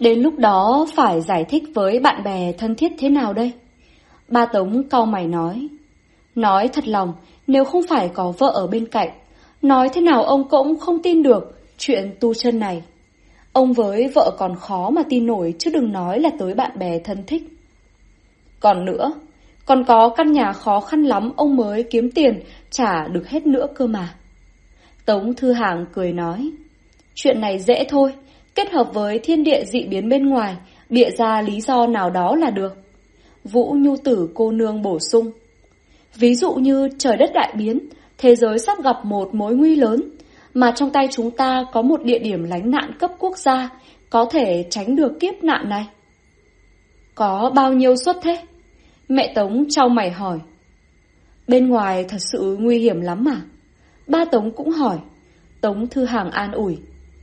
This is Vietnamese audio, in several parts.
Đến lúc đó phải giải thích với bạn bè thân thiết thế nào đây? Ba Tống cau mày nói. Nói thật lòng, nếu không phải có vợ ở bên cạnh, nói thế nào ông cũng không tin được chuyện tu chân này. Ông với vợ còn khó mà tin nổi, chứ đừng nói là tới bạn bè thân thích. Còn nữa, còn có căn nhà khó khăn lắm ông mới kiếm tiền trả được hết nữa cơ mà. Tống Thư Hàng cười nói. Chuyện này dễ thôi, kết hợp với thiên địa dị biến bên ngoài, bịa ra lý do nào đó là được. Vũ Nhu Tử cô nương bổ sung. Ví dụ như trời đất đại biến, thế giới sắp gặp một mối nguy lớn, mà trong tay chúng ta có một địa điểm lánh nạn cấp quốc gia, có thể tránh được kiếp nạn này. Có bao nhiêu suất thế? Mẹ Tống chau mày hỏi. Bên ngoài thật sự nguy hiểm lắm mà. Ba Tống cũng hỏi. Tống Thư Hàng an ủi.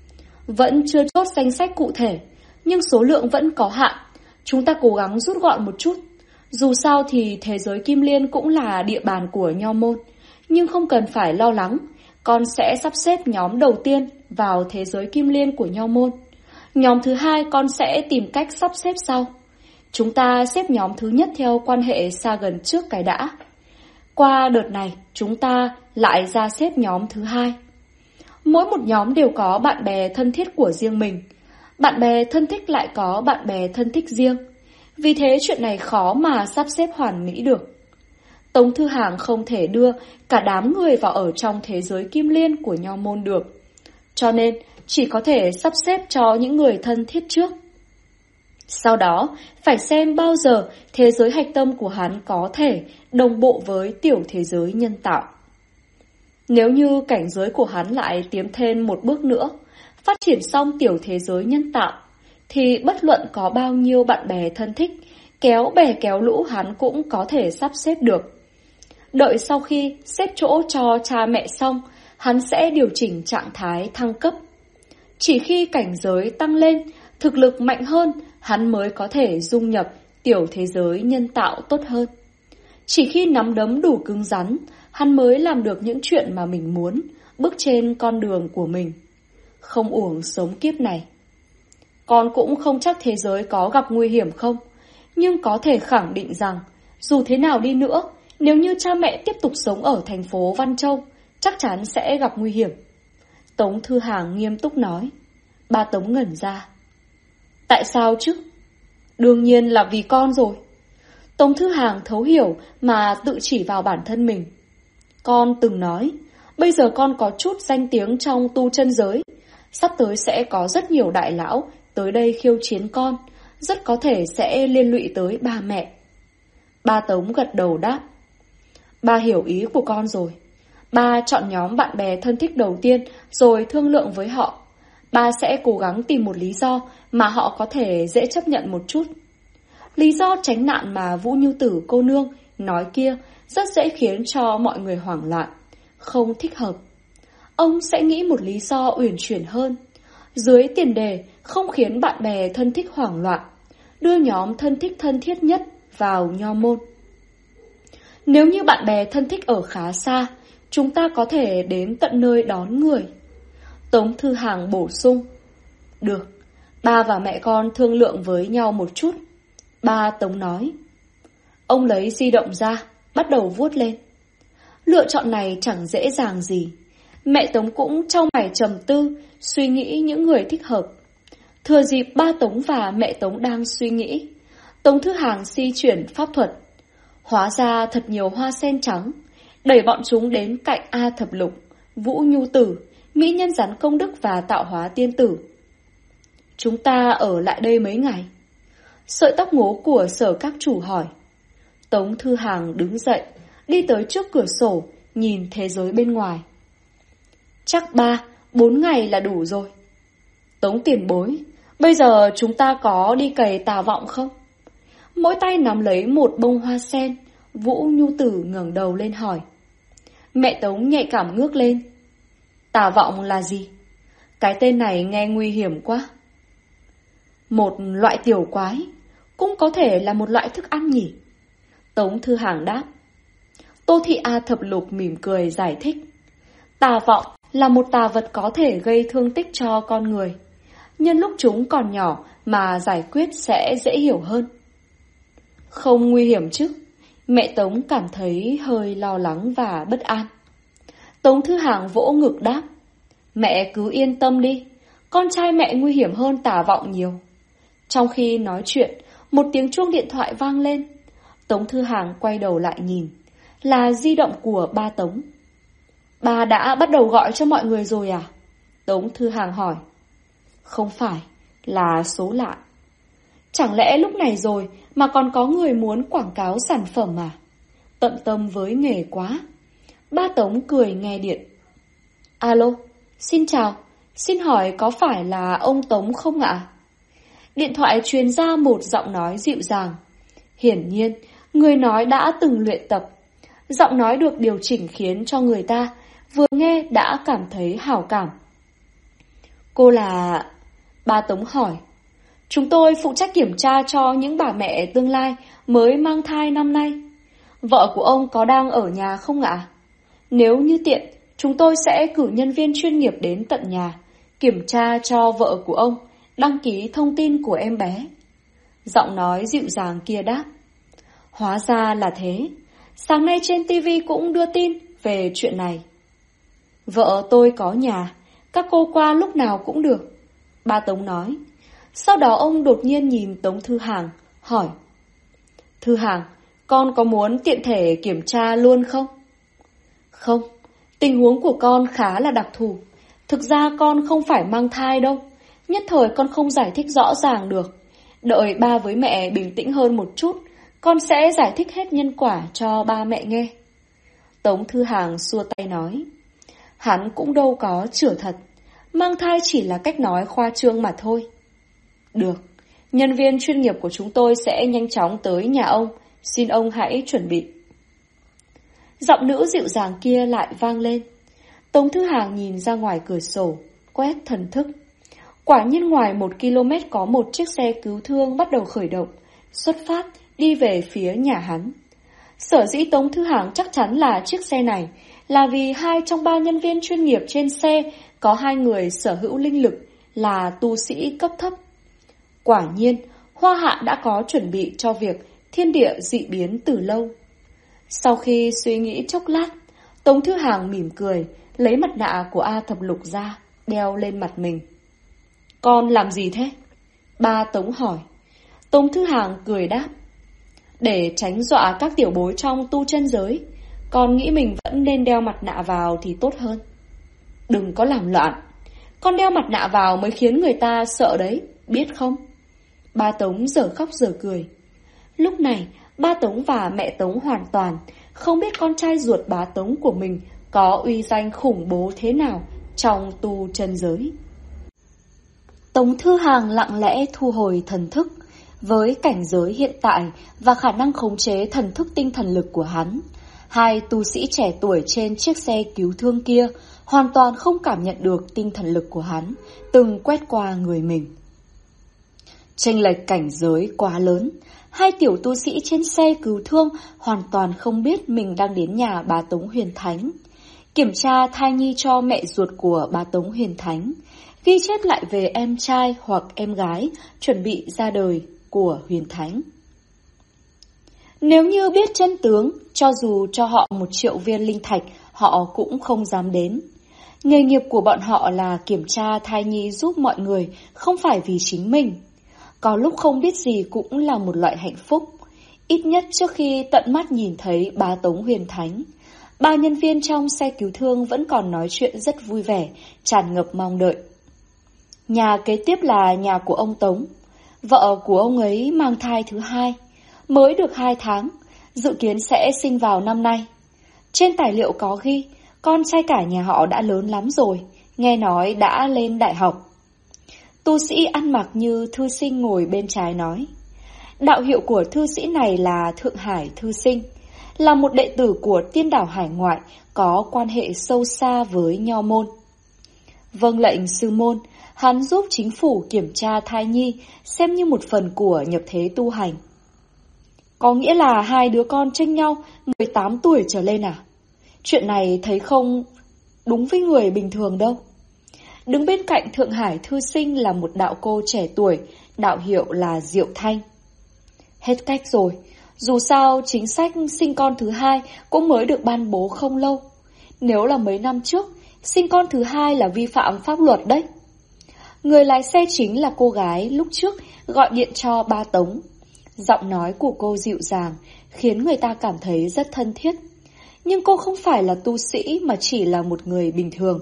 Vẫn chưa chốt danh sách cụ thể, nhưng số lượng vẫn có hạn. Chúng ta cố gắng rút gọn một chút. Dù sao thì thế giới Kim Liên cũng là địa bàn của Nho Môn, nhưng không cần phải lo lắng. Con sẽ sắp xếp nhóm đầu tiên vào thế giới Kim Liên của Nho Môn. Nhóm thứ hai con sẽ tìm cách sắp xếp sau. Chúng ta xếp nhóm thứ nhất theo quan hệ xa gần trước cái đã. Qua đợt này, chúng ta lại ra xếp nhóm thứ hai. Mỗi một nhóm đều có bạn bè thân thiết của riêng mình. Bạn bè thân thích lại có bạn bè thân thích riêng. Vì thế chuyện này khó mà sắp xếp hoàn mỹ được. Tống Thư Hàng không thể đưa cả đám người vào ở trong thế giới Kim Liên của Nho Môn được. Cho nên chỉ có thể sắp xếp cho những người thân thiết trước. Sau đó phải xem bao giờ thế giới hạch tâm của hắn có thể đồng bộ với tiểu thế giới nhân tạo. Nếu như cảnh giới của hắn lại tiến thêm một bước nữa, phát triển xong tiểu thế giới nhân tạo, thì bất luận có bao nhiêu bạn bè thân thích, kéo bè kéo lũ hắn cũng có thể sắp xếp được. Đợi sau khi xếp chỗ cho cha mẹ xong, hắn sẽ điều chỉnh trạng thái thăng cấp. Chỉ khi cảnh giới tăng lên, thực lực mạnh hơn, hắn mới có thể dung nhập tiểu thế giới nhân tạo tốt hơn. Chỉ khi nắm đấm đủ cứng rắn, hắn mới làm được những chuyện mà mình muốn, bước trên con đường của mình. Không uổng sống kiếp này. Con cũng không chắc thế giới có gặp nguy hiểm không, nhưng có thể khẳng định rằng, dù thế nào đi nữa, nếu như cha mẹ tiếp tục sống ở thành phố Văn Châu, chắc chắn sẽ gặp nguy hiểm. Tống Thư Hàng nghiêm túc nói. Ba Tống ngẩn ra. Tại sao chứ? Đương nhiên là vì con rồi. Tống Thư Hàng thấu hiểu mà tự chỉ vào bản thân mình. Con từng nói, bây giờ con có chút danh tiếng trong tu chân giới. Sắp tới sẽ có rất nhiều đại lão tới đây khiêu chiến con, rất có thể sẽ liên lụy tới ba mẹ. Ba Tống gật đầu đáp. Ba hiểu ý của con rồi. Ba chọn nhóm bạn bè thân thích đầu tiên rồi thương lượng với họ. Ba sẽ cố gắng tìm một lý do mà họ có thể dễ chấp nhận một chút. Lý do tránh nạn mà Vũ Nhu Tử cô nương nói kia rất dễ khiến cho mọi người hoảng loạn, không thích hợp. Ông sẽ nghĩ một lý do uyển chuyển hơn. Dưới tiền đề không khiến bạn bè thân thích hoảng loạn, đưa nhóm thân thích thân thiết nhất vào Nho Môn. Nếu như bạn bè thân thích ở khá xa, chúng ta có thể đến tận nơi đón người. Tống Thư Hàng bổ sung. Được, ba và mẹ con thương lượng với nhau một chút. Ba Tống nói. Ông lấy di động ra, bắt đầu vuốt lên. Lựa chọn này chẳng dễ dàng gì. Mẹ Tống cũng trong mày trầm tư, suy nghĩ những người thích hợp. Thừa dịp ba Tống và mẹ Tống đang suy nghĩ, Tống Thư Hàng di chuyển pháp thuật. Hóa ra thật nhiều hoa sen trắng, đẩy bọn chúng đến cạnh A Thập Lục, Vũ Nhu Tử, Mỹ Nhân Rắn Công Đức và Tạo Hóa Tiên Tử. Chúng ta ở lại đây mấy ngày? Sợi tóc ngố của Sở các chủ hỏi. Tống Thư Hàng đứng dậy, đi tới trước cửa sổ, nhìn thế giới bên ngoài. Chắc 3-4 ngày là đủ rồi. Tống tiền bối, bây giờ chúng ta có đi cày Tà Vọng không? Mỗi tay nắm lấy một bông hoa sen, Vũ Nhu Tử ngẩng đầu lên hỏi. Mẹ Tống nhạy cảm ngước lên. Tà Vọng là gì? Cái tên này nghe nguy hiểm quá. Một loại tiểu quái, cũng có thể là một loại thức ăn nhỉ? Tống Thư Hàng đáp. Tô Thị A Thập Lục mỉm cười giải thích. Tà Vọng là một tà vật có thể gây thương tích cho con người. nhân lúc chúng còn nhỏ mà giải quyết sẽ dễ hiểu hơn. Không nguy hiểm chứ? Mẹ Tống cảm thấy hơi lo lắng và bất an. Tống Thư Hàng vỗ ngực đáp: Mẹ cứ yên tâm đi, con trai mẹ nguy hiểm hơn Tả Vọng nhiều. Trong khi nói chuyện, một tiếng chuông điện thoại vang lên. Tống Thư Hàng quay đầu lại nhìn, là di động của ba Tống. Ba đã bắt đầu gọi cho mọi người rồi à? Tống Thư Hàng hỏi. Không phải, là số lạ. Chẳng lẽ lúc này rồi mà còn có người muốn quảng cáo sản phẩm à? Tận tâm với nghề quá. Ba Tống cười nghe điện. Alo, xin chào, xin hỏi có phải là ông Tống không ạ? Điện thoại truyền ra một giọng nói dịu dàng. Hiển nhiên, người nói đã từng luyện tập. Giọng nói được điều chỉnh khiến cho người ta vừa nghe đã cảm thấy hảo cảm. Cô là... Ba Tống hỏi. Chúng tôi phụ trách kiểm tra cho những bà mẹ tương lai mới mang thai năm nay. Vợ của ông có đang ở nhà không ạ? Nếu như tiện, chúng tôi sẽ cử nhân viên chuyên nghiệp đến tận nhà, kiểm tra cho vợ của ông, đăng ký thông tin của em bé. Giọng nói dịu dàng kia đáp. Hóa ra là thế. Sáng nay trên TV cũng đưa tin về chuyện này. Vợ tôi có nhà, các cô qua lúc nào cũng được. Ba Tống nói. Sau đó ông đột nhiên nhìn Tống Thư Hàng, hỏi. Thư Hàng, con có muốn tiện thể kiểm tra luôn không? Không, tình huống của con khá là đặc thù. Thực ra con không phải mang thai đâu. Nhất thời con không giải thích rõ ràng được. Đợi ba với mẹ bình tĩnh hơn một chút, con sẽ giải thích hết nhân quả cho ba mẹ nghe. Tống Thư Hàng xua tay nói. Hắn cũng đâu có chữa thật. Mang thai chỉ là cách nói khoa trương mà thôi. Được, nhân viên chuyên nghiệp của chúng tôi sẽ nhanh chóng tới nhà ông. Xin ông hãy chuẩn bị. Giọng nữ dịu dàng kia lại vang lên. Tống Thư Hàng nhìn ra ngoài cửa sổ, quét thần thức. Quả nhiên ngoài 1 km có một chiếc xe cứu thương bắt đầu khởi động, xuất phát đi về phía nhà hắn. Sở dĩ Tống Thư Hàng chắc chắn là chiếc xe này là vì 2 trong 3 nhân viên chuyên nghiệp trên xe có 2 người sở hữu linh lực là tu sĩ cấp thấp. Quả nhiên, Hoa Hạ đã có chuẩn bị cho việc thiên địa dị biến từ lâu. Sau khi suy nghĩ chốc lát, Tống Thư Hàng mỉm cười, lấy mặt nạ của A Thập Lục ra, đeo lên mặt mình. Con làm gì thế? Ba Tống hỏi. Tống Thư Hàng cười đáp. Để tránh dọa các tiểu bối trong tu chân giới, con nghĩ mình vẫn nên đeo mặt nạ vào thì tốt hơn. Đừng có làm loạn. Con đeo mặt nạ vào mới khiến người ta sợ đấy, biết không? Ba Tống giờ khóc giờ cười. Lúc này, ba Tống và mẹ Tống hoàn toàn không biết con trai ruột bá Tống của mình có uy danh khủng bố thế nào trong tu chân giới. Tống Thư Hàng lặng lẽ thu hồi thần thức. Với cảnh giới hiện tại và khả năng khống chế thần thức tinh thần lực của hắn, 2 tu sĩ trẻ tuổi trên chiếc xe cứu thương kia hoàn toàn không cảm nhận được tinh thần lực của hắn từng quét qua người mình. Chênh lệch cảnh giới quá lớn, 2 tiểu tu sĩ trên xe cứu thương hoàn toàn không biết mình đang đến nhà bá Tống Huyền Thánh. Kiểm tra thai nhi cho mẹ ruột của bá Tống Huyền Thánh, ghi chép lại về em trai hoặc em gái chuẩn bị ra đời của Huyền Thánh. Nếu như biết chân tướng, cho dù cho họ 1 triệu viên linh thạch, họ cũng không dám đến. Nghề nghiệp của bọn họ là kiểm tra thai nhi giúp mọi người, không phải vì chính mình. Có lúc không biết gì cũng là một loại hạnh phúc. Ít nhất trước khi tận mắt nhìn thấy bá Tống Huyền Thánh, 3 nhân viên trong xe cứu thương vẫn còn nói chuyện rất vui vẻ, tràn ngập mong đợi. Nhà kế tiếp là nhà của ông Tống. Vợ của ông ấy mang thai thứ 2, mới được 2 tháng, dự kiến sẽ sinh vào năm nay. Trên tài liệu có ghi, con trai cả nhà họ đã lớn lắm rồi, nghe nói đã lên đại học. Tu sĩ ăn mặc như thư sinh ngồi bên trái nói. Đạo hiệu của thư sĩ này là Thượng Hải Thư Sinh, là một đệ tử của tiên đảo hải ngoại, có quan hệ sâu xa với nho môn. Vâng lệnh sư môn, hắn giúp chính phủ kiểm tra thai nhi, xem như một phần của nhập thế tu hành. Có nghĩa là 2 đứa con chênh nhau 18 tuổi trở lên à? Chuyện này thấy không đúng với người bình thường đâu. Đứng bên cạnh Thượng Hải Thư Sinh là một đạo cô trẻ tuổi, đạo hiệu là Diệu Thanh. Hết cách rồi, dù sao chính sách sinh con thứ hai cũng mới được ban bố không lâu. Nếu là mấy năm trước, sinh con thứ hai là vi phạm pháp luật đấy. Người lái xe chính là cô gái lúc trước gọi điện cho ba Tống. Giọng nói của cô dịu dàng, khiến người ta cảm thấy rất thân thiết. Nhưng cô không phải là tu sĩ mà chỉ là một người bình thường.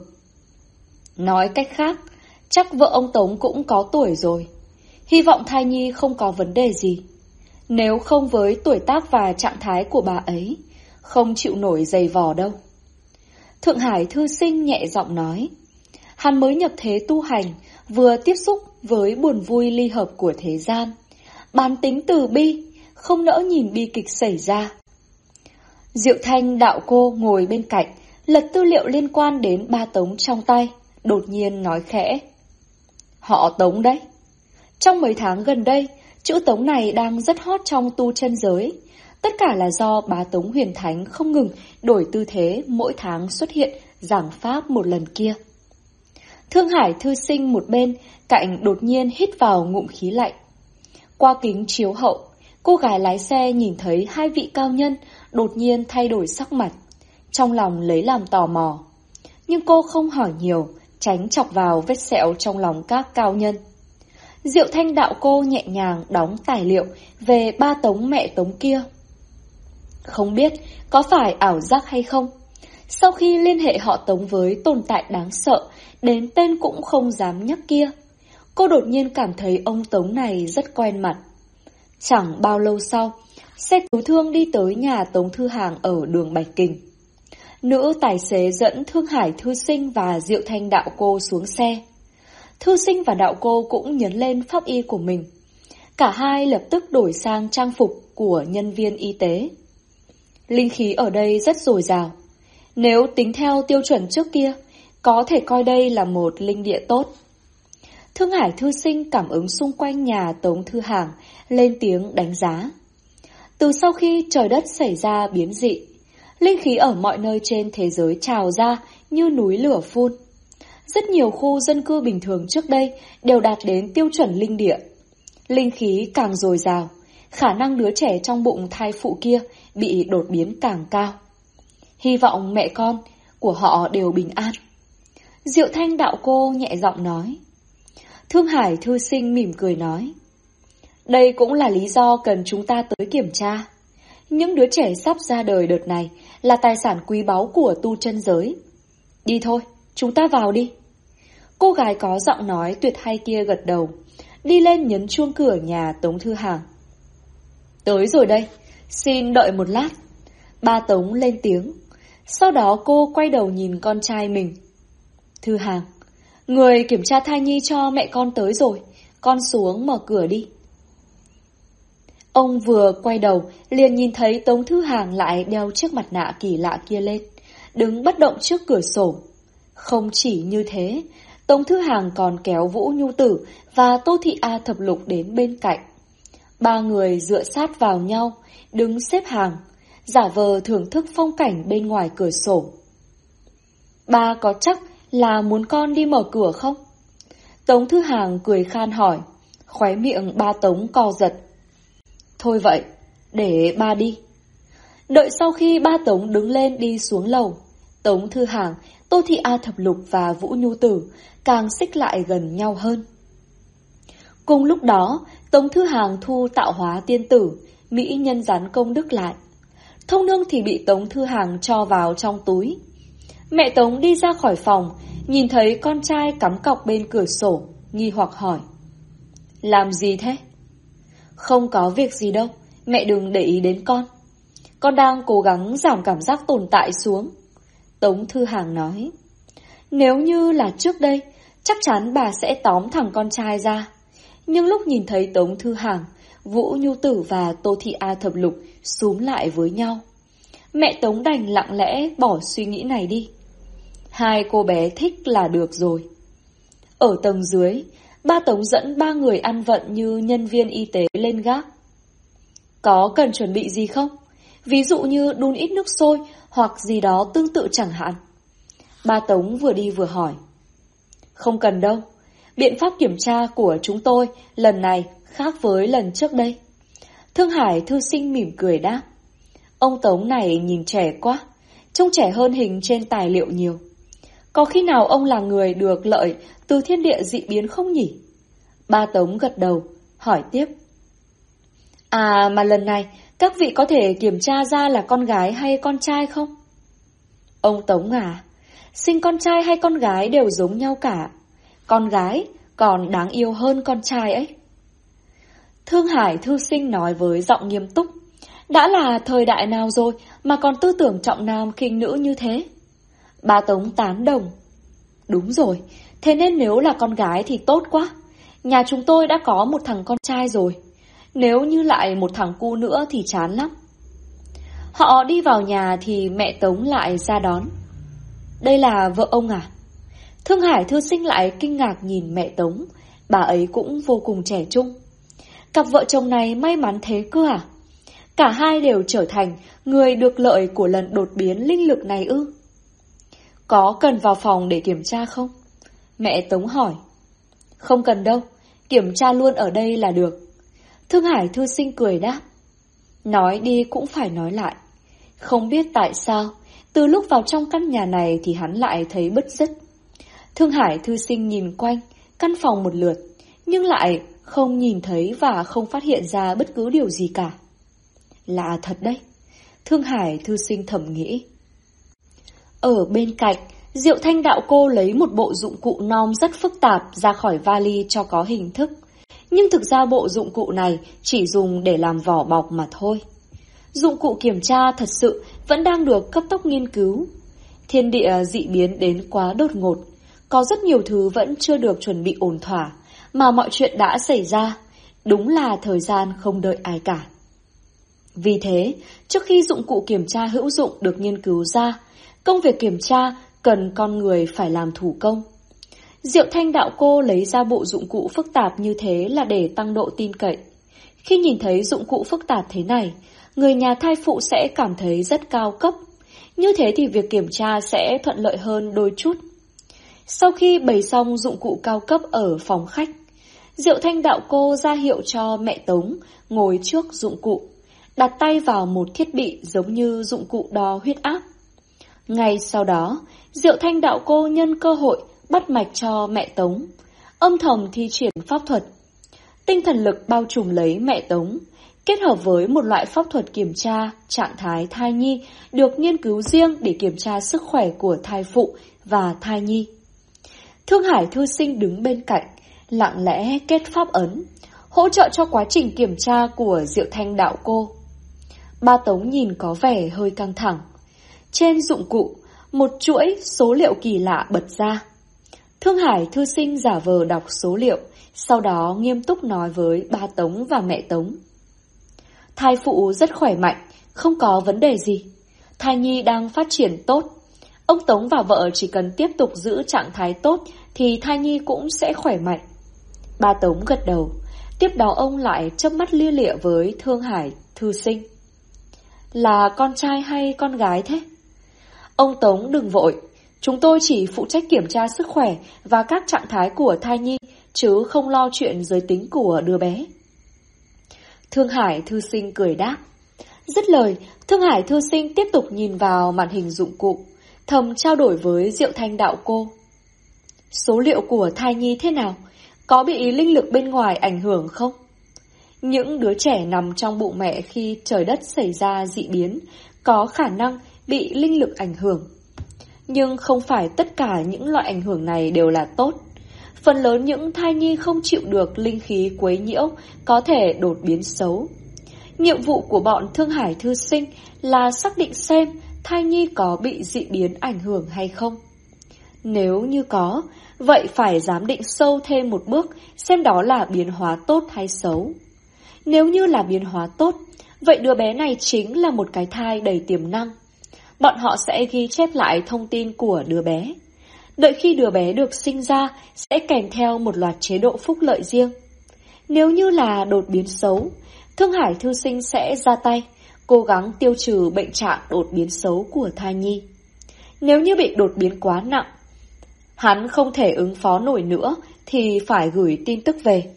Nói cách khác, chắc vợ ông Tống cũng có tuổi rồi. Hy vọng thai nhi không có vấn đề gì. Nếu không với tuổi tác và trạng thái của bà ấy, không chịu nổi giày vò đâu. Thượng Hải Thư Sinh nhẹ giọng nói. Hắn mới nhập thế tu hành, vừa tiếp xúc với buồn vui ly hợp của thế gian. Bản tính từ bi, không nỡ nhìn bi kịch xảy ra. Diệu Thanh đạo cô ngồi bên cạnh, lật tư liệu liên quan đến ba Tống trong tay, đột nhiên nói khẽ. Họ Tống đấy. Trong mấy tháng gần đây, chữ Tống này đang rất hot trong tu chân giới. Tất cả là do bá Tống Huyền Thánh không ngừng đổi tư thế mỗi tháng xuất hiện giảng pháp một lần kia. Thương Hải Thư Sinh một bên cạnh đột nhiên hít vào ngụm khí lạnh. Qua kính chiếu hậu, cô gái lái xe nhìn thấy hai vị cao nhân đột nhiên thay đổi sắc mặt, trong lòng lấy làm tò mò. Nhưng cô không hỏi nhiều, tránh chọc vào vết sẹo trong lòng các cao nhân. Diệu Thanh đạo cô nhẹ nhàng đóng tài liệu về ba Tống mẹ Tống kia. Không biết có phải ảo giác hay không, sau khi liên hệ họ Tống với tồn tại đáng sợ đến tên cũng không dám nhắc kia, cô đột nhiên cảm thấy ông Tống này rất quen mặt. Chẳng bao lâu sau, xe cứu thương đi tới nhà Tống Thư Hàng ở đường Bạch Kình. Nữ tài xế dẫn Thương Hải Thư Sinh và Diệu Thanh đạo cô xuống xe. Thư Sinh và đạo cô cũng nhấn lên pháp y của mình. Cả hai lập tức đổi sang trang phục của nhân viên y tế. Linh khí ở đây rất dồi dào. Nếu tính theo tiêu chuẩn trước kia, có thể coi đây là một linh địa tốt. Thương Hải Thư Sinh cảm ứng xung quanh nhà Tống Thư Hàng, lên tiếng đánh giá. Từ sau khi trời đất xảy ra biến dị, linh khí ở mọi nơi trên thế giới trào ra như núi lửa phun. Rất nhiều khu dân cư bình thường trước đây đều đạt đến tiêu chuẩn linh địa. Linh khí càng dồi dào, khả năng đứa trẻ trong bụng thai phụ kia bị đột biến càng cao. Hy vọng mẹ con của họ đều bình an. Diệu Thanh đạo cô nhẹ giọng nói. Thương Hải Thư Sinh mỉm cười nói. Đây cũng là lý do cần chúng ta tới kiểm tra. Những đứa trẻ sắp ra đời đợt này là tài sản quý báu của tu chân giới. Đi thôi, chúng ta vào đi. Cô gái có giọng nói tuyệt hay kia gật đầu, đi lên nhấn chuông cửa nhà Tống Thư Hàng. Tới rồi đây, xin đợi một lát. Ba Tống lên tiếng. Sau đó cô quay đầu nhìn con trai mình. Thư Hàng, người kiểm tra thai nhi cho mẹ con tới rồi, con xuống mở cửa đi. Ông vừa quay đầu, liền nhìn thấy Tống Thư Hàng lại đeo chiếc mặt nạ kỳ lạ kia lên, đứng bất động trước cửa sổ. Không chỉ như thế, Tống Thư Hàng còn kéo Vũ Nhu Tử và Tô Thị A Thập Lục đến bên cạnh. Ba người dựa sát vào nhau, đứng xếp hàng, giả vờ thưởng thức phong cảnh bên ngoài cửa sổ. Ba có chắc là muốn con đi mở cửa không? Tống Thư Hàng cười khan hỏi, khóe miệng ba Tống co giật. Thôi vậy, để ba đi. Đợi sau khi ba Tống đứng lên đi xuống lầu, Tống Thư Hàng, Tô Thị A Thập Lục và Vũ Nhu Tử càng xích lại gần nhau hơn. Cùng lúc đó, Tống Thư Hàng thu tạo hóa tiên tử, mỹ nhân rắn công đức lại. Thông nương thì bị Tống Thư Hàng cho vào trong túi. Mẹ Tống đi ra khỏi phòng, nhìn thấy con trai cắm cọc bên cửa sổ, nghi hoặc hỏi. Làm gì thế? Không có việc gì đâu, mẹ đừng để ý đến con. Con đang cố gắng giảm cảm giác tồn tại xuống. Tống Thư Hàng nói. Nếu như là trước đây, chắc chắn bà sẽ tóm thằng con trai ra. Nhưng lúc nhìn thấy Tống Thư Hàng, Vũ Nhu Tử và Tô Thị A Thập Lục xúm lại với nhau, mẹ Tống đành lặng lẽ bỏ suy nghĩ này đi. Hai cô bé thích là được rồi. Ở tầng dưới, ba Tống dẫn ba người ăn vận như nhân viên y tế lên gác. Có cần chuẩn bị gì không? Ví dụ như đun ít nước sôi hoặc gì đó tương tự chẳng hạn. Ba Tống vừa đi vừa hỏi. Không cần đâu. Biện pháp kiểm tra của chúng tôi lần này khác với lần trước đây. Thương Hải thư sinh mỉm cười đáp. Ông Tống này nhìn trẻ quá, trông trẻ hơn hình trên tài liệu nhiều. Có khi nào ông là người được lợi từ thiên địa dị biến không nhỉ? Ba Tống gật đầu, hỏi tiếp. À mà lần này các vị có thể kiểm tra ra là con gái hay con trai không? Ông Tống à, sinh con trai hay con gái đều giống nhau cả. Con gái còn đáng yêu hơn con trai ấy. Thương Hải thư sinh nói với giọng nghiêm túc. Đã là thời đại nào rồi mà còn tư tưởng trọng nam khinh nữ như thế? Ba Tống tán đồng. Đúng rồi, thế nên nếu là con gái thì tốt quá. Nhà chúng tôi đã có một thằng con trai rồi. Nếu như lại một thằng cu nữa thì chán lắm. Họ đi vào nhà thì mẹ Tống lại ra đón. Đây là vợ ông à? Thương Hải thư sinh lại kinh ngạc nhìn mẹ Tống. Bà ấy cũng vô cùng trẻ trung. Cặp vợ chồng này may mắn thế cơ à? Cả hai đều trở thành người được lợi của lần đột biến linh lực này ư? Có cần vào phòng để kiểm tra không? Mẹ Tống hỏi. Không cần đâu, kiểm tra luôn ở đây là được. Thương Hải thư sinh cười đáp. Nói đi cũng phải nói lại. Không biết tại sao, từ lúc vào trong căn nhà này thì hắn lại thấy bứt rứt. Thương Hải thư sinh nhìn quanh căn phòng một lượt, nhưng lại không nhìn thấy và không phát hiện ra bất cứ điều gì cả. Lạ thật đấy, Thương Hải thư sinh thầm nghĩ. Ở bên cạnh, Diệu Thanh đạo cô lấy một bộ dụng cụ nom rất phức tạp ra khỏi vali cho có hình thức. Nhưng thực ra bộ dụng cụ này chỉ dùng để làm vỏ bọc mà thôi. Dụng cụ kiểm tra thật sự vẫn đang được cấp tốc nghiên cứu. Thiên địa dị biến đến quá đột ngột. Có rất nhiều thứ vẫn chưa được chuẩn bị ổn thỏa, mà mọi chuyện đã xảy ra. Đúng là thời gian không đợi ai cả. Vì thế, trước khi dụng cụ kiểm tra hữu dụng được nghiên cứu ra, công việc kiểm tra cần con người phải làm thủ công. Diệu Thanh đạo cô lấy ra bộ dụng cụ phức tạp như thế là để tăng độ tin cậy. Khi nhìn thấy dụng cụ phức tạp thế này, người nhà thai phụ sẽ cảm thấy rất cao cấp. Như thế thì việc kiểm tra sẽ thuận lợi hơn đôi chút. Sau khi bày xong dụng cụ cao cấp ở phòng khách, Diệu Thanh đạo cô ra hiệu cho mẹ Tống ngồi trước dụng cụ, đặt tay vào một thiết bị giống như dụng cụ đo huyết áp. Ngay sau đó, Diệu Thanh đạo cô nhân cơ hội bắt mạch cho mẹ Tống, âm thầm thi triển pháp thuật. Tinh thần lực bao trùm lấy mẹ Tống, kết hợp với một loại pháp thuật kiểm tra trạng thái thai nhi được nghiên cứu riêng để kiểm tra sức khỏe của thai phụ và thai nhi. Thương Hải thư sinh đứng bên cạnh, lặng lẽ kết pháp ấn, hỗ trợ cho quá trình kiểm tra của Diệu Thanh đạo cô. Ba Tống nhìn có vẻ hơi căng thẳng. Trên dụng cụ, một chuỗi số liệu kỳ lạ bật ra. Thương Hải thư sinh giả vờ đọc số liệu, sau đó nghiêm túc nói với ba Tống và mẹ Tống. Thai phụ rất khỏe mạnh, không có vấn đề gì. Thai nhi đang phát triển tốt. Ông Tống và vợ chỉ cần tiếp tục giữ trạng thái tốt thì thai nhi cũng sẽ khỏe mạnh. Ba Tống gật đầu, tiếp đó ông lại chớp mắt lia lịa với Thương Hải thư sinh. Là con trai hay con gái thế? Ông Tống đừng vội, chúng tôi chỉ phụ trách kiểm tra sức khỏe và các trạng thái của thai nhi, chứ không lo chuyện giới tính của đứa bé. Thương Hải thư sinh cười đáp. Dứt lời, Thương Hải thư sinh tiếp tục nhìn vào màn hình dụng cụ, thầm trao đổi với Diệu Thanh đạo cô. Số liệu của thai nhi thế nào? Có bị linh lực bên ngoài ảnh hưởng không? Những đứa trẻ nằm trong bụng mẹ khi trời đất xảy ra dị biến có khả năng bị linh lực ảnh hưởng. Nhưng không phải tất cả những loại ảnh hưởng này đều là tốt. Phần lớn những thai nhi không chịu được linh khí quấy nhiễu có thể đột biến xấu. Nhiệm vụ của bọn Thương Hải thư sinh là xác định xem thai nhi có bị dị biến ảnh hưởng hay không. Nếu như có, vậy phải giám định sâu thêm một bước xem đó là biến hóa tốt hay xấu. Nếu như là biến hóa tốt, vậy đứa bé này chính là một cái thai đầy tiềm năng. Bọn họ sẽ ghi chép lại thông tin của đứa bé. Đợi khi đứa bé được sinh ra sẽ kèm theo một loạt chế độ phúc lợi riêng. Nếu như là đột biến xấu, Thương Hải thư sinh sẽ ra tay, cố gắng tiêu trừ bệnh trạng đột biến xấu của thai nhi. Nếu như bị đột biến quá nặng, Hắn không thể ứng phó nổi nữa thì phải gửi tin tức về.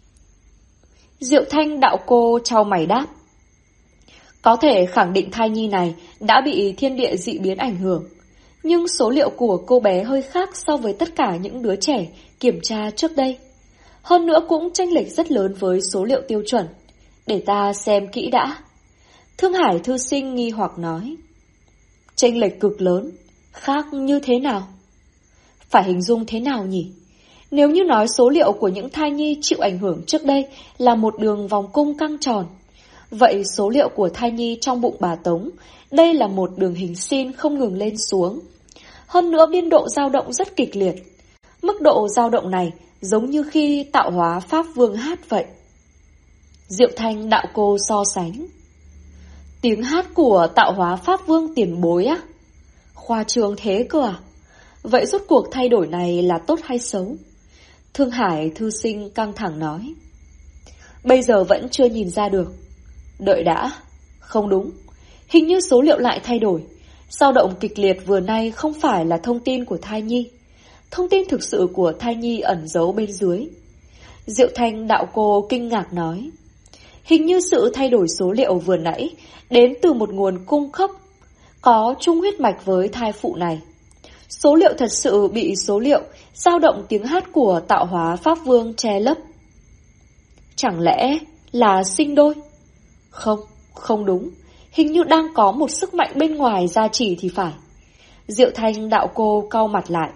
Diệu Thanh đạo cô chau mày đáp. Có thể khẳng định thai nhi này đã bị thiên địa dị biến ảnh hưởng, nhưng số liệu của cô bé hơi khác so với tất cả những đứa trẻ kiểm tra trước đây. Hơn nữa cũng chênh lệch rất lớn với số liệu tiêu chuẩn. Để ta xem kỹ đã. Thương Hải thư sinh nghi hoặc nói. Chênh lệch cực lớn, khác như thế nào? Phải hình dung thế nào nhỉ? Nếu như nói số liệu của những thai nhi chịu ảnh hưởng trước đây là một đường vòng cung căng tròn, vậy số liệu của thai nhi trong bụng bà Tống, đây là một đường hình sin không ngừng lên xuống. Hơn nữa biên độ dao động rất kịch liệt. Mức độ dao động này giống như khi tạo hóa Pháp Vương hát vậy. Diệu Thanh đạo cô so sánh. Tiếng hát của tạo hóa Pháp Vương tiền bối á? Khoa trương thế cơ à? Vậy rốt cuộc thay đổi này là tốt hay xấu? Thương Hải thư sinh căng thẳng nói. Bây giờ vẫn chưa nhìn ra được. Đợi đã. Không đúng. Hình như số liệu lại thay đổi. Dao động kịch liệt vừa nay không phải là thông tin của thai nhi. Thông tin thực sự của thai nhi ẩn giấu bên dưới. Diệu Thanh đạo cô kinh ngạc nói. Hình như sự thay đổi số liệu vừa nãy đến từ một nguồn cung cấp có chung huyết mạch với thai phụ này. Số liệu thật sự bị số liệu dao động tiếng hát của tạo hóa Pháp Vương che lấp. Chẳng lẽ là sinh đôi? Không, không đúng. Hình như đang có một sức mạnh bên ngoài gia trì thì phải. Diệu Thanh đạo cô cau mặt lại.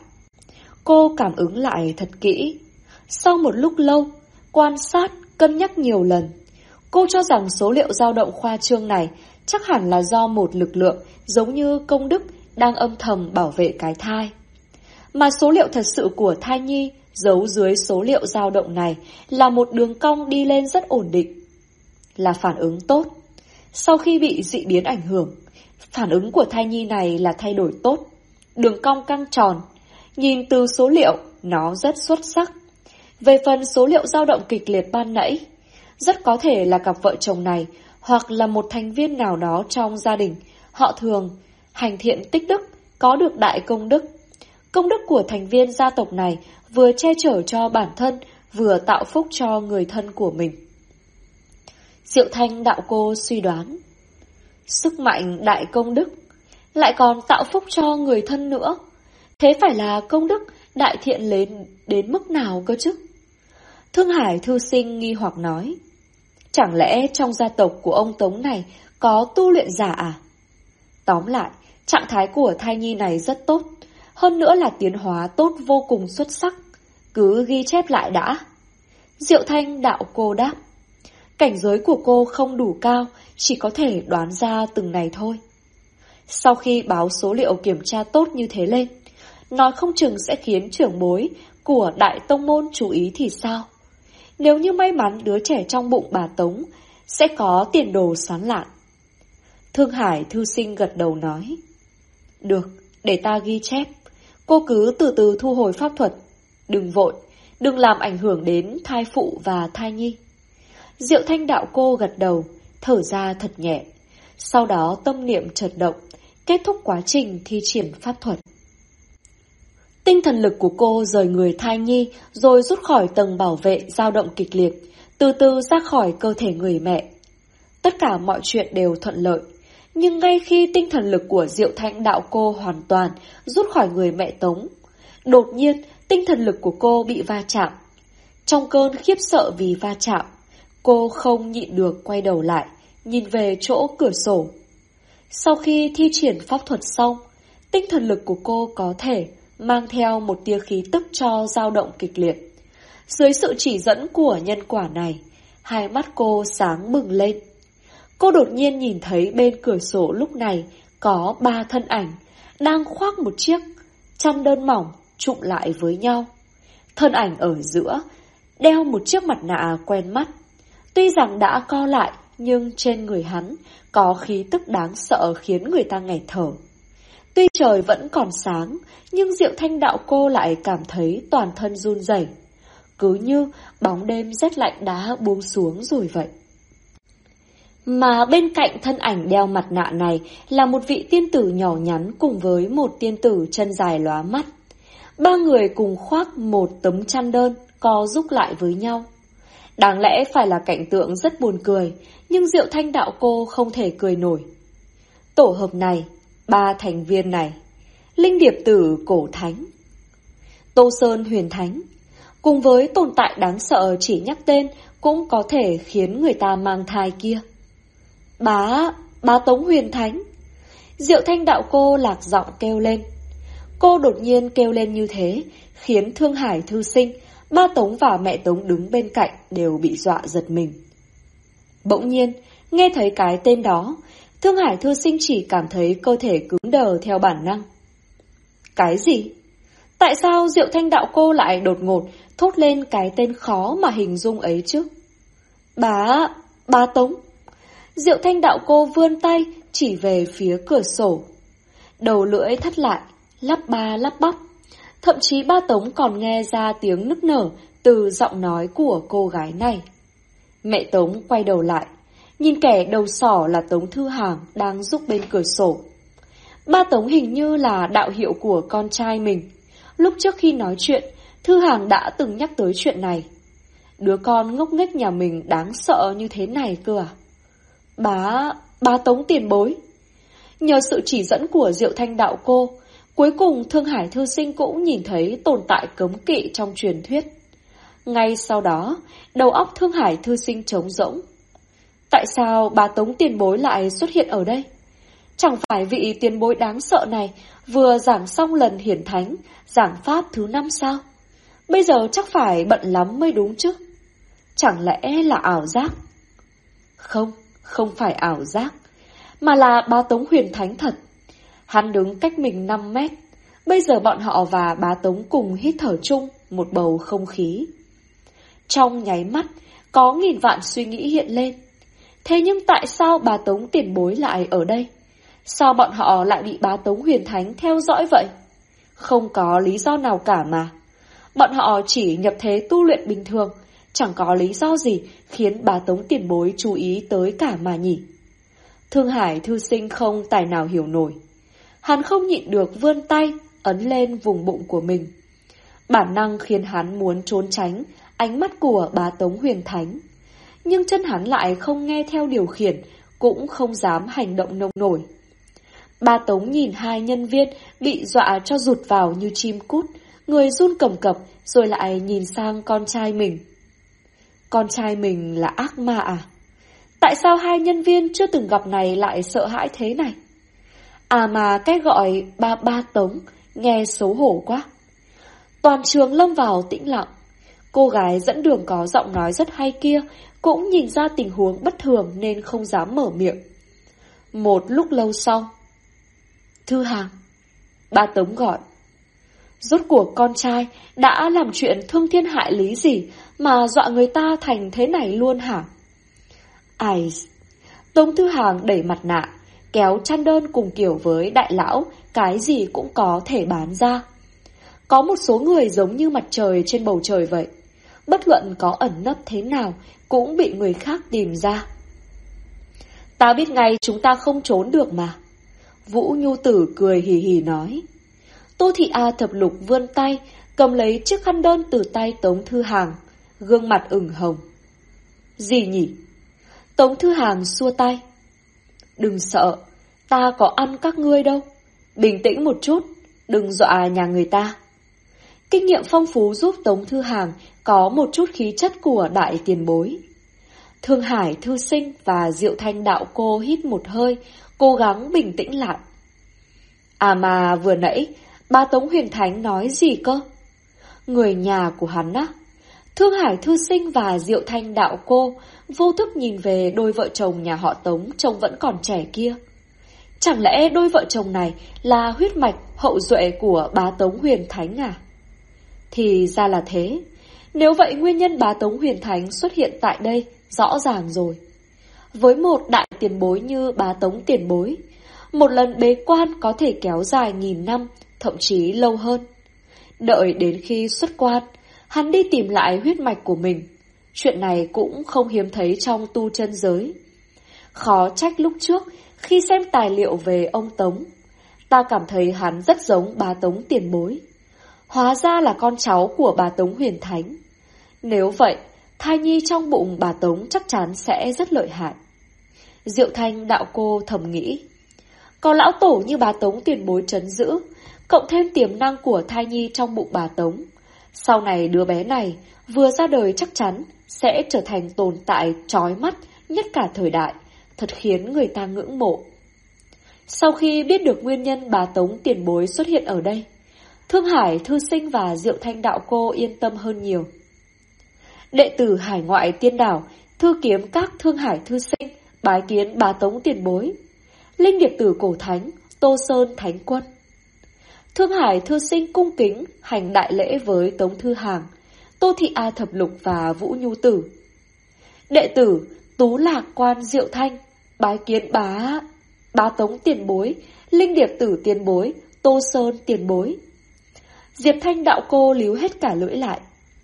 Cô cảm ứng lại thật kỹ. Sau một lúc lâu, quan sát, cân nhắc nhiều lần, cô cho rằng số liệu dao động khoa trương này chắc hẳn là do một lực lượng giống như công đức đang âm thầm bảo vệ cái thai. Mà số liệu thật sự của thai nhi giấu dưới số liệu dao động này là một đường cong đi lên rất ổn định. Là phản ứng tốt. Sau khi bị dị biến ảnh hưởng, phản ứng của thai nhi này là thay đổi tốt. Đường cong căng tròn. Nhìn từ số liệu, nó rất xuất sắc. Về phần số liệu dao động kịch liệt ban nãy, rất có thể là cặp vợ chồng này hoặc là một thành viên nào đó trong gia đình, họ thường hành thiện tích đức, có được đại công đức. Công đức của thành viên gia tộc này vừa che chở cho bản thân, vừa tạo phúc cho người thân của mình. Diệu Thanh đạo cô suy đoán. Sức mạnh đại công đức, lại còn tạo phúc cho người thân nữa. Thế phải là công đức đại thiện lên đến mức nào cơ chứ? Thương Hải thư sinh nghi hoặc nói. Chẳng lẽ trong gia tộc của ông Tống này có tu luyện giả à? Tóm lại, trạng thái của thai nhi này rất tốt. Hơn nữa là tiến hóa tốt vô cùng xuất sắc. Cứ ghi chép lại đã. Diệu Thanh đạo cô đáp. Cảnh giới của cô không đủ cao, chỉ có thể đoán ra từng này thôi. Sau khi báo số liệu kiểm tra tốt như thế lên, nói không chừng sẽ khiến trưởng bối của đại tông môn chú ý thì sao? Nếu như may mắn đứa trẻ trong bụng bà Tống sẽ có tiền đồ sáng lạn. Thương Hải thư sinh gật đầu nói. Được, để ta ghi chép. Cô cứ từ từ thu hồi pháp thuật. Đừng vội, đừng làm ảnh hưởng đến thai phụ và thai nhi. Diệu Thanh đạo cô gật đầu, thở ra thật nhẹ. Sau đó tâm niệm chợt động, kết thúc quá trình thi triển pháp thuật. Tinh thần lực của cô rời người thai nhi rồi rút khỏi tầng bảo vệ dao động kịch liệt, từ từ ra khỏi cơ thể người mẹ. Tất cả mọi chuyện đều thuận lợi. Nhưng ngay khi tinh thần lực của Diệu Thanh đạo cô hoàn toàn rút khỏi người mẹ Tống, đột nhiên tinh thần lực của cô bị va chạm. Trong cơn khiếp sợ vì va chạm, cô không nhịn được quay đầu lại, nhìn về chỗ cửa sổ. Sau khi thi triển pháp thuật xong, tinh thần lực của cô có thể mang theo một tia khí tức cho dao động kịch liệt. Dưới sự chỉ dẫn của nhân quả này, hai mắt cô sáng bừng lên. Cô đột nhiên nhìn thấy bên cửa sổ lúc này có 3 thân ảnh đang khoác một chiếc chăn đơn mỏng trụm lại với nhau. Thân ảnh ở giữa đeo một chiếc mặt nạ quen mắt. Tuy rằng đã co lại, nhưng trên người hắn có khí tức đáng sợ khiến người ta nghẹt thở. Tuy trời vẫn còn sáng, nhưng Diệu Thanh đạo cô lại cảm thấy toàn thân run rẩy, cứ như bóng đêm rét lạnh đã buông xuống rồi vậy. Mà bên cạnh thân ảnh đeo mặt nạ này là một vị tiên tử nhỏ nhắn cùng với một tiên tử chân dài lóa mắt. Ba người cùng khoác một tấm chăn đơn, co giúp lại với nhau. Đáng lẽ phải là cảnh tượng rất buồn cười, nhưng Diệu Thanh đạo cô không thể cười nổi. Tổ hợp này, 3 thành viên này, Linh Điệp Tử cổ thánh, Tô Sơn huyền thánh, cùng với tồn tại đáng sợ chỉ nhắc tên cũng có thể khiến người ta mang thai kia. Bá Tống huyền thánh. Diệu Thanh đạo cô lạc giọng kêu lên. Cô đột nhiên kêu lên như thế, khiến Thương Hải thư sinh, ba Tống và mẹ Tống đứng bên cạnh đều bị dọa giật mình. Bỗng nhiên, nghe thấy cái tên đó, Thương Hải thư sinh chỉ cảm thấy cơ thể cứng đờ theo bản năng. Cái gì? Tại sao Diệu Thanh đạo cô lại đột ngột thốt lên cái tên khó mà hình dung ấy chứ? Bá Tống. Diệu Thanh đạo cô vươn tay chỉ về phía cửa sổ. Đầu lưỡi thắt lại, lắp ba lắp bắp. Thậm chí ba Tống còn nghe ra tiếng nức nở từ giọng nói của cô gái này. Mẹ Tống quay đầu lại, nhìn kẻ đầu sỏ là Tống Thư Hàng đang giúp bên cửa sổ. Ba Tống hình như là đạo hiệu của con trai mình. Lúc trước khi nói chuyện, Thư Hàng đã từng nhắc tới chuyện này. Đứa con ngốc nghếch nhà mình đáng sợ như thế này cơ à? Bá Tống tiền bối. Nhờ sự chỉ dẫn của Diệu Thanh đạo cô, cuối cùng Thương Hải thư sinh cũng nhìn thấy tồn tại cấm kỵ trong truyền thuyết. Ngay sau đó, đầu óc Thương Hải thư sinh trống rỗng. Tại sao bá Tống tiền bối lại xuất hiện ở đây? Chẳng phải vị tiền bối đáng sợ này vừa giảng xong lần hiển thánh, giảng pháp thứ 5 sao? Bây giờ chắc phải bận lắm mới đúng chứ. Chẳng lẽ là ảo giác? Không phải ảo giác, mà là bá Tống huyền thánh thật. Hắn đứng cách mình 5 mét. Bây giờ bọn họ và bá Tống cùng hít thở chung một bầu không khí. Trong nháy mắt, có nghìn vạn suy nghĩ hiện lên. Thế nhưng tại sao bá Tống tiền bối lại ở đây? Sao bọn họ lại bị bá Tống huyền thánh theo dõi vậy? Không có lý do nào cả mà. Bọn họ chỉ nhập thế tu luyện bình thường, chẳng có lý do gì khiến bá Tống tiền bối chú ý tới cả mà nhỉ. Thương Hải thư sinh không tài nào hiểu nổi. Hắn không nhịn được vươn tay, ấn lên vùng bụng của mình. Bản năng khiến hắn muốn trốn tránh ánh mắt của bá Tống huyền thánh. Nhưng chân hắn lại không nghe theo điều khiển, cũng không dám hành động nông nổi. Bá Tống nhìn hai nhân viên bị dọa cho rụt vào như chim cút, người run cầm cập, rồi lại nhìn sang con trai mình. Con trai mình là ác ma à? Tại sao hai nhân viên chưa từng gặp này lại sợ hãi thế này? À mà cái gọi ba Tống nghe xấu hổ quá. Toàn trường lâm vào tĩnh lặng. Cô gái dẫn đường có giọng nói rất hay kia cũng nhìn ra tình huống bất thường nên không dám mở miệng. Một lúc lâu sau, Thư Hàng, ba Tống gọi. Rốt cuộc con trai đã làm chuyện thương thiên hại lý gì mà dọa người ta thành thế này luôn hả? Ai? Tống Thư Hàng đẩy mặt nạ, kéo chăn đơn cùng kiểu với đại lão, cái gì cũng có thể bán ra. Có một số người giống như mặt trời trên bầu trời vậy, bất luận có ẩn nấp thế nào cũng bị người khác tìm ra. Ta biết ngay chúng ta không trốn được mà. Vũ Nhu Tử cười hì hì nói. Tô Thị A Thập Lục vươn tay, cầm lấy chiếc khăn đơn từ tay Tống Thư Hàng, gương mặt ửng hồng. Gì nhỉ? Tống Thư Hàng xua tay. Đừng sợ, ta có ăn các ngươi đâu. Bình tĩnh một chút, đừng dọa nhà người ta. Kinh nghiệm phong phú giúp Tống Thư Hàng có một chút khí chất của đại tiền bối. Thương Hải thư sinh và Diệu Thanh đạo cô hít một hơi, cố gắng bình tĩnh lại. À mà vừa nãy, ba Tống huyền thánh nói gì cơ? Người nhà của hắn á? Thương Hải thư sinh và Diệu Thanh đạo cô vô thức nhìn về đôi vợ chồng nhà họ Tống trông vẫn còn trẻ kia. Chẳng lẽ đôi vợ chồng này là huyết mạch hậu duệ của bá Tống huyền thánh à? Thì ra là thế. Nếu vậy nguyên nhân bá Tống huyền thánh xuất hiện tại đây rõ ràng rồi. Với một đại tiền bối như bá Tống tiền bối, một lần bế quan có thể kéo dài 1000 năm, thậm chí lâu hơn. Đợi đến khi xuất quan, hắn đi tìm lại huyết mạch của mình. Chuyện này cũng không hiếm thấy trong tu chân giới. Khó trách lúc trước, khi xem tài liệu về ông Tống, ta cảm thấy hắn rất giống bá Tống tiền bối. Hóa ra là con cháu của bà Tống Huyền Thánh. Nếu vậy, thai nhi trong bụng bà Tống chắc chắn sẽ rất lợi hại. Diệu Thanh đạo cô thầm nghĩ. Có lão tổ như bà Tống tiền bối trấn giữ, cộng thêm tiềm năng của thai nhi trong bụng bà Tống. Sau này đứa bé này vừa ra đời chắc chắn sẽ trở thành tồn tại chói mắt nhất cả thời đại, thật khiến người ta ngưỡng mộ. Sau khi biết được nguyên nhân bà Tống tiền bối xuất hiện ở đây, Thương Hải thư sinh và Diệu Thanh đạo cô yên tâm hơn nhiều. Đệ tử hải ngoại tiên đảo, thư kiếm các Thương Hải thư sinh, bái kiến bà Tống tiền bối. Linh điệp tử cổ thánh, Tô Sơn thánh quân. Thương Hải thư sinh cung kính hành đại lễ với Tống Thư Hàng, Tô Thị A Thập Lục và Vũ Nhu Tử. Đệ tử Tú Lạc Quan Diệu Thanh, bái kiến bá Tống tiền bối, Linh điệp tử tiền bối, Tô Sơn tiền bối. Diệp Thanh đạo cô líu hết cả lưỡi lại.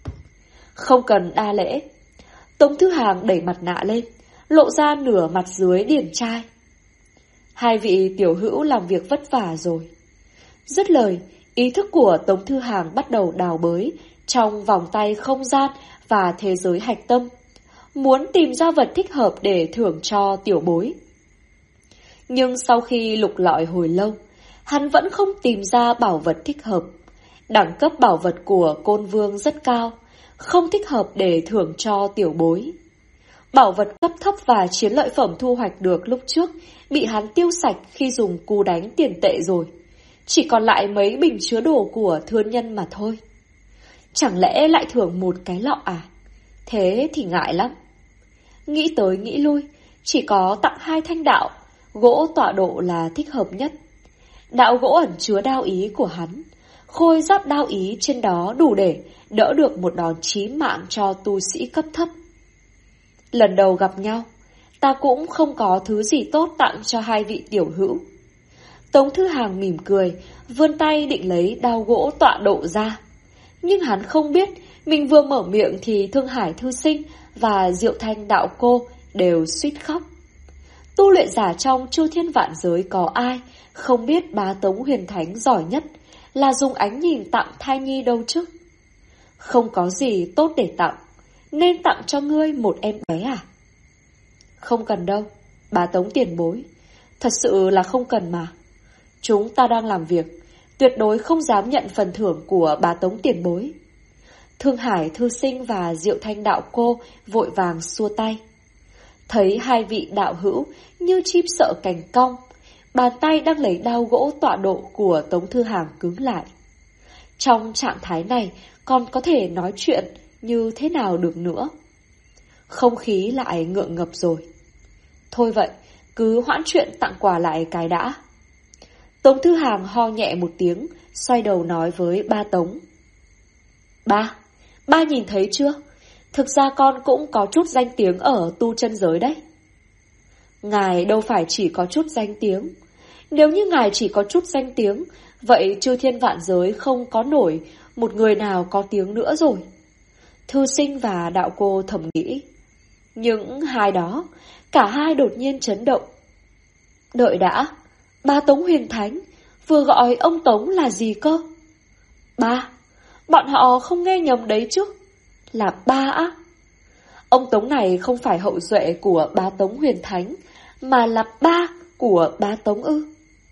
Không cần đa lễ. Tống Thư Hàng đẩy mặt nạ lên, lộ ra nửa mặt dưới điển trai. Hai vị tiểu hữu làm việc vất vả rồi. Dứt lời, ý thức của Tống Thư Hàng bắt đầu đào bới trong vòng tay không gian và thế giới hạch tâm, muốn tìm ra vật thích hợp để thưởng cho tiểu bối. Nhưng sau khi lục lọi hồi lâu, hắn vẫn không tìm ra bảo vật thích hợp. Đẳng cấp bảo vật của Côn Vương rất cao, không thích hợp để thưởng cho tiểu bối. Bảo vật cấp thấp và chiến lợi phẩm thu hoạch được lúc trước bị hắn tiêu sạch khi dùng cú đánh tiền tệ rồi. Chỉ còn lại mấy bình chứa đồ của thương nhân mà thôi. Chẳng lẽ lại thưởng một cái lọ à? Thế thì ngại lắm. Nghĩ tới nghĩ lui, chỉ có tặng 2 thanh đạo, gỗ tọa độ là thích hợp nhất. Đạo gỗ ẩn chứa đao ý của hắn, khôi giáp đao ý trên đó đủ để đỡ được một đòn chí mạng cho tu sĩ cấp thấp. Lần đầu gặp nhau, ta cũng không có thứ gì tốt tặng cho hai vị tiểu hữu. Tống Thư Hàng mỉm cười, vươn tay định lấy đao gỗ tọa độ ra. Nhưng hắn không biết, mình vừa mở miệng thì Thương Hải thư sinh và Diệu Thanh đạo cô đều suýt khóc. Tu luyện giả trong chư thiên vạn giới có ai không biết bá Tống Huyền Thánh giỏi nhất là dùng ánh nhìn tặng thai nhi đâu chứ? Không có gì tốt để tặng, nên tặng cho ngươi một em bé à? Không cần đâu, bá Tống tiền bối. Thật sự là không cần mà. Chúng ta đang làm việc, tuyệt đối không dám nhận phần thưởng của bá Tống tiền bối. Thương Hải thư sinh và Diệu Thanh đạo cô vội vàng xua tay. Thấy hai vị đạo hữu như chim sợ cành cong, bàn tay đang lấy đao gỗ tọa độ của Tống Thư Hàng cứng lại. Trong trạng thái này còn có thể nói chuyện như thế nào được nữa? Không khí lại ngượng ngập rồi. Thôi vậy, cứ hoãn chuyện tặng quà lại cái đã. Tống Thư Hàng ho nhẹ một tiếng, xoay đầu nói với ba Tống. Ba nhìn thấy chưa? Thực ra con cũng có chút danh tiếng ở tu chân giới đấy. Ngài đâu phải chỉ có chút danh tiếng. Nếu như ngài chỉ có chút danh tiếng, vậy chư thiên vạn giới không có nổi một người nào có tiếng nữa rồi. Thư sinh và đạo cô thầm nghĩ. Những hai đó, cả hai đột nhiên chấn động. Đợi đã, ba Tống Huyền Thánh vừa gọi ông Tống là gì cơ? Ba, bọn họ không nghe nhầm đấy chứ? Là ba á? Ông Tống này không phải hậu duệ của bá Tống Huyền Thánh, mà là ba của bá Tống ư?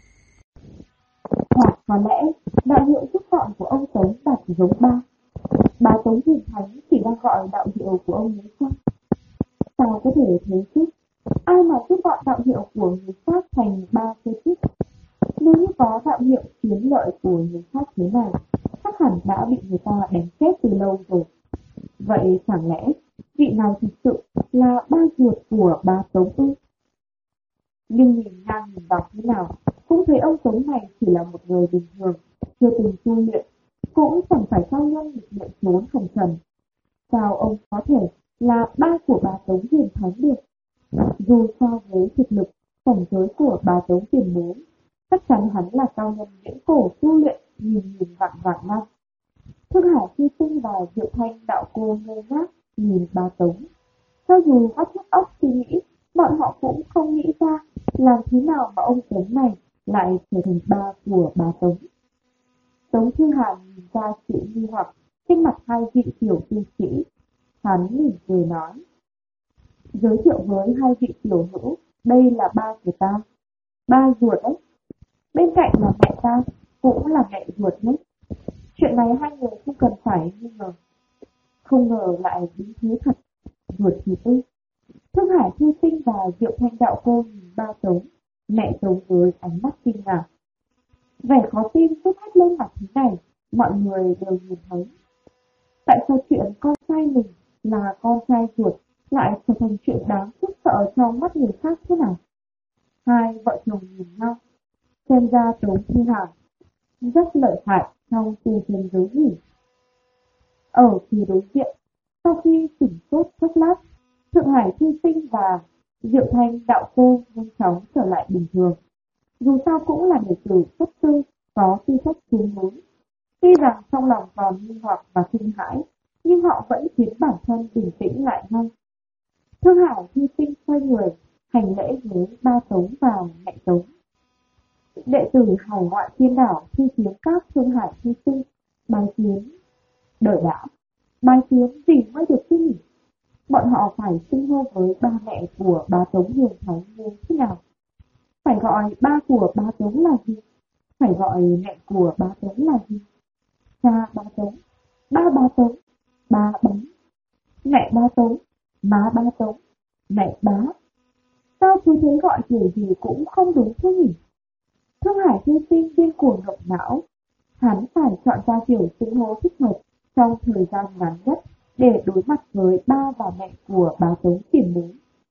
Hoặc có lẽ đạo hiệu xúc phạm của ông Tống đạt giống ba. Bá Tống Huyền Thánh chỉ đang gọi đạo hiệu của ông ấy chăng? Sao có thể thế chứ? Ai mà giúp gọi đạo hiệu của người khác thành ba cơ chứ? Nếu như có đạo hiệu chiến lợi của người khác thế này, chắc hẳn đã bị người ta đánh chết từ lâu rồi. Vậy chẳng lẽ vị nào thực sự là ba ruột của bá Tống ư? Nhưng nhìn ngang nhìn dọc thế nào, cũng thấy ông Tống này chỉ là một người bình thường, chưa từng tu luyện, cũng chẳng phải cao nhân được luyện trốn hồng trần. Sao ông có thể là ba của bá Tống Huyền Thánh được? Dù so với thực lực, cảnh giới của bá Tống tiền bối, chắc chắn hắn là cao nhân viễn cổ tu luyện nghìn vạn năm. Thương Hải Thư Sinh và Diệu Thanh đạo cô ngơ ngác nhìn bá Tống. Cho dù vắt hết óc suy nghĩ, bọn họ cũng không nghĩ ra làm thế nào mà ông Tống này lại trở thành ba của bá Tống. Tống Thư Hàn nhìn ra sự nghi hoặc trên mặt hai vị tiểu tu sĩ. Hắn mỉm cười nói. Giới thiệu với hai vị tiểu hữu, đây là ba của ta. Ba ruột đấy. Bên cạnh là mẹ ta, cũng là mẹ ruột hết. Chuyện này hai người không cần phải nghi ngờ. Không ngờ lại đúng thế thật. Ruột thì ư. Thương Hải Thư Sinh và Diệu Thanh đạo cô nhìn ba Tống, mẹ Tống với ánh mắt kinh ngạc. Vẻ khó tin xuất hết lên mặt thế này, mọi người đều nhìn thấy. Tại sao chuyện con trai mình là con trai ruột lại trở thành chuyện đáng khiếp sợ trong mắt người khác thế nào? Hai vợ chồng nhìn nhau, xem ra Tống Thư Hàn rất lợi hại trong tu chân giới nhỉ. Ở phía đối diện, sau khi sửng sốt chốc lát, Thượng Hải Thư Sinh và Diệu Thanh đạo cô nhanh chóng trở lại bình thường. Dù sao cũng là đệ tử xuất sư, có tư cách xuống núi. Tuy rằng trong lòng còn nghi hoặc và kinh hãi, nhưng họ vẫn khiến bản thân bình tĩnh lại ngay. Thương Hải Thư Sinh xoay người, hành lễ với ba Tống và mẹ Tống. Đệ tử hải ngoại thiên đảo thi kiến các Thương Hải Thư Sinh, bái kiến. Đợi đã, bái kiến gì mới được chứ nhỉ? Bọn họ phải xưng hô với ba mẹ của bá Tống Huyền Thánh như thế nào? Phải gọi ba của bá Tống là gì? Phải gọi mẹ của bá Tống là gì? Cha bá Tống, ba bá Tống, ba bánh, mẹ bá Tống, má bá Tống, mẹ bá. Sao cứ thế gọi kiểu gì cũng không đúng thế nhỉ? Thương Hải Thư Sinh điên cuồng động não. Hắn phải chọn ra kiểu xưng hô thích hợp trong thời gian ngắn nhất để đối mặt với ba và mẹ của bá Tống tiền bối.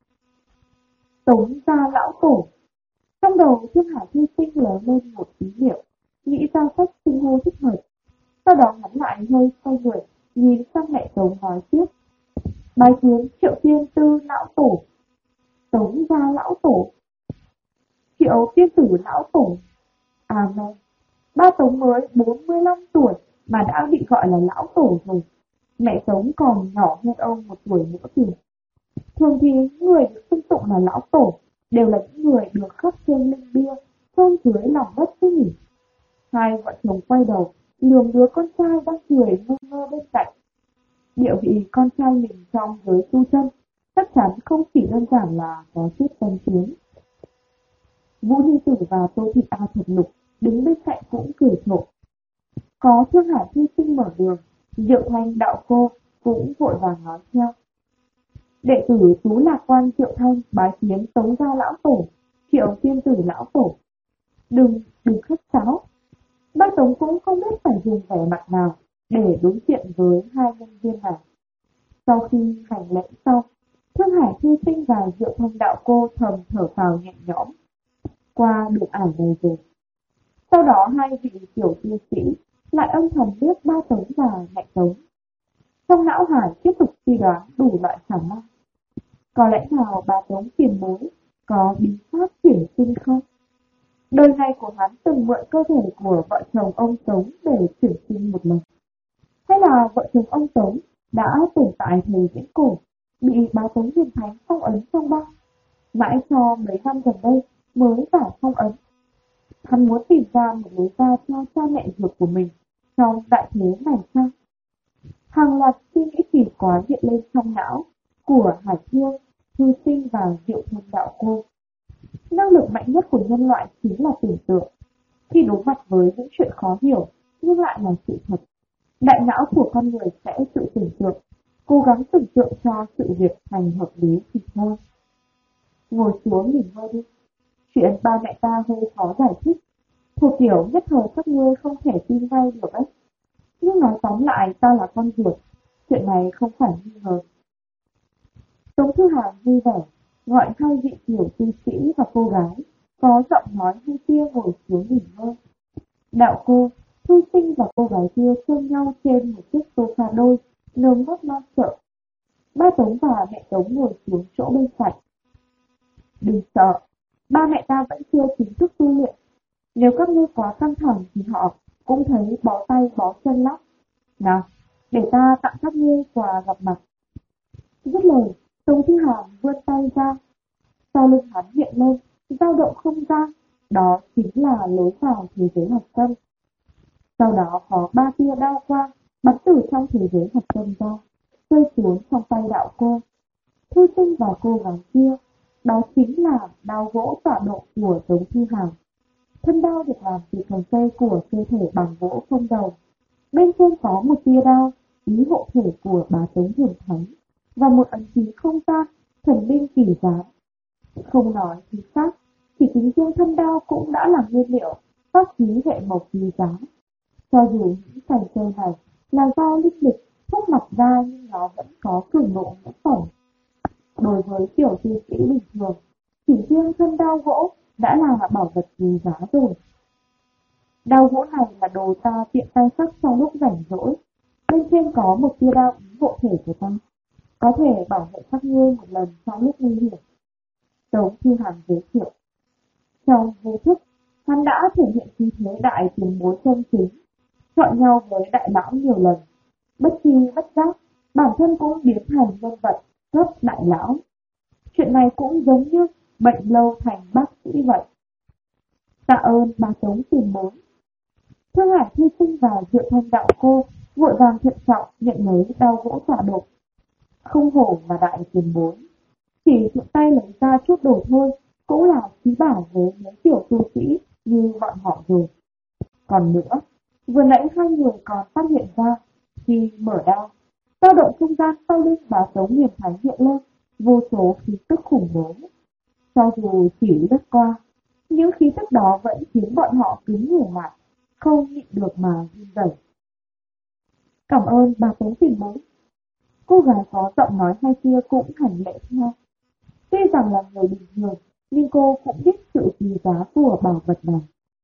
Tống gia lão tổ. Trong đầu Thương Hải Thư Sinh lóe lên một ý niệm, nghĩ ra cách xưng hô thích hợp. Sau đó hắn lại hơi xoay người, nhìn sang mẹ Tống nói tiếp. Bái kiến Triệu Tiên Tư lão tổ. Tống gia lão tổ. Triệu Tiên Tử lão tổ. Amen. Ba Tống mới 45 tuổi mà đã bị gọi là lão tổ rồi. Mẹ Tống còn nhỏ hơn ông 1 tuổi nữa kìa. Thường thì người được xưng tụng là lão tổ đều là những người được khắc trên linh bia, chôn dưới lòng đất chứ nhỉ. Hai vợ chồng quay đầu, lườm đứa con trai đang cười ngơ ngơ bên cạnh. Địa vị con trai mình trong giới tu chân chắc chắn không chỉ đơn giản là có chút tân tiến. Vũ Nhi Tử và Tô Thị A Thập Lục đứng bên cạnh cũng cười trộm. Có Thương Hải Thư Sinh mở đường, Diệu Thanh đạo cô cũng vội vàng nói theo. Đệ tử Tú Lạc Quan Diệu Thanh bái kiến Tống gia lão tổ, Triệu Tiên Tử lão tổ. Đừng khách sáo. Ba Tống cũng không biết phải dùng vẻ mặt nào để đối diện với hai nhân viên này. Sau khi hành lễ xong, Thương Hải Thư Sinh và Diệu Thanh đạo cô thầm thở phào nhẹ nhõm. Qua được ải này rồi. Sau đó hai vị tiểu tu sĩ lại âm thầm biết ba Tống và mẹ Tống. Trong não Hải tiếp tục suy đoán đủ loại khả năng. Có lẽ nào bà Tống tiền bối có bí pháp chuyển sinh không? Đời này của hắn từng mượn cơ thể của vợ chồng ông Tống để chuyển sinh một lần. Hay là vợ chồng ông Tống đã tồn tại thời viễn cổ, bị bá Tống Huyền Thánh phong ấn trong băng, mãi cho mấy năm gần đây mới giải phong ấn. Hắn muốn tìm ra một lối ra cho cha mẹ ruột của mình trong đại thế này sao? Hàng loạt suy nghĩ kỳ quái hiện lên trong não của Hải Thương, Thư Sinh và Diệu Thanh đạo cô. Năng lực mạnh nhất của nhân loại chính là tưởng tượng. Khi đối mặt với những chuyện khó hiểu nhưng lại là sự thật, đại não của con người sẽ tự tưởng tượng, cố gắng tưởng tượng cho sự việc thành hợp lý thì thôi. Ngồi xuống nghỉ ngơi đi. Chuyện ba mẹ ta hơi khó giải thích, thuộc kiểu nhất thời các ngươi không thể tin ngay được ấy. Nhưng nói tóm lại ta là con ruột, chuyện này không phải nghi ngờ. Tống Thư Hàn vui vẻ, gọi hai vị tiểu tu sĩ và cô gái, có giọng nói như kia ngồi xuống nghỉ ngơi. Đạo cô, Thư Sinh và cô gái kia chôn nhau trên một chiếc sofa đôi, nơm nớp lo sợ. Ba Tống và mẹ Tống ngồi xuống chỗ bên cạnh. Đừng sợ, ba mẹ ta vẫn chưa chính thức tu luyện. Nếu các ngươi quá căng thẳng thì họ cũng thấy bó tay bó chân lắm. Nào, để ta tặng các ngươi quà gặp mặt. Dứt lời, Tống Thư Hàn vươn tay ra. Sau lưng hắn hiện lên, dao động không gian. Đó chính là lối vào thế giới học sân. Sau đó có 3 tia đao quang bắn từ trong thế giới hạt tâm ra, rơi xuống trong tay đạo cô. Thư Sinh và cô gái kia, đó chính là đao gỗ tọa độ của Tống Thư Hàm. Thân đao được làm từ phần cây của cơ thể bằng gỗ không đầu. Bên trên có một tia đao, ý hộ thể của bá Tống Huyền Thánh, và một ấn ký không gian, thần binh kỳ giá. Không nói thứ khác, chỉ tính riêng thân đao cũng đã là nguyên liệu, pháp khí hệ mộc quý giá. Cho dù những sành chơi này là do linh lịch thúc mặt ra, nhưng nó vẫn có cường độ ngũ phẩm. Đối với tiểu tu sĩ bình thường, chỉ riêng thân đao gỗ đã là bảo vật quý giá rồi. Đao gỗ này là đồ ta tiện tay sắc trong lúc rảnh rỗi. Bên trên có một tia đao ý hộ thể của ta, có thể bảo vệ các ngươi một lần trong lúc nguy hiểm. Tống Thư Hàm giới thiệu. Trong vô thức, hắn đã thể hiện khí thế đại tiền bối chân chính, chọn nhau với đại lão nhiều lần. Bất chi bất giác, bản thân cũng biến thành nhân vật cấp đại lão. Chuyện này cũng giống như bệnh lâu thành bác sĩ vậy. Tạ ơn bá Tống tiền bối. Thương Hải Thư Sinh và Diệu Thanh đạo cô vội vàng thận trọng nhận lấy đao gỗ tọa độ. Không hổ là đại tiền bối, chỉ thuận tay lấy ra chút đồ thôi cũng là quý bảo với những tiểu tu sĩ như bọn họ rồi. Còn nữa, vừa nãy hai người còn phát hiện ra, khi mở đao, dao động không gian sau lưng bá Tống Huyền Thánh hiện lên vô số khí tức khủng bố. Cho dù chỉ lướt qua, những khí tức đó vẫn khiến bọn họ cứng người lại, không nhịn được mà run rẩy. Cảm ơn bá Tống tiền bối. Cô gái có giọng nói hay kia cũng hành lễ theo. Tuy rằng là người bình thường, nhưng cô cũng biết sự quý giá của bảo vật này.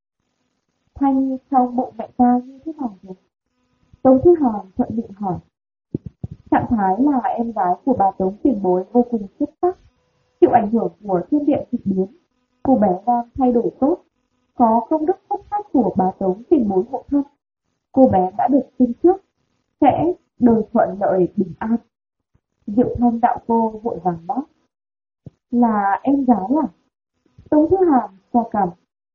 Thanh trong bụng mẹ ta như thế nào rồi? Tống Thư Hàm thuận miệng hỏi. Trạng thái là em gái của bà Tống tiền bối vô cùng xuất sắc, chịu ảnh hưởng của thiên địa dị biến. Cô bé đang thay đổi tốt, có công đức xuất sắc của bà Tống tiền bối hộ thân. Cô bé đã được sinh trước, sẽ đời thuận lợi bình an. Diệu Thanh đạo cô vội vàng đáp. Là em gái à? Tống Thư Hàm xoa cằm.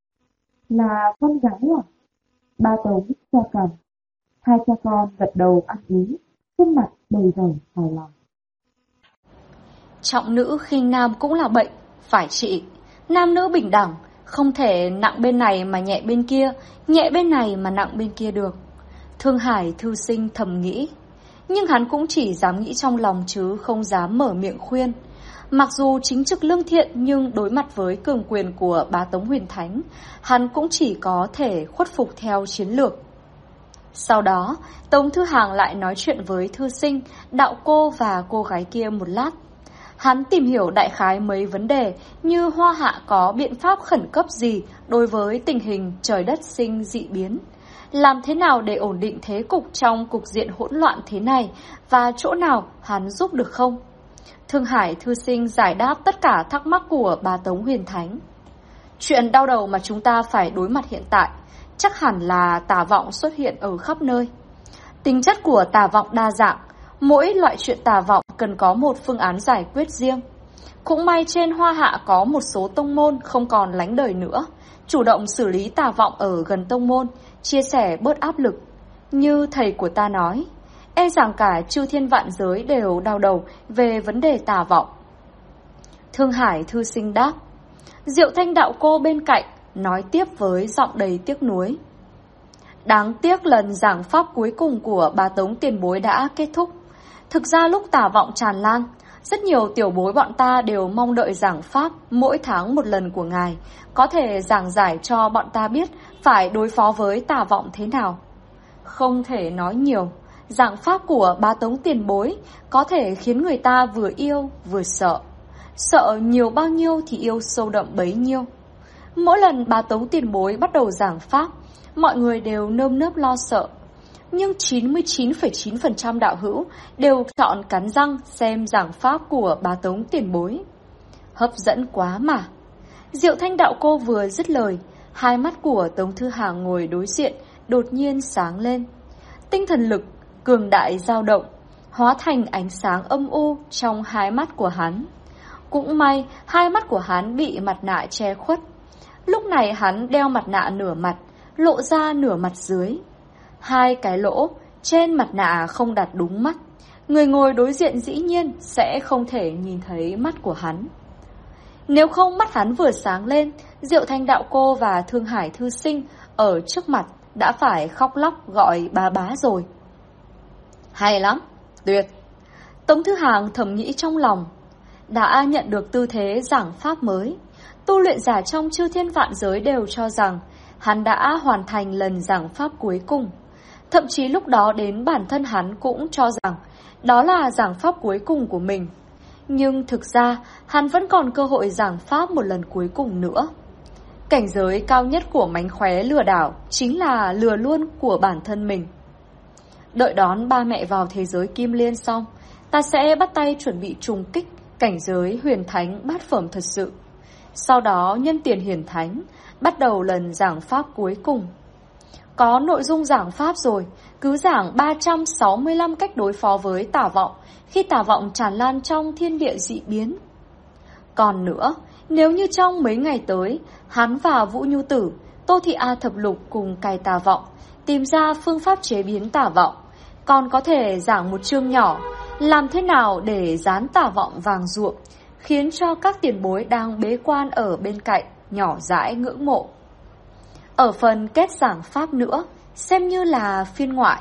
Là con gái à? Ba Tống xoa cằm. Hai cha con gật đầu ăn ý, khuôn mặt đầy vẻ hài lòng. Trọng nữ khinh nam cũng là bệnh, phải trị. Nam nữ bình đẳng, không thể nặng bên này mà nhẹ bên kia, nhẹ bên này mà nặng bên kia được. Thương Hải Thư Sinh thầm nghĩ, nhưng hắn cũng chỉ dám nghĩ trong lòng chứ không dám mở miệng khuyên. Mặc dù chính trực lương thiện, nhưng đối mặt với cường quyền của bá Tống Huyền Thánh, hắn cũng chỉ có thể khuất phục theo chiến lược. Sau đó, Tống Thư Hàng lại nói chuyện với Thư Sinh, đạo cô và cô gái kia một lát. Hắn tìm hiểu đại khái mấy vấn đề như Hoa Hạ có biện pháp khẩn cấp gì đối với tình hình trời đất sinh dị biến, làm thế nào để ổn định thế cục trong cục diện hỗn loạn thế này, và chỗ nào hắn giúp được không. Thương Hải Thư Sinh giải đáp tất cả thắc mắc của bá Tống Huyền Thánh. Chuyện đau đầu mà chúng ta phải đối mặt hiện tại chắc hẳn là tà vọng xuất hiện ở khắp nơi. Tính chất của tà vọng đa dạng, mỗi loại chuyện tà vọng cần có một phương án giải quyết riêng. Cũng may trên Hoa Hạ có một số tông môn không còn lánh đời nữa, chủ động xử lý tà vọng ở gần tông môn, chia sẻ bớt áp lực. Như thầy của ta nói, e rằng cả chư thiên vạn giới đều đau đầu về vấn đề tà vọng. Thương Hải Thư Sinh đáp. Diệu Thanh đạo cô bên cạnh nói tiếp với giọng đầy tiếc nuối. Đáng tiếc lần giảng pháp cuối cùng của bá Tống tiền bối đã kết thúc. Thực ra lúc tà vọng tràn lan, rất nhiều tiểu bối bọn ta đều mong đợi giảng pháp mỗi tháng một lần của ngài, có thể giảng giải cho bọn ta biết phải đối phó với tà vọng thế nào. Không thể nói nhiều, giảng pháp của bá Tống tiền bối có thể khiến người ta vừa yêu vừa sợ. Sợ nhiều bao nhiêu thì yêu sâu đậm bấy nhiêu. Mỗi lần bá Tống tiền bối bắt đầu giảng pháp, mọi người đều nơm nớp lo sợ. Nhưng 99,9% đạo hữu đều chọn cắn răng xem giảng pháp của bá Tống tiền bối. Hấp dẫn quá mà. Diệu Thanh đạo cô vừa dứt lời, hai mắt của Tống Thư Hàng ngồi đối diện đột nhiên sáng lên. Tinh thần lực cường đại dao động, hóa thành ánh sáng âm u trong hai mắt của hắn. Cũng may hai mắt của hắn bị mặt nạ che khuất. Lúc này hắn đeo mặt nạ nửa mặt, lộ ra nửa mặt dưới. 2 cái lỗ trên mặt nạ không đặt đúng mắt. Người ngồi đối diện dĩ nhiên sẽ không thể nhìn thấy mắt của hắn. Nếu không mắt hắn vừa sáng lên, Diệu Thanh đạo cô và Thương Hải thư sinh ở trước mặt đã phải khóc lóc gọi bá rồi. Hay lắm, tuyệt. Tống Thư Hàng thầm nghĩ trong lòng. Đã nhận được tư thế giảng pháp mới, tu luyện giả trong chư thiên vạn giới đều cho rằng hắn đã hoàn thành lần giảng pháp cuối cùng. Thậm chí lúc đó đến bản thân hắn cũng cho rằng đó là giảng pháp cuối cùng của mình. Nhưng thực ra hắn vẫn còn cơ hội giảng pháp một lần cuối cùng nữa. Cảnh giới cao nhất của mánh khóe lừa đảo chính là lừa luôn của bản thân mình. Đợi đón ba mẹ vào thế giới Kim Liên xong, ta sẽ bắt tay chuẩn bị trùng kích cảnh giới huyền thánh bát phẩm thật sự. Sau đó nhân tiền hiển thánh, bắt đầu lần giảng pháp cuối cùng. Có nội dung giảng pháp rồi, cứ giảng 365 cách đối phó với tà vọng khi tà vọng tràn lan trong thiên địa dị biến. Còn nữa, nếu như trong mấy ngày tới, hắn và Vũ Nhu Tử, Tô Thị A Thập Lục cùng cày tà vọng, tìm ra phương pháp chế biến tà vọng, còn có thể giảng một chương nhỏ, làm thế nào để dán tà vọng vàng ruộm, khiến cho các tiền bối đang bế quan ở bên cạnh nhỏ dãi ngưỡng mộ. Ở phần kết giảng pháp nữa, xem như là phiên ngoại.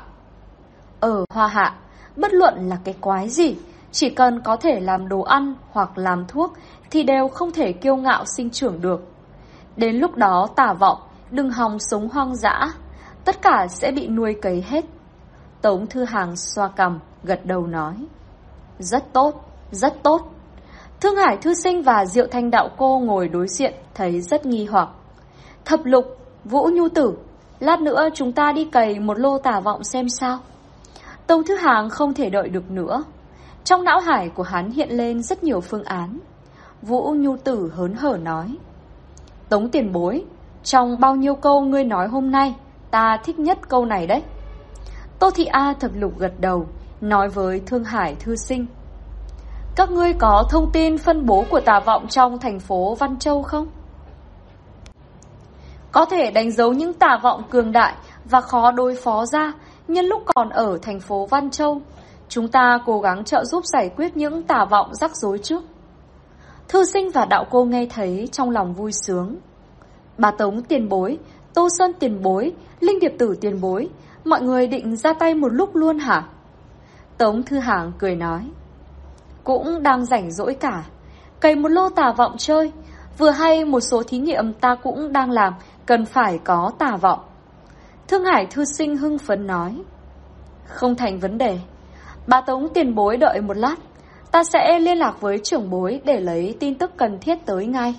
Ở Hoa Hạ, bất luận là cái quái gì, chỉ cần có thể làm đồ ăn hoặc làm thuốc thì đều không thể kiêu ngạo sinh trưởng được. Đến lúc đó tà vọng, đừng hòng sống hoang dã, tất cả sẽ bị nuôi cấy hết. Tống Thư Hàng xoa cằm, gật đầu nói. Rất tốt, rất tốt. Thương Hải thư sinh và Diệu Thanh đạo cô ngồi đối diện thấy rất nghi hoặc. Thập Lục, Vũ Nhu Tử, lát nữa chúng ta đi cày một lô tà vọng xem sao. Tống Thư Hàng không thể đợi được nữa. Trong não hải của hắn hiện lên rất nhiều phương án. Vũ Nhu Tử hớn hở nói. Tống tiền bối, trong bao nhiêu câu ngươi nói hôm nay, ta thích nhất câu này đấy. Tô Thị A Thập Lục gật đầu, nói với Thương Hải thư sinh. Các ngươi có thông tin phân bố của tà vọng trong thành phố Văn Châu không? Có thể đánh dấu những tà vọng cường đại và khó đối phó ra nhân lúc còn ở thành phố Văn Châu. Chúng ta cố gắng trợ giúp giải quyết những tà vọng rắc rối trước. Thư sinh và đạo cô nghe thấy trong lòng vui sướng. Bà Tống tiền bối, Tô Sơn tiền bối, Linh Điệp Tử tiền bối, mọi người định ra tay một lúc luôn hả? Tống Thư Hàng cười nói. Cũng đang rảnh rỗi cả, cày một lô tà vọng chơi. Vừa hay một số thí nghiệm ta cũng đang làm, cần phải có tà vọng. Thương Hải thư sinh hưng phấn nói. Không thành vấn đề. Bà Tống tiền bối đợi một lát, ta sẽ liên lạc với trưởng bối để lấy tin tức cần thiết tới ngay.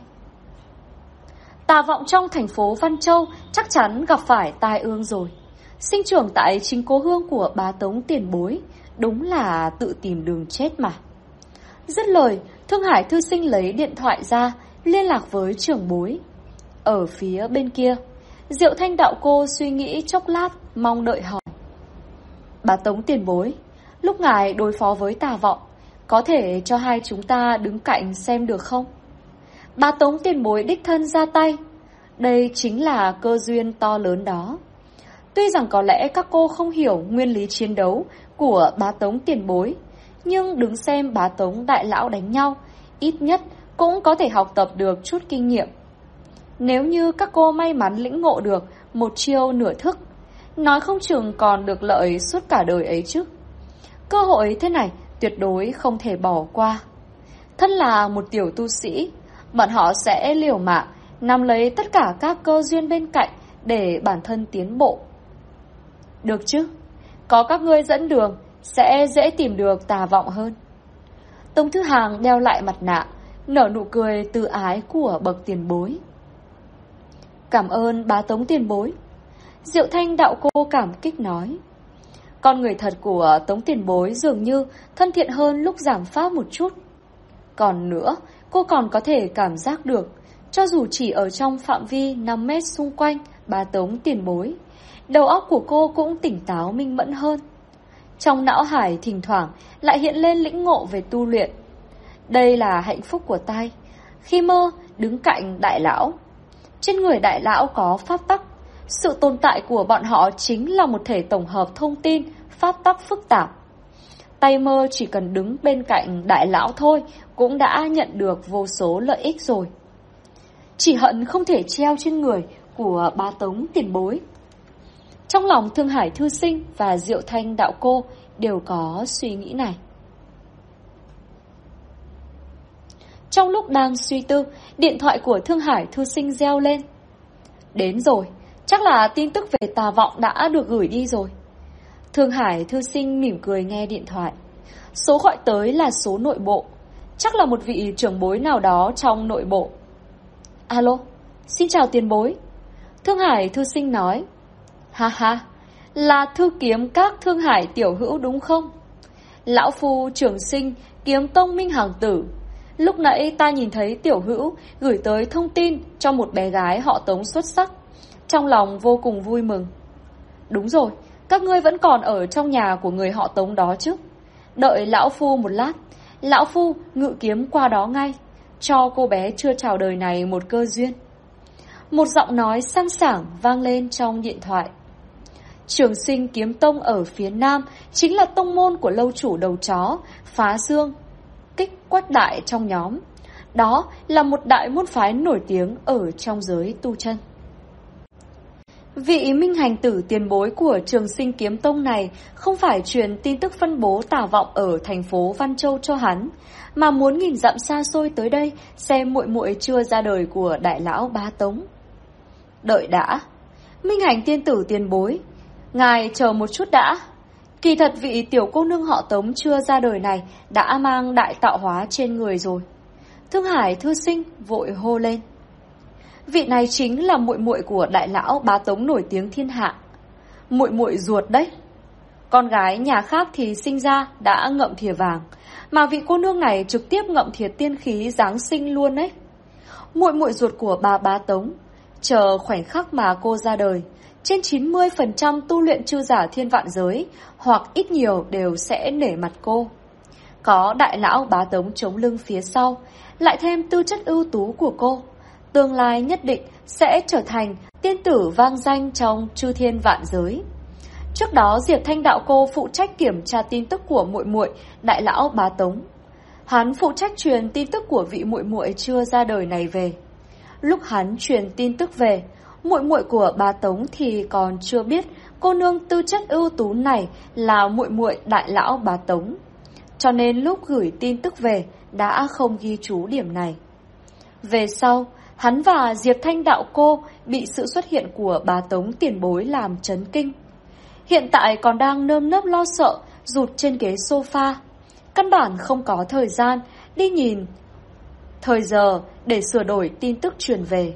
Tà vọng trong thành phố Văn Châu chắc chắn gặp phải tai ương rồi. Sinh trưởng tại chính cố hương của bà Tống tiền bối, đúng là tự tìm đường chết mà. Dứt lời, Thương Hải thư sinh lấy điện thoại ra, liên lạc với trưởng bối. Ở phía bên kia, Diệu Thanh đạo cô suy nghĩ chốc lát, mong đợi hỏi. Bà Tống tiền bối, lúc ngài đối phó với tà vọng, có thể cho hai chúng ta đứng cạnh xem được không? Bà Tống tiền bối đích thân ra tay. Đây chính là cơ duyên to lớn đó. Tuy rằng có lẽ các cô không hiểu nguyên lý chiến đấu của bá Tống tiền bối, nhưng đứng xem bá Tống đại lão đánh nhau, ít nhất cũng có thể học tập được chút kinh nghiệm. Nếu như các cô may mắn lĩnh ngộ được một chiêu nửa thức, nói không chừng còn được lợi suốt cả đời ấy chứ. Cơ hội thế này tuyệt đối không thể bỏ qua. Thân là một tiểu tu sĩ, bọn họ sẽ liều mạng nắm lấy tất cả các cơ duyên bên cạnh để bản thân tiến bộ. Được chứ, có các ngươi dẫn đường sẽ dễ tìm được tà vọng hơn. Tống Thư Hàng đeo lại mặt nạ, nở nụ cười từ ái của bậc tiền bối. Cảm ơn bá Tống tiền bối. Diệu Thanh đạo cô cảm kích nói. Con người thật của Tống tiền bối dường như thân thiện hơn lúc giảng pháp một chút. Còn nữa, cô còn có thể cảm giác được, cho dù chỉ ở trong phạm vi 5 mét xung quanh bá Tống tiền bối, đầu óc của cô cũng tỉnh táo minh mẫn hơn. Trong não hải thỉnh thoảng lại hiện lên lĩnh ngộ về tu luyện. Đây là hạnh phúc của tai, khi mơ đứng cạnh đại lão. Trên người đại lão có pháp tắc, Sự tồn tại của bọn họ chính là một thể tổng hợp thông tin, pháp tắc phức tạp. Tay mơ chỉ cần đứng bên cạnh đại lão thôi cũng đã nhận được vô số lợi ích rồi. Chỉ hận không thể treo trên người của bá Tống tiền bối. Trong lòng Thương Hải thư sinh và Diệu Thanh đạo cô đều có suy nghĩ này. Trong lúc đang suy tư, điện thoại của Thương Hải thư sinh reo lên. Đến rồi, chắc là tin tức về Tà Vọng đã được gửi đi rồi. Thương Hải thư sinh mỉm cười nghe điện thoại. Số gọi tới là số nội bộ, chắc là một vị trưởng bối nào đó trong nội bộ. Alo, xin chào tiền bối. Thương Hải thư sinh nói. Ha ha, là thư kiếm các Thương Hải tiểu hữu đúng không? Lão phu trường sinh kiếm tông Minh Hàng Tử. Lúc nãy ta nhìn thấy tiểu hữu gửi tới thông tin cho một bé gái họ Tống xuất sắc, trong lòng vô cùng vui mừng. Đúng rồi, các ngươi vẫn còn ở trong nhà của người họ Tống đó chứ? Đợi lão phu một lát, lão phu ngự kiếm qua đó ngay, cho cô bé chưa chào đời này một cơ duyên. Một giọng nói sang sảng vang lên trong điện thoại. Trường sinh kiếm tông ở phía nam chính là tông môn của lâu chủ đầu chó, Phá Dương, Kích Quách Đại trong nhóm. Đó là một đại môn phái nổi tiếng ở trong giới tu chân. Vị Minh Hành Tử tiền bối của Trường Sinh Kiếm Tông này không phải truyền tin tức phân bố Tà Vọng ở thành phố Văn Châu cho hắn, mà muốn nghìn dặm xa xôi tới đây xem muội muội chưa ra đời của đại lão Bá Tống. Đợi đã, Minh Hành tiên tử tiền bối, ngài chờ một chút đã. Kỳ thật vị tiểu cô nương họ Tống chưa ra đời này đã mang đại tạo hóa trên người rồi. Thương Hải thư sinh vội hô lên. Vị này chính là muội muội của đại lão Bá Tống nổi tiếng thiên hạ. Muội muội ruột đấy. Con gái nhà khác thì sinh ra đã ngậm thìa vàng, mà vị cô nương này trực tiếp ngậm thìa tiên khí giáng sinh luôn đấy. Muội muội ruột của bà Bá Tống, chờ khoảnh khắc mà cô ra đời, trên 90% tu luyện chư giả thiên vạn giới hoặc ít nhiều đều sẽ nể mặt cô. Có đại lão Bá Tống chống lưng phía sau, lại thêm tư chất ưu tú của cô, tương lai nhất định sẽ trở thành tiên tử vang danh trong chư thiên vạn giới. Trước đó Diệp Thanh đạo cô phụ trách kiểm tra tin tức của muội muội đại lão Bá Tống. Hắn phụ trách truyền tin tức của vị muội muội chưa ra đời này về. Lúc hắn truyền tin tức về, muội muội của Bá Tống thì còn chưa biết cô nương tư chất ưu tú này là muội muội đại lão Bá Tống. Cho nên lúc gửi tin tức về đã không ghi chú điểm này. Về sau, hắn và Diệp Thanh đạo cô bị sự xuất hiện của Bá Tống tiền bối làm chấn kinh. Hiện tại còn đang nơm nớp lo sợ, rụt trên ghế sofa. Căn bản không có thời gian đi nhìn thời giờ để sửa đổi tin tức truyền về.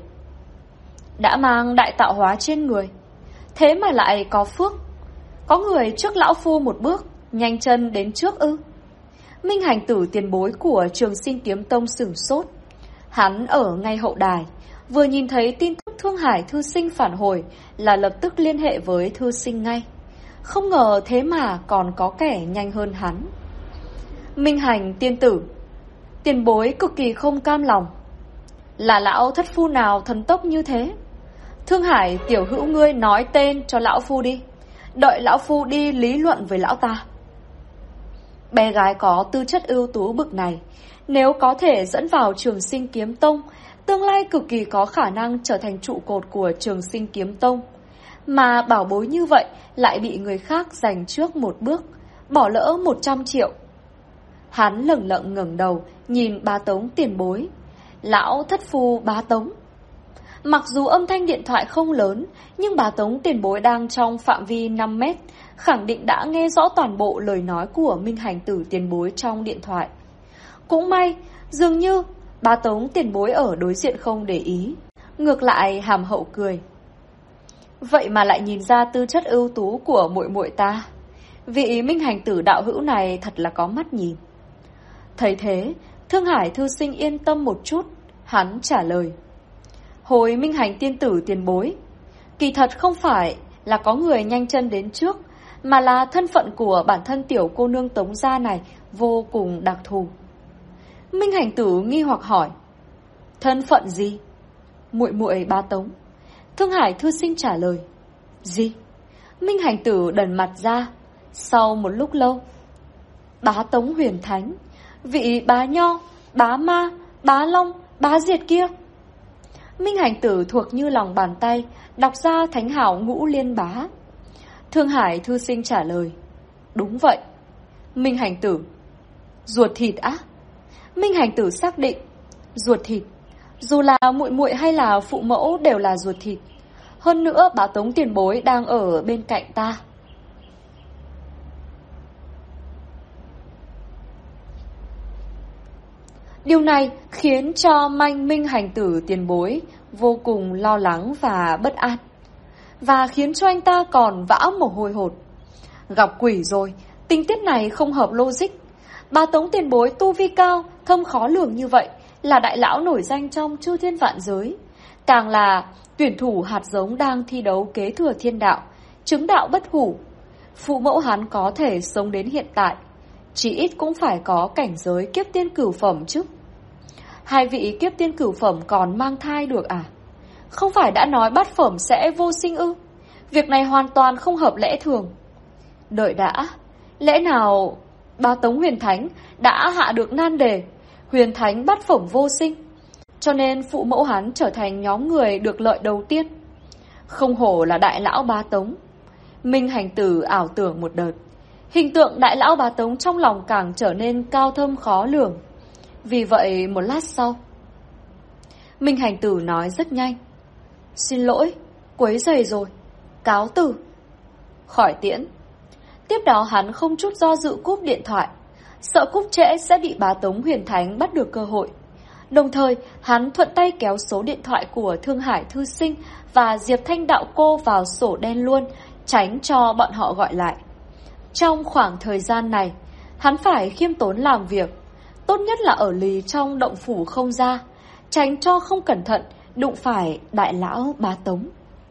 Đã mang đại tạo hóa trên người, thế mà lại có phước. Có người trước lão phu một bước, nhanh chân đến trước ư? Minh Hành Tử tiền bối của Trường Sinh Kiếm Tông sửng sốt. Hắn ở ngay hậu đài, vừa nhìn thấy tin tức Thương Hải thư sinh phản hồi là lập tức liên hệ với thư sinh ngay. Không ngờ thế mà còn có kẻ nhanh hơn hắn. Minh Hành tiên tử, tiền bối cực kỳ không cam lòng. Là lão thất phu nào thần tốc như thế? Thương Hải tiểu hữu ngươi nói tên cho lão phu đi, đợi lão phu đi lý luận với lão ta. Bé gái có tư chất ưu tú bực này, nếu có thể dẫn vào Trường Sinh Kiếm Tông, tương lai cực kỳ có khả năng trở thành trụ cột của Trường Sinh Kiếm Tông. Mà bảo bối như vậy lại bị người khác giành trước một bước, bỏ lỡ 100 triệu. Hắn lẳng lặng ngẩng đầu nhìn Bá Tống tiền bối. Lão thất phu Bá Tống. Mặc dù âm thanh điện thoại không lớn, nhưng Bá Tống tiền bối đang trong phạm vi 5 mét, khẳng định đã nghe rõ toàn bộ lời nói của Minh Hành Tử tiền bối trong điện thoại. Cũng may, dường như Bá Tống tiền bối ở đối diện không để ý, ngược lại hàm hậu cười. Vậy mà lại nhìn ra tư chất ưu tú của muội muội ta. Vị Minh Hành Tử đạo hữu này thật là có mắt nhìn. Thấy thế, Thương Hải thư sinh yên tâm một chút, hắn trả lời. Hồi Minh Hành tiên tử tiền bối, kỳ thật không phải là có người nhanh chân đến trước, mà là thân phận của bản thân tiểu cô nương Tống gia này vô cùng đặc thù. Minh Hành Tử nghi hoặc hỏi. Thân phận gì? Muội muội Bá Tống, Thương Hải thư sinh trả lời. Gì? Minh Hành Tử đần mặt ra. Sau một lúc lâu, bá Tống Huyền Thánh, vị bá Nho, bá Ma, bá Long, bá Diệt kia. Minh Hành Tử thuộc như lòng bàn tay, đọc ra thánh hảo ngũ liên bá. Thương Hải thư sinh trả lời. Đúng vậy. Minh Hành Tử. Ruột thịt á? Minh Hành Tử xác định. Ruột thịt. Dù là muội muội hay là phụ mẫu đều là ruột thịt. Hơn nữa bá Tống tiền bối đang ở bên cạnh ta. Điều này khiến cho Minh Hành Tử tiền bối vô cùng lo lắng và bất an, và khiến cho anh ta còn vã mồ hôi hột. Gặp quỷ rồi, tình tiết này không hợp logic. Bá Tống tiền bối tu vi cao, thâm khó lường như vậy, là đại lão nổi danh trong chư thiên vạn giới, càng là tuyển thủ hạt giống đang thi đấu kế thừa thiên đạo, chứng đạo bất hủ. Phụ mẫu hắn có thể sống đến hiện tại, chỉ ít cũng phải có cảnh giới kiếp tiên cửu phẩm chứ. Hai vị kiếp tiên cửu phẩm còn mang thai được à? Không phải đã nói bát phẩm sẽ vô sinh ư? Việc này hoàn toàn không hợp lẽ thường. Đợi đã, lẽ nào bá Tống Huyền Thánh đã hạ được nan đề Huyền Thánh bát phẩm vô sinh, cho nên phụ mẫu hắn trở thành nhóm người được lợi đầu tiên? Không hổ là đại lão bá Tống. Minh Hành Tử ảo tưởng một đợt, hình tượng đại lão bá Tống trong lòng càng trở nên cao thâm khó lường. Vì vậy một lát sau, Minh Hành Tử nói rất nhanh. Xin lỗi, quấy rầy rồi, cáo từ. Khỏi tiễn. Tiếp đó hắn không chút do dự cúp điện thoại, sợ cúp trễ sẽ bị bá Tống Huyền Thánh bắt được cơ hội. Đồng thời hắn thuận tay kéo số điện thoại của Thương Hải thư sinh và Diệp Thanh đạo cô vào sổ đen luôn, tránh cho bọn họ gọi lại. Trong khoảng thời gian này, hắn phải khiêm tốn làm việc, tốt nhất là ở lì trong động phủ không ra, tránh cho không cẩn thận đụng phải đại lão bá Tống.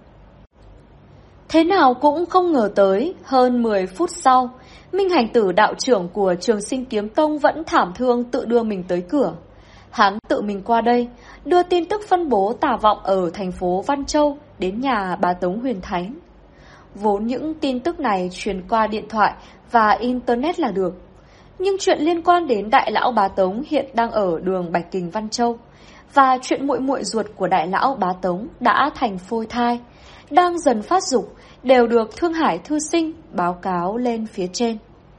Thế nào cũng không ngờ tới, hơn 10 phút sau, Minh Hành Tử đạo trưởng của Trường Sinh Kiếm Tông vẫn thảm thương tự đưa mình tới cửa. Hắn tự mình qua đây, đưa tin tức phân bố tà vọng ở thành phố Văn Châu đến nhà bá Tống Huyền Thánh. Vốn những tin tức này truyền qua điện thoại và internet là được, nhưng chuyện liên quan đến đại lão bá Tống hiện đang ở đường Bạch Kình Văn Châu, và chuyện muội muội ruột của đại lão bá Tống đã thành phôi thai, đang dần phát dục, đều được Thương Hải thư sinh báo cáo lên phía trên.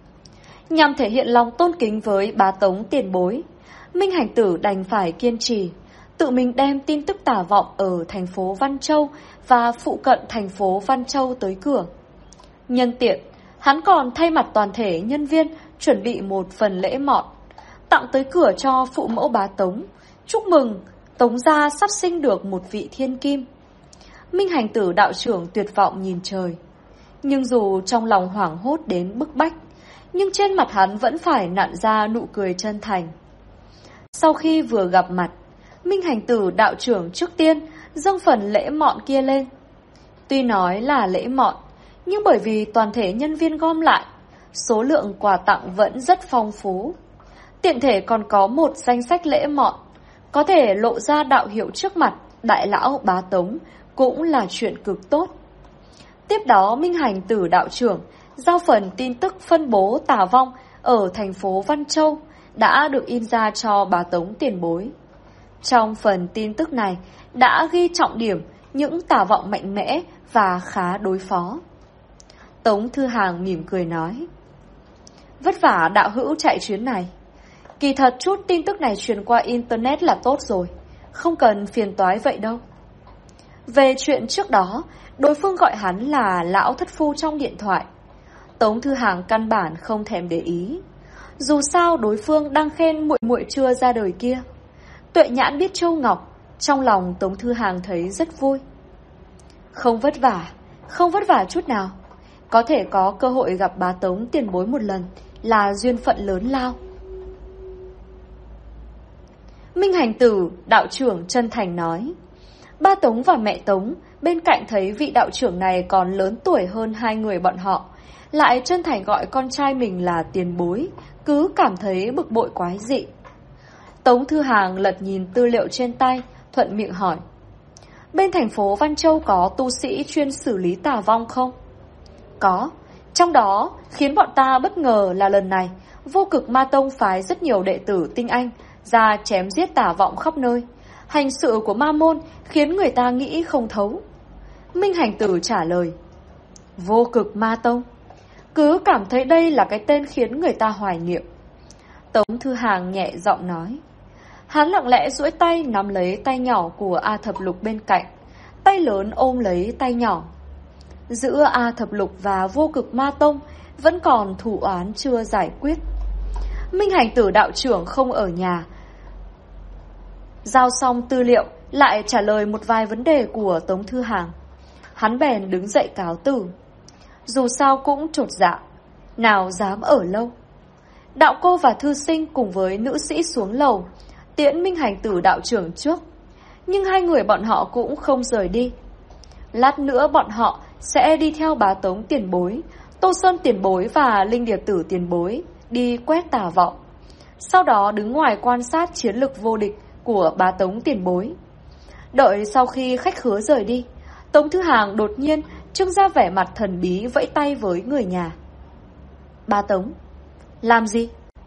Nhằm thể hiện lòng tôn kính với bá Tống tiền bối, Minh Hành Tử đành phải kiên trì, tự mình đem tin tức tà vọng ở thành phố Văn Châu và phụ cận thành phố Văn Châu tới cửa. Nhân tiện, hắn còn thay mặt toàn thể nhân viên chuẩn bị một phần lễ mọn, tặng tới cửa cho phụ mẫu bá Tống, chúc mừng Tống gia sắp sinh được một vị thiên kim. Minh Hành Tử đạo trưởng tuyệt vọng nhìn trời. Nhưng dù trong lòng hoảng hốt đến bức bách, nhưng trên mặt hắn vẫn phải nặn ra nụ cười chân thành. Sau khi vừa gặp mặt, Minh Hành Tử đạo trưởng trước tiên dâng phần lễ mọn kia lên. Tuy nói là lễ mọn, nhưng bởi vì toàn thể nhân viên gom lại, số lượng quà tặng vẫn rất phong phú. Tiện thể còn có một danh sách lễ mọn, có thể lộ ra đạo hiệu trước mặt đại lão bá Tống, cũng là chuyện cực tốt. Tiếp đó Minh Hành Tử đạo trưởng giao phần tin tức phân bố tà vong ở thành phố Văn Châu đã được in ra cho bá Tống tiền bối. Trong phần tin tức này đã ghi trọng điểm những tà vọng mạnh mẽ và khá đối phó. Tống Thư Hàng mỉm cười nói, vất vả đạo hữu chạy chuyến này. Kỳ thật chút tin tức này truyền qua internet là tốt rồi, không cần phiền toái vậy đâu. Về chuyện trước đó, đối phương gọi hắn là lão thất phu trong điện thoại, Tống Thư Hàng căn bản không thèm để ý. Dù sao đối phương đang khen muội muội chưa ra đời kia. Tuệ nhãn biết châu ngọc, trong lòng Tống Thư Hàng thấy rất vui. Không vất vả chút nào. Có thể có cơ hội gặp bá Tống tiền bối một lần là duyên phận lớn lao. Minh Hành Tử đạo trưởng chân thành nói. Ba Tống và mẹ Tống bên cạnh thấy vị đạo trưởng này còn lớn tuổi hơn hai người bọn họ, lại chân thành gọi con trai mình là tiền bối, cứ cảm thấy bực bội quái dị. Tống Thư Hàng lật nhìn tư liệu trên tay, thuận miệng hỏi, Bên thành phố Văn Châu có tu sĩ chuyên xử lý tà vong không? Có. Trong đó khiến bọn ta bất ngờ là lần này Vô Cực Ma Tông phái rất nhiều đệ tử tinh anh ra chém giết tà vọng khắp nơi. Hành sự của ma môn khiến người ta nghĩ không thấu. Minh Hành Tử trả lời. Vô Cực Ma Tông? Cứ cảm thấy đây là cái tên khiến người ta hoài niệm. Tống Thư Hàng nhẹ giọng nói. Hắn lặng lẽ duỗi tay nắm lấy tay nhỏ của A Thập Lục bên cạnh, tay lớn ôm lấy tay nhỏ. Giữa A Thập Lục và Vô Cực Ma Tông vẫn còn thù oán chưa giải quyết. Minh Hành Tử đạo trưởng không ở nhà. Giao xong tư liệu, lại trả lời một vài vấn đề của Tống Thư Hàng. Hắn bèn đứng dậy cáo từ. Dù sao cũng chột dạ, nào dám ở lâu. Đạo cô và thư sinh cùng với nữ sĩ xuống lầu, tiễn Minh Hành Tử đạo trưởng trước. Nhưng hai người bọn họ cũng không rời đi. Lát nữa bọn họ sẽ đi theo Bá Tống tiền bối, Tô Sơn tiền bối và Linh Điệp Tử tiền bối đi quét tà vọng. Sau đó đứng ngoài quan sát chiến lực vô địch của Bá Tống tiền bối. Đợi sau khi khách khứa rời đi, Tống Thư Hàng đột nhiên trưng ra vẻ mặt thần bí vẫy tay với người nhà. Bá Tống, làm gì?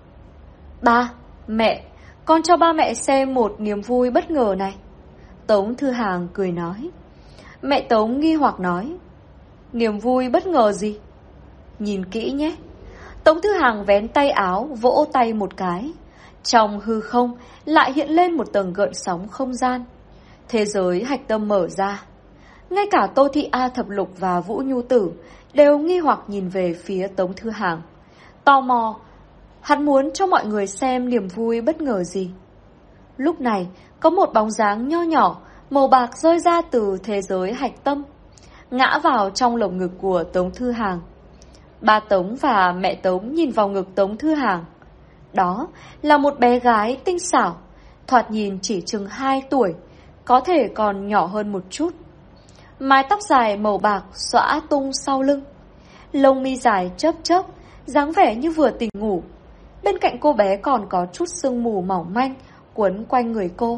Ba, mẹ, con cho ba mẹ xem một niềm vui bất ngờ này. Tống Thư Hàng cười nói. Mẹ Tống nghi hoặc nói. Niềm vui bất ngờ gì? Nhìn kỹ nhé. Tống Thư Hàng vén tay áo, vỗ tay một cái. Trong hư không lại hiện lên một tầng gợn sóng không gian. Thế giới hạch tâm mở ra. Ngay cả Tô Thị A Thập Lục và Vũ Nhu Tử đều nghi hoặc nhìn về phía Tống Thư Hàng. Tò mò, hắn muốn cho mọi người xem niềm vui bất ngờ gì. Lúc này, có một bóng dáng nho nhỏ, màu bạc rơi ra từ thế giới hạch tâm, ngã vào trong lồng ngực của Tống Thư Hàng. Ba Tống và mẹ Tống nhìn vào ngực Tống Thư Hàng. Đó là một bé gái tinh xảo, thoạt nhìn chỉ chừng 2 tuổi, có thể còn nhỏ hơn một chút. Mái tóc dài màu bạc xõa tung sau lưng, lông mi dài chớp chớp, dáng vẻ như vừa tỉnh ngủ. Bên cạnh cô bé còn có chút sương mù mỏng manh quấn quanh người cô.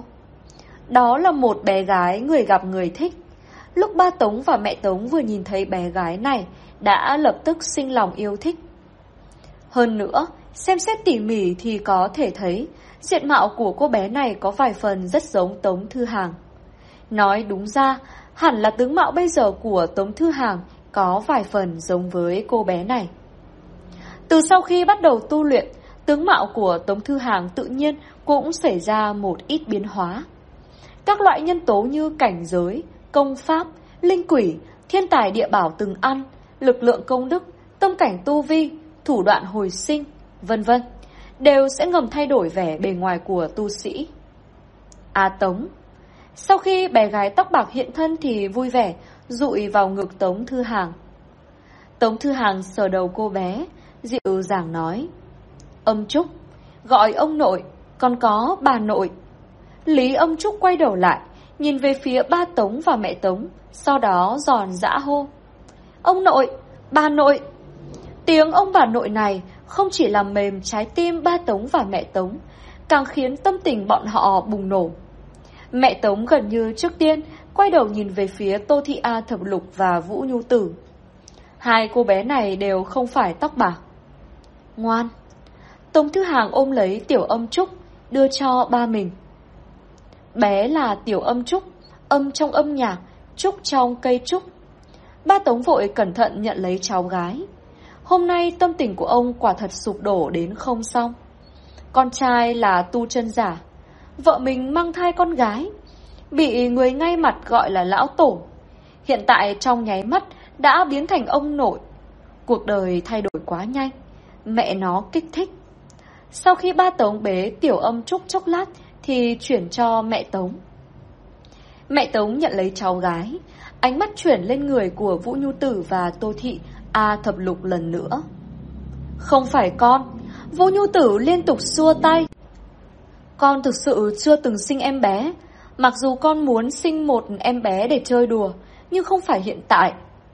Đó là một bé gái người gặp người thích. Lúc ba Tống và mẹ Tống vừa nhìn thấy bé gái này đã lập tức sinh lòng yêu thích. Hơn nữa, xem xét tỉ mỉ thì có thể thấy diện mạo của cô bé này có vài phần rất giống Tống Thư Hàng. Nói đúng ra, hẳn là tướng mạo bây giờ của Tống Thư Hàng có vài phần giống với cô bé này. Từ sau khi bắt đầu tu luyện, tướng mạo của Tống Thư Hàng tự nhiên cũng xảy ra một ít biến hóa. Các loại nhân tố như cảnh giới, công pháp, linh quỷ, thiên tài địa bảo từng ăn, lực lượng công đức, tâm cảnh tu vi, thủ đoạn hồi sinh, vân vân, đều sẽ ngầm thay đổi vẻ bề ngoài của tu sĩ. Tống. Sau khi bé gái tóc bạc hiện thân thì vui vẻ dụi vào ngực Tống Thư Hàng. Tống Thư Hàng sờ đầu cô bé, dịu dàng nói. Âm Trúc, gọi ông nội, còn có bà nội. Lý Âm Trúc quay đầu lại, nhìn về phía ba Tống và mẹ Tống, sau đó giòn giã hô. Ông nội, bà nội. Tiếng ông bà nội này không chỉ làm mềm trái tim ba Tống và mẹ Tống, càng khiến tâm tình bọn họ bùng nổ. Mẹ Tống gần như trước tiên quay đầu nhìn về phía Tô Thị A Thập Lục và Vũ Nhu Tử. Hai cô bé này đều không phải tóc bạc. Ngoan. Tống Thư Hàng ôm lấy Tiểu Âm Trúc, đưa cho ba mình. Bé là Tiểu Âm Trúc, âm trong âm nhạc, trúc trong cây trúc. Ba Tống vội cẩn thận nhận lấy cháu gái. Hôm nay tâm tình của ông quả thật sụp đổ đến không xong. Con trai là tu chân giả, vợ mình mang thai con gái, bị người ngay mặt gọi là lão tổ. Hiện tại trong nháy mắt đã biến thành ông nội. Cuộc đời thay đổi quá nhanh, mẹ nó kích thích. Sau khi ba Tống bế Tiểu Âm Trúc chốc lát thì chuyển cho mẹ Tống. Mẹ Tống nhận lấy cháu gái, ánh mắt chuyển lên người của Vũ Nhu Tử và Tô Thị A Thập Lục lần nữa. Không phải con. Vũ Nhu Tử liên tục xua tay. Con thực sự chưa từng sinh em bé. Mặc dù con muốn sinh một em bé để chơi đùa, nhưng không phải hiện tại.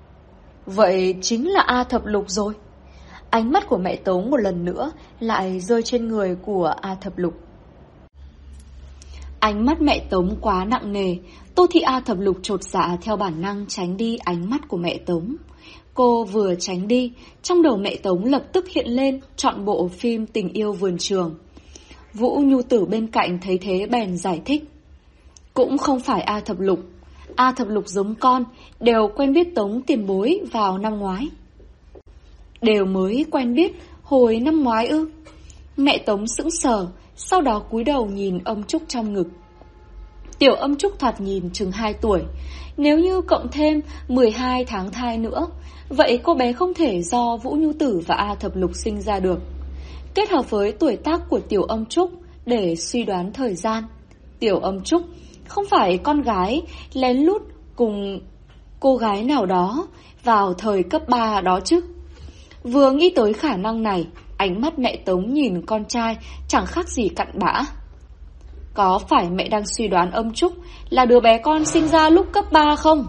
Vậy chính là A Thập Lục rồi. Ánh mắt của mẹ Tống một lần nữa lại rơi trên người của A Thập Lục. Ánh mắt mẹ Tống quá nặng nề, Tô Thị A Thập Lục chột dạ theo bản năng tránh đi ánh mắt của mẹ Tống. Cô vừa tránh đi, trong đầu mẹ Tống lập tức hiện lên trọn bộ phim Tình Yêu Vườn Trường. Vũ Nhu Tử bên cạnh thấy thế bèn giải thích. Cũng không phải A Thập Lục. A Thập Lục giống con, đều quen biết Tống tiền bối vào năm ngoái. Đều mới quen biết hồi năm ngoái ư? Mẹ Tống sững sờ, sau đó cúi đầu nhìn âm Trúc trong ngực. Tiểu âm Trúc thoạt nhìn chừng 2 tuổi. Nếu như cộng thêm 12 tháng thai nữa, vậy cô bé không thể do Vũ Nhu Tử và A Thập Lục sinh ra được. Kết hợp với tuổi tác của tiểu âm Trúc để suy đoán thời gian, tiểu âm Trúc không phải con gái lén lút cùng cô gái nào đó vào thời cấp 3 đó chứ. Vừa nghĩ tới khả năng này, ánh mắt mẹ Tống nhìn con trai chẳng khác gì cặn bã. Có phải mẹ đang suy đoán âm Trúc là đứa bé con sinh ra lúc cấp 3 không?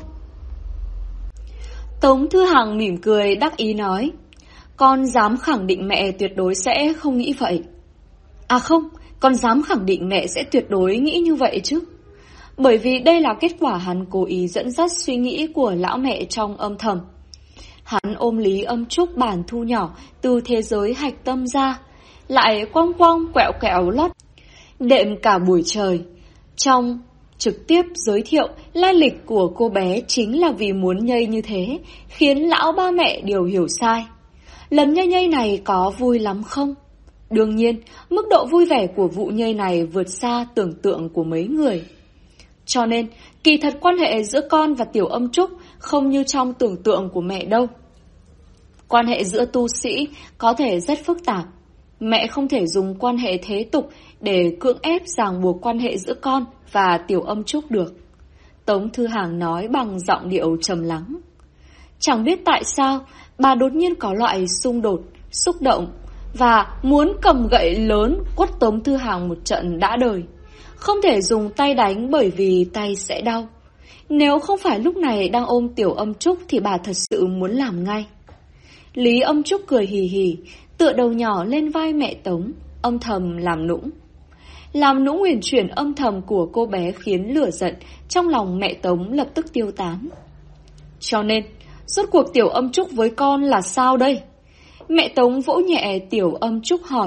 Tống Thư Hằng mỉm cười đắc ý nói, con dám khẳng định mẹ tuyệt đối sẽ không nghĩ vậy. À không, con dám khẳng định mẹ sẽ tuyệt đối nghĩ như vậy chứ. Bởi vì đây là kết quả hắn cố ý dẫn dắt suy nghĩ của lão mẹ trong âm thầm. Hắn ôm Lý Âm Trúc bản thu nhỏ từ thế giới hạch tâm ra, lại quăng quăng quẹo quẹo lót đệm cả buổi trời. Trong trực tiếp giới thiệu lai lịch của cô bé chính là vì muốn nhây như thế, khiến lão ba mẹ đều hiểu sai. Lần nhây này có vui lắm không? Đương nhiên, mức độ vui vẻ của vụ nhây này vượt xa tưởng tượng của mấy người. Cho nên, kỳ thật quan hệ giữa con và tiểu âm Trúc không như trong tưởng tượng của mẹ đâu. Quan hệ giữa tu sĩ có thể rất phức tạp. Mẹ không thể dùng quan hệ thế tục để cưỡng ép ràng buộc quan hệ giữa con và tiểu âm Trúc được. Tống Thư Hằng nói bằng giọng điệu trầm lắng. Chẳng biết tại sao, bà đột nhiên có loại xung đột, xúc động và muốn cầm gậy lớn quất Tống Thư Hằng một trận đã đời. Không thể dùng tay đánh bởi vì tay sẽ đau. Nếu không phải lúc này đang ôm tiểu âm Trúc thì bà thật sự muốn làm ngay. Lý Âm Trúc cười hì hì, tựa đầu nhỏ lên vai mẹ Tống, âm thầm làm nũng. Làm nũng uyển chuyển âm thầm của cô bé khiến lửa giận trong lòng mẹ Tống lập tức tiêu tán. Cho nên, rốt cuộc tiểu âm Trúc với con là sao đây? Mẹ Tống vỗ nhẹ tiểu âm Trúc hỏi.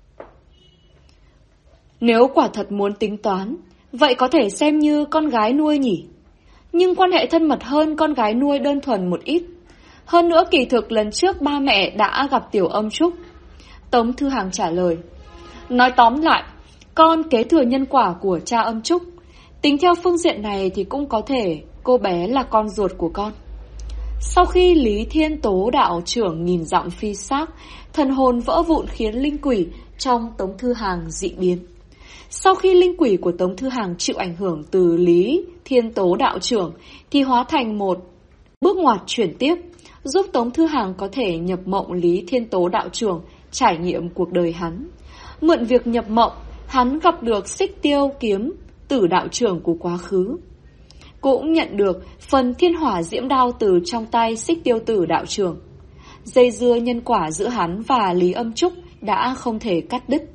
Nếu quả thật muốn tính toán, vậy có thể xem như con gái nuôi nhỉ? Nhưng quan hệ thân mật hơn con gái nuôi đơn thuần một ít. Hơn nữa kỳ thực lần trước ba mẹ đã gặp tiểu âm Trúc. Tống Thư Hằng trả lời. Nói tóm lại, con kế thừa nhân quả của cha âm Trúc. Tính theo phương diện này thì cũng có thể cô bé là con ruột của con. Sau khi Lý Thiên Tố đạo trưởng nhìn giọng phi xác, thần hồn vỡ vụn khiến linh quỷ trong Tống Thư Hằng dị biến. Sau khi linh quỷ của Tống Thư Hằng chịu ảnh hưởng từ Lý Thiên Tố đạo trưởng thì hóa thành một bước ngoặt chuyển tiếp, giúp Tống Thư Hằng có thể nhập mộng Lý Thiên Tố đạo trưởng trải nghiệm cuộc đời hắn. Mượn việc nhập mộng, hắn gặp được Xích Tiêu Kiếm Tử đạo trưởng của quá khứ. Cũng nhận được phần thiên hỏa diễm đao từ trong tay Xích Tiêu Tử đạo trưởng. Dây dưa nhân quả giữa hắn và Lý Âm Trúc đã không thể cắt đứt.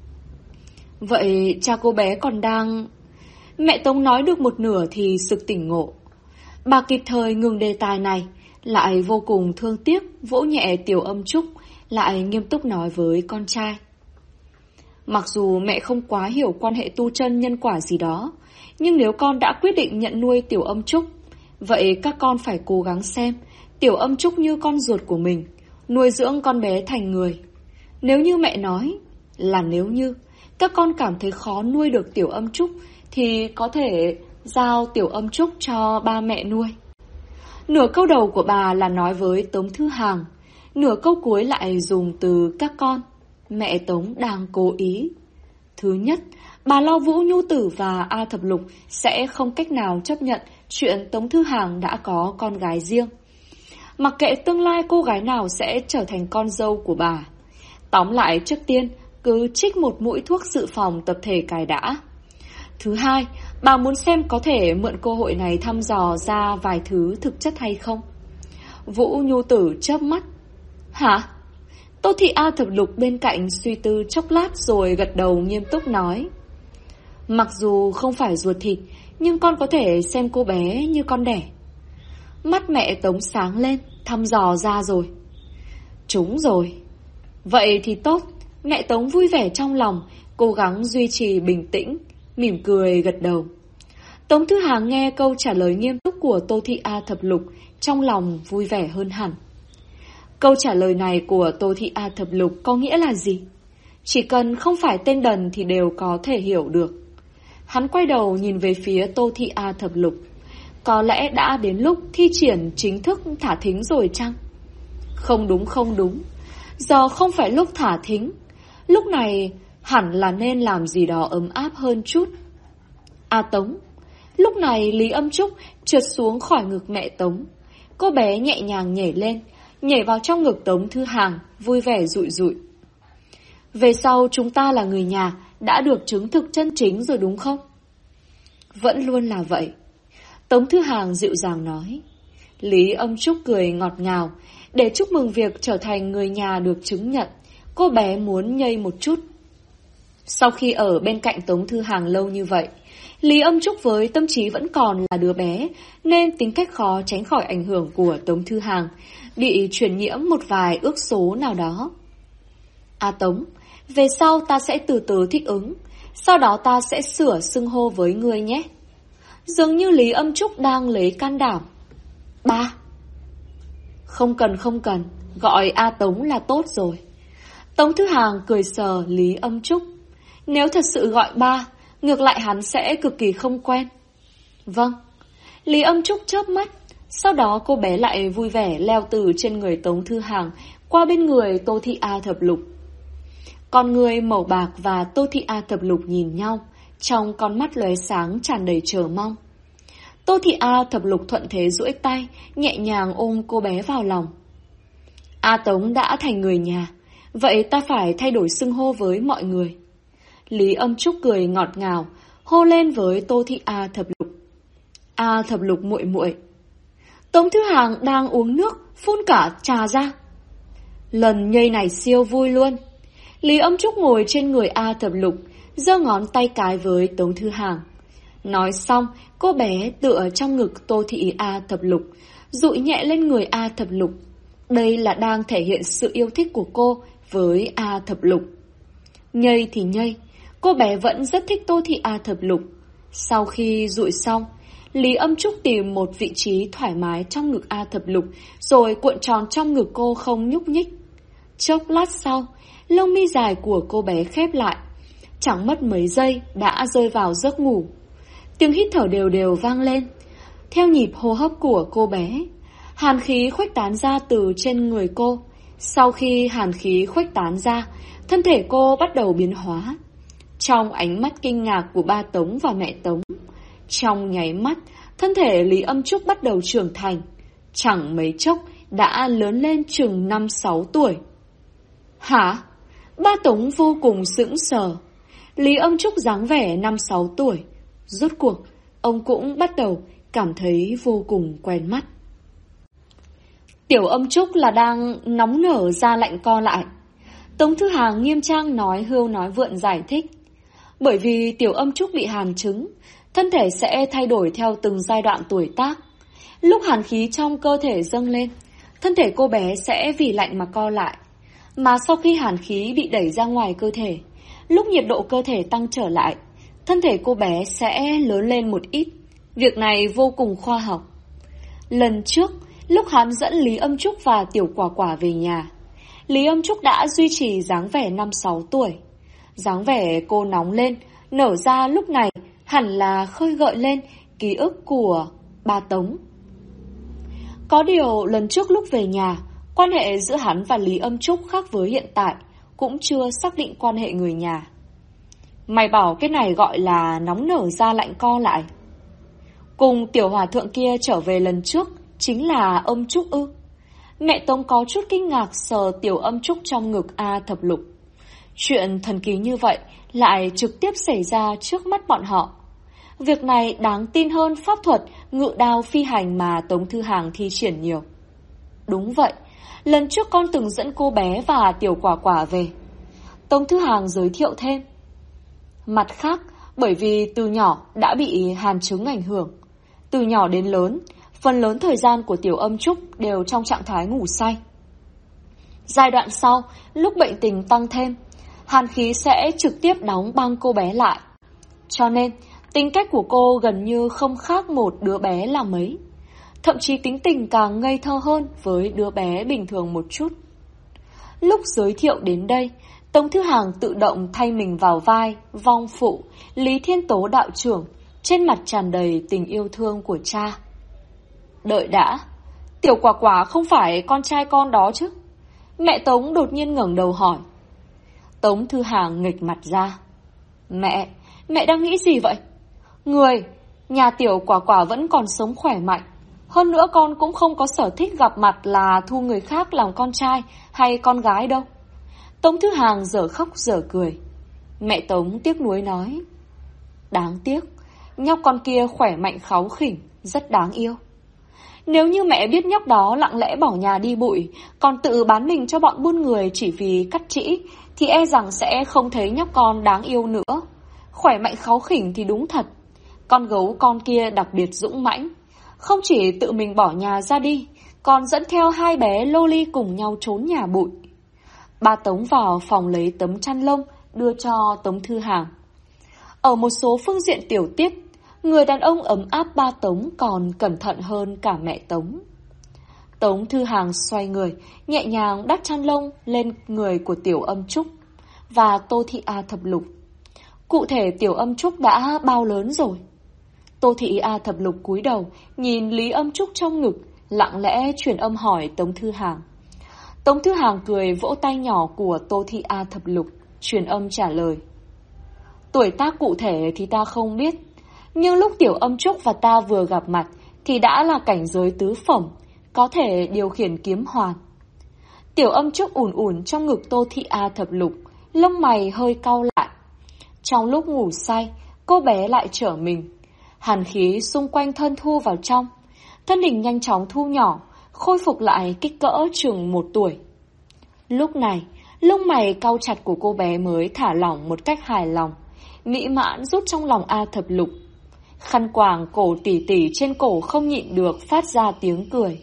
Vậy cha cô bé còn đang... Mẹ Tống nói được một nửa thì sực tỉnh ngộ. Bà kịp thời ngừng đề tài này, lại vô cùng thương tiếc vỗ nhẹ tiểu âm Trúc, lại nghiêm túc nói với con trai. Mặc dù mẹ không quá hiểu quan hệ tu chân nhân quả gì đó, nhưng nếu con đã quyết định nhận nuôi tiểu âm Trúc, vậy các con phải cố gắng xem tiểu âm Trúc như con ruột của mình, nuôi dưỡng con bé thành người. Nếu như mẹ nói là nếu như các con cảm thấy khó nuôi được tiểu âm Trúc thì có thể giao tiểu âm Trúc cho ba mẹ nuôi. Nửa câu đầu của bà là nói với Tống Thư Hằng, nửa câu cuối lại dùng từ các con. Mẹ Tống đang cố ý. Thứ nhất, bà lo Vũ Nhu Tử và A Thập Lục sẽ không cách nào chấp nhận chuyện Tống Thư Hằng đã có con gái riêng. Mặc kệ tương lai cô gái nào sẽ trở thành con dâu của bà. Tóm lại trước tiên, cứ trích một mũi thuốc dự phòng tập thể cái đã. Thứ hai, bà muốn xem có thể mượn cơ hội này thăm dò ra vài thứ thực chất hay không. Vũ Nhu Tử chớp mắt. Hả? Tô Thị A Thập Lục bên cạnh suy tư chốc lát rồi gật đầu nghiêm túc nói. Mặc dù không phải ruột thịt, nhưng con có thể xem cô bé như con đẻ. Mắt mẹ Tống sáng lên, thăm dò ra rồi. Trúng rồi. Vậy thì tốt. Mẹ Tống vui vẻ trong lòng, cố gắng duy trì bình tĩnh, mỉm cười gật đầu. Tống Thư Hàng nghe câu trả lời nghiêm túc của Tô Thị A Thập Lục, trong lòng vui vẻ hơn hẳn. Câu trả lời này của Tô Thị A Thập Lục có nghĩa là gì? Chỉ cần không phải tên đần thì đều có thể hiểu được. Hắn quay đầu nhìn về phía Tô Thị A Thập Lục. Có lẽ đã đến lúc thi triển chính thức thả thính rồi chăng? Không đúng. Giờ không phải lúc thả thính. Lúc này hẳn là nên làm gì đó ấm áp hơn chút. A Tống. Lúc này Lý Âm Trúc trượt xuống khỏi ngực mẹ Tống. Cô bé nhẹ nhàng nhảy lên, nhảy vào trong ngực Tống Thư Hàng, vui vẻ rụi rụi. Về sau chúng ta là người nhà, đã được chứng thực chân chính rồi đúng không? Vẫn luôn là vậy. Tống Thư Hàng dịu dàng nói. Lý Âm Trúc cười ngọt ngào. Để chúc mừng việc trở thành người nhà được chứng nhận, cô bé muốn nhây một chút. Sau khi ở bên cạnh Tống Thư Hàng lâu như vậy, Lý Âm Trúc với tâm trí vẫn còn là đứa bé, nên tính cách khó tránh khỏi ảnh hưởng của Tống Thư Hàng, bị truyền nhiễm một vài ước số nào đó. A Tống, về sau ta sẽ từ từ thích ứng, sau đó ta sẽ sửa xưng hô với ngươi nhé. Dường như Lý Âm Trúc đang lấy can đảm. Ba. Không cần, gọi A Tống là tốt rồi. Tống Thư Hàng cười sờ Lý Âm Trúc. Nếu thật sự gọi ba, ngược lại hắn sẽ cực kỳ không quen. Vâng. Lý Âm Trúc chớp mắt. Sau đó cô bé lại vui vẻ leo từ trên người Tống Thư Hàng qua bên người Tô Thị A Thập Lục. Con người màu bạc và Tô Thị A Thập Lục nhìn nhau, trong con mắt lóe sáng tràn đầy chờ mong. Tô Thị A Thập Lục thuận thế duỗi tay, nhẹ nhàng ôm cô bé vào lòng. A Tống đã thành người nhà, vậy ta phải thay đổi xưng hô với mọi người. Lý Âm Trúc cười ngọt ngào, hô lên với Tô Thị A Thập Lục. A Thập Lục muội muội. Tống Thư Hàng đang uống nước, phun cả trà ra. Lần nhây này siêu vui luôn. Lý Âm Trúc ngồi trên người A Thập Lục, giơ ngón tay cái với Tống Thư Hàng. Nói xong, cô bé tựa trong ngực Tô Thị A Thập Lục, dụi nhẹ lên người A Thập Lục. Đây là đang thể hiện sự yêu thích của cô với A Thập Lục. Nhây thì nhây, cô bé vẫn rất thích Tô Thị A Thập Lục. Sau khi dụi xong, Lý Âm Trúc tìm một vị trí thoải mái trong ngực A Thập Lục, rồi cuộn tròn trong ngực cô không nhúc nhích. Chốc lát sau, lông mi dài của cô bé khép lại. Chẳng mất mấy giây đã rơi vào giấc ngủ. Tiếng hít thở đều đều vang lên, theo nhịp hô hấp của cô bé. Hàn khí khuếch tán ra từ trên người cô. Sau khi hàn khí khuếch tán ra, thân thể cô bắt đầu biến hóa. Trong ánh mắt kinh ngạc của ba Tống và mẹ Tống, trong nháy mắt, thân thể Lý Âm Trúc bắt đầu trưởng thành. Chẳng mấy chốc đã lớn lên chừng 5-6 tuổi. Hả? Ba Tống vô cùng sững sờ. Lý Âm Trúc dáng vẻ 5-6 tuổi. Rốt cuộc, ông cũng bắt đầu cảm thấy vô cùng quen mắt. Tiểu Âm Trúc là đang nóng nở da lạnh co lại. Tống Thư Hàng nghiêm trang nói hưu nói vượn giải thích. Bởi vì Tiểu Âm Trúc bị hàn chứng, thân thể sẽ thay đổi theo từng giai đoạn tuổi tác. Lúc hàn khí trong cơ thể dâng lên, thân thể cô bé sẽ vì lạnh mà co lại. Mà sau khi hàn khí bị đẩy ra ngoài cơ thể, lúc nhiệt độ cơ thể tăng trở lại, thân thể cô bé sẽ lớn lên một ít. Việc này vô cùng khoa học. Lần trước, lúc hắn dẫn Lý Âm Trúc và Tiểu Quả Quả về nhà, Lý Âm Trúc đã duy trì dáng vẻ 5-6 tuổi. Dáng vẻ cô nóng lên, nở ra lúc này hẳn là khơi gợi lên ký ức của ba Tống. Có điều lần trước lúc về nhà, quan hệ giữa hắn và Lý Âm Trúc khác với hiện tại, cũng chưa xác định quan hệ người nhà. Mày bảo cái này gọi là nóng nở da lạnh co lại. Cùng Tiểu Hòa Thượng kia trở về lần trước chính là Âm Trúc ư? Mẹ Tống có chút kinh ngạc sờ Tiểu Âm Trúc trong ngực A Thập Lục. Chuyện thần kỳ như vậy lại trực tiếp xảy ra trước mắt bọn họ. Việc này đáng tin hơn pháp thuật ngự đao phi hành mà Tống Thư Hàng thi triển nhiều. Đúng vậy, lần trước con từng dẫn cô bé và Tiểu Quả Quả về. Tống Thư Hàng giới thiệu thêm. Mặt khác, Bởi vì từ nhỏ đã bị hàn chứng ảnh hưởng. Từ nhỏ đến lớn, phần lớn thời gian của Tiểu Âm Trúc đều trong trạng thái ngủ say. Giai đoạn sau, lúc bệnh tình tăng thêm, hàn khí sẽ trực tiếp đóng băng cô bé lại. Cho nên, tính cách của cô gần như không khác một đứa bé là mấy. Thậm chí tính tình càng ngây thơ hơn với đứa bé bình thường một chút. Lúc giới thiệu đến đây, Tống Thư Hàng tự động thay mình vào vai vong phụ Lý Thiên Tố đạo trưởng, trên mặt tràn đầy tình yêu thương của cha. Đợi đã, Tiểu Quả Quả không phải con trai con đó chứ? Mẹ Tống đột nhiên ngẩng đầu hỏi. Tống Thư Hàng nghịch mặt ra. Mẹ đang nghĩ gì vậy? Nhà Tiểu Quả Quả vẫn còn sống khỏe mạnh. Hơn nữa con cũng không có sở thích gặp mặt là thu người khác làm con trai hay con gái đâu. Tống Thư Hàng dở khóc dở cười. Mẹ Tống tiếc nuối nói. Đáng tiếc, nhóc con kia khỏe mạnh kháu khỉnh, rất đáng yêu. Nếu như mẹ biết nhóc đó lặng lẽ bỏ nhà đi bụi, còn tự bán mình cho bọn buôn người chỉ vì cắt trĩ, thì e rằng sẽ không thấy nhóc con đáng yêu nữa. Khỏe mạnh kháu khỉnh thì đúng thật. Con gấu con kia đặc biệt dũng mãnh. Không chỉ tự mình bỏ nhà ra đi, còn dẫn theo hai bé loli cùng nhau trốn nhà bụi. Ba Tống vào phòng lấy tấm chăn lông đưa cho Tống Thư Hàng. Ở một số phương diện tiểu tiết, người đàn ông ấm áp ba Tống còn cẩn thận hơn cả mẹ Tống. Tống Thư Hàng xoay người, nhẹ nhàng đắp chăn lông lên người của Tiểu Âm Trúc và Tô Thị A Thập Lục. Cụ thể Tiểu Âm Trúc đã bao lớn rồi? Tô Thị A Thập Lục cúi đầu, nhìn Lý Âm Trúc trong ngực, lặng lẽ truyền âm hỏi Tống Thư Hàng. Tống Thư Hàng cười vỗ tay nhỏ của Tô Thị A Thập Lục, truyền âm trả lời. Tuổi tác cụ thể thì ta không biết, nhưng lúc Tiểu Âm Trúc và ta vừa gặp mặt thì đã là cảnh giới tứ phẩm, có thể điều khiển kiếm hoàn. Tiểu Âm Trúc ủn ủn trong ngực Tô Thị A Thập Lục, lông mày hơi cau lại. Trong lúc ngủ say, cô bé lại trở mình. Hàn khí xung quanh thân thu vào trong, thân hình nhanh chóng thu nhỏ, khôi phục lại kích cỡ chừng 1 tuổi. Lúc này, lông mày cau chặt của cô bé mới thả lỏng một cách hài lòng, mỹ mãn rút trong lòng A Thập Lục. Khăn quàng cổ tỉ tỉ trên cổ không nhịn được phát ra tiếng cười.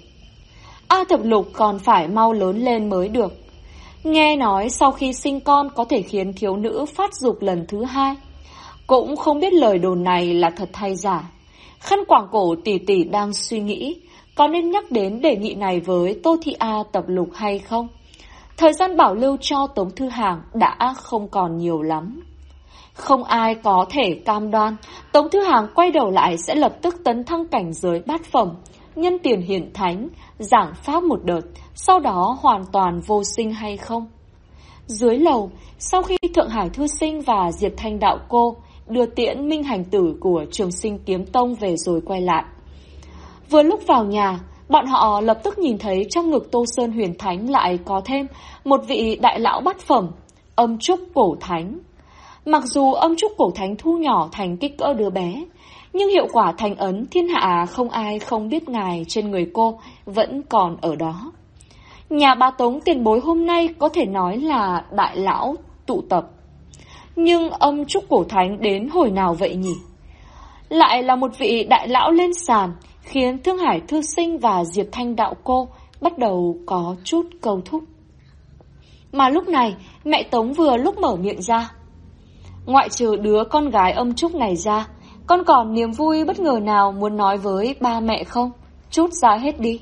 A Thập Lục còn phải mau lớn lên mới được. Nghe nói sau khi sinh con có thể khiến thiếu nữ phát dục lần thứ 2. Cũng không biết lời đồn này là thật hay giả. Khăn quàng cổ tỉ tỉ đang suy nghĩ có nên nhắc đến đề nghị này với Tô Thị A Thập Lục hay không. Thời gian bảo lưu cho Tống Thư Hàng đã không còn nhiều lắm. Không ai có thể cam đoan Tống Thư Hàng quay đầu lại sẽ lập tức tấn thăng cảnh giới bát phẩm, nhân tiền hiển thánh, giảng pháp một đợt, sau đó hoàn toàn vô sinh hay không. Dưới lầu, sau khi Thượng Hải Thư Sinh và Diệp Thanh Đạo Cô đưa tiễn Minh Hành Tử của Trường Sinh Kiếm Tông về rồi quay lại. Vừa lúc vào nhà, bọn họ lập tức nhìn thấy trong ngực Tô Sơn Huyền Thánh lại có thêm một vị đại lão bát phẩm, Âm Trúc Cổ Thánh. Mặc dù Âm Trúc Cổ Thánh thu nhỏ thành kích cỡ đứa bé, nhưng hiệu quả thành ấn thiên hạ không ai không biết ngài trên người cô vẫn còn ở đó. Nhà bà Tống tiền bối hôm nay có thể nói là đại lão tụ tập. Nhưng Âm Trúc Cổ Thánh đến hồi nào vậy nhỉ? Lại là một vị đại lão lên sàn, khiến Thương Hải Thư Sinh và Diệp Thanh Đạo Cô bắt đầu có chút cầu thúc. Mà lúc này, mẹ Tống vừa lúc mở miệng ra. Ngoại trừ đứa con gái Âm Trúc này ra, con còn niềm vui bất ngờ nào muốn nói với ba mẹ không? Chút ra hết đi.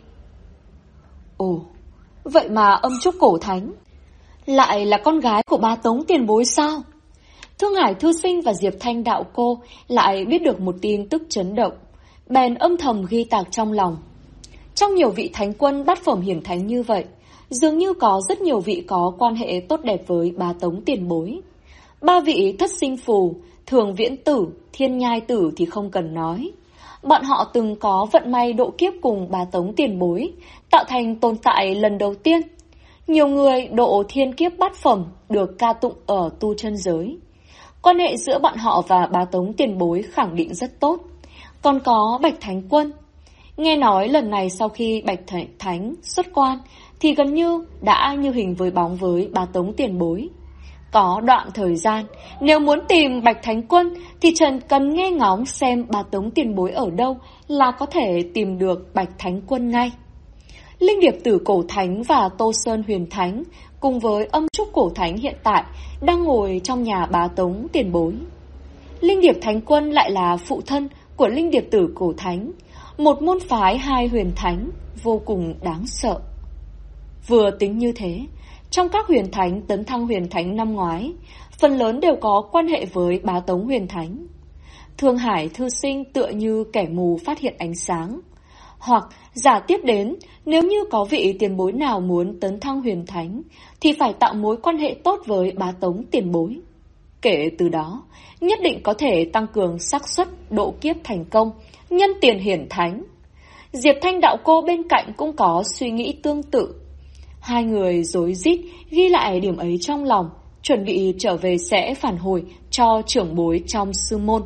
Ồ, vậy mà Âm Trúc Cổ Thánh lại là con gái của ba Tống tiền bối sao? Thương Hải Thư Sinh và Diệp Thanh Đạo Cô lại biết được một tin tức chấn động, bèn âm thầm ghi tạc trong lòng. Trong nhiều vị thánh quân bát phẩm hiển thánh như vậy, dường như có rất nhiều vị có quan hệ tốt đẹp với ba Tống tiền bối. 3 vị Thất Sinh Phù, Thường Viễn Tử, Thiên Nhai Tử thì không cần nói. Bọn họ từng có vận may độ kiếp cùng ba Tống tiền bối, tạo thành tồn tại lần đầu tiên. Nhiều người độ thiên kiếp bát phẩm được ca tụng ở tu chân giới. Quan hệ giữa bọn họ và bá Tống tiền bối khẳng định rất tốt. Còn có Bạch Thánh Quân. Nghe nói lần này sau khi Bạch Thánh xuất quan thì gần như đã như hình với bóng với bá Tống tiền bối. Có đoạn thời gian, nếu muốn tìm Bạch Thánh Quân thì Trần cần nghe ngóng xem bà Tống tiền bối ở đâu là có thể tìm được Bạch Thánh Quân ngay. Linh Điệp Tử Cổ Thánh và Tô Sơn Huyền Thánh cùng với Âm Trúc Cổ Thánh hiện tại đang ngồi trong nhà bà Tống tiền bối. Linh Điệp Thánh Quân lại là phụ thân của Linh Điệp Tử Cổ Thánh, một môn phái hai huyền thánh vô cùng đáng sợ. Vừa tính như thế, trong các huyền thánh tấn thăng huyền thánh năm ngoái, phần lớn đều có quan hệ với bá Tống huyền thánh. Thương Hải thư sinh tựa như kẻ mù phát hiện ánh sáng. Hoặc giả tiếp đến, nếu như có vị tiền bối nào muốn tấn thăng huyền thánh, thì phải tạo mối quan hệ tốt với bá Tống tiền bối. Kể từ đó, nhất định có thể tăng cường xác suất độ kiếp thành công, nhân tiền hiển thánh. Diệp Thanh đạo cô bên cạnh cũng có suy nghĩ tương tự. Hai người rối rít ghi lại điểm ấy trong lòng, chuẩn bị trở về sẽ phản hồi cho trưởng bối trong sư môn.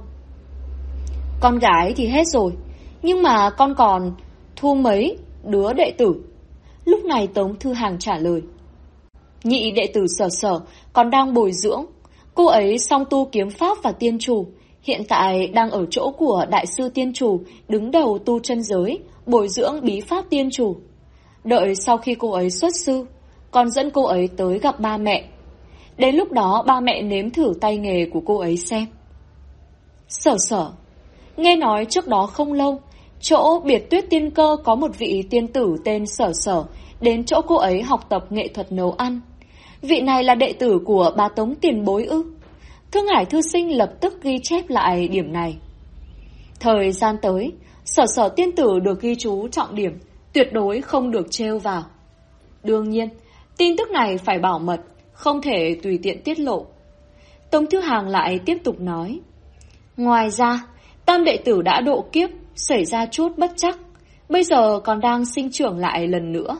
Con gái thì hết rồi, nhưng mà con còn thu mấy đứa đệ tử. Lúc này Tống Thư Hàng trả lời. Nhị đệ tử Sở Sở còn đang bồi dưỡng. Cô ấy song tu kiếm pháp và tiên chủ, hiện tại đang ở chỗ của đại sư tiên chủ, đứng đầu tu chân giới, bồi dưỡng bí pháp tiên chủ. Đợi sau khi cô ấy xuất sư, con dẫn cô ấy tới gặp ba mẹ. Đến lúc đó ba mẹ nếm thử tay nghề của cô ấy xem. Sở Sở, nghe nói trước đó không lâu, chỗ Biệt Tuyết Tiên Cơ có một vị tiên tử tên Sở Sở đến chỗ cô ấy học tập nghệ thuật nấu ăn. Vị này là đệ tử của bá Tống tiền bối ư? Thương Hải thư sinh lập tức ghi chép lại điểm này. Thời gian tới, Sở Sở tiên tử được ghi chú trọng điểm, tuyệt đối không được trêu vào. Đương nhiên, tin tức này phải bảo mật, không thể tùy tiện tiết lộ. Tống Thư Hàng lại tiếp tục nói. Ngoài ra, tam đệ tử đã độ kiếp, xảy ra chút bất chắc, bây giờ còn đang sinh trưởng lại lần nữa.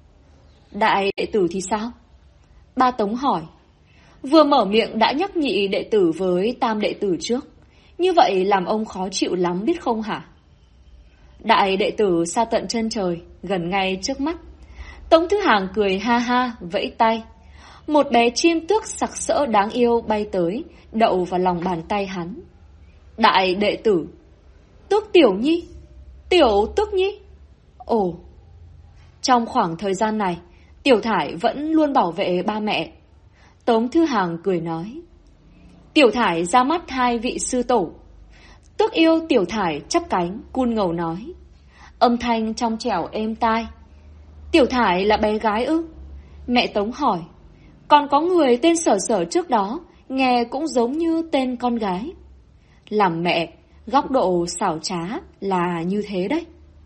Đại đệ tử thì sao? Ba Tống hỏi. Vừa mở miệng đã nhắc nhị đệ tử với tam đệ tử trước. Như vậy làm ông khó chịu lắm biết không hả? Đại đệ tử xa tận chân trời, gần ngay trước mắt. Tống Thư Hàng cười ha ha, vẫy tay. Một bé chim tước sặc sỡ đáng yêu bay tới, đậu vào lòng bàn tay hắn. Đại đệ tử. Tước Tiểu Nhi? Tiểu Tước Nhi? Ồ. Trong khoảng thời gian này, Tiểu Thải vẫn luôn bảo vệ ba mẹ. Tống Thư Hàng cười nói. Tiểu Thải ra mắt hai vị sư tổ. Tước yêu Tiểu Thải chắp cánh, cun ngầu nói. Âm thanh trong trẻo êm tai. Tiểu Thải là bé gái ư? Mẹ Tống hỏi. Còn có người tên Sở Sở trước đó, nghe cũng giống như tên con gái. Làm mẹ, góc độ xảo trá là như thế đấy.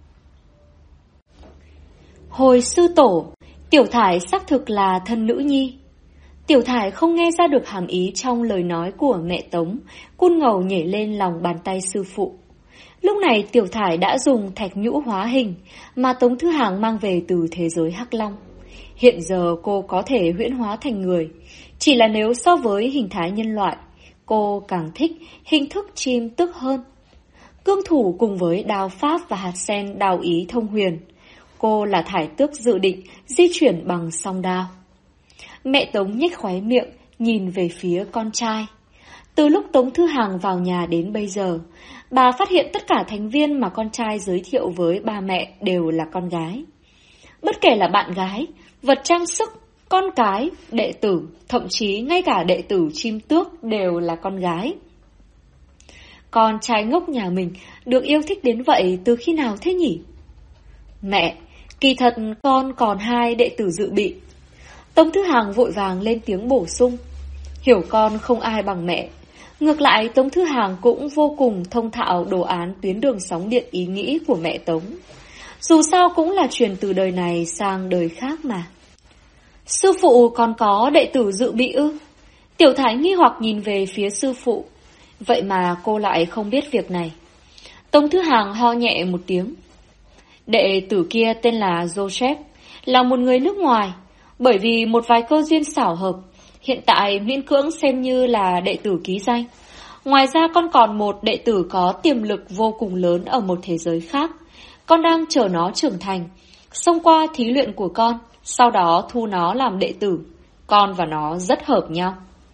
Hồi sư tổ, Tiểu Thải xác thực là thân nữ nhi. Tiểu Thải không nghe ra được hàm ý trong lời nói của mẹ Tống, cun ngầu nhảy lên lòng bàn tay sư phụ. Lúc này Tiểu Thải đã dùng thạch nhũ hóa hình mà Tống Thư Hàng mang về từ thế giới Hắc Long. Hiện giờ cô có thể huyễn hóa thành người, chỉ là nếu so với hình thái nhân loại, cô càng thích hình thức chim tước hơn. Cương thủ cùng với đao pháp và hạt sen đao ý thông huyền. Cô là thải tước dự định di chuyển bằng song đao. Mẹ Tống nhếch khóe miệng, nhìn về phía con trai. Từ lúc Tống Thư Hàng vào nhà đến bây giờ, bà phát hiện tất cả thành viên mà con trai giới thiệu với ba mẹ đều là con gái. Bất kể là bạn gái, vật trang sức, con cái, đệ tử, thậm chí ngay cả đệ tử chim tước đều là con gái. Con trai ngốc nhà mình được yêu thích đến vậy từ khi nào thế nhỉ? Mẹ, kỳ thật con còn hai đệ tử dự bị. Tống Thư Hàng vội vàng lên tiếng bổ sung. Hiểu con không ai bằng mẹ. Ngược lại Tống Thư Hàng cũng vô cùng thông thạo đồ án tuyến đường sóng điện ý nghĩ của mẹ Tống. Dù sao cũng là truyền từ đời này sang đời khác mà. Sư phụ còn có đệ tử dự bị ư? Tiểu Thái nghi hoặc nhìn về phía sư phụ. Vậy mà cô lại không biết việc này. Tống Thư Hàng ho nhẹ một tiếng. Đệ tử kia tên là Joseph, là một người nước ngoài. Bởi vì một vài cơ duyên xảo hợp, hiện tại miễn cưỡng xem như là đệ tử ký danh. Ngoài ra con còn một đệ tử có tiềm lực vô cùng lớn ở một thế giới khác. Con đang chờ nó trưởng thành, xông qua thí luyện của con, sau đó thu nó làm đệ tử. Con và nó rất hợp nhau.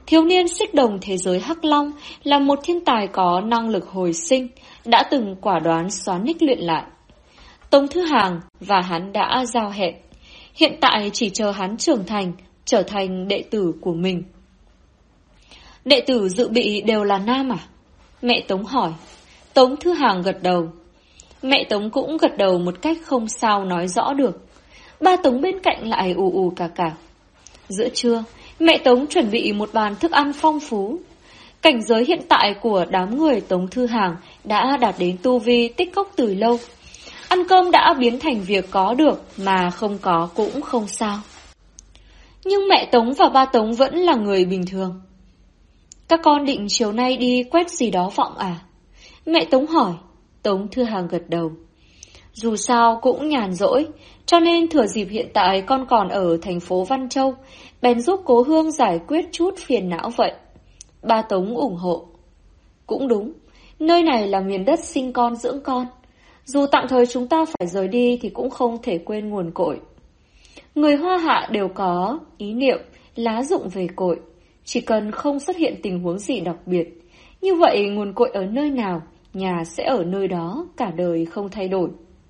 thiếu niên xích đồng thế giới Hắc Long là một thiên tài có năng lực hồi sinh, đã từng quả đoán xoán ních luyện lại. Tống Thư Hàng và hắn đã giao hẹn, hiện tại chỉ chờ hắn trưởng thành, trở thành đệ tử của mình. Đệ tử dự bị đều là nam à? Mẹ Tống hỏi. Tống Thư Hàng gật đầu. Mẹ Tống cũng gật đầu một cách không sao nói rõ được. Ba Tống bên cạnh lại ù ù cả. Giữa trưa, mẹ Tống chuẩn bị một bàn thức ăn phong phú. Cảnh giới hiện tại của đám người Tống Thư Hàng đã đạt đến tu vi tích cốc từ lâu. Ăn cơm đã biến thành việc có được, mà không có cũng không sao. Nhưng mẹ Tống và ba Tống vẫn là người bình thường. Các con định chiều nay đi quét gì đó vọng à? Mẹ Tống hỏi. Tống Thư Hàng gật đầu. Dù sao cũng nhàn rỗi, cho nên thừa dịp hiện tại con còn ở thành phố Văn Châu, bèn giúp cố Hương giải quyết chút phiền não vậy. Ba Tống ủng hộ. Cũng đúng, nơi này là miền đất sinh con dưỡng con. Dù tạm thời chúng ta phải rời đi thì cũng không thể quên nguồn cội. Người Hoa Hạ đều có ý niệm lá dụng về cội. Chỉ cần không xuất hiện tình huống gì đặc biệt, như vậy nguồn cội ở nơi nào, nhà sẽ ở nơi đó, cả đời không thay đổi.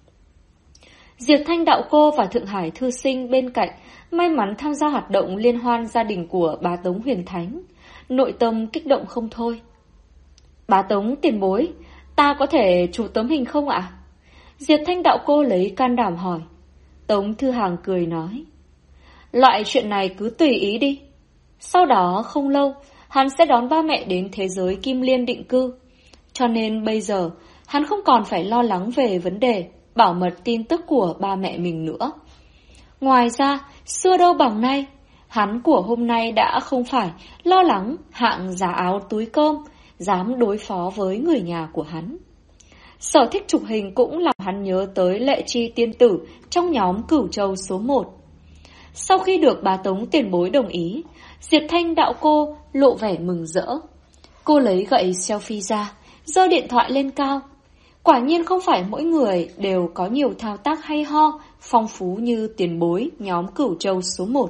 Diệp Thanh đạo cô và Thượng Hải thư sinh bên cạnh may mắn tham gia hoạt động liên hoan gia đình của bá Tống Huyền Thánh, nội tâm kích động không thôi. Bá Tống tiền bối, ta có thể chụp tấm hình không ạ? Diệp Thanh đạo cô lấy can đảm hỏi. Tống Thư Hàng cười nói. Loại chuyện này cứ tùy ý đi. Sau đó không lâu, hắn sẽ đón ba mẹ đến thế giới Kim Liên định cư. Cho nên bây giờ, hắn không còn phải lo lắng về vấn đề bảo mật tin tức của ba mẹ mình nữa. Ngoài ra, xưa đâu bằng nay, hắn của hôm nay đã không phải lo lắng hạng giá áo túi cơm, dám đối phó với người nhà của hắn. Sở thích chụp hình cũng làm hắn nhớ tới Lệ Chi tiên tử trong nhóm Cửu Châu số 1. Sau khi được bá Tống tiền bối đồng ý, Diệp Thanh đạo cô lộ vẻ mừng rỡ. Cô lấy gậy selfie ra, giơ điện thoại lên cao. Quả nhiên không phải mỗi người đều có nhiều thao tác hay ho, phong phú như tiền bối nhóm Cửu Châu số 1.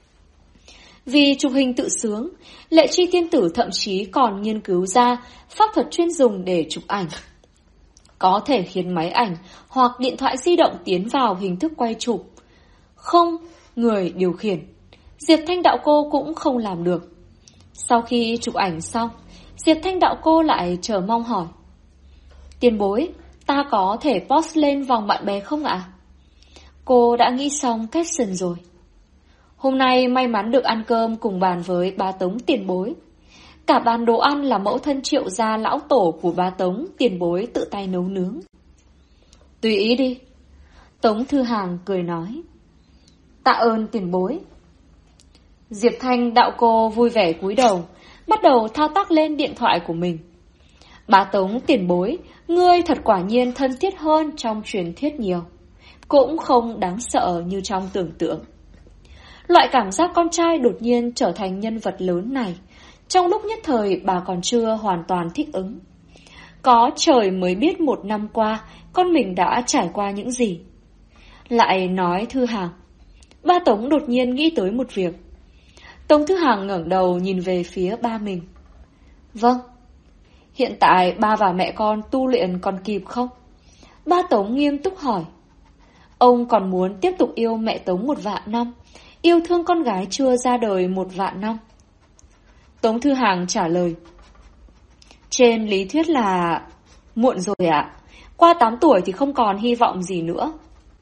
Vì chụp hình tự sướng, Lệ Chi tiên tử thậm chí còn nghiên cứu ra pháp thuật chuyên dùng để chụp ảnh. Có thể khiến máy ảnh hoặc điện thoại di động tiến vào hình thức quay chụp. Không người điều khiển. Diệp Thanh đạo cô cũng không làm được. Sau khi chụp ảnh xong, Diệp Thanh đạo cô lại chờ mong hỏi. Tiền bối, ta có thể post lên vòng bạn bè không ạ? Cô đã nghĩ xong caption rồi. Hôm nay may mắn được ăn cơm cùng bàn với bá Tống tiền bối. Cả bàn đồ ăn là mẫu thân Triệu gia lão tổ của bá Tống tiền bối tự tay nấu nướng. Tùy ý đi. Tống Thư Hàng cười nói. Tạ ơn tiền bối. Diệp Thanh đạo cô vui vẻ cúi đầu, bắt đầu thao tác lên điện thoại của mình. Bá Tống tiền bối, ngươi thật quả nhiên thân thiết hơn trong truyền thuyết nhiều. Cũng không đáng sợ như trong tưởng tượng. Loại cảm giác con trai đột nhiên trở thành nhân vật lớn này, trong lúc nhất thời bà còn chưa hoàn toàn thích ứng. Có trời mới biết một năm qua con mình đã trải qua những gì. Lại nói Thư Hàng. Ba Tống đột nhiên nghĩ tới một việc. Tống Thư Hàng ngẩng đầu nhìn về phía ba mình. Vâng. Hiện tại ba và mẹ con tu luyện còn kịp không? Ba Tống nghiêm túc hỏi. Ông còn muốn tiếp tục yêu mẹ Tống 1 vạn năm, yêu thương con gái chưa ra đời 1 vạn năm. Tống Thư Hàng trả lời. Trên lý thuyết là muộn rồi ạ. Qua 8 tuổi thì không còn hy vọng gì nữa.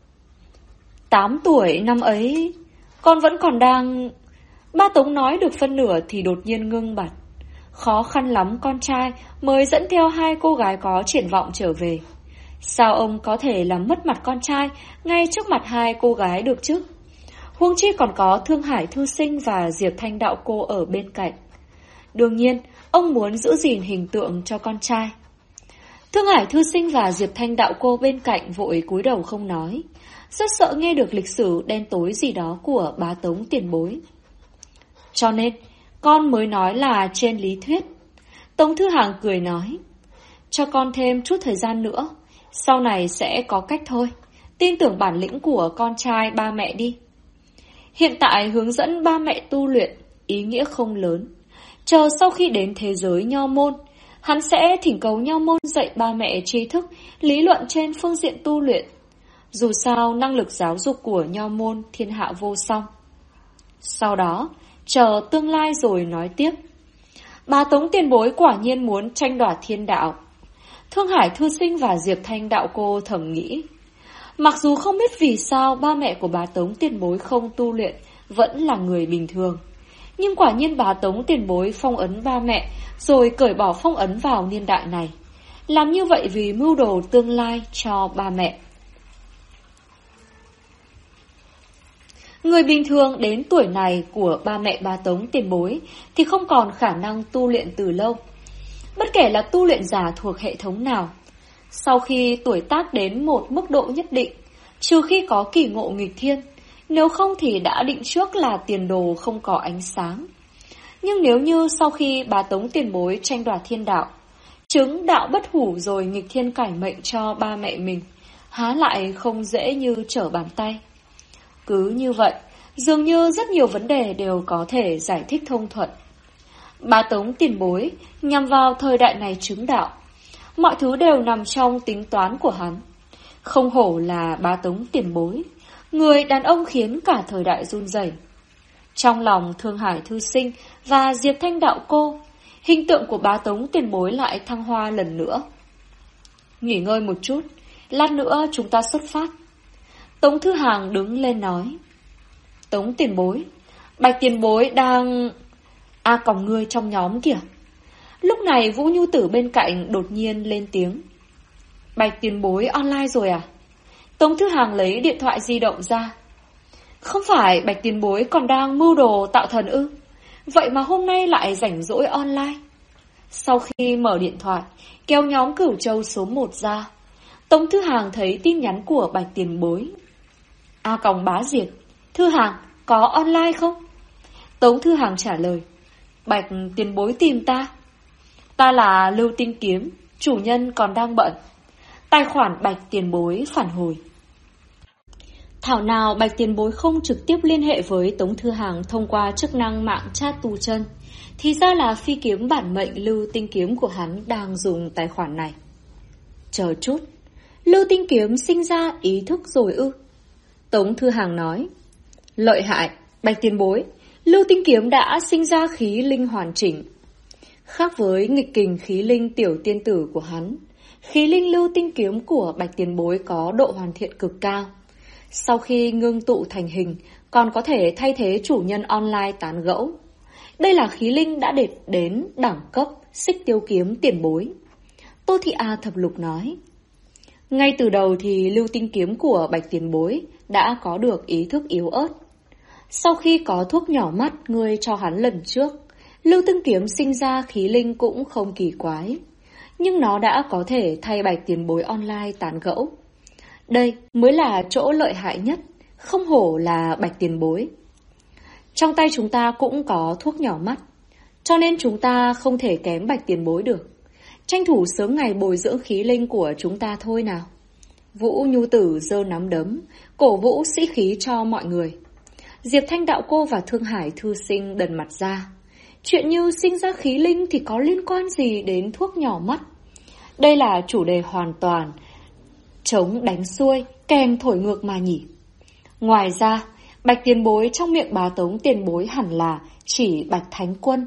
8 tuổi năm ấy, con vẫn còn đang... Ba Tống nói được phân nửa thì đột nhiên ngưng bặt. Khó khăn lắm con trai mới dẫn theo 2 cô gái có triển vọng trở về. Sao ông có thể làm mất mặt con trai ngay trước mặt 2 cô gái được chứ? Huống chi còn có Thương Hải thư sinh và Diệp Thanh đạo cô ở bên cạnh. Đương nhiên, ông muốn giữ gìn hình tượng cho con trai. Thương Hải thư sinh và Diệp Thanh đạo cô bên cạnh vội cúi đầu không nói, rất sợ nghe được lịch sử đen tối gì đó của bá Tống tiền bối. Cho nên, con mới nói là trên lý thuyết. Tống Thư Hàng cười nói, cho con thêm chút thời gian nữa, sau này sẽ có cách thôi. Tin tưởng bản lĩnh của con trai ba mẹ đi. Hiện tại hướng dẫn ba mẹ tu luyện, ý nghĩa không lớn. Chờ sau khi đến thế giới nho môn, hắn sẽ thỉnh cầu nho môn dạy ba mẹ tri thức, lý luận trên phương diện tu luyện. Dù sao năng lực giáo dục của nho môn thiên hạ vô song. Sau đó, chờ tương lai rồi nói tiếp. Bá Tống tiền bối quả nhiên muốn tranh đoạt thiên đạo. Thương Hải thư sinh và Diệp Thanh đạo cô thầm nghĩ. Mặc dù không biết vì sao ba mẹ của Bá Tống tiền bối không tu luyện, vẫn là người bình thường. Nhưng quả nhiên Bá Tống tiền bối phong ấn ba mẹ, rồi cởi bỏ phong ấn vào niên đại này. Làm như vậy vì mưu đồ tương lai cho ba mẹ. Người bình thường đến tuổi này của ba mẹ Bá Tống tiền bối thì không còn khả năng tu luyện từ lâu. Bất kể là tu luyện giả thuộc hệ thống nào, sau khi tuổi tác đến một mức độ nhất định, trừ khi có kỳ ngộ nghịch thiên, nếu không thì đã định trước là tiền đồ không có ánh sáng. Nhưng nếu như sau khi Bá Tống tiền bối tranh đoạt thiên đạo, chứng đạo bất hủ rồi nghịch thiên cải mệnh cho ba mẹ mình, há lại không dễ như trở bàn tay. Cứ như vậy, dường như rất nhiều vấn đề đều có thể giải thích thông thuận. Bá Tống tiền bối nhằm vào thời đại này chứng đạo, mọi thứ đều nằm trong tính toán của hắn. Không hổ là Bá Tống tiền bối, người đàn ông khiến cả thời đại run rẩy. Trong lòng Thương Hải thư sinh và Diệp Thanh đạo cô, hình tượng của Bá Tống tiền bối lại thăng hoa lần nữa. Nghỉ ngơi một chút, lát nữa chúng ta xuất phát. Tống Thư Hàng đứng lên nói. Tống tiền bối, Bạch tiền bối đang... còng ngươi trong nhóm kìa. Lúc này Vũ Nhu Tử bên cạnh đột nhiên lên tiếng. Bạch tiền bối online rồi à? Tống Thư Hàng lấy điện thoại di động ra. Không phải Bạch tiền bối còn đang mưu đồ tạo thần ư? Vậy mà hôm nay lại rảnh rỗi online. Sau khi mở điện thoại, kéo nhóm Cửu Châu số 1 ra, Tống Thư Hàng thấy tin nhắn của Bạch tiền bối. Còng bá diệt, Thư Hàng, có online không? Tống Thư Hàng trả lời. Bạch tiền bối tìm ta. Ta là Lưu Tinh Kiếm, chủ nhân còn đang bận. Tài khoản Bạch tiền bối phản hồi. Thảo nào Bạch tiền bối không trực tiếp liên hệ với Tống Thư Hàng thông qua chức năng mạng chat tu chân. Thì ra là phi kiếm bản mệnh Lưu Tinh Kiếm của hắn đang dùng tài khoản này. Chờ chút, Lưu Tinh Kiếm sinh ra ý thức rồi ư? Tống Thư Hàng nói. Lợi hại, Bạch tiền bối, Lưu Tinh Kiếm đã sinh ra khí linh hoàn chỉnh. Khác với nghịch kình khí linh tiểu tiên tử của hắn, khí linh Lưu Tinh Kiếm của Bạch tiền bối có độ hoàn thiện cực cao. Sau khi ngưng tụ thành hình, còn có thể thay thế chủ nhân online tán gẫu. Đây là khí linh đã đạt đến đẳng cấp Xích Tiêu Kiếm tiền bối. Tô Thị A Thập Lục nói. Ngay từ đầu thì Lưu Tinh Kiếm của Bạch tiền bối đã có được ý thức yếu ớt. Sau khi có thuốc nhỏ mắt ngươi cho hắn lần trước, Lưu Tinh Kiếm sinh ra khí linh cũng không kỳ quái. Nhưng nó đã có thể thay Bạch tiền bối online tán gẫu. Đây mới là chỗ lợi hại nhất, không hổ là Bạch tiền bối. Trong tay chúng ta cũng có thuốc nhỏ mắt, cho nên chúng ta không thể kém Bạch tiền bối được. Tranh thủ sớm ngày bồi dưỡng khí linh của chúng ta thôi nào. Vũ Nhu Tử giơ nắm đấm, cổ vũ sĩ khí cho mọi người. Diệp Thanh đạo cô và Thương Hải thư sinh đần mặt ra. Chuyện như sinh ra khí linh thì có liên quan gì đến thuốc nhỏ mắt? Đây là chủ đề hoàn toàn chống đánh xuôi, kèn thổi ngược mà nhỉ. Ngoài ra, Bạch tiền bối trong miệng Bá Tống tiền bối hẳn là chỉ Bạch Thánh Quân.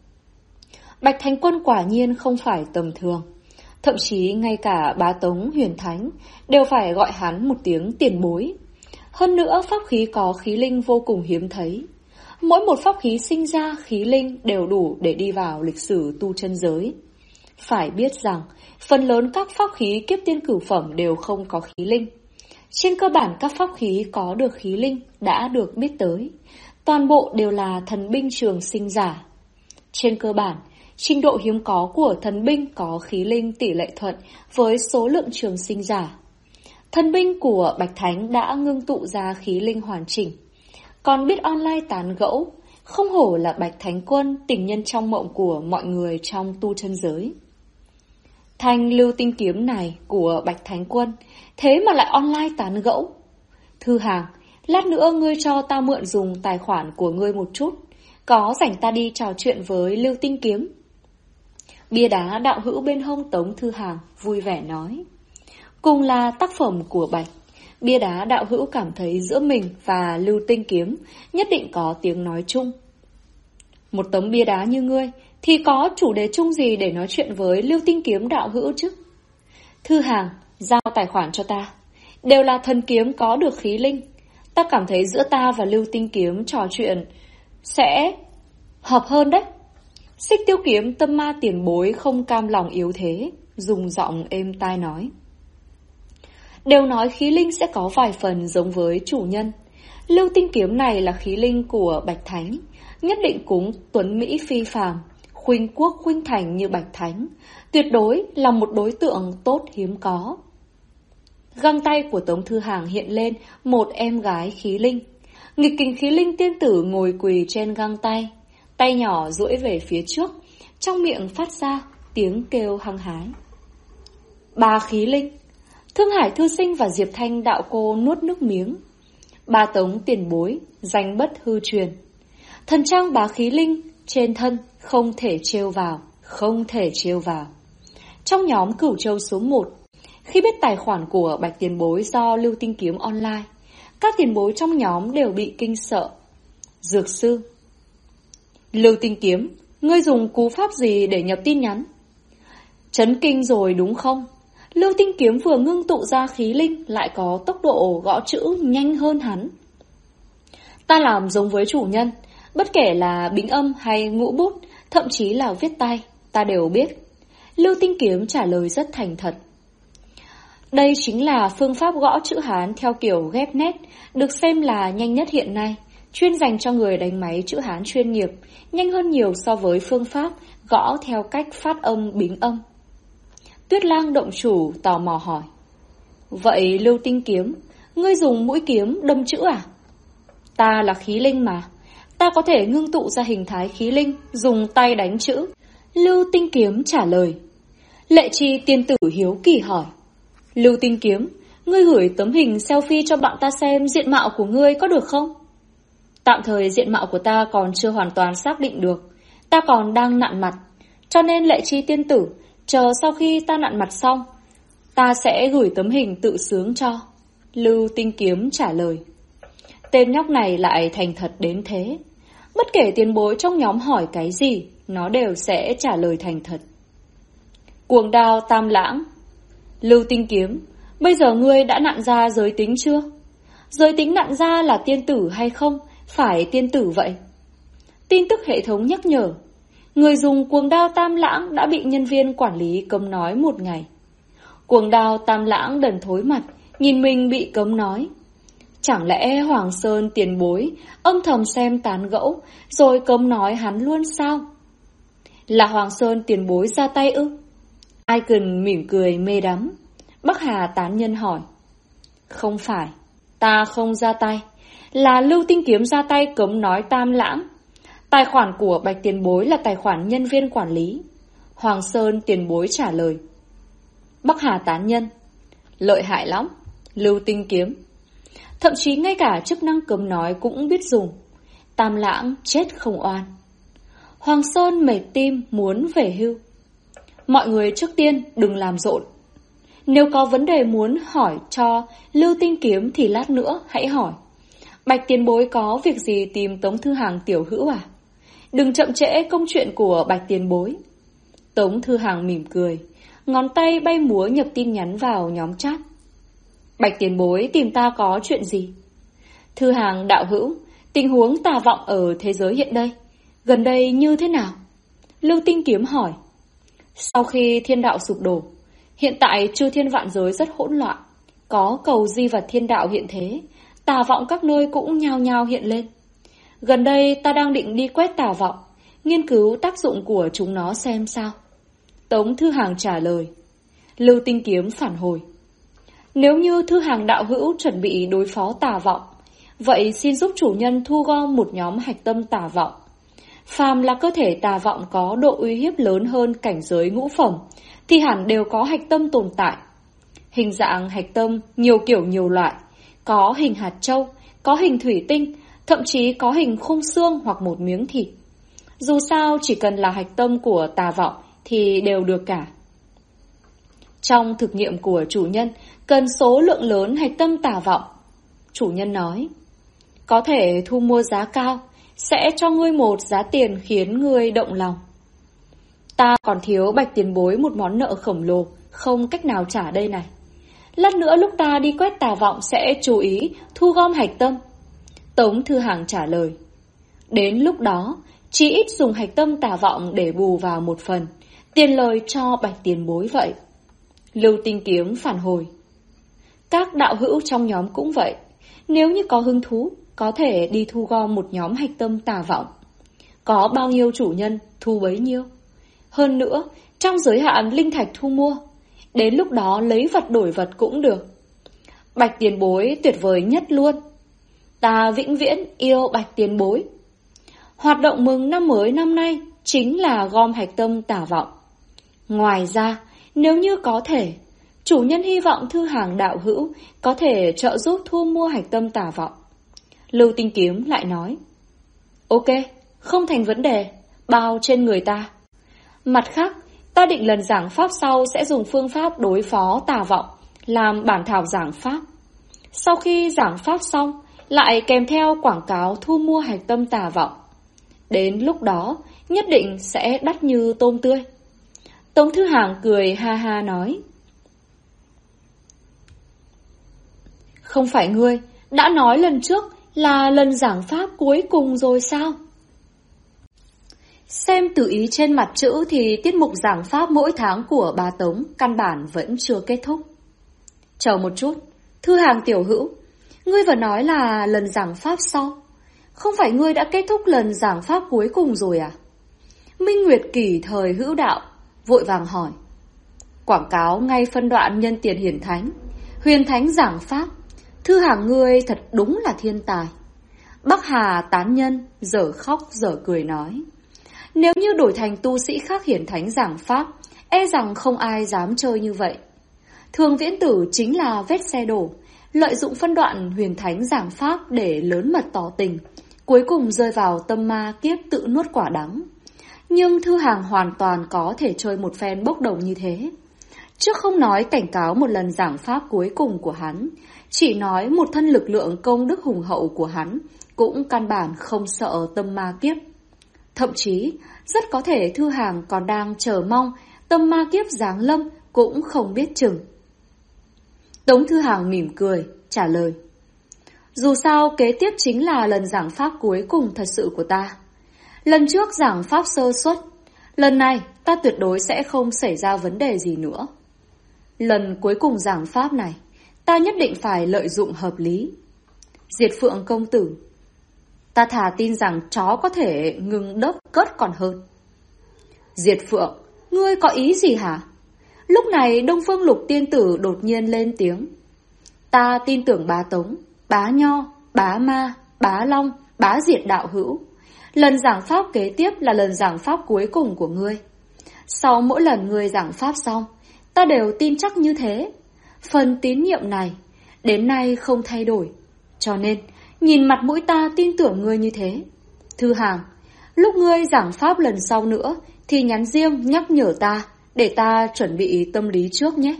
Bạch Thánh Quân quả nhiên không phải tầm thường. Thậm chí ngay cả Bá Tống Huyền Thánh đều phải gọi hắn một tiếng tiền bối. Hơn nữa pháp khí có khí linh vô cùng hiếm thấy. Mỗi một pháp khí sinh ra khí linh đều đủ để đi vào lịch sử tu chân giới. Phải biết rằng, phần lớn các pháp khí kiếp tiên cửu phẩm đều không có khí linh. Trên cơ bản các pháp khí có được khí linh đã được biết tới. Toàn bộ đều là thần binh trường sinh giả. Trên cơ bản, trình độ hiếm có của thần binh có khí linh tỷ lệ thuận với số lượng trường sinh giả. Thần binh của Bạch Thánh đã ngưng tụ ra khí linh hoàn chỉnh. Còn biết online tán gẫu, không hổ là Bạch Thánh Quân, tình nhân trong mộng của mọi người trong tu chân giới. Thanh Lưu Tinh Kiếm này của Bạch Thánh Quân, thế mà lại online tán gẫu. Thư Hàng, lát nữa ngươi cho ta mượn dùng tài khoản của ngươi một chút. có rảnh ta đi trò chuyện với Lưu Tinh Kiếm. Bia đá đạo hữu bên hông Tống Thư Hàng vui vẻ nói. Cùng là tác phẩm của Bạch, bia đá đạo hữu cảm thấy giữa mình và Lưu Tinh Kiếm nhất định có tiếng nói chung. Một tấm bia đá như ngươi thì có chủ đề chung gì để nói chuyện với Lưu Tinh Kiếm đạo hữu chứ? Thư Hàng, giao tài khoản cho ta. Đều là thần kiếm có được khí linh. Ta cảm thấy giữa ta và Lưu Tinh Kiếm trò chuyện sẽ hợp hơn đấy. Xích Tiêu Kiếm tâm ma tiền bối không cam lòng yếu thế, dùng giọng êm tai nói. Đều nói khí linh sẽ có vài phần giống với chủ nhân. Lưu Tinh Kiếm này là khí linh của Bạch Thánh, nhất định cũng tuấn mỹ phi phàm, khuynh quốc khuynh thành như Bạch Thánh, tuyệt đối là một đối tượng tốt hiếm có. Găng tay của Tống Thư Hàng hiện lên một em gái khí linh. Nghịch kình khí linh tiên tử ngồi quỳ trên găng tay, tay nhỏ duỗi về phía trước, trong miệng phát ra tiếng kêu hăng hái. Ba khí linh. Thương Hải Thư Sinh và Diệp Thanh đạo cô nuốt nước miếng. Ba Tống tiền bối, danh bất hư truyền. Thần trang bá khí linh trên thân không thể trêu vào, không thể trêu vào. Trong nhóm Cửu Châu số 1, khi biết tài khoản của Bạch tiền bối do Lưu Tinh Kiếm online, các tiền bối trong nhóm đều bị kinh sợ. Dược sư. Lưu Tinh Kiếm, ngươi dùng cú pháp gì để nhập tin nhắn? Chấn kinh rồi đúng không? Lưu Tinh Kiếm vừa ngưng tụ ra khí linh lại có tốc độ gõ chữ nhanh hơn hắn. Ta làm giống với chủ nhân, bất kể là bính âm hay ngũ bút, thậm chí là viết tay, ta đều biết. Lưu Tinh Kiếm trả lời rất thành thật. Đây chính là phương pháp gõ chữ Hán theo kiểu ghép nét, được xem là nhanh nhất hiện nay, chuyên dành cho người đánh máy chữ Hán chuyên nghiệp, nhanh hơn nhiều so với phương pháp gõ theo cách phát âm bính âm. Tuyết Lang động chủ tò mò hỏi. Vậy Lưu Tinh Kiếm, ngươi dùng mũi kiếm đâm chữ à? Ta là khí linh mà, ta có thể ngưng tụ ra hình thái khí linh, dùng tay đánh chữ. Lưu Tinh Kiếm trả lời. Lệ Chi tiên tử hiếu kỳ hỏi. Lưu Tinh Kiếm, ngươi gửi tấm hình selfie cho bạn ta xem diện mạo của ngươi có được không? Tạm thời diện mạo của ta còn chưa hoàn toàn xác định được, ta còn đang nặn mặt, cho nên Lệ Chi tiên tử, chờ sau khi ta nặn mặt xong, ta sẽ gửi tấm hình tự sướng cho. Lưu Tinh Kiếm trả lời. Tên nhóc này lại thành thật đến thế. Bất kể tiền bối trong nhóm hỏi cái gì, nó đều sẽ trả lời thành thật. Cuồng đao tam lãng. Lưu Tinh Kiếm, bây giờ ngươi đã nặn ra giới tính chưa? Giới tính nặn ra là tiên tử hay không? Phải tiên tử vậy. Tin tức hệ thống nhắc nhở. Người dùng cuồng đao tam lãng đã bị nhân viên quản lý cấm nói 1 ngày. Cuồng đao tam lãng đần thối mặt, nhìn mình bị cấm nói. Chẳng lẽ Hoàng Sơn tiền bối âm thầm xem tán gẫu rồi cấm nói hắn luôn sao? Là Hoàng Sơn tiền bối ra tay ư? Icon mỉm cười mê đắm. Bắc Hà tán nhân hỏi. Không phải, ta không ra tay, là Lưu Tinh Kiếm ra tay cấm nói tam lãng. Tài khoản của Bạch tiền bối là tài khoản nhân viên quản lý. Hoàng Sơn tiền bối trả lời. Bắc Hà tán nhân. Lợi hại lắm, Lưu Tinh Kiếm. Thậm chí ngay cả chức năng cấm nói cũng biết dùng. Tam lãng chết không oan. Hoàng Sơn mệt tim muốn về hưu. Mọi người trước tiên đừng làm rộn. Nếu có vấn đề muốn hỏi cho Lưu Tinh Kiếm thì lát nữa hãy hỏi. Bạch tiền bối có việc gì tìm Tống Thư Hàng tiểu hữu à? Đừng chậm trễ công chuyện của Bạch tiền bối. Tống Thư Hàng mỉm cười, ngón tay bay múa nhập tin nhắn vào nhóm chat. Bạch tiền bối tìm ta có chuyện gì? Thư Hàng đạo hữu, tình huống tà vọng ở thế giới hiện đây, gần đây như thế nào? Lưu Tinh Kiếm hỏi. Sau khi thiên đạo sụp đổ, hiện tại chư thiên vạn giới rất hỗn loạn. Có cầu di vật thiên đạo hiện thế, tà vọng các nơi cũng nhao nhao hiện lên. Gần đây ta đang định đi quét tà vọng, nghiên cứu tác dụng của chúng nó xem sao. Tống Thư Hàng trả lời. Lưu Tinh Kiếm phản hồi. Nếu như Thư Hàng đạo hữu chuẩn bị đối phó tà vọng, vậy xin giúp chủ nhân thu gom một nhóm hạch tâm tà vọng. Phàm là cơ thể tà vọng có độ uy hiếp lớn hơn cảnh giới ngũ phẩm, thì hẳn đều có hạch tâm tồn tại. Hình dạng hạch tâm nhiều kiểu nhiều loại, có hình hạt châu, có hình thủy tinh, thậm chí có hình khung xương hoặc một miếng thịt. Dù sao chỉ cần là hạch tâm của tà vọng thì đều được cả. Trong thực nghiệm của chủ nhân cần số lượng lớn hạch tâm tà vọng. Chủ nhân nói, có thể thu mua giá cao, sẽ cho ngươi một giá tiền khiến ngươi động lòng. Ta còn thiếu Bạch tiền bối một món nợ khổng lồ, không cách nào trả đây này. Lát nữa lúc ta đi quét tà vọng sẽ chú ý thu gom hạch tâm. Tống Thư Hàng trả lời. Đến lúc đó, chỉ ít dùng hạch tâm tà vọng để bù vào một phần, tiền lời cho Bạch tiền bối vậy. Lưu Tinh Kiếm phản hồi. Các đạo hữu trong nhóm cũng vậy. Nếu như có hứng thú, có thể đi thu gom một nhóm hạch tâm tà vọng. Có bao nhiêu chủ nhân, thu bấy nhiêu. Hơn nữa, trong giới hạn linh thạch thu mua, đến lúc đó lấy vật đổi vật cũng được. Bạch tiền bối tuyệt vời nhất luôn. Ta vĩnh viễn yêu Bạch tiền bối. Hoạt động mừng năm mới năm nay chính là gom hạch tâm tà vọng. Ngoài ra, nếu như có thể, chủ nhân hy vọng Thư Hàng đạo hữu có thể trợ giúp thu mua hạch tâm tà vọng. Lưu Tinh Kiếm lại nói, ok, không thành vấn đề, bao trên người ta. Mặt khác, ta định lần giảng pháp sau sẽ dùng phương pháp đối phó tà vọng làm bản thảo giảng pháp. Sau khi giảng pháp xong, lại kèm theo quảng cáo thu mua hạch tâm tà vọng. Đến lúc đó, nhất định sẽ đắt như tôm tươi. Tống Thư Hàng cười ha ha nói, không phải ngươi đã nói lần trước là lần giảng pháp cuối cùng rồi sao? Xem từ ý trên mặt chữ thì tiết mục giảng pháp mỗi tháng của bà Tống căn bản vẫn chưa kết thúc. Chờ một chút, Thư Hàng tiểu hữu, ngươi vừa nói là lần giảng pháp sau. Không phải ngươi đã kết thúc lần giảng pháp cuối cùng rồi à? Minh Nguyệt Kỳ thời hữu đạo vội vàng hỏi. Quảng cáo ngay phân đoạn nhân tiền hiển thánh, huyền thánh giảng pháp. Thư Hàng ngươi thật đúng là thiên tài. Bắc Hà tán nhân dở khóc dở cười nói, nếu như đổi thành tu sĩ khác hiển thánh giảng pháp, e rằng không ai dám chơi như vậy. Thường Viễn Tử chính là vết xe đổ, lợi dụng phân đoạn huyền thánh giảng pháp để lớn mật tỏ tình, cuối cùng rơi vào tâm ma kiếp tự nuốt quả đắng. Nhưng Thư Hàng hoàn toàn có thể chơi một phen bốc đồng như thế. Trước không nói cảnh cáo một lần giảng pháp cuối cùng của hắn, chỉ nói một thân lực lượng công đức hùng hậu của hắn cũng căn bản không sợ tâm ma kiếp. Thậm chí, rất có thể Thư Hàng còn đang chờ mong tâm ma kiếp giáng lâm cũng không biết chừng. Tống Thư Hàng mỉm cười, trả lời. Dù sao kế tiếp chính là lần giảng pháp cuối cùng thật sự của ta. Lần trước giảng pháp sơ suất, lần này ta tuyệt đối sẽ không xảy ra vấn đề gì nữa. Lần cuối cùng giảng pháp này, ta nhất định phải lợi dụng hợp lý. Diệt Phượng công tử, ta thà tin rằng chó có thể ngừng đớp cớt còn hơn. Diệt Phượng, ngươi có ý gì hả? Lúc này Đông Phương Lục tiên tử đột nhiên lên tiếng. Ta tin tưởng bá Tống, bá Nho, bá Ma, bá Long, bá Diệt đạo hữu. Lần giảng pháp kế tiếp là lần giảng pháp cuối cùng của ngươi. Sau mỗi lần ngươi giảng pháp xong, ta đều tin chắc như thế. Phần tín nhiệm này đến nay không thay đổi. Cho nên, nhìn mặt mũi ta tin tưởng ngươi như thế. Thư Hàng, lúc ngươi giảng pháp lần sau nữa thì nhắn riêng nhắc nhở ta để ta chuẩn bị tâm lý trước nhé.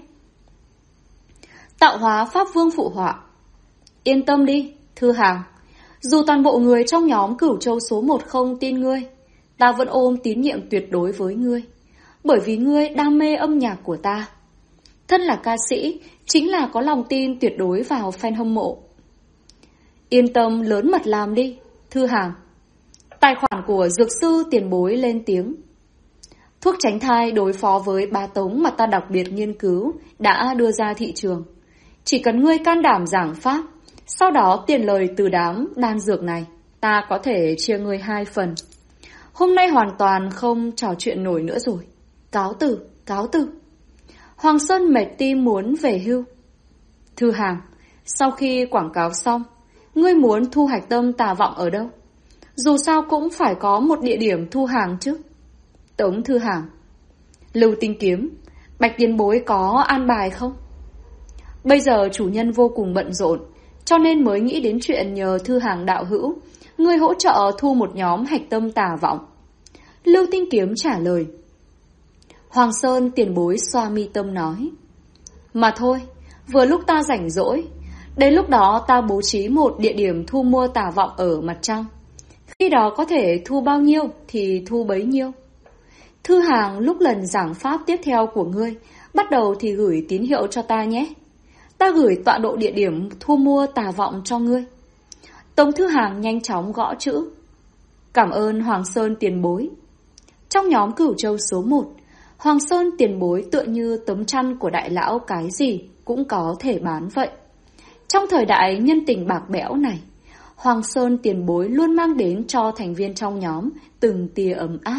Tạo hóa Pháp Vương phụ họa. Yên tâm đi, Thư Hàng. Dù toàn bộ người trong nhóm Cửu Châu số 1 không tin ngươi, ta vẫn ôm tín nhiệm tuyệt đối với ngươi. Bởi vì ngươi đam mê âm nhạc của ta. Thân là ca sĩ, chính là có lòng tin tuyệt đối vào fan hâm mộ. Yên tâm lớn mật làm đi, Thư Hàng. Tài khoản của dược sư tiền bối lên tiếng. Thuốc tránh thai đối phó với bá Tống mà ta đặc biệt nghiên cứu đã đưa ra thị trường. Chỉ cần ngươi can đảm giảng pháp, sau đó tiền lời từ đám đan dược này, ta có thể chia ngươi 2 phần. Hôm nay hoàn toàn không trò chuyện nổi nữa rồi. Cáo từ, cáo từ. Hoàng Sơn mệt tim muốn về hưu. Thư Hàng, sau khi quảng cáo xong, ngươi muốn thu hạch tâm tà vọng ở đâu? Dù sao cũng phải có một địa điểm thu hàng chứ. Tống Thư Hàng, Lưu Tinh Kiếm, Bạch tiền bối có an bài không? Bây giờ chủ nhân vô cùng bận rộn, cho nên mới nghĩ đến chuyện nhờ Thư Hàng đạo hữu Ngươi hỗ trợ thu một nhóm hạch tâm tà vọng. Lưu Tinh Kiếm trả lời. Hoàng Sơn tiền bối xoa mi tâm nói. Mà thôi, vừa lúc ta rảnh rỗi, đến lúc đó ta bố trí một địa điểm thu mua tà vọng ở mặt trăng. Khi đó có thể thu bao nhiêu thì thu bấy nhiêu. Thư Hàng lúc lần giảng pháp tiếp theo của ngươi, bắt đầu thì gửi tín hiệu cho ta nhé. Ta gửi tọa độ địa điểm thu mua tà vọng cho ngươi. Tống Thư Hàng nhanh chóng gõ chữ. Cảm ơn Hoàng Sơn tiền bối. Trong nhóm Cửu Châu số 1, Hoàng Sơn tiền bối tựa như tấm chăn của đại lão, cái gì cũng có thể bán vậy. Trong thời đại nhân tình bạc bẽo này, Hoàng Sơn tiền bối luôn mang đến cho thành viên trong nhóm từng tia ấm áp.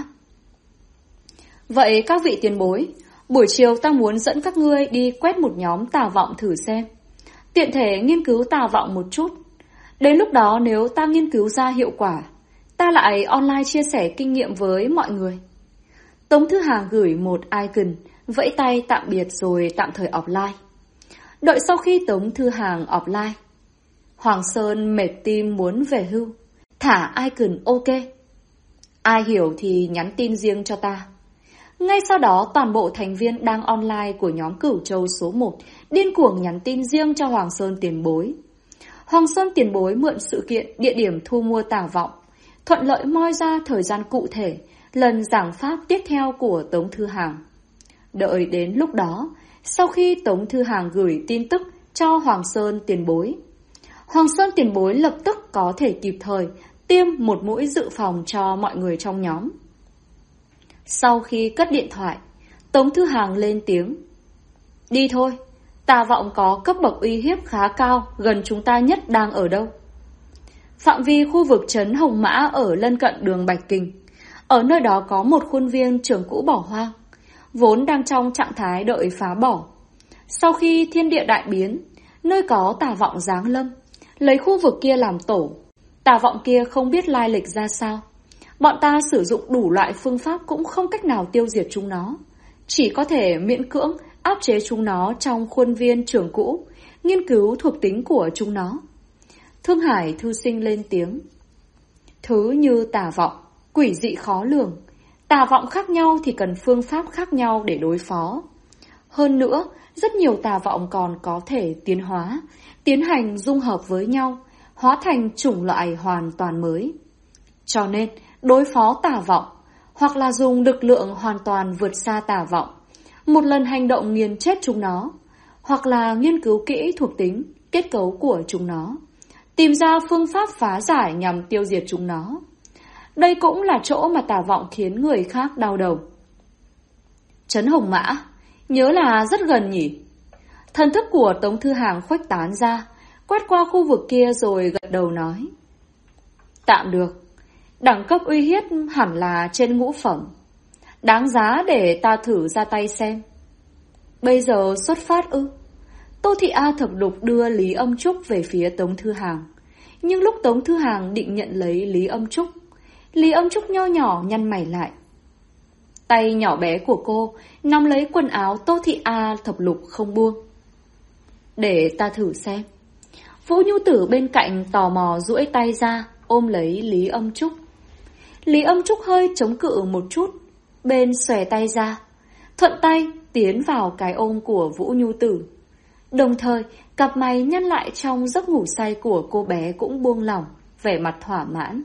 Vậy các vị tiền bối, buổi chiều ta muốn dẫn các ngươi đi quét một nhóm tà vọng thử xem. Tiện thể nghiên cứu tà vọng một chút. Đến lúc đó nếu ta nghiên cứu ra hiệu quả, ta lại online chia sẻ kinh nghiệm với mọi người. Tống Thư Hàng gửi một icon, vẫy tay tạm biệt rồi tạm thời offline. Đợi sau khi Tống Thư Hàng offline, Hoàng Sơn mệt tim muốn về hưu, thả icon ok. Ai hiểu thì nhắn tin riêng cho ta. Ngay sau đó toàn bộ thành viên đang online của nhóm Cửu Châu số 1 điên cuồng nhắn tin riêng cho Hoàng Sơn tiền bối. Hoàng Sơn tiền bối mượn sự kiện địa điểm thu mua tà vọng, thuận lợi moi ra thời gian cụ thể, lần giảng pháp tiếp theo của Tống Thư Hàng. Đợi đến lúc đó, sau khi Tống Thư Hàng gửi tin tức cho Hoàng Sơn tiền bối, Hoàng Sơn tiền bối lập tức có thể kịp thời tiêm một mũi dự phòng cho mọi người trong nhóm. Sau khi cất điện thoại, Tống Thư Hàng lên tiếng. Đi thôi, tà vọng có cấp bậc uy hiếp khá cao, gần chúng ta nhất đang ở đâu? Phạm vi khu vực trấn Hồng Mã ở lân cận đường Bạch Kình. Ở nơi đó có một khuôn viên trường cũ bỏ hoang, vốn đang trong trạng thái đợi phá bỏ. Sau khi thiên địa đại biến, nơi có tà vọng giáng lâm, lấy khu vực kia làm tổ. Tà vọng kia không biết lai lịch ra sao. Bọn ta sử dụng đủ loại phương pháp cũng không cách nào tiêu diệt chúng nó. Chỉ có thể miễn cưỡng áp chế chúng nó trong khuôn viên trường cũ, nghiên cứu thuộc tính của chúng nó. Thương Hải thư sinh lên tiếng. Thứ như tà vọng, quỷ dị khó lường. Tà vọng khác nhau thì cần phương pháp khác nhau để đối phó. Hơn nữa, rất nhiều tà vọng còn có thể tiến hóa, tiến hành dung hợp với nhau, hóa thành chủng loại hoàn toàn mới. Cho nên, đối phó tà vọng, hoặc là dùng lực lượng hoàn toàn vượt xa tà vọng, một lần hành động nghiền chết chúng nó, hoặc là nghiên cứu kỹ thuộc tính, kết cấu của chúng nó, tìm ra phương pháp phá giải nhằm tiêu diệt chúng nó. Đây cũng là chỗ mà tà vọng khiến người khác đau đầu. Trấn Hồng Mã, nhớ là rất gần nhỉ? Thần thức của Tống Thư Hàng khuếch tán ra, quét qua khu vực kia rồi gật đầu nói. Tạm được, đẳng cấp uy hiếp hẳn là trên ngũ phẩm. Đáng giá để ta thử ra tay xem. Bây giờ xuất phát ư? Tô Thị A Thập Lục đưa Lý Âm Trúc về phía Tống Thư Hàng. Nhưng lúc Tống Thư Hàng định nhận lấy Lý Âm Trúc, Lý Âm Trúc nho nhỏ nhăn mày lại. Tay nhỏ bé của cô nắm lấy quần áo Tô Thị A Thập Lục không buông. Để ta thử xem. Vũ Nhu Tử bên cạnh tò mò duỗi tay ra, ôm lấy Lý Âm Trúc. Lý Âm Trúc hơi chống cự một chút, bên xòe tay ra, thuận tay tiến vào cái ôm của Vũ Nhu Tử. Đồng thời, cặp mày nhăn lại trong giấc ngủ say của cô bé cũng buông lỏng, vẻ mặt thỏa mãn.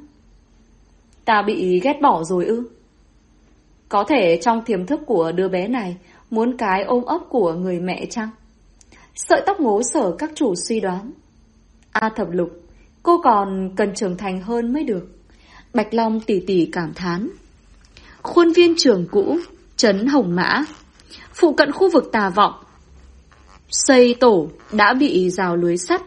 Ta bị ghét bỏ rồi ư? Có thể trong tiềm thức của đứa bé này muốn cái ôm ấp của người mẹ chăng? Sợi tóc ngố sở các chủ suy đoán. A Thập Lục, cô còn cần trưởng thành hơn mới được. Bạch Long tỉ tỉ cảm thán. Khuôn viên trường cũ, trấn Hồng Mã, phụ cận khu vực tà vọng, xây tổ đã bị rào lưới sắt,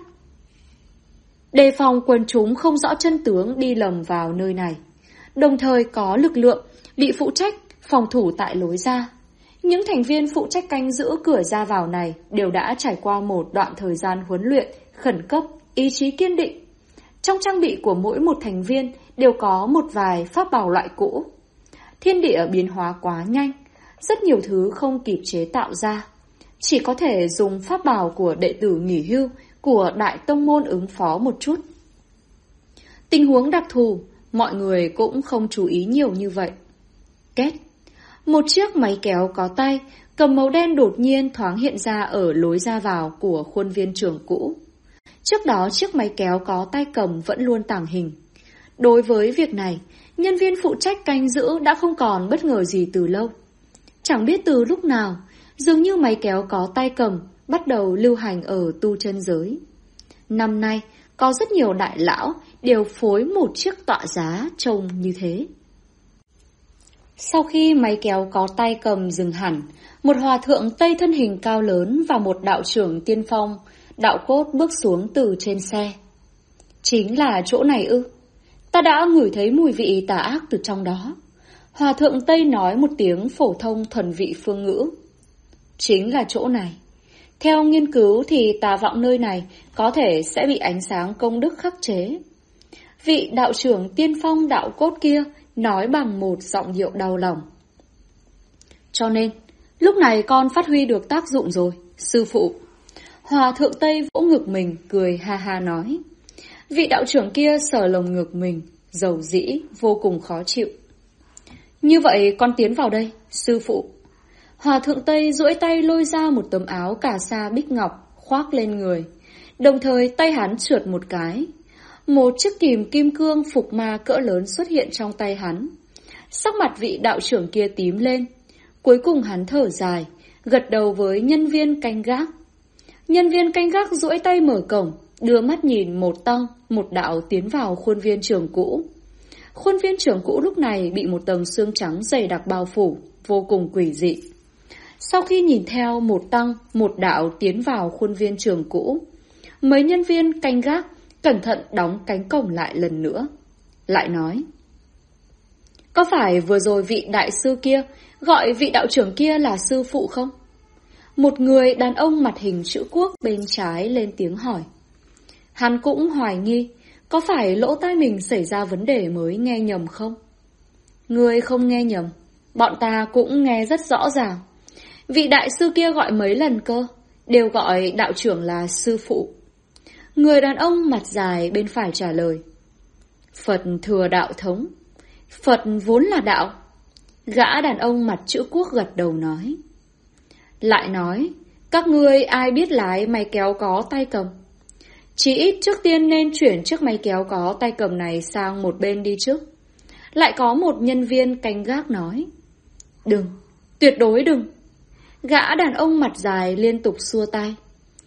đề phòng quần chúng không rõ chân tướng đi lầm vào nơi này. Đồng thời có lực lượng bị phụ trách phòng thủ tại lối ra. Những thành viên phụ trách canh giữ cửa ra vào này đều đã trải qua một đoạn thời gian huấn luyện khẩn cấp, ý chí kiên định. Trong trang bị của mỗi một thành viên đều có một vài pháp bảo loại cũ. Thiên địa biến hóa quá nhanh, rất nhiều thứ không kịp chế tạo ra. Chỉ có thể dùng pháp bảo của đệ tử nghỉ hưu của đại tông môn ứng phó một chút. Tình huống đặc thù, mọi người cũng không chú ý nhiều như vậy. Két, một chiếc máy kéo có tay cầm màu đen đột nhiên thoáng hiện ra ở lối ra vào của khuôn viên trường cũ. Trước đó chiếc máy kéo có tay cầm vẫn luôn tàng hình. Đối với việc này, nhân viên phụ trách canh giữ đã không còn bất ngờ gì từ lâu. Chẳng biết từ lúc nào, dường như máy kéo có tay cầm bắt đầu lưu hành ở tu chân giới. Năm nay, có rất nhiều đại lão đều phối một chiếc tọa giá trông như thế. Sau khi máy kéo có tay cầm dừng hẳn, một hòa thượng Tây thân hình cao lớn và một đạo trưởng tiên phong, đạo cốt bước xuống từ trên xe. Chính là chỗ này ư? Ta đã ngửi thấy mùi vị tà ác từ trong đó. Hòa thượng Tây nói một tiếng phổ thông thuần vị phương ngữ. Chính là chỗ này. Theo nghiên cứu thì tà vọng nơi này có thể sẽ bị ánh sáng công đức khắc chế. Vị đạo trưởng tiên phong đạo cốt kia nói bằng một giọng điệu đau lòng. Cho nên, lúc này con phát huy được tác dụng rồi, sư phụ. Hòa thượng Tây vỗ ngực mình, cười ha ha nói. Vị đạo trưởng kia sờ lồng ngực mình, dầu dĩ, vô cùng khó chịu. Như vậy con tiến vào đây, sư phụ. Hòa thượng Tây duỗi tay lôi ra một tấm áo cà sa bích ngọc khoác lên người. Đồng thời tay hắn trượt một cái. Một chiếc kìm kim cương phục ma cỡ lớn xuất hiện trong tay hắn. Sắc mặt vị đạo trưởng kia tím lên. Cuối cùng hắn thở dài, gật đầu với nhân viên canh gác. Nhân viên canh gác duỗi tay mở cổng, đưa mắt nhìn một tăng, một đạo tiến vào khuôn viên trường cũ. Khuôn viên trường cũ lúc này bị một tầng xương trắng dày đặc bao phủ, vô cùng quỷ dị. Sau khi nhìn theo một tăng, một đạo tiến vào khuôn viên trường cũ, mấy nhân viên canh gác cẩn thận đóng cánh cổng lại lần nữa. Lại nói, có phải vừa rồi vị đại sư kia gọi vị đạo trưởng kia là sư phụ không? Một người đàn ông mặt hình chữ quốc bên trái lên tiếng hỏi. Hắn cũng hoài nghi, có phải lỗ tai mình xảy ra vấn đề mới nghe nhầm không? Ngươi không nghe nhầm, bọn ta cũng nghe rất rõ ràng. Vị đại sư kia gọi mấy lần cơ, đều gọi đạo trưởng là sư phụ. Người đàn ông mặt dài bên phải trả lời. Phật thừa đạo thống, Phật vốn là đạo. Gã đàn ông mặt chữ quốc gật đầu nói. Lại nói, các ngươi ai biết lái máy kéo có tay cầm? Chỉ ít trước tiên nên chuyển chiếc máy kéo có tay cầm này sang một bên đi trước. Lại có một nhân viên canh gác nói. Đừng, tuyệt đối đừng. Gã đàn ông mặt dài liên tục xua tay.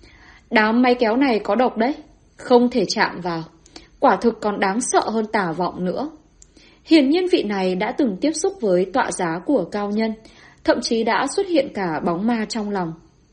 Đám máy kéo này có độc đấy, không thể chạm vào. Quả thực còn đáng sợ hơn tà vọng nữa. Hiển nhiên vị này đã từng tiếp xúc với tọa giá của cao nhân, thậm chí đã xuất hiện cả bóng ma trong lòng.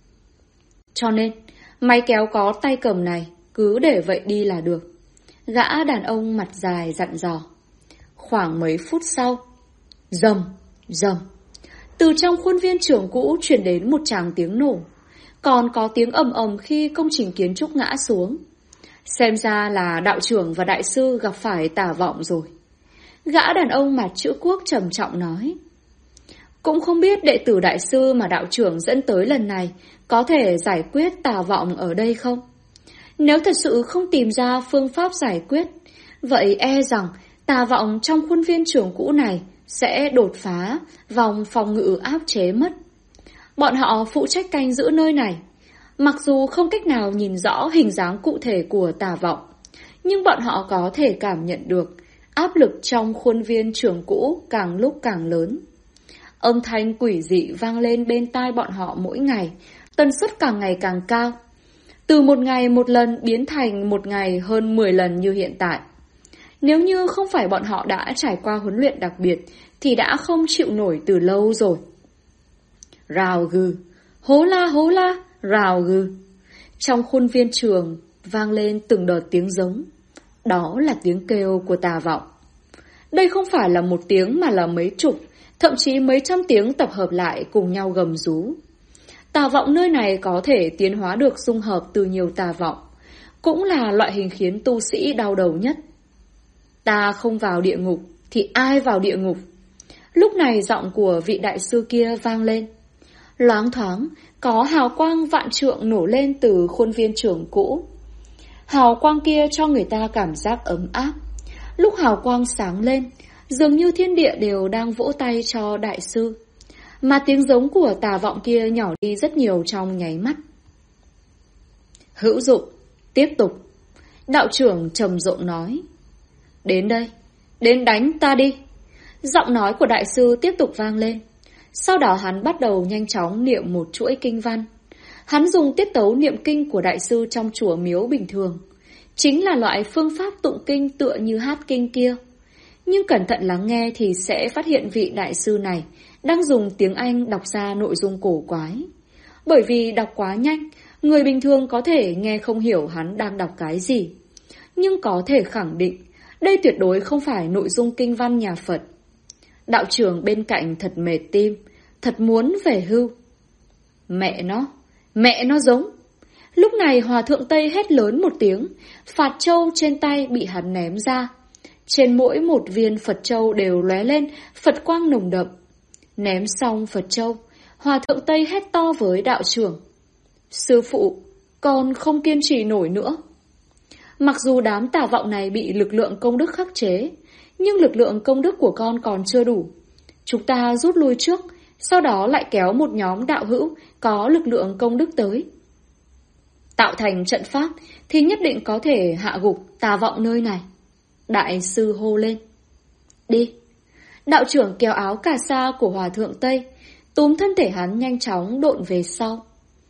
Cho nên, máy kéo có tay cầm này cứ để vậy đi là được. Gã đàn ông mặt dài dặn dò. Khoảng mấy phút sau, rầm, rầm, từ trong khuôn viên trường cũ truyền đến một tràng tiếng nổ. Còn có tiếng ầm ầm khi công trình kiến trúc ngã xuống. Xem ra là đạo trưởng và đại sư gặp phải tà vọng rồi. Gã đàn ông mặt chữ quốc trầm trọng nói. Cũng không biết đệ tử đại sư mà đạo trưởng dẫn tới lần này có thể giải quyết tà vọng ở đây không? Nếu thật sự không tìm ra phương pháp giải quyết, vậy e rằng tà vọng trong khuôn viên trường cũ này sẽ đột phá vòng phòng ngự áp chế mất. Bọn họ phụ trách canh giữ nơi này. Mặc dù không cách nào nhìn rõ hình dáng cụ thể của tà vọng, nhưng bọn họ có thể cảm nhận được áp lực trong khuôn viên trường cũ càng lúc càng lớn. Âm thanh quỷ dị vang lên bên tai bọn họ mỗi ngày, tần suất càng ngày càng cao. Từ một ngày một lần biến thành một ngày hơn 10 lần như hiện tại. Nếu như không phải bọn họ đã trải qua huấn luyện đặc biệt thì đã không chịu nổi từ lâu rồi. Rào gừ, hố la, rào gừ. Trong khuôn viên trường vang lên từng đợt tiếng giống. Đó là tiếng kêu của tà vọng. Đây không phải là một tiếng mà là mấy chục, thậm chí mấy trăm tiếng tập hợp lại cùng nhau gầm rú. Tà vọng nơi này có thể tiến hóa được dung hợp từ nhiều tà vọng, cũng là loại hình khiến tu sĩ đau đầu nhất. Ta không vào địa ngục thì ai vào địa ngục? Lúc này giọng của vị đại sư kia vang lên. Loáng thoáng có hào quang vạn trượng nổ lên từ khuôn viên trường cũ. Hào quang kia cho người ta cảm giác ấm áp. Lúc hào quang sáng lên, dường như thiên địa đều đang vỗ tay cho đại sư. Mà tiếng giống của tà vọng kia nhỏ đi rất nhiều trong nháy mắt. Hữu dụng, tiếp tục. Đạo trưởng trầm giọng nói. Đến đây, đến đánh ta đi. Giọng nói của đại sư tiếp tục vang lên. Sau đó hắn bắt đầu nhanh chóng niệm một chuỗi kinh văn. Hắn dùng tiết tấu niệm kinh của đại sư trong chùa miếu bình thường. Chính là loại phương pháp tụng kinh tựa như hát kinh kia. Nhưng cẩn thận lắng nghe thì sẽ phát hiện vị đại sư này đang dùng tiếng Anh đọc ra nội dung cổ quái. Bởi vì đọc quá nhanh, người bình thường có thể nghe không hiểu hắn đang đọc cái gì. Nhưng có thể khẳng định, đây tuyệt đối không phải nội dung kinh văn nhà Phật. Đạo trưởng bên cạnh thật mệt tim, thật muốn về hưu. Mẹ nó giống. Lúc này hòa thượng Tây hét lớn một tiếng, phạt châu trên tay bị hắn ném ra. Trên mỗi một viên Phật châu đều lóe lên Phật quang nồng đậm. Ném xong Phật châu, hòa thượng Tây hét to với đạo trưởng. Sư phụ, con không kiên trì nổi nữa. Mặc dù đám tà vọng này bị lực lượng công đức khắc chế, nhưng lực lượng công đức của con còn chưa đủ. Chúng ta rút lui trước, sau đó lại kéo một nhóm đạo hữu có lực lượng công đức tới. Tạo thành trận pháp thì nhất định có thể hạ gục tà vọng nơi này. Đại sư hô lên. Đi. Đạo trưởng kéo áo cà sa của hòa thượng Tây, túm thân thể hắn nhanh chóng độn về sau.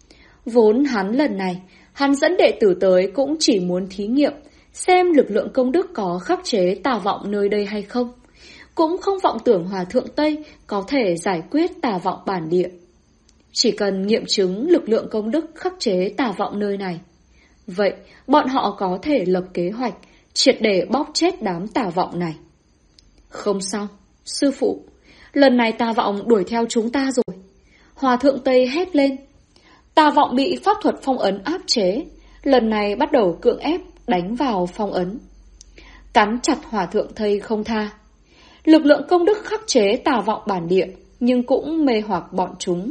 Vốn lần này, hắn dẫn đệ tử tới cũng chỉ muốn thí nghiệm, xem lực lượng công đức có khắc chế tà vọng nơi đây hay không. Cũng không vọng tưởng hòa thượng Tây có thể giải quyết tà vọng bản địa. Chỉ cần nghiệm chứng lực lượng công đức khắc chế tà vọng nơi này. Vậy, bọn họ có thể lập kế hoạch, triệt để bóp chết đám tà vọng này. Không sao, sư phụ, lần này tà vọng đuổi theo chúng ta rồi. Hòa thượng Tây hét lên. Tà vọng bị pháp thuật phong ấn áp chế, lần này bắt đầu cưỡng ép đánh vào phong ấn. Cắn chặt hòa thượng Tây không tha. Lực lượng công đức khắc chế tà vọng bản địa, nhưng cũng mê hoặc bọn chúng.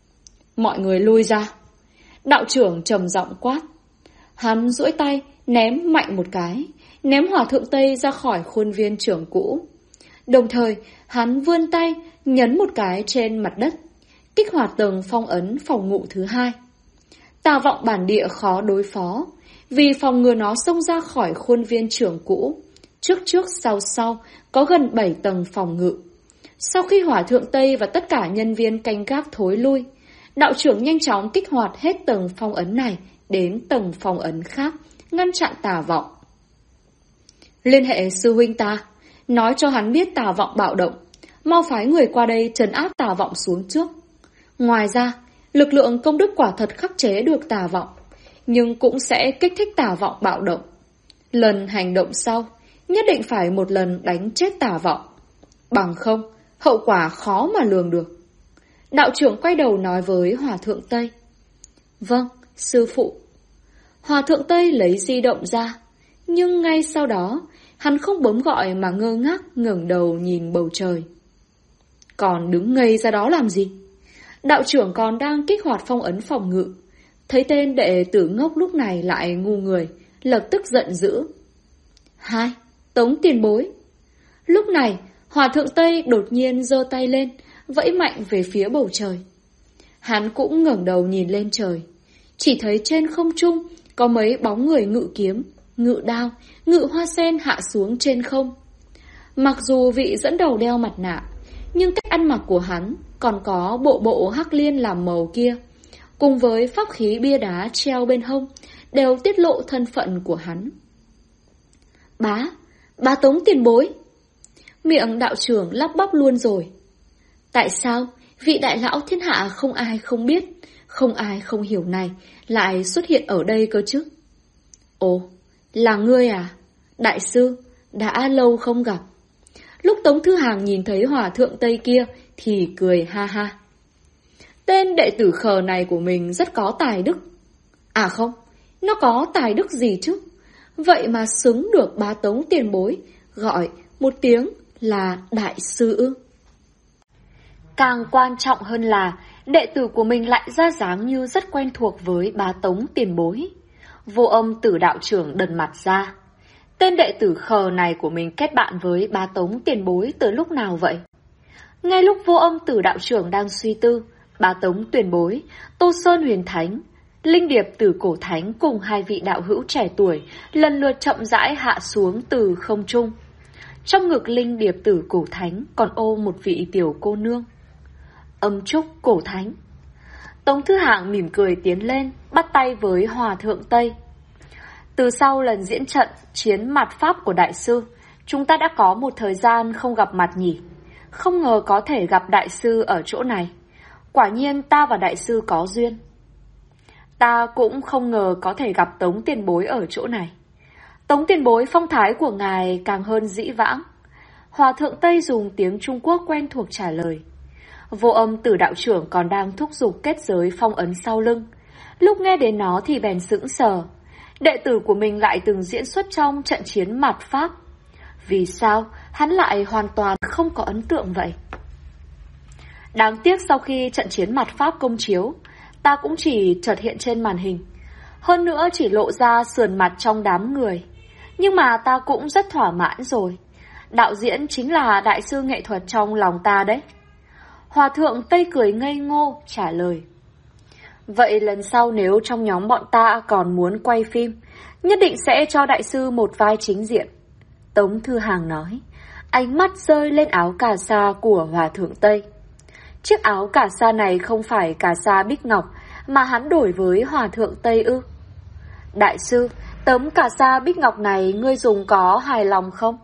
Mọi người lui ra. Đạo trưởng trầm giọng quát. Hắn duỗi tay, ném mạnh một cái, ném hòa thượng Tây ra khỏi khuôn viên trưởng cũ. Đồng thời, hắn vươn tay, nhấn một cái trên mặt đất, kích hoạt tầng phong ấn phòng ngự thứ hai. Tà vọng bản địa khó đối phó, vì phòng ngừa nó xông ra khỏi khuôn viên trưởng cũ. Trước sau có gần 7 tầng phòng ngự. Sau khi hỏa thượng Tây và tất cả nhân viên canh gác thối lui, đạo trưởng nhanh chóng kích hoạt hết tầng phong ấn này đến tầng phong ấn khác, ngăn chặn tà vọng. Liên hệ sư huynh ta, nói cho hắn biết tà vọng bạo động, mau phái người qua đây trấn áp tà vọng xuống trước. Ngoài ra, lực lượng công đức quả thật khắc chế được tà vọng, nhưng cũng sẽ kích thích tà vọng bạo động. Lần hành động sau, nhất định phải một lần đánh chết tà vọng. Bằng không, hậu quả khó mà lường được. Đạo trưởng quay đầu nói với hòa thượng Tây. Vâng, sư phụ. Hòa thượng Tây lấy di động ra, nhưng ngay sau đó, hắn không bấm gọi mà ngơ ngác ngẩng đầu nhìn bầu trời. Còn đứng ngây ra đó làm gì? Đạo trưởng còn đang kích hoạt phong ấn phòng ngự. Thấy tên đệ tử ngốc lúc này lại ngu người, lập tức giận dữ. Hai, Tống tiền bối. Lúc này, hòa thượng Tây đột nhiên giơ tay lên, vẫy mạnh về phía bầu trời. Hắn cũng ngẩng đầu nhìn lên trời. Chỉ thấy trên không trung có mấy bóng người ngự kiếm, ngự đao, ngự hoa sen hạ xuống trên không. Mặc dù vị dẫn đầu đeo mặt nạ, nhưng cách ăn mặc của hắn còn có bộ hắc liên làm màu kia, cùng với pháp khí bia đá treo bên hông, đều tiết lộ thân phận của hắn. Bá Tống tiền bối. Miệng đạo trưởng lắp bắp luôn rồi. Tại sao vị đại lão thiên hạ không ai không biết, không ai không hiểu này lại xuất hiện ở đây cơ chứ? Ồ, là ngươi à? Đại sư, đã lâu không gặp. Lúc Tống Thư Hàng nhìn thấy hòa thượng Tây kia thì cười ha ha. Tên đệ tử khờ này của mình rất có tài đức. À không, nó có tài đức gì chứ? Vậy mà xứng được bá Tống tiền bối gọi một tiếng là đại sư ư? Càng quan trọng hơn là đệ tử của mình lại ra dáng như rất quen thuộc với bá Tống tiền bối. Vô Âm Tử đạo trưởng đần mặt ra. Tên đệ tử khờ này của mình kết bạn với bá Tống tiền bối từ lúc nào vậy? Ngay lúc Vô Âm Tử đạo trưởng đang suy tư, bá Tống tiền bối, Tô Sơn huyền thánh, Linh Điệp Tử cổ thánh cùng hai vị đạo hữu trẻ tuổi lần lượt chậm rãi hạ xuống từ không trung. Trong ngực Linh Điệp Tử cổ thánh còn ôm một vị tiểu cô nương. Âm trúc cổ thánh. Tống Thư Hạng mỉm cười tiến lên, bắt tay với Hòa Thượng Tây. Từ sau lần diễn trận chiến mạt Pháp của đại sư, chúng ta đã có một thời gian không gặp mặt nhỉ. Không ngờ có thể gặp đại sư ở chỗ này. Quả nhiên ta và đại sư có duyên. Ta cũng không ngờ có thể gặp Tống tiền bối ở chỗ này. Tống tiền bối phong thái của ngài càng hơn dĩ vãng. Hòa Thượng Tây dùng tiếng Trung Quốc quen thuộc trả lời. Vô Âm Tử đạo trưởng còn đang thúc giục kết giới phong ấn sau lưng. Lúc nghe đến nó thì bèn sững sờ. Đệ tử của mình lại từng diễn xuất trong trận chiến mạt Pháp. Vì sao hắn lại hoàn toàn không có ấn tượng vậy? Đáng tiếc sau khi trận chiến mạt Pháp công chiếu, ta cũng chỉ chợt hiện trên màn hình. Hơn nữa chỉ lộ ra sườn mặt trong đám người. Nhưng mà ta cũng rất thỏa mãn rồi. Đạo diễn chính là đại sư nghệ thuật trong lòng ta đấy. Hòa Thượng Tây cười ngây ngô trả lời. Vậy lần sau nếu trong nhóm bọn ta còn muốn quay phim, nhất định sẽ cho đại sư một vai chính diện. Tống Thư Hàng nói, ánh mắt rơi lên áo cà sa của Hòa Thượng Tây. Chiếc áo cà sa này không phải cà sa bích ngọc mà hắn đổi với Hòa Thượng Tây ư? Đại sư, tấm cà sa bích ngọc này ngươi dùng có hài lòng không?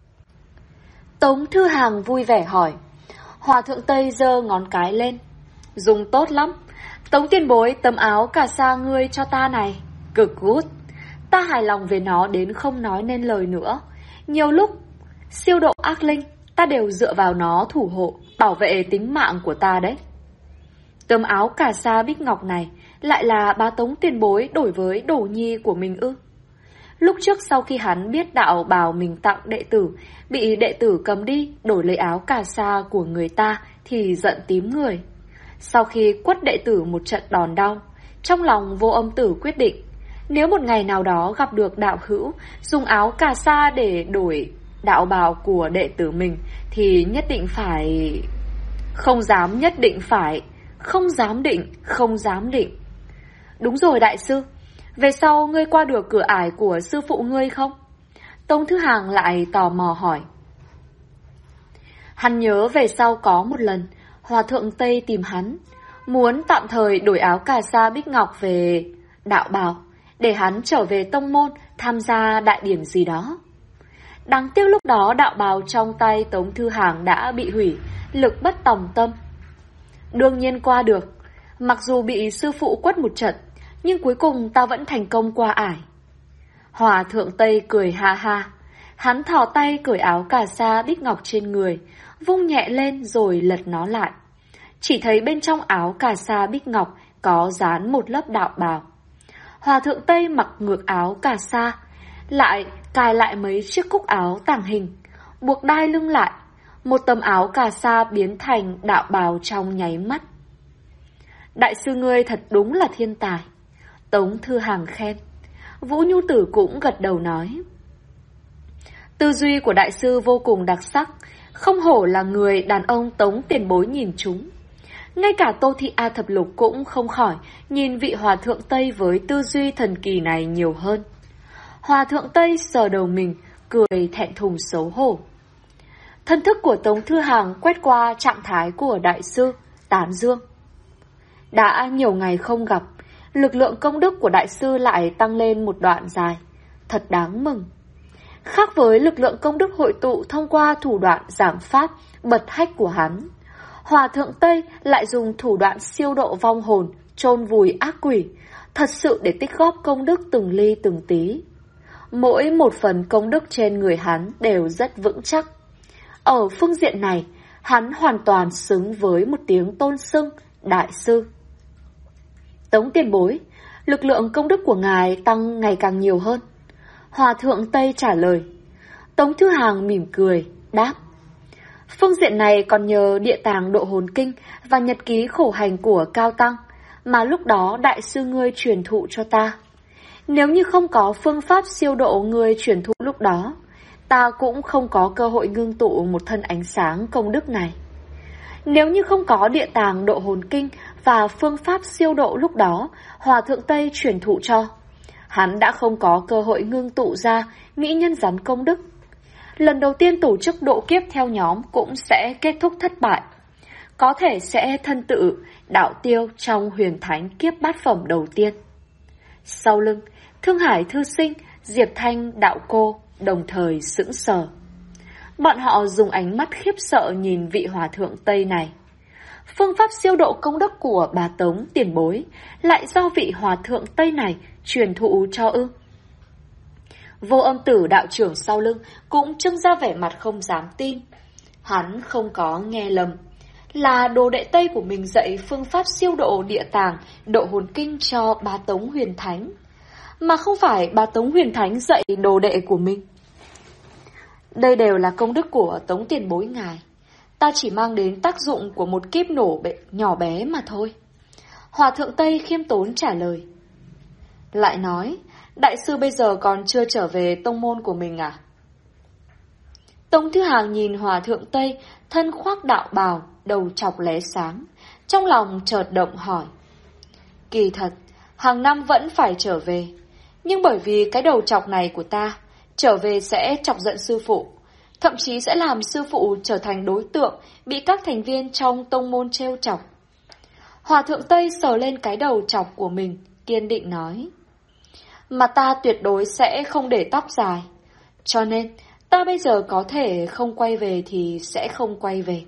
Tống Thư Hàng vui vẻ hỏi. Hòa Thượng Tây giơ ngón cái lên. Dùng tốt lắm. Tống tiền bối, tấm áo cà sa ngươi cho ta này. Cực gút. Ta hài lòng về nó đến không nói nên lời nữa. Nhiều lúc, siêu độ ác linh, ta đều dựa vào nó thủ hộ, bảo vệ tính mạng của ta đấy. Tấm áo cà sa bích ngọc này lại là bá Tống tiền bối đổi với đồ nhi của mình ư? Lúc trước sau khi hắn biết đạo bào mình tặng đệ tử, bị đệ tử cầm đi đổi lấy áo cà sa của người ta thì giận tím người. Sau khi quất đệ tử một trận đòn đau, trong lòng Vô Âm Tử quyết định, nếu một ngày nào đó gặp được đạo hữu dùng áo cà sa để đổi đạo bào của đệ tử mình thì nhất định phải... Không dám nhất định phải, không dám định, không dám định. Đúng rồi đại sư, về sau ngươi qua được cửa ải của sư phụ ngươi không? Tống Thư Hàng lại tò mò hỏi. Hắn nhớ về sau có một lần, Hòa Thượng Tây tìm hắn, muốn tạm thời đổi áo cà sa bích ngọc về đạo bào, để hắn trở về tông môn tham gia đại điển gì đó. Đáng tiếc lúc đó đạo bào trong tay Tống Thư Hàng đã bị hủy, lực bất tòng tâm. Đương nhiên qua được, mặc dù bị sư phụ quất một trận, nhưng cuối cùng ta vẫn thành công qua ải. Hòa Thượng Tây cười ha ha. Hắn thò tay cởi áo cà sa bích ngọc trên người, vung nhẹ lên rồi lật nó lại. Chỉ thấy bên trong áo cà sa bích ngọc có dán một lớp đạo bào. Hòa Thượng Tây mặc ngược áo cà sa, lại cài lại mấy chiếc cúc áo tàng hình, buộc đai lưng lại. Một tấm áo cà sa biến thành đạo bào trong nháy mắt. Đại sư ngươi thật đúng là thiên tài. Tống Thư Hàng khen. Vũ Nhu Tử cũng gật đầu nói. Tư duy của đại sư vô cùng đặc sắc, không hổ là người đàn ông Tống tiền bối nhìn chúng. Ngay cả Tô Thị A Thập Lục cũng không khỏi nhìn vị Hòa Thượng Tây với tư duy thần kỳ này nhiều hơn. Hòa Thượng Tây sờ đầu mình, cười thẹn thùng xấu hổ. Thân thức của Tống Thư Hàng quét qua trạng thái của đại sư, tán dương. Đã nhiều ngày không gặp, lực lượng công đức của đại sư lại tăng lên một đoạn dài, thật đáng mừng. Khác với lực lượng công đức hội tụ thông qua thủ đoạn giảng pháp, bật hách của hắn, Hòa Thượng Tây lại dùng thủ đoạn siêu độ vong hồn, chôn vùi ác quỷ, thật sự để tích góp công đức từng ly từng tí. Mỗi một phần công đức trên người hắn đều rất vững chắc. Ở phương diện này, hắn hoàn toàn xứng với một tiếng tôn xưng đại sư. Tống tiền bối, lực lượng công đức của ngài tăng ngày càng nhiều hơn. Hòa Thượng Tây trả lời. Tống Thư Hàng mỉm cười, đáp. Phương diện này còn nhờ địa tàng độ hồn kinh và nhật ký khổ hành của Cao Tăng, mà lúc đó đại sư ngươi truyền thụ cho ta. Nếu như không có phương pháp siêu độ người truyền thụ lúc đó, ta cũng không có cơ hội ngưng tụ một thân ánh sáng công đức này. Nếu như không có địa tàng độ hồn kinh và phương pháp siêu độ lúc đó Hòa Thượng Tây truyền thụ cho, hắn đã không có cơ hội ngưng tụ ra mỹ nhân rắn công đức. Lần đầu tiên tổ chức độ kiếp theo nhóm cũng sẽ kết thúc thất bại. Có thể sẽ thân tự đạo tiêu trong huyền thánh kiếp bát phẩm đầu tiên. Sau lưng, Thương Hải Thư Sinh, Diệp Thanh đạo cô đồng thời sững sờ. Bọn họ dùng ánh mắt khiếp sợ nhìn vị Hòa Thượng Tây này. Phương pháp siêu độ công đức của bà Tống tiền bối lại do vị Hòa Thượng Tây này truyền thụ cho ư? Vô Âm Tử đạo trưởng sau lưng cũng trưng ra vẻ mặt không dám tin. Hắn không có nghe lầm, là đồ đệ Tây của mình dạy phương pháp siêu độ địa tàng, độ hồn kinh cho bá Tống Huyền Thánh, mà không phải bá Tống Huyền Thánh dạy đồ đệ của mình. Đây đều là công đức của Tống tiền bối ngài, ta chỉ mang đến tác dụng của một kíp nổ nhỏ bé mà thôi. Hòa Thượng Tây khiêm tốn trả lời. Lại nói, đại sư bây giờ còn chưa trở về tông môn của mình à? Tống Thư Hàng nhìn Hòa Thượng Tây, thân khoác đạo bào, đầu chọc lóe sáng, trong lòng chợt động hỏi. Kỳ thật, hàng năm vẫn phải trở về, nhưng bởi vì cái đầu chọc này của ta, trở về sẽ chọc giận sư phụ, thậm chí sẽ làm sư phụ trở thành đối tượng bị các thành viên trong tông môn trêu chọc. Hòa Thượng Tây sờ lên cái đầu chọc của mình, kiên định nói. Mà ta tuyệt đối sẽ không để tóc dài, cho nên ta bây giờ có thể không quay về thì sẽ không quay về.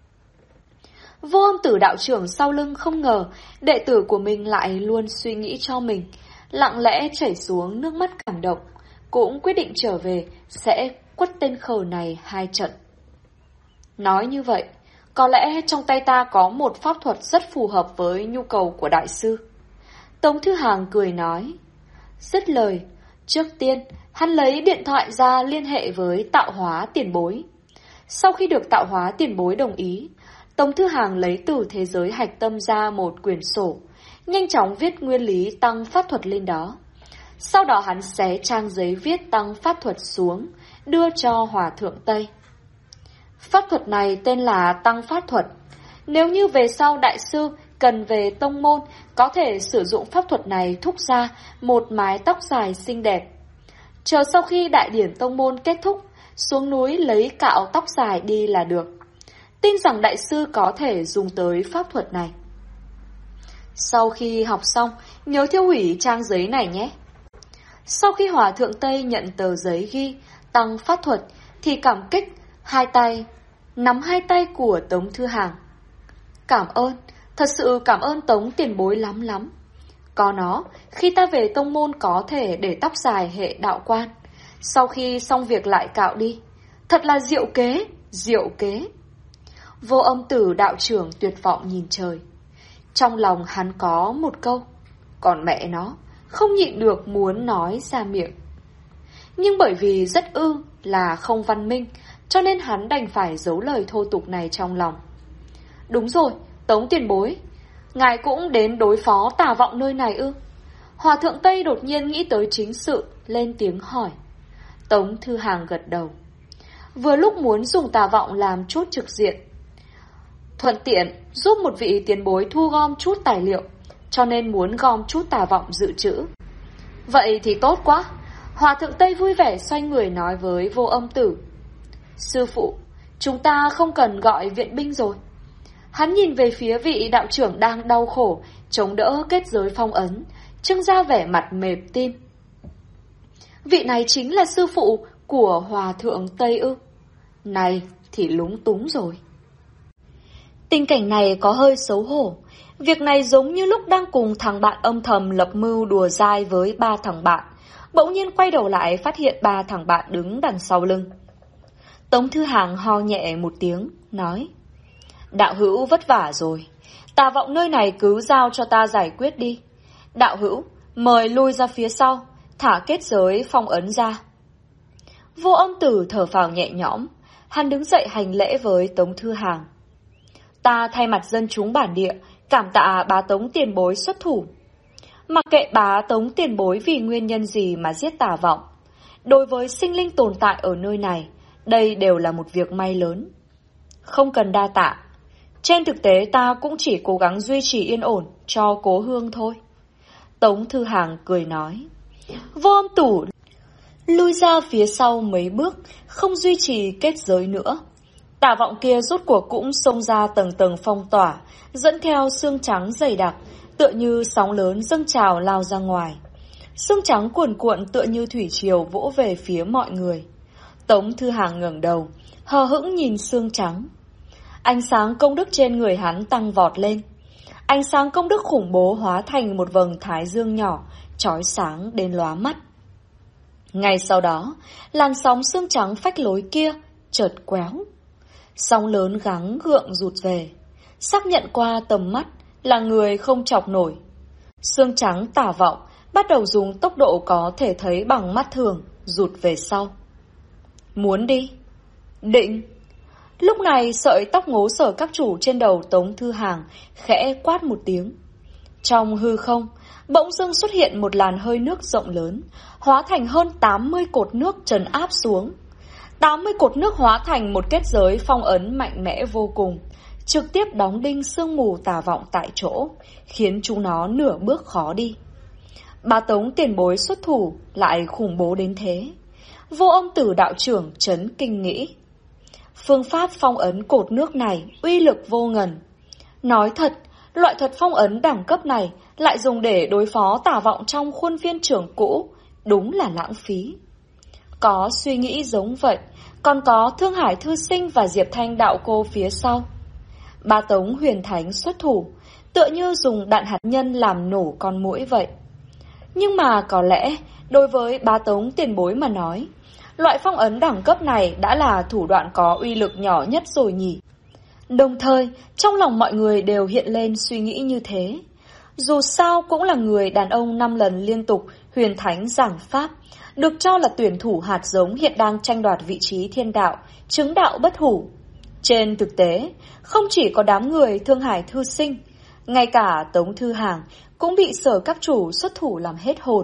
Vô Âm Tử đạo trưởng sau lưng không ngờ đệ tử của mình lại luôn suy nghĩ cho mình, lặng lẽ chảy xuống nước mắt cảm động, cũng quyết định trở về sẽ quất tên khờ này 2 trận. Nói như vậy, có lẽ trong tay ta có một pháp thuật rất phù hợp với nhu cầu của đại sư. Tống Thư Hàng cười nói. Dứt lời, trước tiên hắn lấy điện thoại ra liên hệ với Tạo Hóa tiền bối. Sau khi được Tạo Hóa tiền bối đồng ý, Tống Thư Hàng lấy từ thế giới hạch tâm ra một quyển sổ, nhanh chóng viết nguyên lý tăng pháp thuật lên đó. Sau đó hắn xé trang giấy viết tăng pháp thuật xuống, đưa cho Hòa Thượng Tây. Pháp thuật này tên là tăng pháp thuật. Nếu như về sau đại sư cần về tông môn, có thể sử dụng pháp thuật này thúc ra một mái tóc dài xinh đẹp. Chờ sau khi đại điển tông môn kết thúc, xuống núi lấy cạo tóc dài đi là được. Tin rằng đại sư có thể dùng tới pháp thuật này. Sau khi học xong, nhớ tiêu hủy trang giấy này nhé. Sau khi Hòa Thượng Tây nhận tờ giấy ghi tăng pháp thuật thì cảm kích, nắm hai tay của Tống Thư Hàng. Cảm ơn, thật sự cảm ơn Tống tiền bối lắm lắm. Có nó, khi ta về tông môn có thể để tóc dài hệ đạo quan, sau khi xong việc lại cạo đi. Thật là diệu kế, diệu kế. Vô Âm Tử đạo trưởng tuyệt vọng nhìn trời. Trong lòng hắn có một câu, còn mẹ nó, không nhịn được muốn nói ra miệng. Nhưng bởi vì rất là không văn minh, cho nên hắn đành phải giấu lời thô tục này trong lòng. Đúng rồi, Tống tiền bối, ngài cũng đến đối phó Tà Vọng nơi này ư? Hòa Thượng Tây đột nhiên nghĩ tới chính sự, lên tiếng hỏi. Tống Thư Hàng gật đầu. Vừa lúc muốn dùng Tà Vọng làm chút trực diện, thuận tiện giúp một vị tiền bối thu gom chút tài liệu, cho nên muốn gom chút Tà Vọng dự trữ. Vậy thì tốt quá. Hòa Thượng Tây vui vẻ xoay người nói với Vô Âm Tử. Sư phụ, chúng ta không cần gọi viện binh rồi. Hắn nhìn về phía vị đạo trưởng đang đau khổ, chống đỡ kết giới phong ấn, trưng ra vẻ mặt mềm tin. Vị này chính là sư phụ của Hòa Thượng Tây ư? Này thì lúng túng rồi. Tình cảnh này có hơi xấu hổ. Việc này giống như lúc đang cùng thằng bạn âm thầm lập mưu đùa dai với 3 thằng bạn, bỗng nhiên quay đầu lại phát hiện 3 thằng bạn đứng đằng sau lưng. Tống Thư Hàng ho nhẹ một tiếng, nói. Đạo hữu vất vả rồi, Tà Vọng nơi này cứ giao cho ta giải quyết đi. Đạo hữu, mời lui ra phía sau, thả kết giới phong ấn ra. Vô Âm Tử thở phào nhẹ nhõm, hắn đứng dậy hành lễ với Tống Thư Hàng. Ta thay mặt dân chúng bản địa, cảm tạ bá Tống tiền bối xuất thủ. Mặc kệ bá Tống tiền bối vì nguyên nhân gì mà giết Tả Vọng, đối với sinh linh tồn tại ở nơi này, đây đều là một việc may lớn. Không cần đa tạ. Trên thực tế ta cũng chỉ cố gắng duy trì yên ổn cho cố hương thôi. Tống Thư Hàng cười nói. Vô Âm Tử lui ra phía sau mấy bước, không duy trì kết giới nữa. Tả Vọng kia rốt cuộc cũng xông ra tầng tầng phong tỏa, dẫn theo xương trắng dày đặc, tựa như sóng lớn dâng trào lao ra ngoài. Xương trắng cuồn cuộn tựa như thủy triều vỗ về phía mọi người. Tống Thư Hàng ngẩng đầu, hờ hững nhìn xương trắng. Ánh sáng công đức trên người hắn tăng vọt lên. Ánh sáng công đức khủng bố hóa thành một vầng thái dương nhỏ, chói sáng đến lóa mắt. Ngay sau đó, làn sóng xương trắng phách lối kia chợt quéo. Sóng lớn gắng gượng rụt về, xác nhận qua tầm mắt là người không chọc nổi. Xương trắng Tả Vọng bắt đầu dùng tốc độ có thể thấy bằng mắt thường rụt về sau. Muốn đi? Định. Lúc này sợi tóc ngố sở các chủ trên đầu Tống Thư Hàng khẽ quát một tiếng. Trong hư không, bỗng dưng xuất hiện một làn hơi nước rộng lớn, hóa thành hơn 80 cột nước trấn áp xuống. 80 cột nước hóa thành một kết giới phong ấn mạnh mẽ vô cùng, trực tiếp đóng đinh sương mù Tả Vọng tại chỗ, khiến chúng nó nửa bước khó đi. Bá Tống tiền bối xuất thủ lại khủng bố đến thế. Vô Âm Tử đạo trưởng chấn kinh nghĩ. Phương pháp phong ấn cột nước này uy lực vô ngần. Nói thật, loại thuật phong ấn đẳng cấp này lại dùng để đối phó Tả Vọng trong khuôn viên trường cũ, đúng là lãng phí. Có suy nghĩ giống vậy, còn có Thương Hải Thư Sinh và Diệp Thanh đạo cô phía sau. Bá Tống huyền thánh xuất thủ, tựa như dùng đạn hạt nhân làm nổ con muỗi vậy. Nhưng mà có lẽ, đối với Bá Tống tiền bối mà nói, loại phong ấn đẳng cấp này đã là thủ đoạn có uy lực nhỏ nhất rồi nhỉ. Đồng thời, trong lòng mọi người đều hiện lên suy nghĩ như thế. Dù sao cũng là người đàn ông 5 lần liên tục huyền thánh giảng pháp, được cho là tuyển thủ hạt giống hiện đang tranh đoạt vị trí thiên đạo, chứng đạo bất hủ. Trên thực tế, không chỉ có đám người Thương Hải Thư Sinh, ngay cả Tống Thư Hàng cũng bị Sở các chủ xuất thủ làm hết hồn.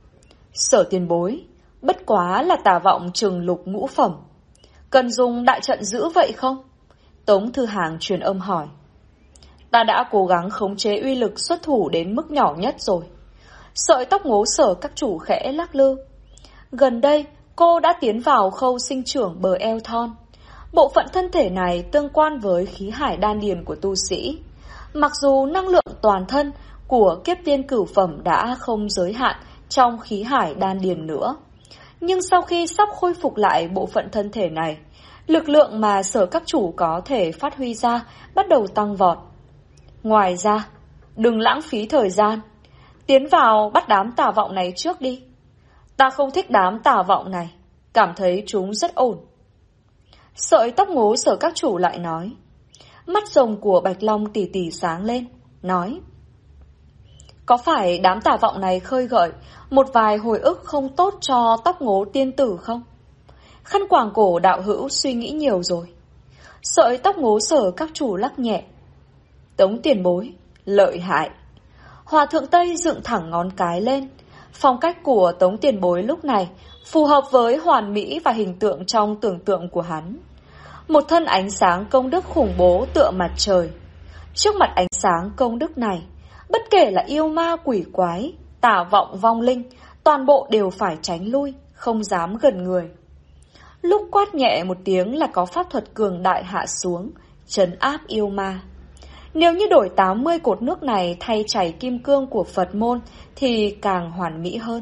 Sở tiền bối, bất quá là Tả Vọng trừng lục ngũ phẩm, cần dùng đại trận giữ vậy không? Tống Thư Hàng truyền âm hỏi. Ta đã cố gắng khống chế uy lực xuất thủ đến mức nhỏ nhất rồi. Sợi tóc ngố Sở các chủ khẽ lắc lư. Gần đây, cô đã tiến vào khâu sinh trưởng bờ eo thon. Bộ phận thân thể này tương quan với khí hải đan điền của tu sĩ. Mặc dù năng lượng toàn thân của kiếp tiên cửu phẩm đã không giới hạn trong khí hải đan điền nữa, nhưng sau khi sắp khôi phục lại bộ phận thân thể này, lực lượng mà Sở các chủ có thể phát huy ra bắt đầu tăng vọt. Ngoài ra, đừng lãng phí thời gian, tiến vào bắt đám Tả Vọng này trước đi. Ta không thích đám Tả Vọng này, cảm thấy chúng rất ổn. Sợi tóc ngố Sở các chủ lại nói. Mắt rồng của Bạch Long tỉ tỉ sáng lên, nói. Có phải đám Tả Vọng này khơi gợi một vài hồi ức không tốt cho tóc ngố tiên tử không? Khăn quàng cổ đạo hữu suy nghĩ nhiều rồi. Sợi tóc ngố Sở các chủ lắc nhẹ. Tống tiền bối, lợi hại. Hòa thượng Tây dựng thẳng ngón cái lên. Phong cách của Tống tiền bối lúc này phù hợp với hoàn mỹ và hình tượng trong tưởng tượng của hắn. Một thân ánh sáng công đức khủng bố tựa mặt trời. Trước mặt ánh sáng công đức này, bất kể là yêu ma quỷ quái, Tả Vọng vong linh, toàn bộ đều phải tránh lui, không dám gần người. Lúc quát nhẹ một tiếng là có pháp thuật cường đại hạ xuống, trấn áp yêu ma. Nếu như đổi 80 cột nước này thay chảy kim cương của Phật môn thì càng hoàn mỹ hơn.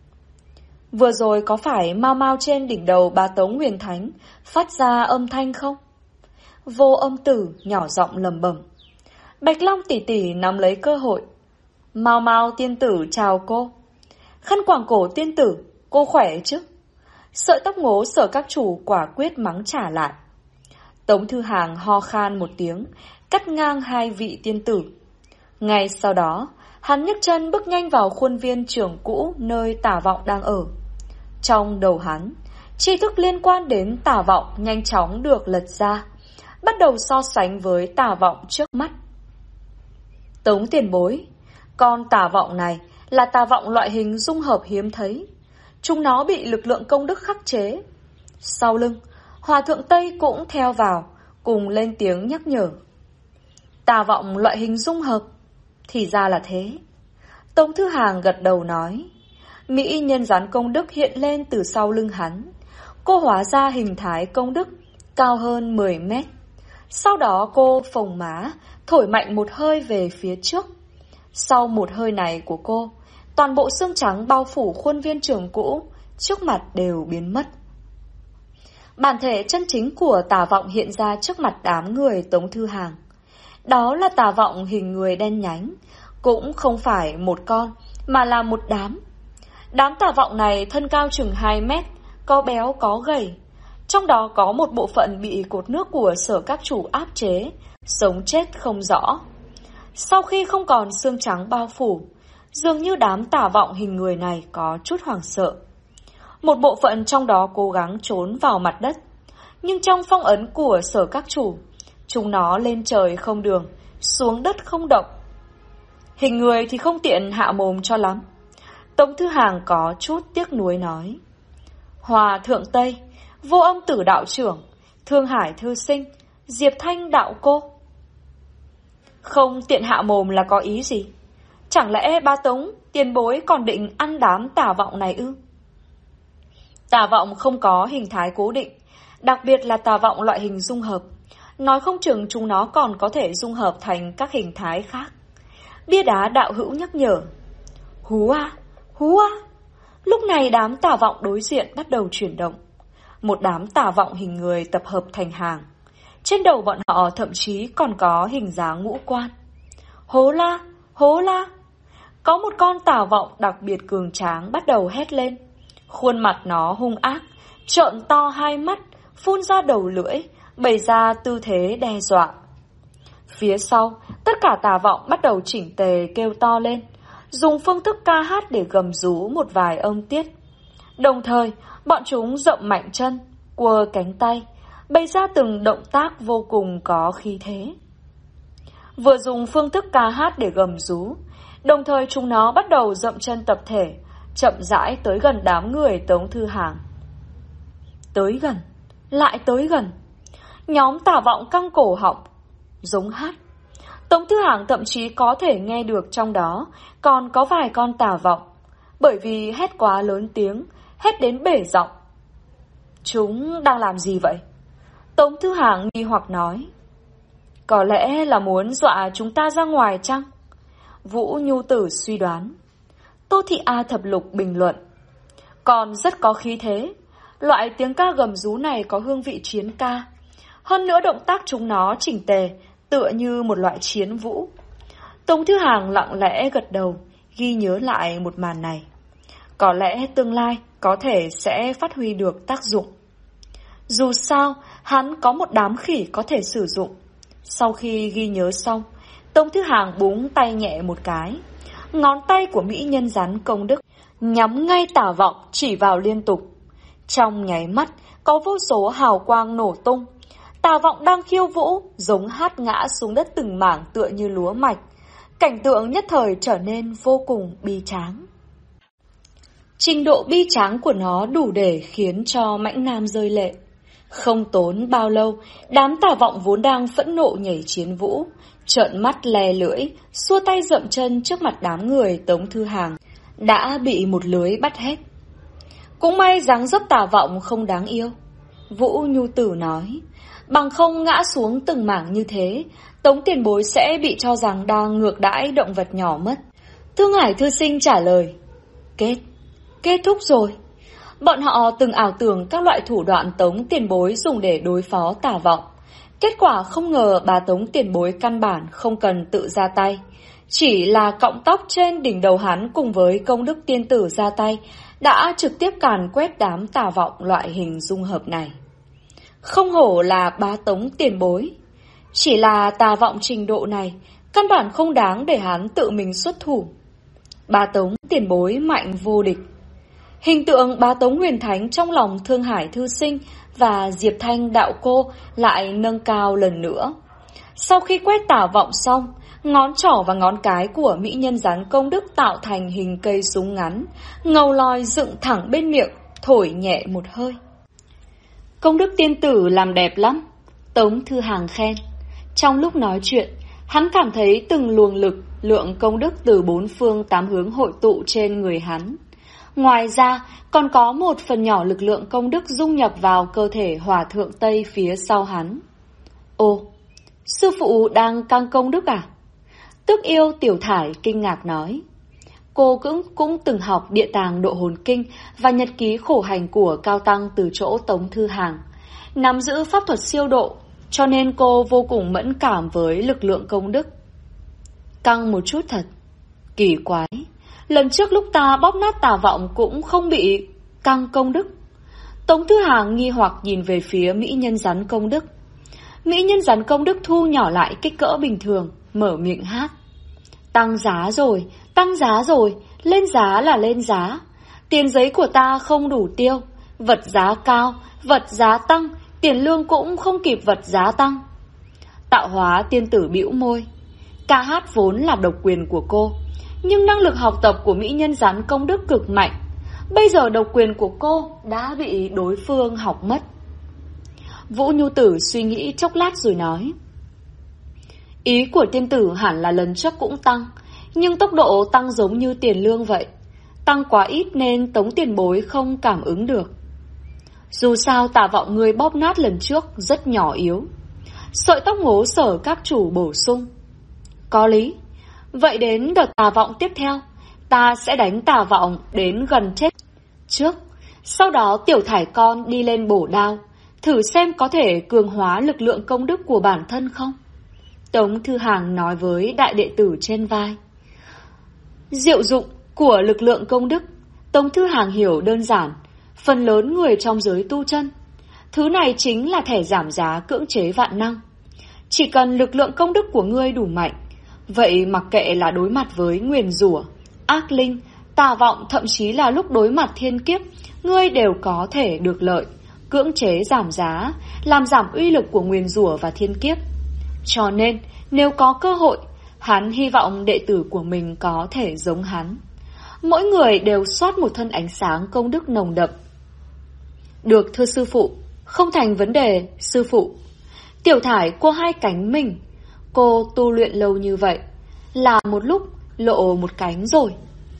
Vừa rồi có phải mau mau trên đỉnh đầu Bá Tống huyền thánh phát ra âm thanh không? Vô Âm Tử nhỏ giọng lẩm bẩm. Bạch Long tỷ tỷ nắm lấy cơ hội. Mau mau tiên tử chào cô. Khăn quàng cổ tiên tử, cô khỏe chứ? Sợi tóc ngố Sở các chủ quả quyết mắng trả lại. Tống Thư Hàng ho khan một tiếng, cắt ngang hai vị tiên tử. Ngay sau đó, hắn nhấc chân bước nhanh vào khuôn viên trường cũ nơi Tả Vọng đang ở. Trong đầu hắn, tri thức liên quan đến Tả Vọng nhanh chóng được lật ra, bắt đầu so sánh với Tả Vọng trước mắt. Tống tiền bối, con Tả Vọng này là tà vọng loại hình dung hợp hiếm thấy. Chúng nó bị lực lượng công đức khắc chế. Sau lưng, Hòa thượng Tây cũng theo vào, cùng lên tiếng nhắc nhở. Tà vọng loại hình dung hợp, thì ra là thế. Tống Thư Hàng gật đầu nói. Mỹ nhân rắn công đức hiện lên từ sau lưng hắn. Cô hóa ra hình thái công đức, cao hơn 10 mét. Sau đó cô phồng má, thổi mạnh một hơi về phía trước. Sau một hơi này của cô, toàn bộ xương trắng bao phủ khuôn viên trường cũ, trước mặt đều biến mất. Bản thể chân chính của tà vọng hiện ra trước mặt đám người Tống Thư Hàng. Đó là tà vọng hình người đen nhánh, cũng không phải một con, mà là một đám. Đám tà vọng này thân cao chừng 2 mét, có béo có gầy. Trong đó có một bộ phận bị cột nước của Sở Các Chủ áp chế, sống chết không rõ. Sau khi không còn xương trắng bao phủ, dường như đám tà vọng hình người này có chút hoảng sợ. Một bộ phận trong đó cố gắng trốn vào mặt đất, nhưng trong phong ấn của Sở Các Chủ, chúng nó lên trời không đường, xuống đất không động. Hình người thì không tiện hạ mồm cho lắm. Tống Thư Hàng có chút tiếc nuối nói. Hòa thượng Tây, Vô Âm Tử đạo trưởng, Thương Hải thư sinh, Diệp Thanh đạo cô. Không tiện hạ mồm là có ý gì? Chẳng lẽ ba Tống, tiền bối còn định ăn đám tà vọng này ư? Tà vọng không có hình thái cố định, đặc biệt là tà vọng loại hình dung hợp. Nói không chừng chúng nó còn có thể dung hợp thành các hình thái khác. Bia đá đạo hữu nhắc nhở. Hú a, hú a. Lúc này đám tà vọng đối diện bắt đầu chuyển động. Một đám tà vọng hình người tập hợp thành hàng. Trên đầu bọn họ thậm chí còn có hình dáng ngũ quan. Hố la, hố la. Có một con tà vọng đặc biệt cường tráng bắt đầu hét lên. Khuôn mặt nó hung ác, trợn to hai mắt, phun ra đầu lưỡi, bày ra tư thế đe dọa. Phía sau, tất cả tà vọng bắt đầu chỉnh tề kêu to lên, dùng phương thức ca hát để gầm rú một vài âm tiết. Đồng thời, bọn chúng rộng mạnh chân, quơ cánh tay, bày ra từng động tác vô cùng có khí thế. Vừa dùng phương thức ca hát để gầm rú, đồng thời chúng nó bắt đầu dậm chân tập thể, chậm rãi tới gần đám người Tống Thư Hàng. Tới gần, lại tới gần. Nhóm tà vọng căng cổ họng, giống hát. Tống Thư Hàng thậm chí có thể nghe được trong đó còn có vài con tà vọng, bởi vì hét quá lớn tiếng, hét đến bể giọng. Chúng đang làm gì vậy? Tống Thư Hàng nghi hoặc nói. Có lẽ là muốn dọa chúng ta ra ngoài chăng? Vũ Nhu Tử suy đoán. Tô Thị A Thập Lục bình luận. Còn rất có khí thế. Loại tiếng ca gầm rú này có hương vị chiến ca. Hơn nữa động tác chúng nó chỉnh tề, tựa như một loại chiến vũ. Tống Thư Hàng lặng lẽ gật đầu, ghi nhớ lại một màn này. Có lẽ tương lai có thể sẽ phát huy được tác dụng. Dù sao, hắn có một đám khỉ có thể sử dụng. Sau khi ghi nhớ xong, Tống Thư Hàng búng tay nhẹ một cái. Ngón tay của mỹ nhân rắn công đức nhắm ngay tà vọng chỉ vào liên tục. Trong nháy mắt, có vô số hào quang nổ tung. Tà vọng đang khiêu vũ, giống hát ngã xuống đất từng mảng tựa như lúa mạch. Cảnh tượng nhất thời trở nên vô cùng bi tráng. Trình độ bi tráng của nó đủ để khiến cho mãnh nam rơi lệ. Không tốn bao lâu, đám tà vọng vốn đang phẫn nộ nhảy chiến vũ, trợn mắt lè lưỡi, xua tay dậm chân trước mặt đám người Tống Thư Hàng, đã bị một lưới bắt hết. Cũng may dáng dấp tà vọng không đáng yêu, Vũ Nhu Tử nói. Bằng không ngã xuống từng mảng như thế, Tống tiền bối sẽ bị cho rằng đang ngược đãi động vật nhỏ mất. Thương Hải thư sinh trả lời. Kết thúc rồi. Bọn họ từng ảo tưởng các loại thủ đoạn Tống tiền bối dùng để đối phó tà vọng. Kết quả không ngờ bà Tống tiền bối căn bản không cần tự ra tay. Chỉ là cọng tóc trên đỉnh đầu hắn cùng với công đức tiên tử ra tay đã trực tiếp càn quét đám tà vọng loại hình dung hợp này. Không hổ là bá Tống tiền bối. Chỉ là tà vọng trình độ này căn bản không đáng để hắn tự mình xuất thủ. Bá Tống tiền bối mạnh vô địch. Hình tượng bá Tống huyền thánh trong lòng Thương Hải thư sinh và Diệp Thanh đạo cô lại nâng cao lần nữa. Sau khi quét tà vọng xong, Ngón trỏ và ngón cái của mỹ nhân rắn công đức tạo thành hình cây súng ngắn, ngầu lòi dựng thẳng bên miệng, thổi nhẹ một hơi. Công đức tiên tử làm đẹp lắm, Tống Thư Hàng khen. Trong lúc nói chuyện, hắn cảm thấy từng luồng lực, lượng công đức từ bốn phương tám hướng hội tụ trên người hắn. Ngoài ra, còn có một phần nhỏ lực lượng công đức dung nhập vào cơ thể hòa thượng Tây phía sau hắn. Ồ, sư phụ đang căng công đức à? Tước Yêu Tiểu Thải kinh ngạc nói. Cô cũng từng học Địa Tàng Độ Hồn Kinh và nhật ký khổ hành của Cao Tăng từ chỗ Tống Thư Hàng. Nắm giữ pháp thuật siêu độ, cho nên cô vô cùng mẫn cảm với lực lượng công đức. Căng một chút thật. Kỳ quái, lần trước lúc ta bóp nát tà vọng cũng không bị căng công đức. Tống Thư Hàng nghi hoặc nhìn về phía mỹ nhân rắn công đức. Mỹ nhân rắn công đức thu nhỏ lại kích cỡ bình thường, mở miệng hát. Tăng giá rồi, lên giá là lên giá. Tiền giấy của ta không đủ tiêu, vật giá cao, vật giá tăng, tiền lương cũng không kịp vật giá tăng. Tạo Hóa tiên tử bĩu môi. Ca hát vốn là độc quyền của cô, nhưng năng lực học tập của mỹ nhân rắn công đức cực mạnh. Bây giờ độc quyền của cô đã bị đối phương học mất. Vũ Nhu Tử suy nghĩ chốc lát rồi nói. Ý của tiên tử hẳn là lần trước cũng tăng, nhưng tốc độ tăng giống như tiền lương vậy. Tăng quá ít nên Tống tiền bối không cảm ứng được. Dù sao tà vọng người bóp nát lần trước rất nhỏ yếu. Sợi tóc ngố Sở các chủ bổ sung. Có lý. Vậy đến đợt tà vọng tiếp theo, ta sẽ đánh tà vọng đến gần chết trước. Sau đó Tiểu Thải con đi lên bổ đao, thử xem có thể cường hóa lực lượng công đức của bản thân không? Tống Thư Hàng nói với đại đệ tử trên vai. Diệu dụng của lực lượng công đức, Tống Thư Hàng hiểu đơn giản. Phần lớn người trong giới tu chân, thứ này chính là thẻ giảm giá cưỡng chế vạn năng. Chỉ cần lực lượng công đức của ngươi đủ mạnh, vậy mặc kệ là đối mặt với nguyền rủa, ác linh, tà vọng, thậm chí là lúc đối mặt thiên kiếp, ngươi đều có thể được lợi, cưỡng chế giảm giá, làm giảm uy lực của nguyền rủa và thiên kiếp. Cho nên, nếu có cơ hội, hắn hy vọng đệ tử của mình có thể giống hắn. Mỗi người đều soát một thân ánh sáng công đức nồng đậm. Được thưa sư phụ, không thành vấn đề, sư phụ. Tiểu Thải cô hai cánh mình, cô tu luyện lâu như vậy, là một lúc lộ một cánh rồi.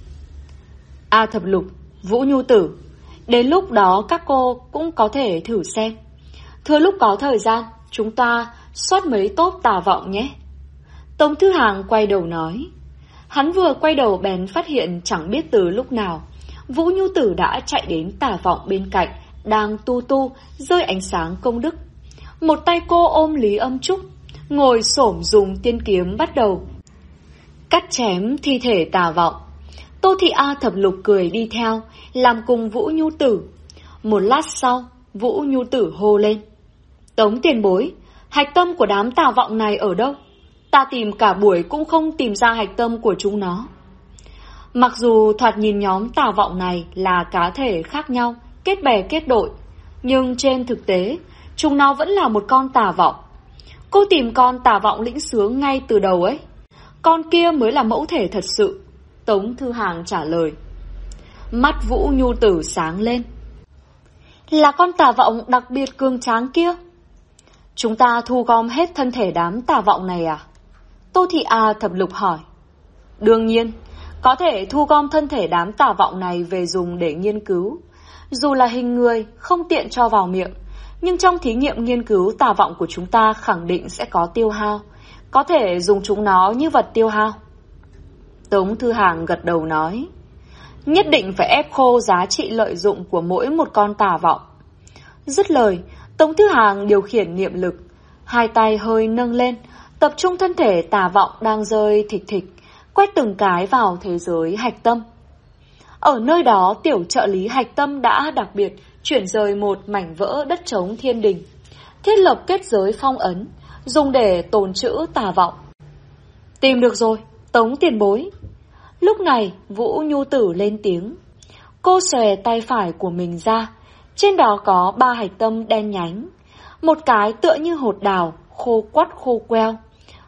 A Thập Lục, Vũ Nhu Tử, đến lúc đó các cô cũng có thể thử xem. Thừa lúc có thời gian, chúng ta soát mấy tốp tà vọng nhé. Tống Thư Hàng quay đầu nói. Hắn vừa quay đầu bèn phát hiện chẳng biết từ lúc nào, Vũ Nhu Tử đã chạy đến tà vọng bên cạnh, đang tu rơi ánh sáng công đức. Một tay cô ôm Lý Âm Trúc, ngồi xổm dùng tiên kiếm bắt đầu cắt chém thi thể tà vọng. Tô Thị A Thập Lục cười đi theo, làm cùng Vũ Nhu Tử. Một lát sau, Vũ Nhu Tử hô lên. Tống tiền bối, hạch tâm của đám tà vọng này ở đâu? Ta tìm cả buổi cũng không tìm ra hạch tâm của chúng nó. Mặc dù thoạt nhìn nhóm tà vọng này là cá thể khác nhau, kết bè kết đội, nhưng trên thực tế, chúng nó vẫn là một con tà vọng. Cô tìm con tà vọng lĩnh sướng ngay từ đầu ấy. Con kia mới là mẫu thể thật sự. Tống Thư Hàng trả lời. Mắt Vũ Nhu Tử sáng lên. Là con tà vọng đặc biệt cường tráng kia. Chúng ta thu gom hết thân thể đám tà vọng này à? Tô Thị A Thập Lục hỏi. Đương nhiên, có thể thu gom thân thể đám tà vọng này về dùng để nghiên cứu. Dù là hình người, không tiện cho vào miệng, nhưng trong thí nghiệm nghiên cứu tà vọng của chúng ta khẳng định sẽ có tiêu hao. Có thể dùng chúng nó như vật tiêu hao. Tống Thư Hàng gật đầu nói. Nhất định phải ép khô giá trị lợi dụng của mỗi một con tà vọng. Dứt lời, Tống Thư Hàng điều khiển niệm lực, hai tay hơi nâng lên, tập trung thân thể tà vọng đang rơi thịch thịch, quét từng cái vào thế giới hạch tâm. Ở nơi đó, tiểu trợ lý hạch tâm đã đặc biệt chuyển rời một mảnh vỡ đất trống thiên đình, thiết lập kết giới phong ấn, dùng để tồn trữ tà vọng. Tìm được rồi, Tống tiền bối. Lúc này, Vũ Nhu Tử lên tiếng. Cô xòe tay phải của mình ra, trên đó có 3 hạch tâm đen nhánh. Một cái tựa như hột đào, khô quắt khô queo.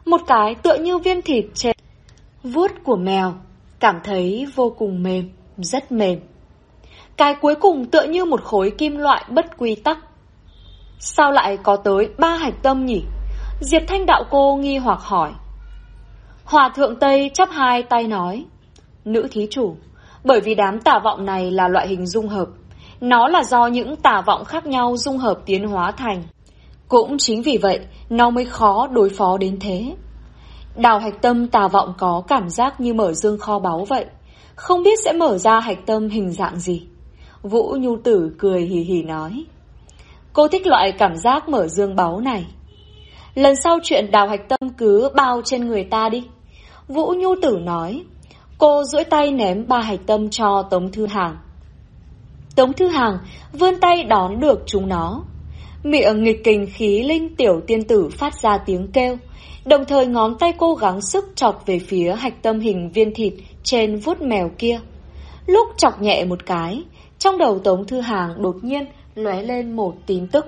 một cái tựa như viên thịt trên vuốt của mèo, cảm thấy vô cùng mềm, rất mềm. Cái cuối cùng tựa như một khối kim loại bất quy tắc. Sao lại có tới 3 hạch tâm nhỉ? Diệp Thanh đạo cô nghi hoặc hỏi. Hòa thượng Tây chắp hai tay nói, nữ thí chủ, bởi vì đám tà vọng này là loại hình dung hợp. Nó là do những tà vọng khác nhau dung hợp tiến hóa thành. Cũng chính vì vậy, nó mới khó đối phó đến thế. Đào hạch tâm tà vọng có cảm giác như mở dương kho báu vậy. Không biết sẽ mở ra hạch tâm hình dạng gì. Vũ Nhu Tử cười hì hì nói. Cô thích loại cảm giác mở dương báu này. Lần sau chuyện đào hạch tâm cứ bao trên người ta đi. Vũ Nhu Tử nói. Cô duỗi tay ném 3 hạch tâm cho Tống Thư Hàng. Tống Thư Hàng vươn tay đón được chúng nó. Miệng nghịch kình khí linh tiểu tiên tử phát ra tiếng kêu, đồng thời ngón tay cô gắng sức chọc về phía hạch tâm hình viên thịt trên vuốt mèo kia. Lúc chọc nhẹ một cái, trong đầu Tống Thư Hàng đột nhiên lóe lên một tin tức.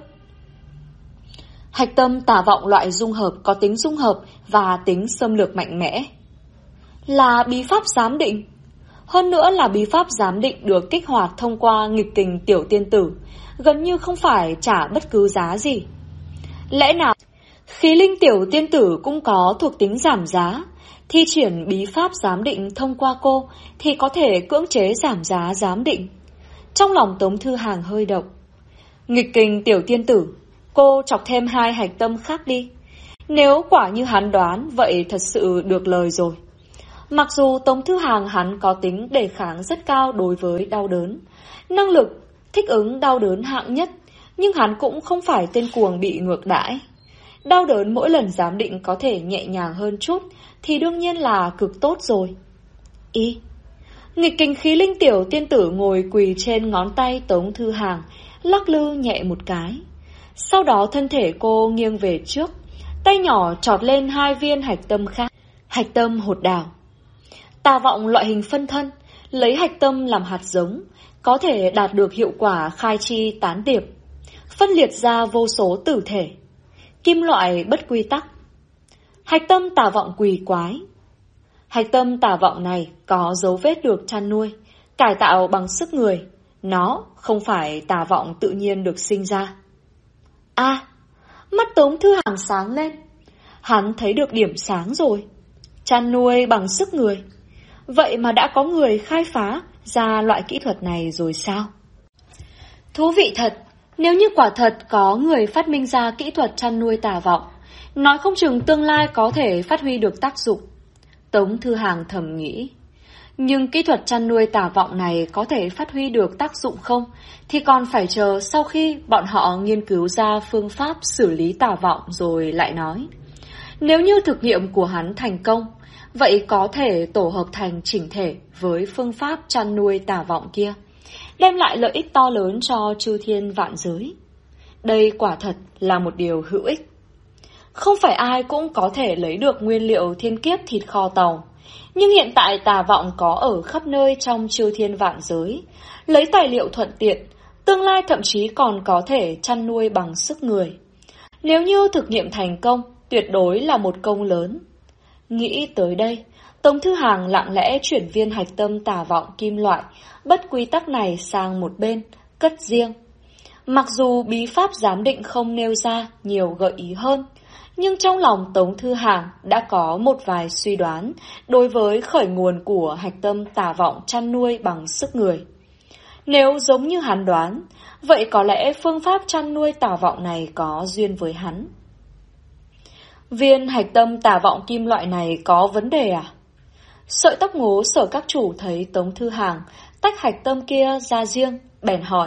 Hạch tâm tà vọng loại dung hợp có tính dung hợp và tính xâm lược mạnh mẽ. Là bí pháp giám định. Hơn nữa là bí pháp giám định được kích hoạt thông qua nghịch kình tiểu tiên tử, gần như không phải trả bất cứ giá gì. Lẽ nào khí linh tiểu tiên tử cũng có thuộc tính giảm giá, thi triển bí pháp giám định thông qua cô thì có thể cưỡng chế giảm giá giám định. Trong lòng Tống Thư Hàng hơi động. Nghịch kình tiểu tiên tử, cô chọc thêm 2 hạch tâm khác đi. Nếu quả như hắn đoán, vậy thật sự được lời rồi. Mặc dù Tống Thư Hàng hắn có tính đề kháng rất cao đối với đau đớn, năng lực thích ứng đau đớn hạng nhất, nhưng hắn cũng không phải tên cuồng bị ngược đãi. Đau đớn mỗi lần giám định có thể nhẹ nhàng hơn chút thì đương nhiên là cực tốt rồi. Nghịch kình khí linh tiểu tiên tử ngồi quỳ trên ngón tay Tống Thư Hàng, lắc lư nhẹ một cái. Sau đó thân thể cô nghiêng về trước, tay nhỏ chọt lên 2 viên hạch tâm khác. Hạch tâm hột đào. Tà vọng loại hình phân thân, lấy hạch tâm làm hạt giống, có thể đạt được hiệu quả khai chi tán điệp, phân liệt ra vô số tử thể. Kim loại bất quy tắc. Hạch tâm tà vọng quỷ quái. Hạch tâm tà vọng này có dấu vết được chăn nuôi, cải tạo bằng sức người. Nó không phải tà vọng tự nhiên được sinh ra. Mắt Tống Thư Hàng sáng lên. Hắn thấy được điểm sáng rồi. Chăn nuôi bằng sức người. Vậy mà đã có người khai phá ra loại kỹ thuật này rồi sao? Thú vị thật. Nếu như quả thật có người phát minh ra kỹ thuật chăn nuôi tà vọng, nói không chừng tương lai có thể phát huy được tác dụng. Tống Thư Hàng thầm nghĩ. Nhưng kỹ thuật chăn nuôi tà vọng này có thể phát huy được tác dụng không, thì còn phải chờ sau khi bọn họ nghiên cứu ra phương pháp xử lý tà vọng rồi lại nói. Nếu như thực nghiệm của hắn thành công, vậy có thể tổ hợp thành chỉnh thể với phương pháp chăn nuôi tà vọng kia, đem lại lợi ích to lớn cho chư thiên vạn giới. Đây quả thật là một điều hữu ích. Không phải ai cũng có thể lấy được nguyên liệu thiên kiếp thịt kho tàu, nhưng hiện tại tà vọng có ở khắp nơi trong chư thiên vạn giới, lấy tài liệu thuận tiện, tương lai thậm chí còn có thể chăn nuôi bằng sức người. Nếu như thực nghiệm thành công, tuyệt đối là một công lớn. Nghĩ tới đây, Tống Thư Hàng lặng lẽ chuyển viên hạch tâm tà vọng kim loại bất quy tắc này sang một bên, cất riêng. Mặc dù bí pháp giám định không nêu ra nhiều gợi ý hơn, nhưng trong lòng Tống Thư Hàng đã có một vài suy đoán đối với khởi nguồn của hạch tâm tà vọng chăn nuôi bằng sức người. Nếu giống như hắn đoán, vậy có lẽ phương pháp chăn nuôi tà vọng này có duyên với hắn. Viên hạch tâm tà vọng kim loại này có vấn đề à? Sợi tóc ngố Sở các chủ thấy Tống Thư Hàng tách hạch tâm kia ra riêng, bèn hỏi.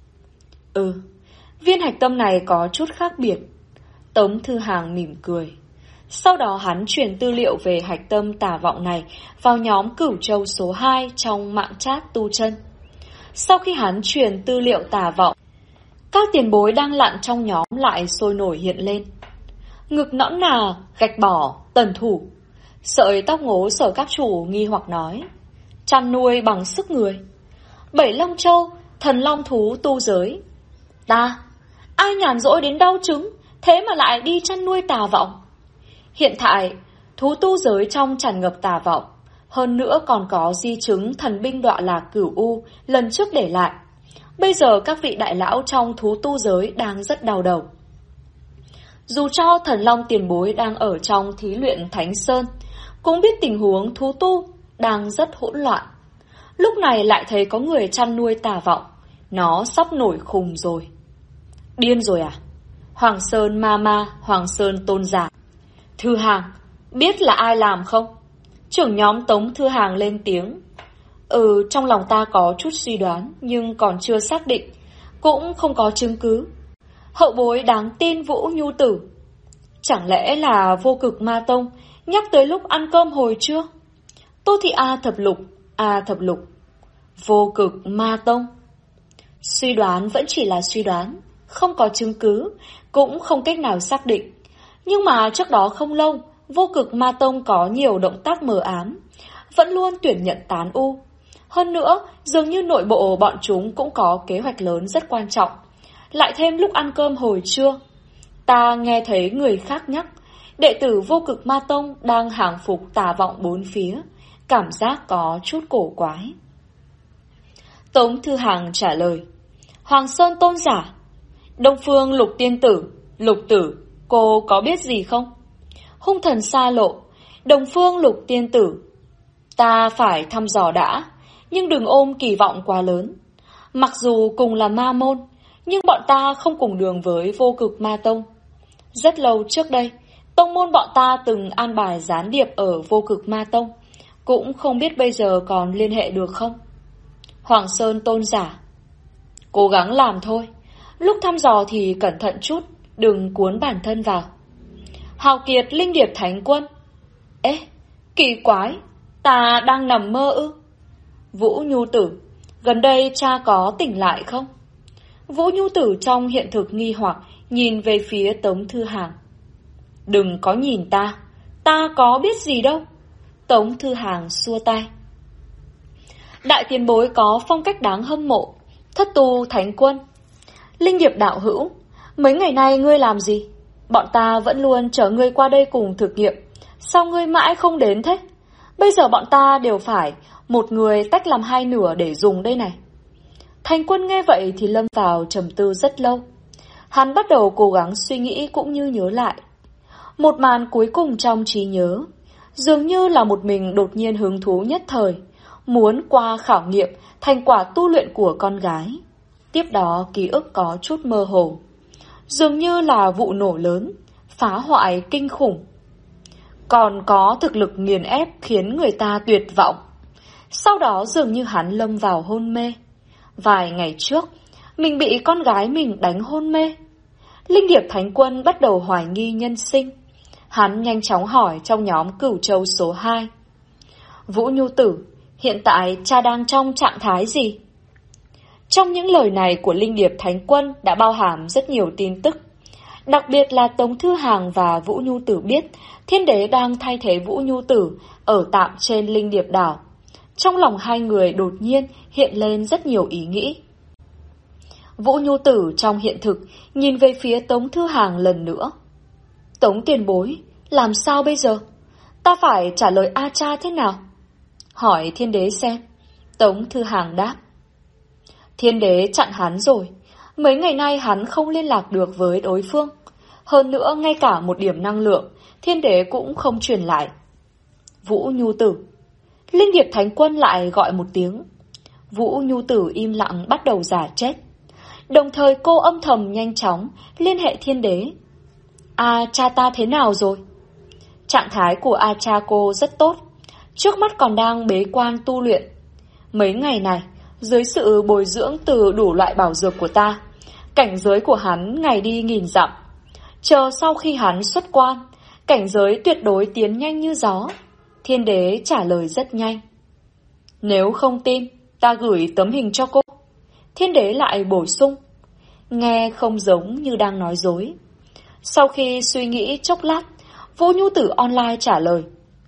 Viên hạch tâm này có chút khác biệt. Tống Thư Hàng mỉm cười. Sau đó hắn truyền tư liệu về hạch tâm tà vọng này vào nhóm Cửu Châu số 2 trong mạng chat tu chân. Sau khi hắn truyền tư liệu tà vọng, các tiền bối đang lặn trong nhóm lại sôi nổi hiện lên. Ngực nõn nà, gạch bỏ, tần thủ. Sợi tóc ngố Sở các chủ nghi hoặc nói. Chăn nuôi bằng sức người. 7 Long Châu, thần long thú tu giới. Ai nhàn rỗi đến đau trứng, thế mà lại đi chăn nuôi tà vọng. Hiện tại, thú tu giới trong tràn ngập tà vọng, hơn nữa còn có di chứng thần binh đọa lạc Cửu U lần trước để lại. Bây giờ các vị đại lão trong thú tu giới đang rất đau đầu. Dù cho Thần Long tiền bối đang ở trong thí luyện Thánh Sơn, cũng biết tình huống thú tu đang rất hỗn loạn. Lúc này lại thấy có người chăn nuôi tà vọng, nó sắp nổi khùng rồi. Điên rồi à? Hoàng Sơn Ma, Hoàng Sơn Tôn Giả. Thư Hàng, biết là ai làm không? Trưởng nhóm Tống Thư Hàng lên tiếng. Trong lòng ta có chút suy đoán, nhưng còn chưa xác định, cũng không có chứng cứ. Hậu bối đáng tin Vũ Nhu Tử. Chẳng lẽ là Vô Cực Ma Tông nhắc tới lúc ăn cơm hồi trưa? Tô Thị A Thập Lục. Vô Cực Ma Tông. Suy đoán vẫn chỉ là suy đoán, không có chứng cứ, cũng không cách nào xác định. Nhưng mà trước đó không lâu, Vô Cực Ma Tông có nhiều động tác mờ ám, vẫn luôn tuyển nhận tán u. Hơn nữa, dường như nội bộ bọn chúng cũng có kế hoạch lớn rất quan trọng. Lại thêm lúc ăn cơm hồi trưa, ta nghe thấy người khác nhắc, đệ tử Vô Cực Ma Tông đang hàng phục tà vọng bốn phía, cảm giác có chút cổ quái. Tống Thư Hàng trả lời, Hoàng Sơn Tôn Giả, Đông Phương Lục Tiên Tử, Lục Tử, cô có biết gì không? Hung thần xa lộ, Đông Phương Lục Tiên Tử, ta phải thăm dò đã, nhưng đừng ôm kỳ vọng quá lớn. Mặc dù cùng là ma môn, nhưng bọn ta không cùng đường với Vô Cực Ma Tông. Rất lâu trước đây, tông môn bọn ta từng an bài gián điệp ở Vô Cực Ma Tông, cũng không biết bây giờ còn liên hệ được không? Hoàng Sơn Tôn Giả, cố gắng làm thôi, lúc thăm dò thì cẩn thận chút, đừng cuốn bản thân vào. Hào Kiệt Linh Điệp Thánh Quân, kỳ quái, ta đang nằm mơ ư? Vũ Nhu Tử, gần đây cha có tỉnh lại không? Vũ Nhu Tử trong hiện thực nghi hoặc nhìn về phía Tống Thư Hàng. Đừng có nhìn ta có biết gì đâu. Tống Thư Hàng xua tay. Đại tiền bối có phong cách đáng hâm mộ. Thất tu Thánh Quân, Linh Điệp đạo hữu, mấy ngày nay ngươi làm gì? Bọn ta vẫn luôn chở ngươi qua đây cùng thực nghiệm, sao ngươi mãi không đến thế? Bây giờ bọn ta đều phải một người tách làm hai nửa để dùng đây này. Thành Quân nghe vậy thì lâm vào trầm tư rất lâu. Hắn bắt đầu cố gắng suy nghĩ cũng như nhớ lại. Một màn cuối cùng trong trí nhớ, dường như là một mình đột nhiên hứng thú nhất thời, muốn qua khảo nghiệm thành quả tu luyện của con gái. Tiếp đó ký ức có chút mơ hồ, dường như là vụ nổ lớn, phá hoại kinh khủng. Còn có thực lực nghiền ép khiến người ta tuyệt vọng. Sau đó dường như hắn lâm vào hôn mê. Vài ngày trước, mình bị con gái mình đánh hôn mê. Linh Điệp Thánh Quân bắt đầu hoài nghi nhân sinh. Hắn nhanh chóng hỏi trong nhóm Cửu Châu số 2. Vũ Nhu Tử, hiện tại cha đang trong trạng thái gì? Trong những lời này của Linh Điệp Thánh Quân đã bao hàm rất nhiều tin tức. Đặc biệt là Tống Thư Hàng và Vũ Nhu Tử biết Thiên Đế đang thay thế Vũ Nhu Tử ở tạm trên Linh Điệp Đảo. Trong lòng hai người đột nhiên hiện lên rất nhiều ý nghĩ. Vũ Nhu Tử trong hiện thực nhìn về phía Tống Thư Hàng lần nữa. Tống tiền bối, làm sao bây giờ? Ta phải trả lời A Cha thế nào? Hỏi Thiên Đế xem. Tống Thư Hàng đáp. Thiên Đế chặn hắn rồi. Mấy ngày nay hắn không liên lạc được với đối phương. Hơn nữa ngay cả một điểm năng lượng Thiên Đế cũng không truyền lại. Vũ Nhu Tử. Linh Điệp Thánh Quân lại gọi một tiếng. Vũ Nhu Tử im lặng bắt đầu giả chết. Đồng thời cô âm thầm nhanh chóng liên hệ Thiên Đế. A cha ta thế nào rồi? Trạng thái của A cha cô rất tốt. Trước mắt còn đang bế quan tu luyện. Mấy ngày này, dưới sự bồi dưỡng từ đủ loại bảo dược của ta, cảnh giới của hắn ngày đi nghìn dặm. Chờ sau khi hắn xuất quan, cảnh giới tuyệt đối tiến nhanh như gió. Thiên Đế trả lời rất nhanh. Nếu không tin, ta gửi tấm hình cho cô. Thiên Đế lại bổ sung. Nghe không giống như đang nói dối. Sau khi suy nghĩ chốc lát, Vũ Nhu Tử online trả lời.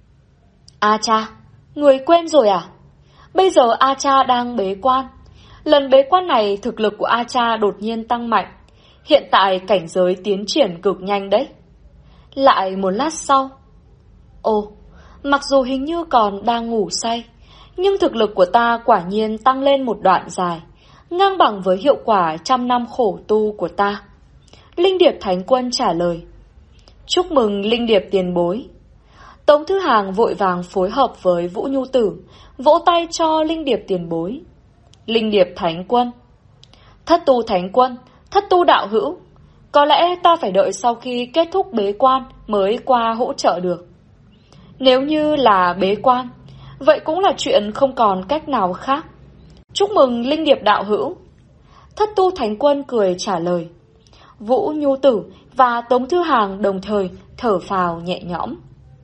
A cha, người quên rồi à? Bây giờ A cha đang bế quan. Lần bế quan này thực lực của A cha đột nhiên tăng mạnh. Hiện tại cảnh giới tiến triển cực nhanh đấy. Lại một lát sau, ồ, mặc dù hình như còn đang ngủ say, nhưng thực lực của ta quả nhiên tăng lên một đoạn dài, ngang bằng với hiệu quả trăm năm khổ tu của ta. Linh Điệp Thánh Quân trả lời. Chúc mừng Linh Điệp tiền bối. Tống Thư Hàng vội vàng phối hợp với Vũ Nhu Tử, vỗ tay cho Linh Điệp tiền bối. Linh Điệp Thánh Quân. Thất tu Thánh Quân, thất tu đạo hữu. Có lẽ ta phải đợi sau khi kết thúc bế quan mới qua hỗ trợ được. Nếu như là bế quan, vậy cũng là chuyện không còn cách nào khác. Chúc mừng Linh Điệp đạo hữu. Thất tu Thánh Quân cười trả lời. Vũ Nhu Tử và Tống Thư Hàng đồng thời thở phào nhẹ nhõm.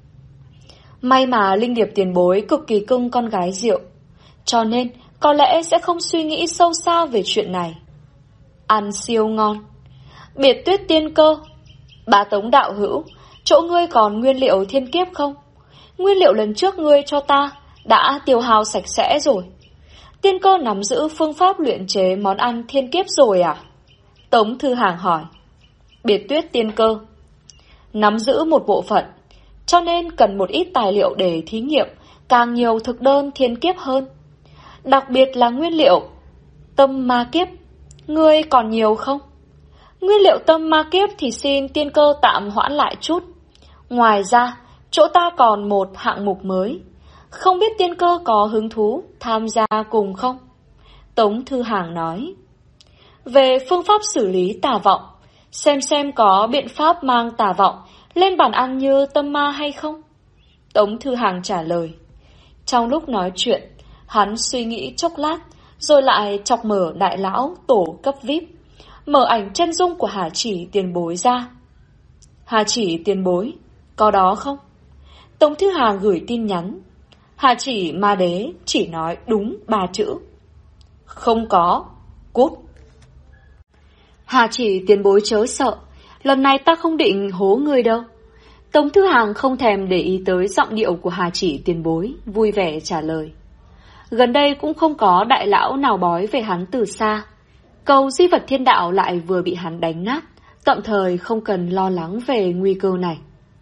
May mà Linh Điệp tiền bối cực kỳ cưng con gái Diệu, cho nên có lẽ sẽ không suy nghĩ sâu xa về chuyện này. Ăn siêu ngon. Biệt Tuyết tiên cơ. Bá Tống đạo hữu, chỗ ngươi còn nguyên liệu thiên kiếp không? Nguyên liệu lần trước ngươi cho ta đã tiêu hao sạch sẽ rồi. Tiên cơ nắm giữ phương pháp luyện chế món ăn thiên kiếp rồi à? Tống Thư Hàng hỏi. Biệt Tuyết tiên cơ. Nắm giữ một bộ phận, cho nên cần một ít tài liệu để thí nghiệm càng nhiều thực đơn thiên kiếp hơn. Đặc biệt là nguyên liệu tâm ma kiếp. Ngươi còn nhiều không? Nguyên liệu tâm ma kiếp thì xin tiên cơ tạm hoãn lại chút. Ngoài ra, chỗ ta còn một hạng mục mới. Không biết tiên cơ có hứng thú tham gia cùng không? Tống Thư Hàng nói. Về phương pháp xử lý tà vọng, xem có biện pháp mang tà vọng lên bàn ăn như tâm ma hay không? Tống Thư Hàng trả lời. Trong lúc nói chuyện, hắn suy nghĩ chốc lát, rồi lại chọc mở đại lão tổ cấp VIP, mở ảnh chân dung của Hà Chỉ tiền bối ra. Hà Chỉ tiền bối, có đó không? Tống Thư Hàng gửi tin nhắn. Hà Chỉ ma đế chỉ nói đúng 3 chữ. Không có, cút. Hà Chỉ tiền bối chớ sợ, lần này ta không định hố ngươi đâu. Tống Thư Hàng không thèm để ý tới giọng điệu của Hà Chỉ tiền bối, vui vẻ trả lời. Gần đây cũng không có đại lão nào bói về hắn từ xa. Cầu Di Vật Thiên Đạo lại vừa bị hắn đánh nát, tạm thời không cần lo lắng về nguy cơ này.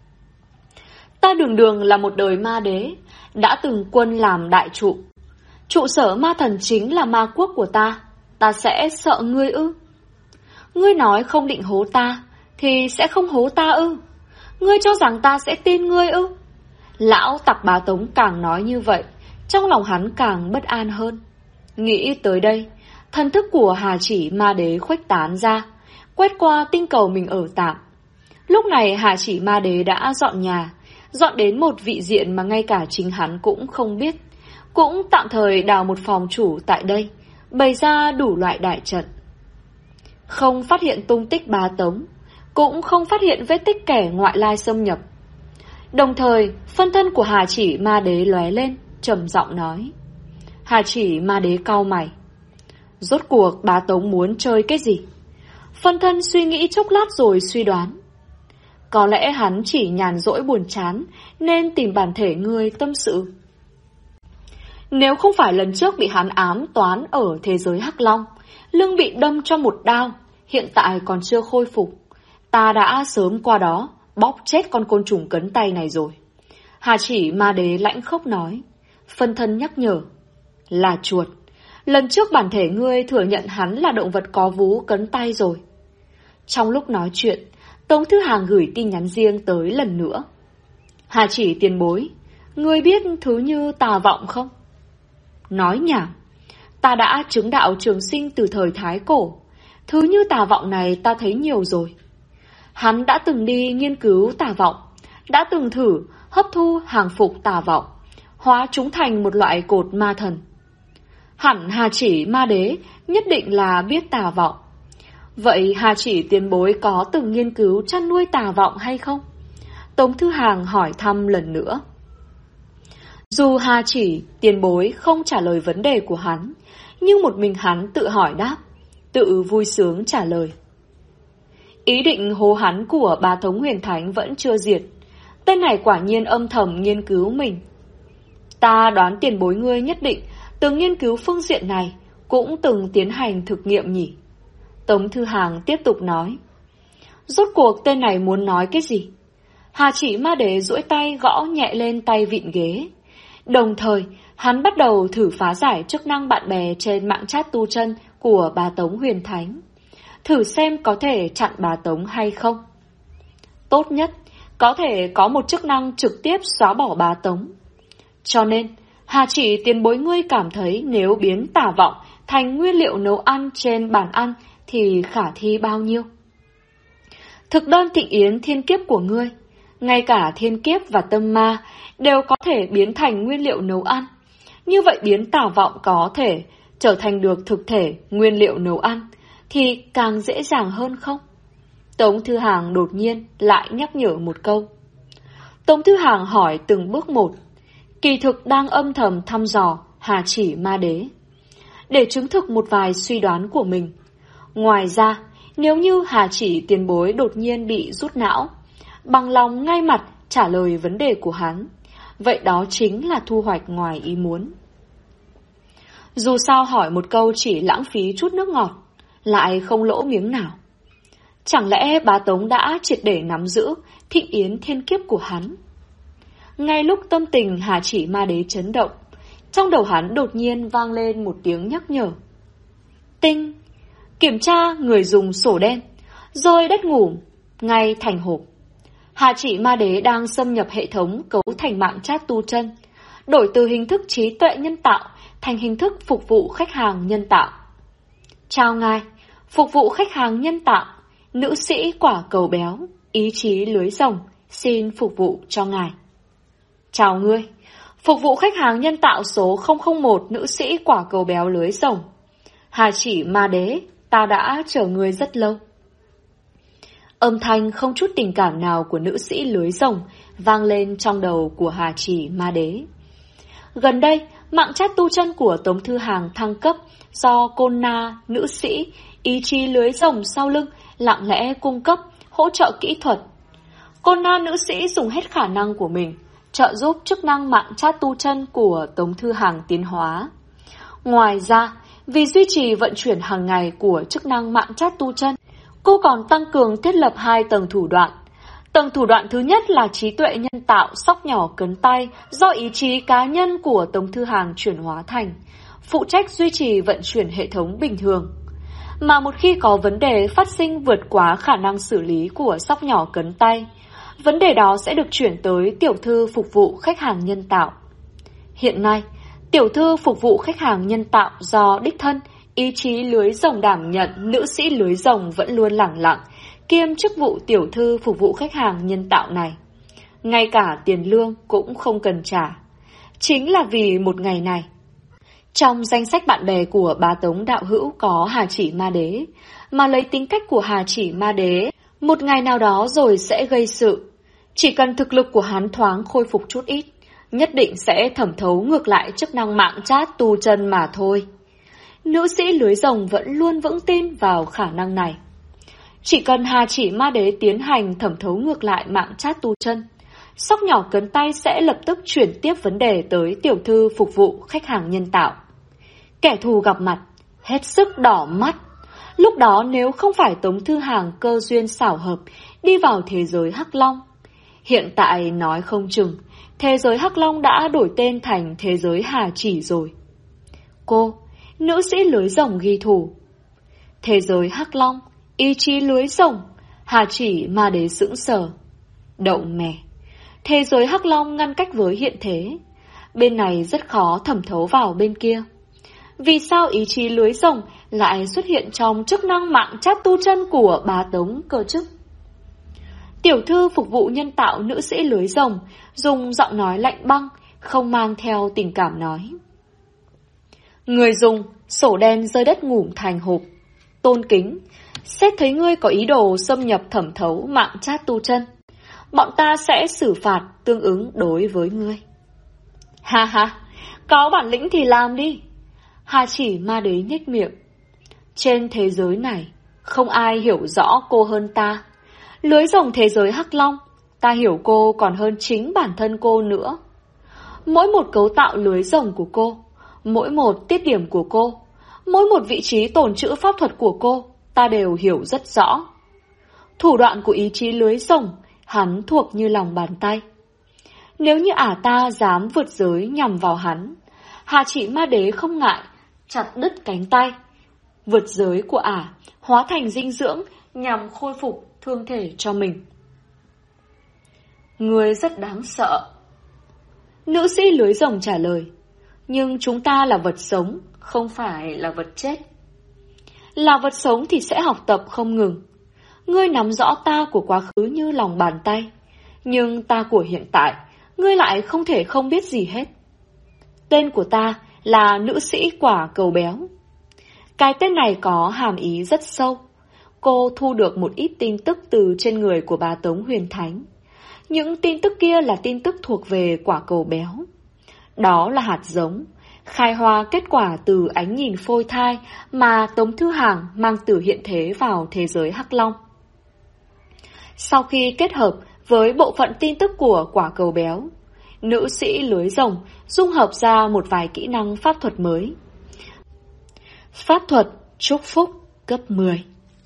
Ta đường là một đời ma đế, đã từng quân làm đại trụ. Trụ sở ma thần chính là ma quốc của ta sẽ sợ ngươi ư? Ngươi nói không định hố ta, thì sẽ không hố ta ư? Ngươi cho rằng ta sẽ tin ngươi ư? Lão tặc Bá Tống càng nói như vậy, trong lòng hắn càng bất an hơn. Nghĩ tới đây, thần thức của Hà Chỉ ma đế khuếch tán ra, quét qua tinh cầu mình ở tạm. Lúc này Hà Chỉ ma đế đã dọn nhà, dọn đến một vị diện mà ngay cả chính hắn cũng không biết, cũng tạm thời đào một phòng chủ tại đây, bày ra đủ loại đại trận. Không phát hiện tung tích Bá Tống, cũng không phát hiện vết tích kẻ ngoại lai xâm nhập. Đồng thời, phân thân của Hà Chỉ ma đế lóe lên, trầm giọng nói. Hà Chỉ ma đế cau mày. Rốt cuộc Bá Tống muốn chơi cái gì? Phân thân suy nghĩ chốc lát rồi suy đoán. Có lẽ hắn chỉ nhàn rỗi buồn chán, nên tìm bản thể ngươi tâm sự. Nếu không phải lần trước bị hắn ám toán ở thế giới Hắc Long, lưng bị đâm cho một đao, hiện tại còn chưa khôi phục, ta đã sớm qua đó bóp chết con côn trùng cấn tay này rồi. Hà Chỉ ma đế lãnh khốc nói. Phân thân nhắc nhở. Là chuột. Lần trước bản thể ngươi thừa nhận hắn là động vật có vú cấn tay rồi. Trong lúc nói chuyện, Tống Thư Hàng gửi tin nhắn riêng tới lần nữa. Hà Chỉ tiền bối, ngươi biết thứ như tà vọng không? Nói nhảm. Ta đã chứng đạo trường sinh từ thời Thái Cổ. Thứ như tà vọng này ta thấy nhiều rồi. Hắn đã từng đi nghiên cứu tà vọng, đã từng thử hấp thu hàng phục tà vọng, hóa chúng thành một loại cột ma thần. Hẳn Hà Chỉ ma đế nhất định là biết tà vọng. Vậy Hà Chỉ tiền bối có từng nghiên cứu chăn nuôi tà vọng hay không? Tống Thư Hàng hỏi thăm lần nữa. Dù Hà Chỉ tiền bối không trả lời vấn đề của hắn, nhưng một mình hắn tự hỏi đáp, tự vui sướng trả lời. Ý định hô hắn của Bá Tống Huyền Thánh vẫn chưa diệt. Tên này quả nhiên âm thầm nghiên cứu mình. Ta đoán tiền bối ngươi nhất định từng nghiên cứu phương diện này, cũng từng tiến hành thực nghiệm nhỉ? Tống Thư Hàng tiếp tục nói. Rốt cuộc tên này muốn nói cái gì? Hà Chỉ Ma Đế duỗi tay gõ nhẹ lên tay vịn ghế. Đồng thời, hắn bắt đầu thử phá giải chức năng bạn bè trên mạng chat tu chân của Bá Tống Huyền Thánh. Thử xem có thể chặn Bá Tống hay không. Tốt nhất, có thể có một chức năng trực tiếp xóa bỏ Bá Tống. Cho nên, Hà Chỉ tiền bối ngươi cảm thấy nếu biến tà vọng thành nguyên liệu nấu ăn trên bàn ăn thì khả thi bao nhiêu? Thực đơn thịnh yến thiên kiếp của ngươi, ngay cả thiên kiếp và tâm ma đều có thể biến thành nguyên liệu nấu ăn. Như vậy biến tà vọng có thể trở thành được thực thể nguyên liệu nấu ăn thì càng dễ dàng hơn không? Tống Thư Hàng đột nhiên lại nhắc nhở một câu. Tống Thư Hàng hỏi từng bước một, kỳ thực đang âm thầm thăm dò Hà Chỉ Ma Đế, để chứng thực một vài suy đoán của mình. Ngoài ra, nếu như Hà Chỉ tiền bối đột nhiên bị rút não, bằng lòng ngay mặt trả lời vấn đề của hắn, vậy đó chính là thu hoạch ngoài ý muốn. Dù sao hỏi một câu chỉ lãng phí chút nước ngọt, lại không lỗ miếng nào. Chẳng lẽ Bá Tống đã triệt để nắm giữ thịnh yến thiên kiếp của hắn? Ngay lúc tâm tình Hà Chỉ Ma Đế chấn động, trong đầu hắn đột nhiên vang lên một tiếng nhắc nhở. Tinh! Kiểm tra người dùng sổ đen, rồi đất ngủ, ngay thành hộp. Hà Chỉ Ma Đế đang xâm nhập hệ thống cấu thành mạng chat tu chân, đổi từ hình thức trí tuệ nhân tạo thành hình thức phục vụ khách hàng nhân tạo. Chào ngài, phục vụ khách hàng nhân tạo, nữ sĩ quả cầu béo, ý chí lưới rồng, xin phục vụ cho ngài. Chào ngươi, phục vụ khách hàng nhân tạo số 001 nữ sĩ quả cầu béo lưới rồng. Hà Chỉ Ma Đế, ta đã chờ ngươi rất lâu. Âm thanh không chút tình cảm nào của nữ sĩ lưới rồng vang lên trong đầu của Hà Chỉ Ma Đế. Gần đây, mạng chat tu chân của Tống Thư Hàng thăng cấp do Côn Na, nữ sĩ, ý chí lưới rồng sau lưng lặng lẽ cung cấp, hỗ trợ kỹ thuật. Côn Na nữ sĩ dùng hết khả năng của mình, trợ giúp chức năng mạng chat tu chân của Tống Thư Hàng tiến hóa. Ngoài ra, vì duy trì vận chuyển hàng ngày của chức năng mạng chat tu chân, cô còn tăng cường thiết lập 2 tầng thủ đoạn. Tầng thủ đoạn thứ nhất là trí tuệ nhân tạo sóc nhỏ cấn tay do ý chí cá nhân của Tống Thư Hàng chuyển hóa thành, phụ trách duy trì vận chuyển hệ thống bình thường. Mà một khi có vấn đề phát sinh vượt quá khả năng xử lý của sóc nhỏ cấn tay, vấn đề đó sẽ được chuyển tới tiểu thư phục vụ khách hàng nhân tạo. Hiện nay, tiểu thư phục vụ khách hàng nhân tạo do đích thân, ý chí lưới rồng đảm nhận nữ sĩ lưới rồng vẫn luôn lẳng lặng, kiêm chức vụ tiểu thư phục vụ khách hàng nhân tạo này. Ngay cả tiền lương cũng không cần trả. Chính là vì một ngày này. Trong danh sách bạn bè của Bá Tống đạo hữu có Hà Chỉ Ma Đế, mà lấy tính cách của Hà Chỉ Ma Đế, một ngày nào đó rồi sẽ gây sự. Chỉ cần thực lực của hắn thoáng khôi phục chút ít, nhất định sẽ thẩm thấu ngược lại chức năng mạng chat tu chân mà thôi. Nữ sĩ lưới rồng vẫn luôn vững tin vào khả năng này. Chỉ cần Hà Chỉ Ma Đế tiến hành thẩm thấu ngược lại mạng chat tu chân, sóc nhỏ cấn tay sẽ lập tức chuyển tiếp vấn đề tới tiểu thư phục vụ khách hàng nhân tạo. Kẻ thù gặp mặt, hết sức đỏ mắt. Lúc đó nếu không phải Tống Thư Hàng cơ duyên xảo hợp đi vào thế giới Hắc Long, hiện tại nói không chừng thế giới Hắc Long đã đổi tên thành thế giới Hà Chỉ rồi. Cô, nữ sĩ lưới rồng ghi thủ. Thế giới Hắc Long, ý chí lưới rồng, Hà Chỉ Ma Đế sững sờ. Đậu mè. Thế giới Hắc Long ngăn cách với hiện thế. Bên này rất khó thẩm thấu vào bên kia. Vì sao ý chí lưới rồng lại xuất hiện trong chức năng mạng chat tu chân của Bá Tống cơ chứ? Tiểu thư phục vụ nhân tạo nữ sĩ lưới rồng dùng giọng nói lạnh băng, không mang theo tình cảm nói. Người dùng, sổ đen rơi đất ngủm thành hộp. Tôn kính, xét thấy ngươi có ý đồ xâm nhập thẩm thấu mạng chat tu chân, bọn ta sẽ xử phạt tương ứng đối với ngươi. Ha ha, có bản lĩnh thì làm đi. Hà Chỉ Ma Đế nhếch miệng. Trên thế giới này, không ai hiểu rõ cô hơn ta. Lưới rồng thế giới Hắc Long, ta hiểu cô còn hơn chính bản thân cô nữa. Mỗi một cấu tạo lưới rồng của cô, mỗi một tiết điểm của cô, mỗi một vị trí tồn trữ pháp thuật của cô, ta đều hiểu rất rõ. Thủ đoạn của ý chí lưới rồng, Hắn thuộc như lòng bàn tay. Nếu như ả ta dám vượt giới nhằm vào hắn, Hà Chỉ Ma Đế không ngại chặt đứt cánh tay. Vượt giới của ả hóa thành dinh dưỡng nhằm khôi phục thương thể cho mình. Ngươi rất đáng sợ. Nữ sĩ lưới rồng trả lời. Nhưng chúng ta là vật sống, không phải là vật chết. Là vật sống thì sẽ học tập không ngừng. Ngươi nắm rõ ta của quá khứ như lòng bàn tay, nhưng ta của hiện tại, ngươi lại không thể không biết gì hết. Tên của ta là nữ sĩ quả cầu béo. Cái tên này có hàm ý rất sâu. Cô thu được một ít tin tức từ trên người của bà Tống Huyền Thánh. Những tin tức kia là tin tức thuộc về quả cầu béo. Đó là hạt giống, khai hoa kết quả từ ánh nhìn phôi thai mà Tống Thư Hàng mang từ hiện thế vào thế giới Hắc Long. Sau khi kết hợp với bộ phận tin tức của quả cầu béo, nữ sĩ lưới rồng dung hợp ra một vài kỹ năng pháp thuật mới. Pháp thuật chúc phúc cấp 10.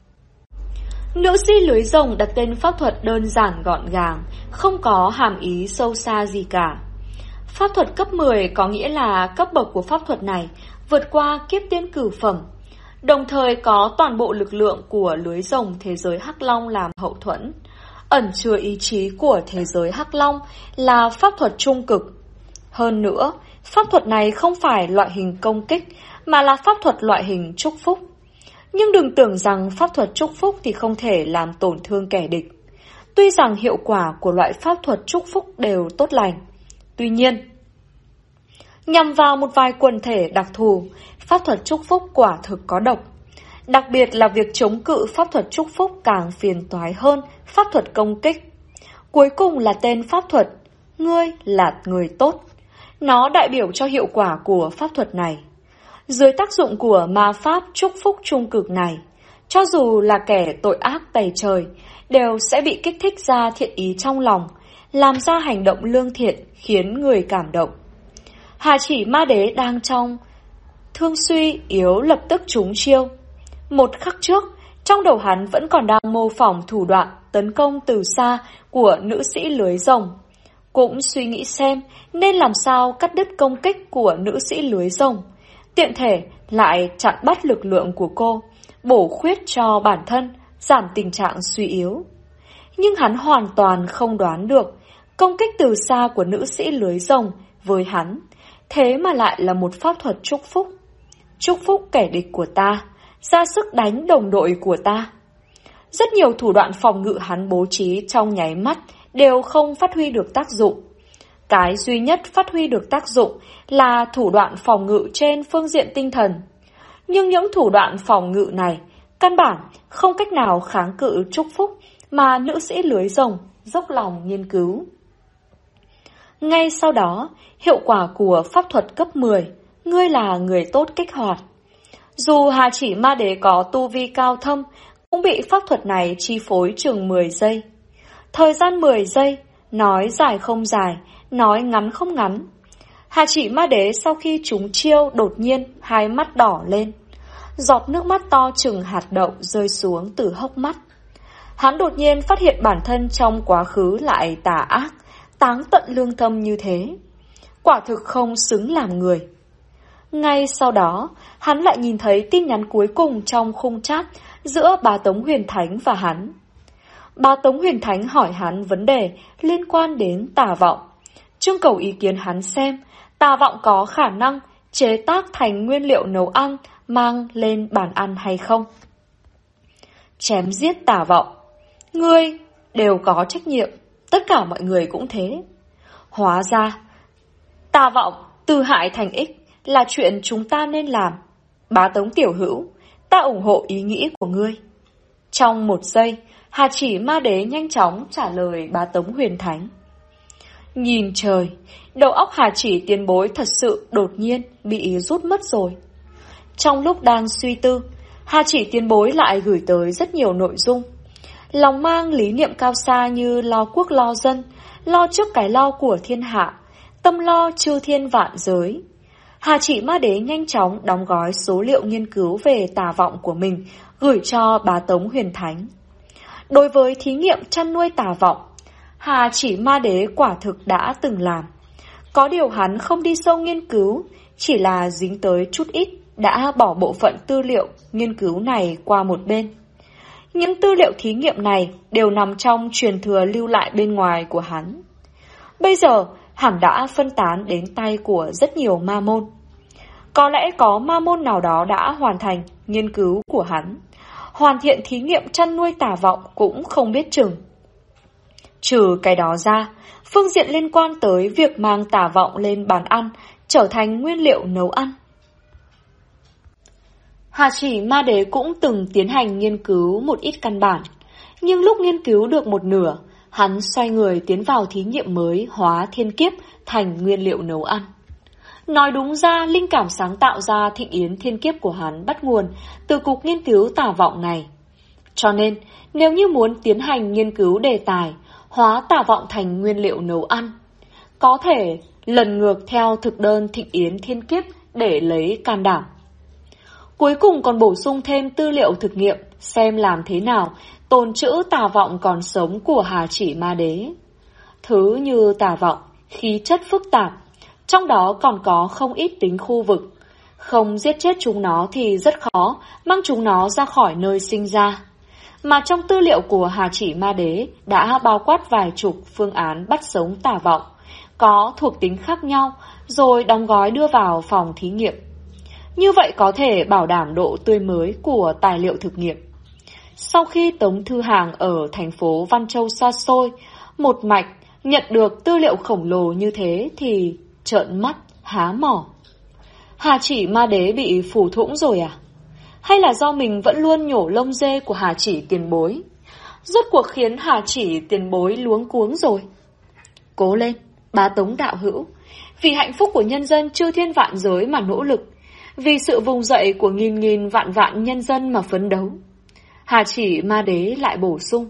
Nữ sĩ lưới rồng đặt tên pháp thuật đơn giản gọn gàng, không có hàm ý sâu xa gì cả. Pháp thuật cấp 10 có nghĩa là cấp bậc của pháp thuật này vượt qua kiếp tiên cửu phẩm, đồng thời có toàn bộ lực lượng của lưới rồng thế giới Hắc Long làm hậu thuẫn, ẩn chứa ý chí của thế giới Hắc Long là pháp thuật trung cực. Hơn nữa, pháp thuật này không phải loại hình công kích mà là pháp thuật loại hình chúc phúc. Nhưng đừng tưởng rằng pháp thuật chúc phúc thì không thể làm tổn thương kẻ địch. Tuy rằng hiệu quả của loại pháp thuật chúc phúc đều tốt lành, tuy nhiên, nhằm vào một vài quần thể đặc thù, pháp thuật chúc phúc quả thực có độc. Đặc biệt là việc chống cự pháp thuật chúc phúc càng phiền toái hơn pháp thuật công kích. Cuối cùng là tên pháp thuật, ngươi là người tốt. Nó đại biểu cho hiệu quả của pháp thuật này. Dưới tác dụng của ma pháp chúc phúc trung cực này, cho dù là kẻ tội ác tày trời, đều sẽ bị kích thích ra thiện ý trong lòng, làm ra hành động lương thiện khiến người cảm động. Hà Chỉ Ma Đế đang trong thương suy yếu lập tức trúng chiêu. Một khắc trước, trong đầu hắn vẫn còn đang mô phỏng thủ đoạn tấn công từ xa của nữ sĩ lưới rồng. Cũng suy nghĩ xem nên làm sao cắt đứt công kích của nữ sĩ lưới rồng, tiện thể lại chặn bắt lực lượng của cô, bổ khuyết cho bản thân, giảm tình trạng suy yếu. Nhưng hắn hoàn toàn không đoán được công kích từ xa của nữ sĩ lưới rồng với hắn, thế mà lại là một pháp thuật chúc phúc. Chúc phúc kẻ địch của ta, ra sức đánh đồng đội của ta. Rất nhiều thủ đoạn phòng ngự hắn bố trí trong nháy mắt đều không phát huy được tác dụng. Cái duy nhất phát huy được tác dụng là thủ đoạn phòng ngự trên phương diện tinh thần. Nhưng những thủ đoạn phòng ngự này căn bản không cách nào kháng cự chúc phúc mà nữ sĩ lưới rồng dốc lòng nghiên cứu. Ngay sau đó, hiệu quả của pháp thuật cấp 10, ngươi là người tốt kích hoạt. Dù Hà Chỉ Ma Đế có tu vi cao thâm, cũng bị pháp thuật này chi phối chừng 10 giây. Thời gian 10 giây, nói dài không dài, nói ngắn không ngắn. Hà Chỉ Ma Đế sau khi trúng chiêu đột nhiên hai mắt đỏ lên. Giọt nước mắt to chừng hạt đậu rơi xuống từ hốc mắt. Hắn đột nhiên phát hiện bản thân trong quá khứ lại tà ác, táng tận lương tâm như thế. Quả thực không xứng làm người. Ngay sau đó, hắn lại nhìn thấy tin nhắn cuối cùng trong khung chat giữa bà Tống Huyền Thánh và hắn. Bà Tống Huyền Thánh hỏi hắn vấn đề liên quan đến tà vọng, trưng cầu ý kiến hắn xem tà vọng có khả năng chế tác thành nguyên liệu nấu ăn mang lên bàn ăn hay không. Chém giết tà vọng, ngươi đều có trách nhiệm, tất cả mọi người cũng thế. Hóa ra, tà vọng từ hại thành ích là chuyện chúng ta nên làm. Bá Tống tiểu hữu, ta ủng hộ ý nghĩ của ngươi. Trong một giây, Hà Chỉ Ma Đế nhanh chóng trả lời Bá Tống Huyền Thánh. Nhìn trời, đầu óc Hà Chỉ tiền bối thật sự đột nhiên bị rút mất rồi. Trong lúc đang suy tư, Hà Chỉ tiền bối lại gửi tới rất nhiều nội dung. Lòng mang lý niệm cao xa như lo quốc lo dân, lo trước cái lo của thiên hạ, tâm lo chư thiên vạn giới. Hà Chỉ Ma Đế nhanh chóng đóng gói số liệu nghiên cứu về tà vọng của mình, gửi cho Bá Tống Huyền Thánh. Đối với thí nghiệm chăn nuôi tà vọng, Hà Chỉ Ma Đế quả thực đã từng làm. Có điều hắn không đi sâu nghiên cứu, chỉ là dính tới chút ít, đã bỏ bộ phận tư liệu nghiên cứu này qua một bên. Những tư liệu thí nghiệm này đều nằm trong truyền thừa lưu lại bên ngoài của hắn. Bây giờ, hẳn đã phân tán đến tay của rất nhiều ma môn. Có lẽ có ma môn nào đó đã hoàn thành nghiên cứu của hắn, hoàn thiện thí nghiệm chăn nuôi tà vọng cũng không biết chừng. Trừ cái đó ra, phương diện liên quan tới việc mang tà vọng lên bàn ăn, trở thành nguyên liệu nấu ăn. Hà Chỉ Ma Đế cũng từng tiến hành nghiên cứu một ít căn bản, nhưng lúc nghiên cứu được một nửa, hắn xoay người tiến vào thí nghiệm mới hóa thiên kiếp thành nguyên liệu nấu ăn. Nói đúng ra, linh cảm sáng tạo ra Thịnh Yến thiên kiếp của hắn bắt nguồn từ cục nghiên cứu tà vọng này. Cho nên, nếu như muốn tiến hành nghiên cứu đề tài, hóa tà vọng thành nguyên liệu nấu ăn, có thể lần ngược theo thực đơn Thịnh Yến thiên kiếp để lấy can đảm. Cuối cùng còn bổ sung thêm tư liệu thực nghiệm, xem làm thế nào tồn trữ tà vọng còn sống của Hà Chỉ Ma Đế. Thứ như tà vọng, khí chất phức tạp, trong đó còn có không ít tính khu vực. Không giết chết chúng nó thì rất khó mang chúng nó ra khỏi nơi sinh ra. Mà trong tư liệu của Hà Chỉ Ma Đế đã bao quát vài chục phương án bắt sống tà vọng, có thuộc tính khác nhau, rồi đóng gói đưa vào phòng thí nghiệm. Như vậy có thể bảo đảm độ tươi mới của tài liệu thực nghiệm. Sau khi Tống Thư Hàng ở thành phố Văn Châu xa xôi, một mạch nhận được tư liệu khổng lồ như thế thì trợn mắt, há mỏ. Hà Chỉ Ma Đế bị phủ thủng rồi à? Hay là do mình vẫn luôn nhổ lông dê của Hà Chỉ tiền bối? Rốt cuộc khiến Hà Chỉ tiền bối luống cuống rồi. Cố lên, bá Tống đạo hữu, vì hạnh phúc của nhân dân chư thiên vạn giới mà nỗ lực, vì sự vùng dậy của nghìn nghìn vạn vạn nhân dân mà phấn đấu. Hà Chỉ Ma Đế lại bổ sung.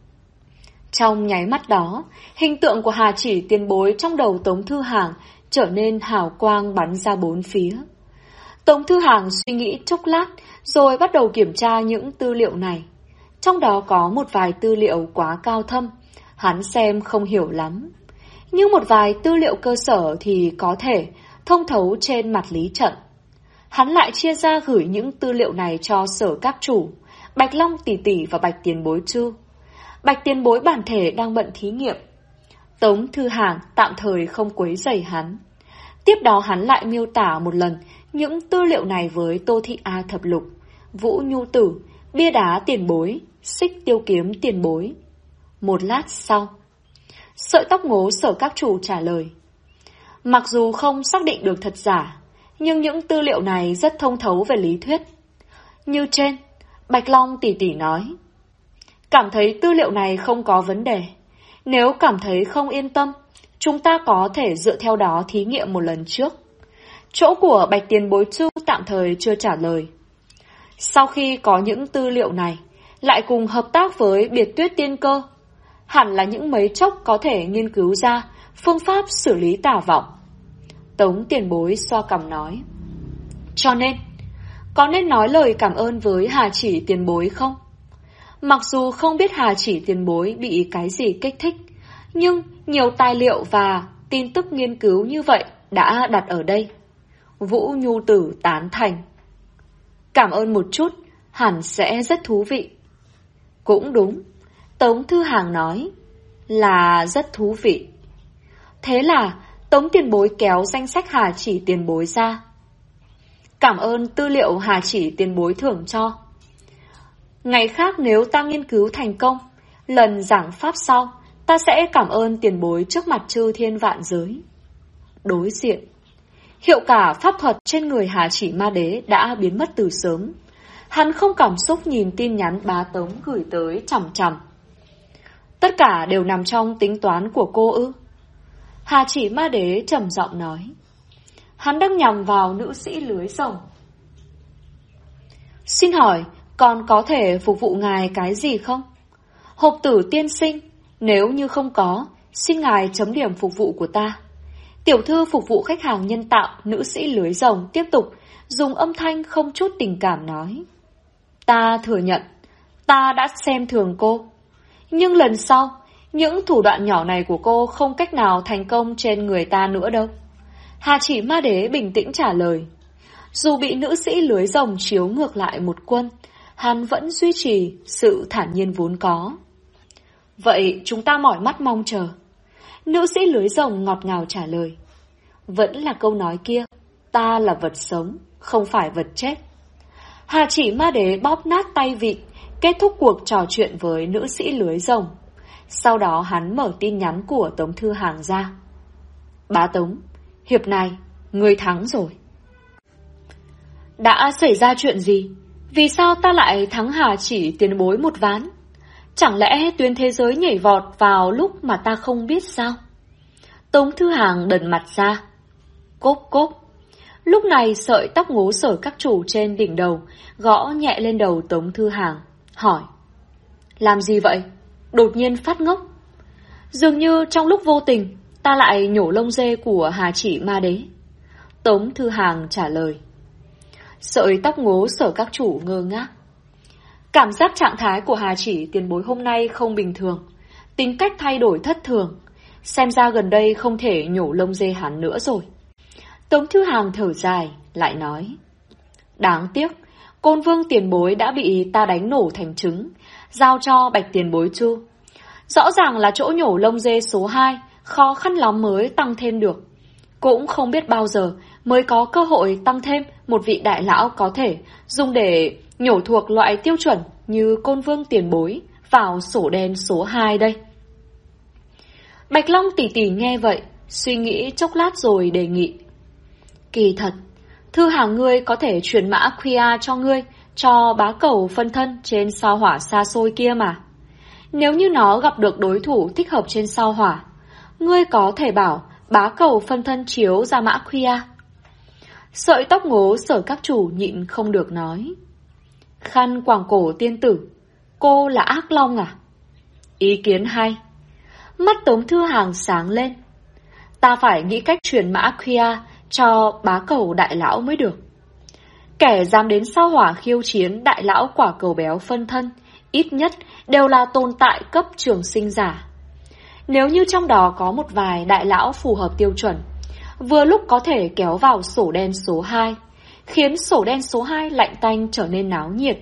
Trong nháy mắt đó, hình tượng của Hà Chỉ tiền bối trong đầu Tống Thư Hàng trở nên hào quang bắn ra bốn phía. Tống Thư Hàng suy nghĩ chốc lát, rồi bắt đầu kiểm tra những tư liệu này. Trong đó có một vài tư liệu quá cao thâm, hắn xem không hiểu lắm. Nhưng một vài tư liệu cơ sở thì có thể thông thấu trên mặt lý trận. Hắn lại chia ra gửi những tư liệu này cho Sở Các Chủ, Bạch Long tỷ tỷ và Bạch Tiền Bối Chu. Bạch Tiền Bối bản thể đang bận thí nghiệm. Tống Thư Hàng tạm thời không quấy rầy hắn. Tiếp đó hắn lại miêu tả một lần những tư liệu này với Tô Thị A Thập Lục, Vũ Nhu Tử, Bia Đá Tiền Bối, Xích Tiêu Kiếm Tiền Bối. Một lát sau, Sợi Tóc Ngố Sở Các Chủ trả lời. Mặc dù không xác định được thật giả, nhưng những tư liệu này rất thông thấu về lý thuyết. Như trên, Bạch Long tỷ tỷ nói. Cảm thấy tư liệu này không có vấn đề. Nếu cảm thấy không yên tâm, chúng ta có thể dựa theo đó thí nghiệm một lần trước. Chỗ của Bạch Tiền Bối Chu tạm thời chưa trả lời. Sau khi có những tư liệu này, lại cùng hợp tác với Biệt Tuyết Tiên Cơ, hẳn là những mấy chốc có thể nghiên cứu ra phương pháp xử lý tà vọng. Tống Tiền Bối xoa cằm nói. Cho nên, có nên nói lời cảm ơn với Hà Chỉ Tiền Bối không? Mặc dù không biết Hà Chỉ Tiền Bối bị cái gì kích thích, nhưng nhiều tài liệu và tin tức nghiên cứu như vậy đã đặt ở đây. Vũ Nhu Tử tán thành. Cảm ơn một chút, hẳn sẽ rất thú vị. Cũng đúng, Tống Thư Hàng nói là rất thú vị. Thế là Tống Tiền Bối kéo danh sách Hà Chỉ Tiền Bối ra. Cảm ơn tư liệu Hà Chỉ Tiền Bối thưởng cho. Ngày khác nếu ta nghiên cứu thành công, lần giảng pháp sau, ta sẽ cảm ơn tiền bối trước mặt chư thiên vạn giới. Đối diện, hiệu quả pháp thuật trên người Hà Chỉ Ma Đế đã biến mất từ sớm. Hắn không cảm xúc nhìn tin nhắn bá Tống gửi tới chằm chằm. Tất cả đều nằm trong tính toán của cô ư? Hà Chỉ Ma Đế trầm giọng nói. Hắn đang nhằm vào nữ sĩ lưới rồng. Xin hỏi, còn có thể phục vụ ngài cái gì không? Hộp tử tiên sinh, nếu như không có, xin ngài chấm điểm phục vụ của ta. Tiểu thư phục vụ khách hàng nhân tạo, nữ sĩ lưới rồng tiếp tục dùng âm thanh không chút tình cảm nói. Ta thừa nhận, ta đã xem thường cô. Nhưng lần sau, Những thủ đoạn nhỏ này của cô không cách nào thành công trên người ta nữa đâu. Hà Chỉ Ma Đế bình tĩnh trả lời. Dù bị nữ sĩ lưới rồng chiếu ngược lại một quân, hắn vẫn duy trì sự thản nhiên vốn có. Vậy chúng ta mỏi mắt mong chờ. Nữ sĩ lưới rồng ngọt ngào trả lời. Vẫn là câu nói kia, ta là vật sống, không phải vật chết. Hà Chỉ Ma Đế bóp nát tay vịn, kết thúc cuộc trò chuyện với nữ sĩ lưới rồng. Sau đó hắn mở tin nhắn của Tống Thư Hàng ra. Bá Tống, hiệp này, ngươi thắng rồi. Đã xảy ra chuyện gì? Vì sao ta lại thắng Hà Chỉ tiền bối một ván? Chẳng lẽ tuyến thế giới nhảy vọt vào lúc mà ta không biết sao? Tống Thư Hàng đần mặt ra. Cốp cốp. Lúc này sợi tóc ngố sở các chủ trên đỉnh đầu gõ nhẹ lên đầu Tống Thư Hàng, hỏi. Làm gì vậy? Đột nhiên phát ngốc. Dường như trong lúc vô tình ta lại nhổ lông dê của Hà Chỉ Ma Đế. Tống Thư Hàng trả lời. Sợi tóc ngố sở các chủ ngơ ngác. Cảm giác trạng thái của Hà Chỉ tiền bối hôm nay không bình thường, tính cách thay đổi thất thường. Xem ra gần đây không thể nhổ lông dê hắn nữa rồi. Tống Thư Hàng thở dài, lại nói. Đáng tiếc, Côn Vương tiền bối đã bị ta đánh nổ thành trứng, giao cho Bạch tiền bối chu. Rõ ràng là chỗ nhổ lông dê số 2, khó khăn lắm mới tăng thêm được. Cũng không biết bao giờ mới có cơ hội tăng thêm một vị đại lão có thể dùng để nhổ thuộc loại tiêu chuẩn như Côn Vương tiền bối vào sổ đen số 2 đây. Bạch Long tỷ tỷ nghe vậy, suy nghĩ chốc lát rồi đề nghị. Kỳ thật, Thư Hàng ngươi có thể truyền mã Khuya cho ngươi, cho bá cầu phân thân trên sao hỏa xa xôi kia mà. Nếu như nó gặp được đối thủ thích hợp trên sao hỏa, ngươi có thể bảo bá cầu phân thân chiếu ra mã Khuya. Sợi tóc ngố sở các chủ nhịn không được nói. Khăn quàng cổ tiên tử, cô là ác long à? Ý kiến hay. Mắt Tống Thư Hàng sáng lên. Ta phải nghĩ cách truyền mã Khuya cho bá cầu đại lão mới được. Kẻ dám đến sao hỏa khiêu chiến đại lão quả cầu béo phân thân, ít nhất đều là tồn tại cấp trường sinh giả. Nếu như trong đó có một vài đại lão phù hợp tiêu chuẩn, vừa lúc có thể kéo vào sổ đen số 2, khiến sổ đen số 2 lạnh tanh trở nên náo nhiệt.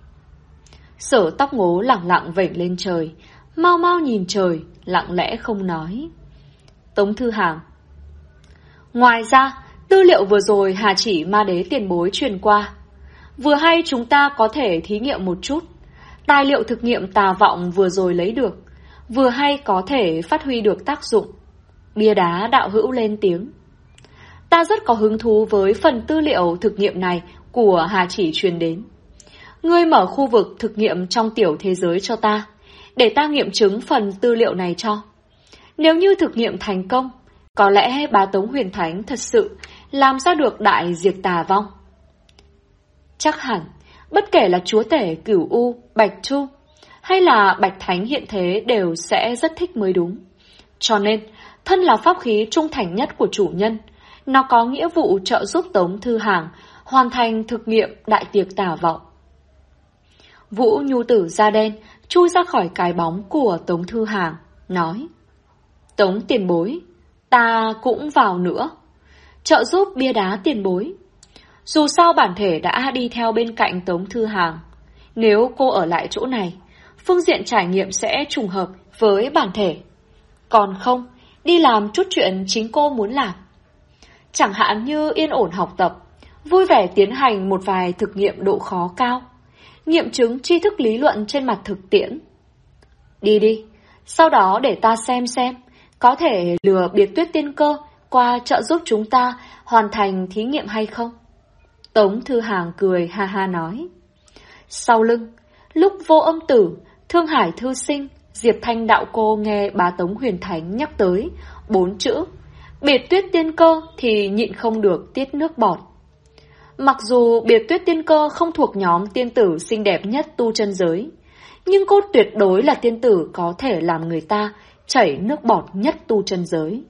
Sở tóc ngố lẳng lặng vểnh lên trời, mau mau nhìn trời, lặng lẽ không nói. Tống Thư Hàng. Ngoài ra, tư liệu vừa rồi Hà Chỉ Ma Đế tiền bối truyền qua, vừa hay chúng ta có thể thí nghiệm một chút. Tài liệu thực nghiệm tà vọng vừa rồi lấy được, vừa hay có thể phát huy được tác dụng. Bia đá đạo hữu lên tiếng. Ta rất có hứng thú với phần tư liệu thực nghiệm này của Hà Chỉ truyền đến. Ngươi mở khu vực thực nghiệm trong tiểu thế giới cho ta, để ta nghiệm chứng phần tư liệu này cho. Nếu như thực nghiệm thành công, có lẽ bá Tống Huyền Thánh thật sự làm ra được đại diệt tà vong. Chắc hẳn, bất kể là chúa tể Cửu U, Bạch Chu hay là Bạch Thánh hiện thế đều sẽ rất thích mới đúng. Cho nên, thân là pháp khí trung thành nhất của chủ nhân, nó có nghĩa vụ trợ giúp Tống Thư Hàng hoàn thành thực nghiệm đại tiệc tà vọng. Vũ Nhu Tử da đen chui ra khỏi cái bóng của Tống Thư Hàng, nói. Tống tiền bối, ta cũng vào nữa. Trợ giúp bia đá tiền bối. Dù sao bản thể đã đi theo bên cạnh Tống Thư Hàng. Nếu cô ở lại chỗ này, phương diện trải nghiệm sẽ trùng hợp với bản thể. Còn không, đi làm chút chuyện chính cô muốn làm. Chẳng hạn như yên ổn học tập, vui vẻ tiến hành một vài thực nghiệm độ khó cao, nghiệm chứng tri thức lý luận trên mặt thực tiễn. Đi đi, sau đó để ta xem có thể lừa Biệt Tuyết Tiên Cơ qua trợ giúp chúng ta hoàn thành thí nghiệm hay không? Tống Thư Hàng cười ha ha nói. Sau lưng, lúc Vô Âm Tử, Thương Hải Thư Sinh, Diệp Thanh đạo cô nghe bá Tống Huyền Thánh nhắc tới 4 chữ Biệt Tuyết Tiên Cơ thì nhịn không được tiết nước bọt. Mặc dù Biệt Tuyết Tiên Cơ không thuộc nhóm tiên tử xinh đẹp nhất tu chân giới, nhưng cô tuyệt đối là tiên tử có thể làm người ta chảy nước bọt nhất tu chân giới.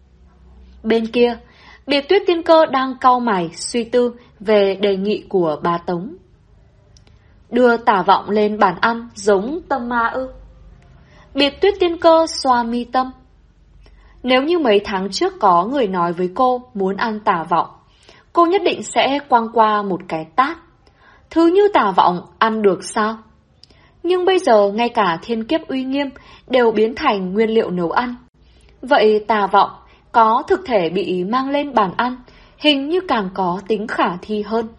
Bên kia, Biệt Tuyết Tiên Cơ đang cau mày suy tư về đề nghị của bá Tống. Đưa tà vọng lên bàn ăn giống tâm ma ư? Biệt Tuyết Tiên Cơ xoa mi tâm. Nếu như mấy tháng trước có người nói với cô muốn ăn Tà Vọng, cô nhất định sẽ quăng qua một cái tát. Thứ như Tà Vọng ăn được sao? Nhưng bây giờ ngay cả thiên kiếp uy nghiêm đều biến thành nguyên liệu nấu ăn. Vậy Tà Vọng có thực thể bị mang lên bàn ăn, hình như càng có tính khả thi hơn.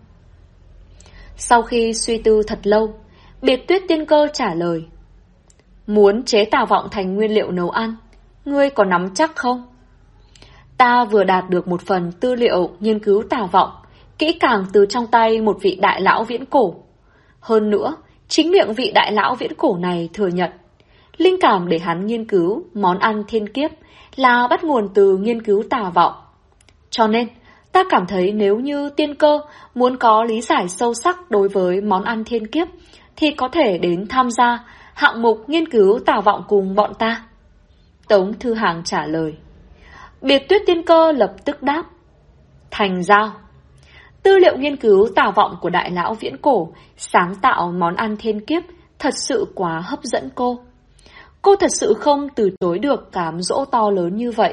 Sau khi suy tư thật lâu, Biệt Tuyết Tiên Cơ trả lời. Muốn chế Tà Vọng thành nguyên liệu nấu ăn, ngươi có nắm chắc không? Ta vừa đạt được một phần tư liệu nghiên cứu Tà Vọng, kỹ càng từ trong tay một vị đại lão viễn cổ. Hơn nữa, chính miệng vị đại lão viễn cổ này thừa nhận, linh cảm để hắn nghiên cứu món ăn thiên kiếp là bắt nguồn từ nghiên cứu Tà Vọng. Cho nên, ta cảm thấy nếu như Tiên Cơ muốn có lý giải sâu sắc đối với món ăn thiên kiếp, thì có thể đến tham gia hạng mục nghiên cứu Tà Vọng cùng bọn ta. Tống Thư Hàng trả lời. Biệt Tuyết Tiên Cơ lập tức đáp. Thành giao. Tư liệu nghiên cứu Tà Vọng của đại lão viễn cổ sáng tạo món ăn thiên kiếp thật sự quá hấp dẫn cô. Cô thật sự không từ chối được cám dỗ to lớn như vậy.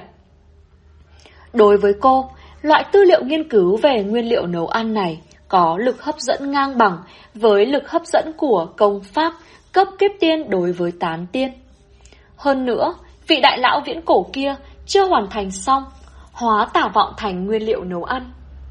Đối với cô, loại tư liệu nghiên cứu về nguyên liệu nấu ăn này có lực hấp dẫn ngang bằng với lực hấp dẫn của công pháp cấp kiếp tiên đối với tán tiên. Hơn nữa, vị đại lão viễn cổ kia chưa hoàn thành xong, hóa Tà Vọng thành nguyên liệu nấu ăn.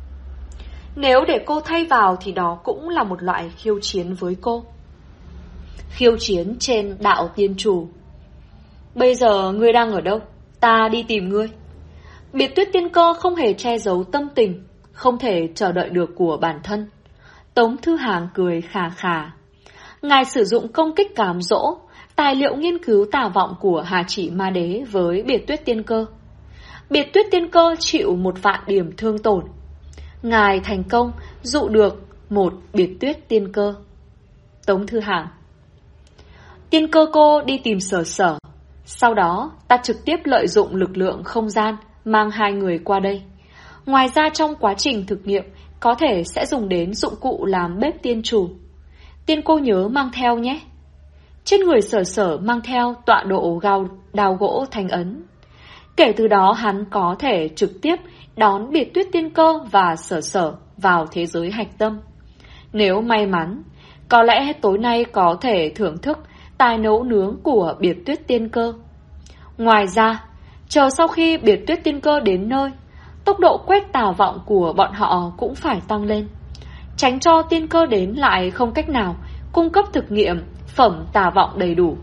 Nếu để cô thay vào thì đó cũng là một loại khiêu chiến với cô. Khiêu chiến trên đạo tiên chủ. Bây giờ ngươi đang ở đâu? Ta đi tìm ngươi. Biệt Tuyết Tiên Cơ không hề che giấu tâm tình, không thể chờ đợi được của bản thân. Tống Thư Hàng cười khà khà. Ngài sử dụng công kích cám dỗ, tài liệu nghiên cứu Tà Vọng của Hà Chỉ Ma Đế với Biệt Tuyết Tiên Cơ. Biệt Tuyết Tiên Cơ chịu 1.000.000 điểm thương tổn. Ngài thành công dụ được một Biệt Tuyết Tiên Cơ. Tống Thư Hàng. Tiên Cơ cô đi tìm Sở Sở. Sau đó ta trực tiếp lợi dụng lực lượng không gian mang hai người qua đây. Ngoài ra trong quá trình thực nghiệm có thể sẽ dùng đến dụng cụ làm bếp tiên chủ. Tiên cô nhớ mang theo nhé. Trên người Sở Sở mang theo tọa độ đào gỗ thành ấn. Kể từ đó hắn có thể trực tiếp đón Biệt Tuyết Tiên Cơ và Sở Sở vào thế giới hạch tâm. Nếu may mắn, có lẽ tối nay có thể thưởng thức tài nấu nướng của Biệt Tuyết Tiên Cơ. Ngoài ra, chờ sau khi Biệt Tuyết Tiên Cơ đến nơi, tốc độ quét Tà Vọng của bọn họ cũng phải tăng lên, tránh cho Tiên Cơ đến lại không cách nào cung cấp thực nghiệm phẩm Tà Vọng đầy đủ.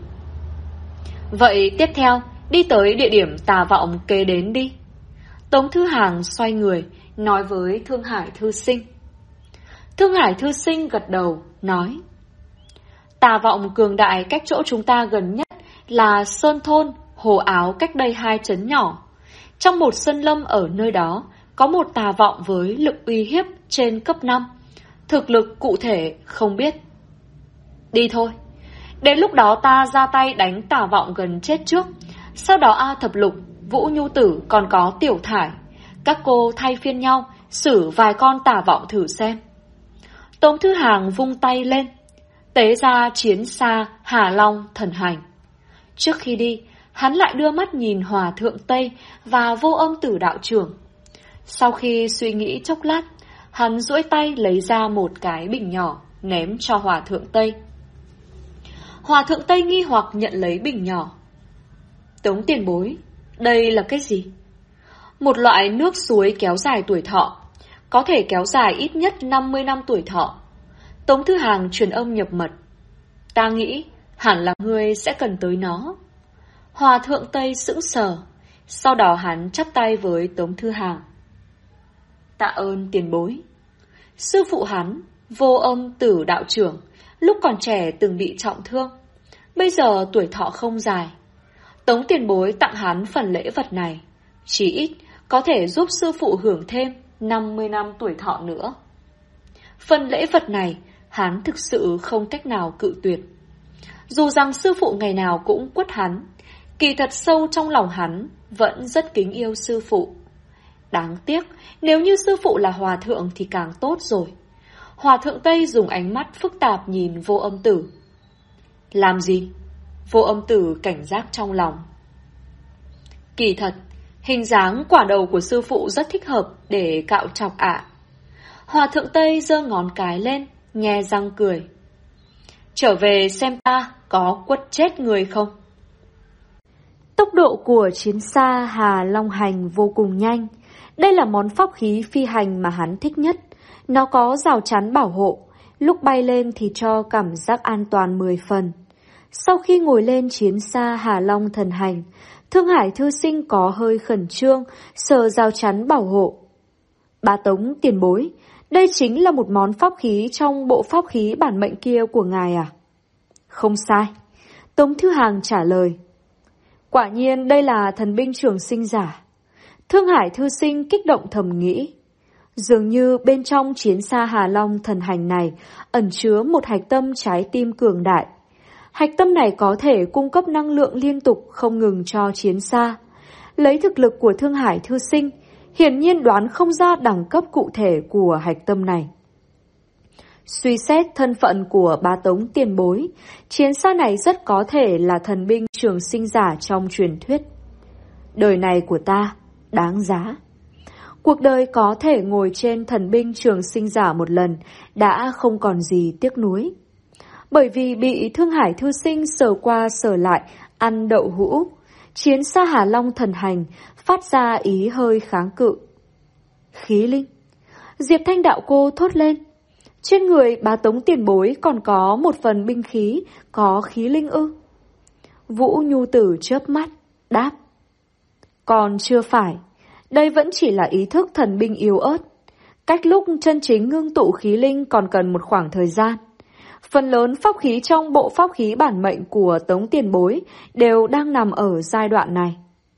Vậy tiếp theo, đi tới địa điểm Tà Vọng kế đến đi. Tống Thư Hàng xoay người, nói với Thương Hải Thư Sinh. Thương Hải Thư Sinh gật đầu, nói. Tà Vọng cường đại cách chỗ chúng ta gần nhất là Sơn Thôn, Hồ Áo cách đây 2 trấn nhỏ. Trong một sân lâm ở nơi đó, có một Tà Vọng với lực uy hiếp trên cấp 5. Thực lực cụ thể không biết. Đi thôi. Đến lúc đó ta ra tay đánh Tà Vọng gần chết trước. Sau đó A Thập Lục, Vũ Nhu Tử còn có Tiểu Thải. Các cô thay phiên nhau, xử vài con Tà Vọng thử xem. Tống Thư Hàng vung tay lên, tế ra chiến xa Hà Long thần hành. Trước khi đi, hắn lại đưa mắt nhìn Hòa Thượng Tây và Vô Âm Tử đạo trưởng. Sau khi suy nghĩ chốc lát, hắn duỗi tay lấy ra một cái bình nhỏ, ném cho Hòa Thượng Tây. Hòa Thượng Tây nghi hoặc nhận lấy bình nhỏ. Tống tiền bối, đây là cái gì? Một loại nước suối kéo dài tuổi thọ, có thể kéo dài ít nhất 50 năm tuổi thọ. Tống Thư Hàng truyền âm nhập mật. Ta nghĩ hẳn là ngươi sẽ cần tới nó. Hòa Thượng Tây sững sờ, sau đó hắn chắp tay với Tống Thư Hàng. Tạ ơn tiền bối. Sư phụ hắn, Vô Âm Tử đạo trưởng, lúc còn trẻ từng bị trọng thương, bây giờ tuổi thọ không dài. Tống tiền bối tặng hắn phần lễ vật này, chí ít có thể giúp sư phụ hưởng thêm 50 năm tuổi thọ nữa. Phần lễ vật này hắn thực sự không cách nào cự tuyệt. Dù rằng sư phụ ngày nào cũng quất hắn, kỳ thật sâu trong lòng hắn vẫn rất kính yêu sư phụ. Đáng tiếc, nếu như sư phụ là hòa thượng thì càng tốt rồi. Hòa Thượng Tây dùng ánh mắt phức tạp nhìn Vô Âm Tử. Làm gì? Vô Âm Tử cảnh giác trong lòng. Kỳ thật, hình dáng quả đầu của sư phụ rất thích hợp để cạo chọc ạ. Hòa thượng Tây giơ ngón cái lên, nhe răng cười. Trở về xem ta có quất chết người không? Tốc độ của chiến xa Hà Long Hành vô cùng nhanh. Đây là món pháp khí phi hành mà hắn thích nhất. Nó có rào chắn bảo hộ, lúc bay lên thì cho cảm giác an toàn 10 phần. Sau khi ngồi lên chiến xa Hà Long Thần Hành, Thương Hải thư sinh có hơi khẩn trương, sờ rào chắn bảo hộ. Bá Tống tiền bối, đây chính là một món pháp khí trong bộ pháp khí bản mệnh kia của ngài à? Không sai. Tống Thư Hàng trả lời. Quả nhiên đây là thần binh trường sinh giả. Thương Hải thư sinh kích động thầm nghĩ. Dường như bên trong chiến xa Hà Long Thần Hành này ẩn chứa một hạch tâm trái tim cường đại. Hạch tâm này có thể cung cấp năng lượng liên tục không ngừng cho chiến xa. Lấy thực lực của Thương Hải thư sinh, hiển nhiên đoán không ra đẳng cấp cụ thể của hạch tâm này. Suy xét thân phận của Bá Tống tiền bối, chiến xa này rất có thể là thần binh trường sinh giả trong truyền thuyết. Đời này của ta đáng giá. Cuộc đời có thể ngồi trên thần binh trường sinh giả một lần đã không còn gì tiếc nuối. Bởi vì bị Thương Hải thư sinh sờ qua sờ lại ăn đậu hũ, chiến xa Hà Long Thần Hành phát ra ý hơi kháng cự. Khí linh. Diệp Thanh đạo cô thốt lên. Trên người Bá Tống tiền bối còn có một phần binh khí có khí linh ư? Vũ Nhu Tử chớp mắt, đáp. Còn chưa phải. Đây vẫn chỉ là ý thức thần binh yếu ớt. Cách lúc chân chính ngưng tụ khí linh còn cần một khoảng thời gian. Phần lớn pháp khí trong bộ pháp khí bản mệnh của Tống tiền bối đều đang nằm ở giai đoạn này.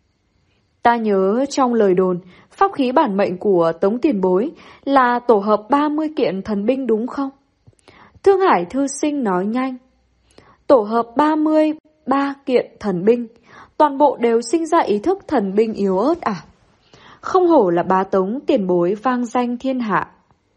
Ta nhớ trong lời đồn, pháp khí bản mệnh của Tống tiền bối là tổ hợp 30 kiện thần binh đúng không? Thương Hải thư sinh nói nhanh. Tổ hợp 33 kiện thần binh, toàn bộ đều sinh ra ý thức thần binh yếu ớt à? Không hổ là Bá Tống tiền bối vang danh thiên hạ.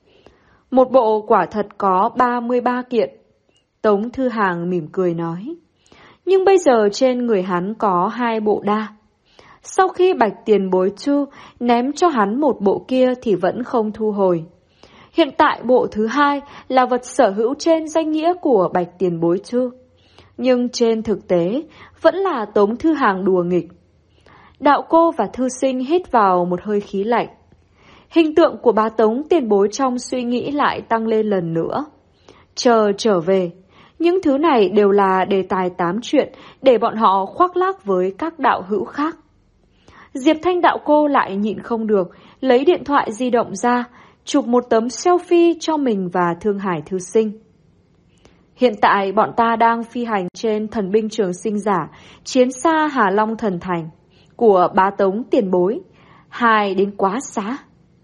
Một bộ quả thật có 33 kiện. Tống Thư Hàng mỉm cười nói. Nhưng bây giờ trên người hắn có 2 bộ đa. Sau khi Bạch tiền bối Chu ném cho hắn một bộ kia thì vẫn không thu hồi. Hiện tại bộ thứ 2 là vật sở hữu trên danh nghĩa của Bạch tiền bối Chu. Nhưng trên thực tế vẫn là Tống Thư Hàng đùa nghịch. Đạo cô và thư sinh hít vào một hơi khí lạnh. Hình tượng của Bá Tống tiền bối trong suy nghĩ lại tăng lên lần nữa. Chờ trở về, những thứ này đều là đề tài tám chuyện để bọn họ khoác lác với các đạo hữu khác. Diệp Thanh đạo cô lại nhịn không được, lấy điện thoại di động ra, chụp một tấm selfie cho mình và Thương Hải thư sinh. Hiện tại bọn ta đang phi hành trên thần binh trường sinh giả, chiến xa Hà Long Thần Thành của Bá Tống tiền bối. 2 đến quá xá.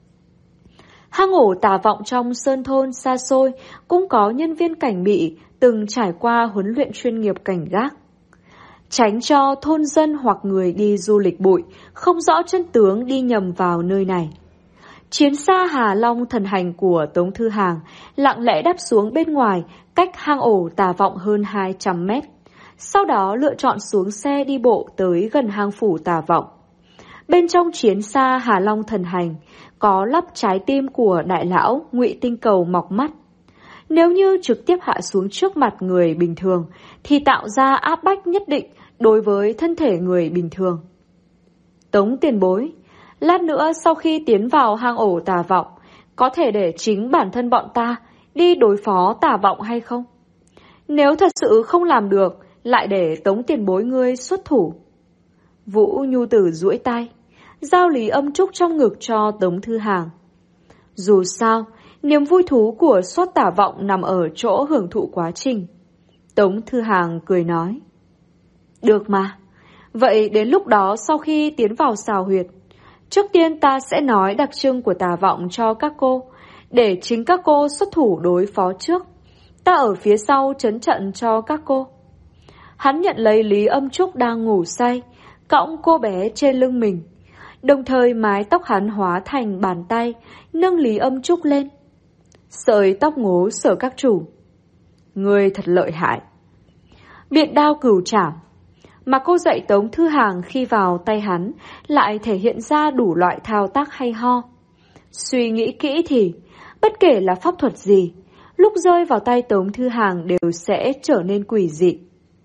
Hang ổ Tà Vọng trong sơn thôn xa xôi cũng có nhân viên cảnh bị từng trải qua huấn luyện chuyên nghiệp cảnh gác. Tránh cho thôn dân hoặc người đi du lịch bụi không rõ chân tướng đi nhầm vào nơi này. Chiến xa Hà Long Thần Hành của Tống Thư Hàng lặng lẽ đáp xuống bên ngoài cách hang ổ Tà Vọng hơn 200 mét. Sau đó lựa chọn xuống xe đi bộ tới gần hang phủ Tà Vọng. Bên trong chiến xa Hà Long Thần Hành có lắp trái tim của đại lão Ngụy Tinh Cầu mọc mắt. Nếu như trực tiếp hạ xuống trước mặt người bình thường thì tạo ra áp bách nhất định đối với thân thể người bình thường. Tống tiền bối, lát nữa sau khi tiến vào hang ổ Tà Vọng, có thể để chính bản thân bọn ta đi đối phó Tà Vọng hay không? Nếu thật sự không làm được, lại để Tống tiền bối ngươi xuất thủ. Vũ Nhu Tử duỗi tay, giao Lý Âm Trúc trong ngực cho Tống Thư Hàng. Dù sao, niềm vui thú của xuất Tà Vọng nằm ở chỗ hưởng thụ quá trình. Tống Thư Hàng cười nói. Được mà, vậy đến lúc đó sau khi tiến vào xào huyệt, trước tiên ta sẽ nói đặc trưng của Tà Vọng cho các cô, để chính các cô xuất thủ đối phó trước. Ta ở phía sau trấn trận cho các cô. Hắn nhận lấy Lý Âm Trúc đang ngủ say, cõng cô bé trên lưng mình. Đồng thời mái tóc hắn hóa thành bàn tay, nâng Lý Âm Trúc lên. Sợi tóc ngố sở các chủ. Ngươi thật lợi hại. biện đao cửu trảm. Mà cô dạy Tống Thư Hàng khi vào tay hắn lại thể hiện ra đủ loại thao tác hay ho. Suy nghĩ kỹ thì, bất kể là pháp thuật gì, lúc rơi vào tay Tống Thư Hàng đều sẽ trở nên quỷ dị.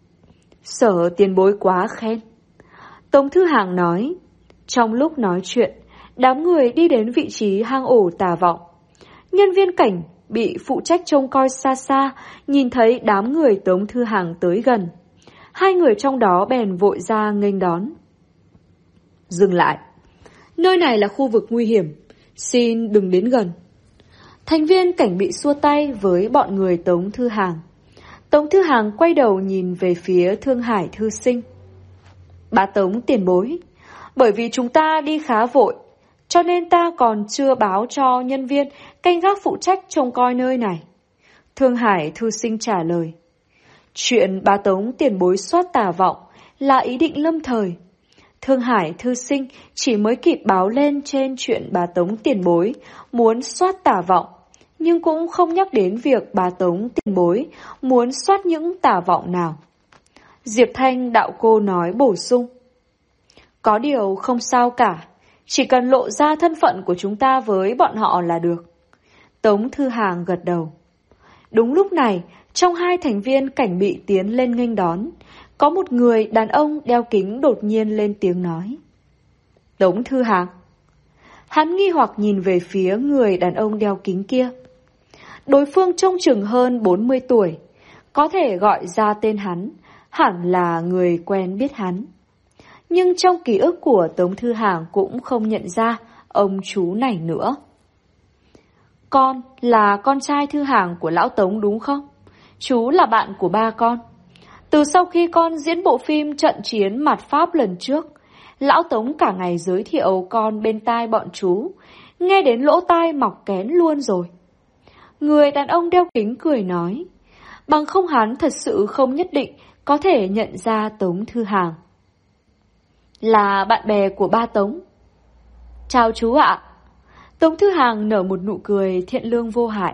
Sở tiền bối quá khen. Tống Thư Hàng nói. Trong lúc nói chuyện, đám người đi đến vị trí hang ổ Tà Vọng. Nhân viên cảnh bị phụ trách trông coi xa xa, nhìn thấy đám người Tống Thư Hàng tới gần. Hai người trong đó bèn vội ra nghênh đón. Dừng lại. Nơi này là khu vực nguy hiểm, xin đừng đến gần. Thành viên cảnh bị xua tay với bọn người Tống Thư Hàng. Tống Thư Hàng quay đầu nhìn về phía Thương Hải thư sinh. Bá Tống tiền bối, bởi vì chúng ta đi khá vội, cho nên ta còn chưa báo cho nhân viên canh gác phụ trách trông coi nơi này. Thương Hải thư sinh trả lời. Chuyện Bá Tống tiền bối soát Tà Vọng là ý định lâm thời. Thương Hải thư sinh chỉ mới kịp báo lên trên chuyện Bá Tống tiền bối muốn soát Tà Vọng, nhưng cũng không nhắc đến việc Bá Tống tiền bối muốn soát những tà vọng nào. Diệp Thanh đạo cô nói bổ sung. Có điều không sao cả, chỉ cần lộ ra thân phận của chúng ta với bọn họ là được. Tống Thư Hàng gật đầu. Đúng lúc này, trong hai thành viên cảnh bị tiến lên nghênh đón, có một người đàn ông đeo kính đột nhiên lên tiếng nói. Tống Thư Hàng. Hắn nghi hoặc nhìn về phía người đàn ông đeo kính kia. Đối phương trông chừng hơn 40 tuổi, có thể gọi ra tên hắn, hẳn là người quen biết hắn. Nhưng trong ký ức của Tống Thư Hàng cũng không nhận ra ông chú này nữa. Con là con trai Thư Hàng của lão Tống đúng không? Chú là bạn của ba con. Từ sau khi con diễn bộ phim Trận Chiến Mạt Pháp lần trước, lão Tống cả ngày giới thiệu con bên tai bọn chú, nghe đến lỗ tai mọc kén luôn rồi. Người đàn ông đeo kính cười nói, bằng không hắn thật sự không nhất định có thể nhận ra Tống Thư Hàng. Là bạn bè của ba Tống. Chào chú ạ. Tống Thư Hàng nở một nụ cười thiện lương vô hại.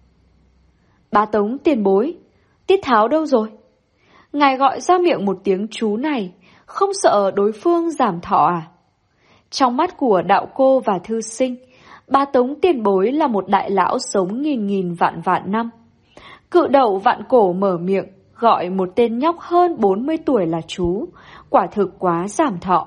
Ba Tống tiền bối, Tiết Tháo đâu rồi? Ngài gọi ra miệng một tiếng chú này, không sợ đối phương giảm thọ à? Trong mắt của đạo cô và thư sinh, Ba Tống tiền bối là một đại lão sống nghìn vạn năm. Cự Đậu Vạn Cổ mở miệng, gọi một tên nhóc hơn 40 tuổi là chú, quả thực quá giảm thọ.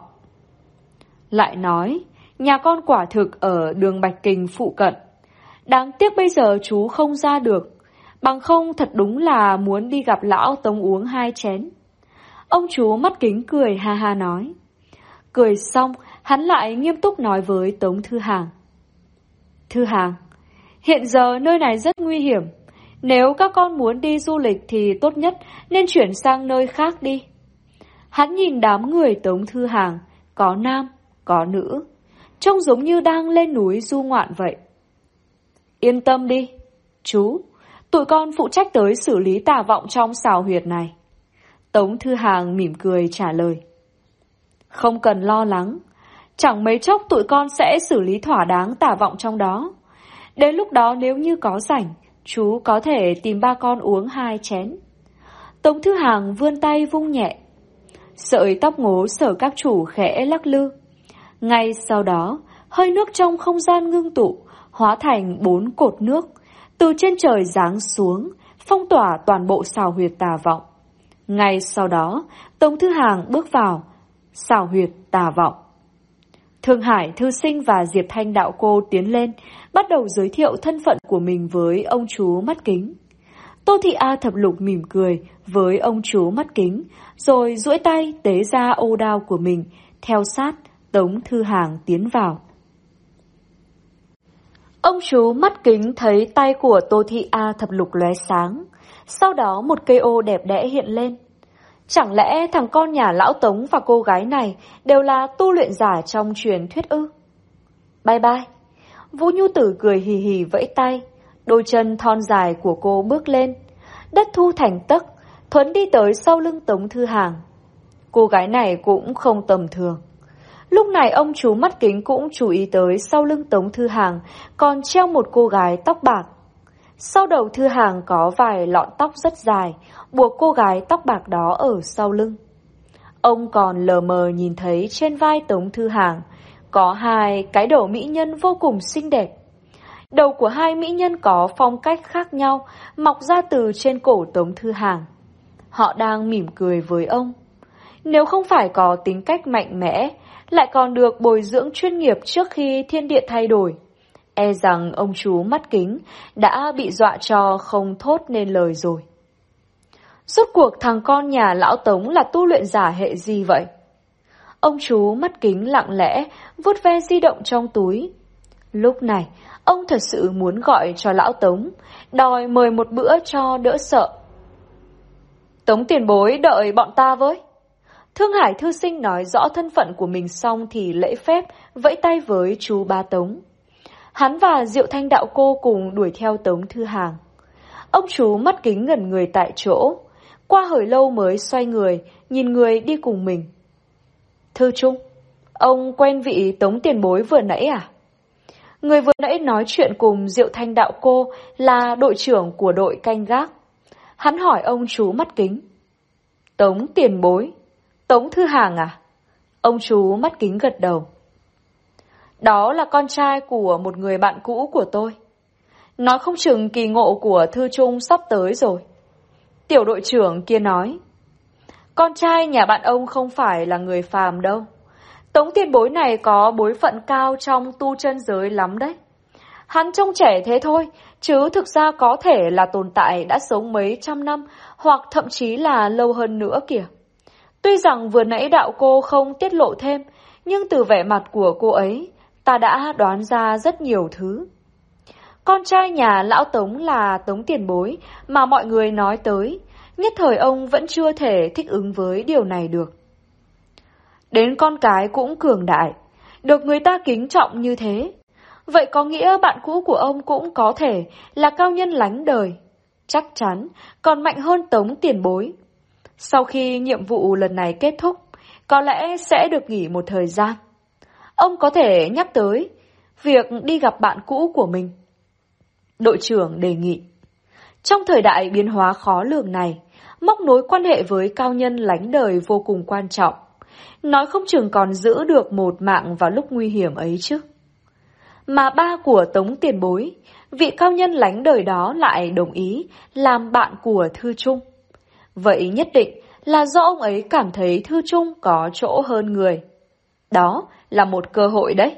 Lại nói, nhà con quả thực ở đường Bạch Kình phụ cận. Đáng tiếc bây giờ chú không ra được, bằng không thật đúng là muốn đi gặp lão Tống uống 2 chén. Ông chú mắt kính cười ha ha nói. Cười xong, hắn lại nghiêm túc nói với Tống Thư Hàng. Thư Hàng, hiện giờ nơi này rất nguy hiểm. Nếu các con muốn đi du lịch thì tốt nhất nên chuyển sang nơi khác đi. Hắn nhìn đám người Tống Thư Hàng, có nam, có nữ, trông giống như đang lên núi du ngoạn vậy. Yên tâm đi, chú, tụi con phụ trách tới xử lý tà vọng trong xào huyệt này. Tống Thư Hàng mỉm cười trả lời. Không cần lo lắng, chẳng mấy chốc tụi con sẽ xử lý thỏa đáng tà vọng trong đó. Đến lúc đó nếu như có rảnh, chú có thể tìm ba con uống 2 chén. Tống Thư Hàng vươn tay vung nhẹ. Sợi tóc ngố Sở các chủ khẽ lắc lư. Ngay sau đó, hơi nước trong không gian ngưng tụ, hóa thành 4 cột nước, từ trên trời giáng xuống, phong tỏa toàn bộ xào huyệt tà vọng. Ngay sau đó, Tống Thư Hàng bước vào xào huyệt tà vọng. Thương Hải thư sinh và Diệp Thanh đạo cô tiến lên, bắt đầu giới thiệu thân phận của mình với ông chú mắt kính. Tô Thị A Thập Lục mỉm cười với ông chú mắt kính, rồi duỗi tay tế ra ô đao của mình, theo sát Tống Thư Hàng tiến vào. Ông chú mắt kính thấy tay của Tô Thị A Thập Lục lóe sáng, sau đó một cây ô đẹp đẽ hiện lên. Chẳng lẽ thằng con nhà lão Tống và cô gái này đều là tu luyện giả trong truyền thuyết ư? Bye bye. Vũ Nhu Tử cười hì hì vẫy tay, đôi chân thon dài của cô bước lên. Đất thu thành tấc, thuấn đi tới sau lưng Tống Thư Hàng. Cô gái này cũng không tầm thường. Lúc này ông chú mắt kính cũng chú ý tới sau lưng Tống Thư Hàng còn treo một cô gái tóc bạc. Sau đầu Thư Hàng có vài lọn tóc rất dài, buộc cô gái tóc bạc đó ở sau lưng. Ông còn lờ mờ nhìn thấy trên vai Tống Thư Hàng có hai cái đầu mỹ nhân vô cùng xinh đẹp. Đầu của hai mỹ nhân có phong cách khác nhau, mọc ra từ trên cổ Tống Thư Hàng. Họ đang mỉm cười với ông. Nếu không phải có tính cách mạnh mẽ, lại còn được bồi dưỡng chuyên nghiệp trước khi thiên địa thay đổi, e rằng ông chú mắt kính đã bị dọa cho không thốt nên lời rồi. Rốt cuộc thằng con nhà lão Tống là tu luyện giả hệ gì vậy? Ông chú mắt kính lặng lẽ vuốt ve di động trong túi. Lúc này, ông thật sự muốn gọi cho lão Tống, đòi mời một bữa cho đỡ sợ. Tống tiền bối đợi bọn ta với. Thương Hải thư sinh nói rõ thân phận của mình xong thì lễ phép vẫy tay với chú Ba Tống. Hắn và Diệu Thanh đạo cô cùng đuổi theo Tống Thư Hàng. Ông chú mắt kính ngẩn người tại chỗ, qua hồi lâu mới xoay người, nhìn người đi cùng mình. Thư Trung, ông quen vị Tống tiền bối vừa nãy à? Người vừa nãy nói chuyện cùng Diệu Thanh đạo cô là đội trưởng của đội canh gác. Hắn hỏi ông chú mắt kính. Tống tiền bối, Tống Thư Hàng à? Ông chú mắt kính gật đầu. Đó là con trai của một người bạn cũ của tôi. Nói không chừng kỳ ngộ của Thư Trung sắp tới rồi. Tiểu đội trưởng kia nói. Con trai nhà bạn ông không phải là người phàm đâu. Tống tiền bối này có bối phận cao trong tu chân giới lắm đấy. Hắn trông trẻ thế thôi, chứ thực ra có thể là tồn tại đã sống mấy trăm năm, hoặc thậm chí là lâu hơn nữa kìa. Tuy rằng vừa nãy đạo cô không tiết lộ thêm, nhưng từ vẻ mặt của cô ấy, ta đã đoán ra rất nhiều thứ. Con trai nhà lão Tống là Tống tiền bối mà mọi người nói tới, nhất thời ông vẫn chưa thể thích ứng với điều này được. Đến con cái cũng cường đại, được người ta kính trọng như thế. Vậy có nghĩa bạn cũ của ông cũng có thể là cao nhân lánh đời, chắc chắn còn mạnh hơn Tống tiền bối. Sau khi nhiệm vụ lần này kết thúc, có lẽ sẽ được nghỉ một thời gian. Ông có thể nhắc tới việc đi gặp bạn cũ của mình. Đội trưởng đề nghị. Trong thời đại biến hóa khó lường này, móc nối quan hệ với cao nhân lánh đời vô cùng quan trọng. Nói không chừng còn giữ được một mạng vào lúc nguy hiểm ấy chứ. Mà ba của Tống tiền bối, vị cao nhân lánh đời đó lại đồng ý làm bạn của Thư Trung. Vậy nhất định là do ông ấy cảm thấy Thư Trung có chỗ hơn người. Đó là một cơ hội đấy.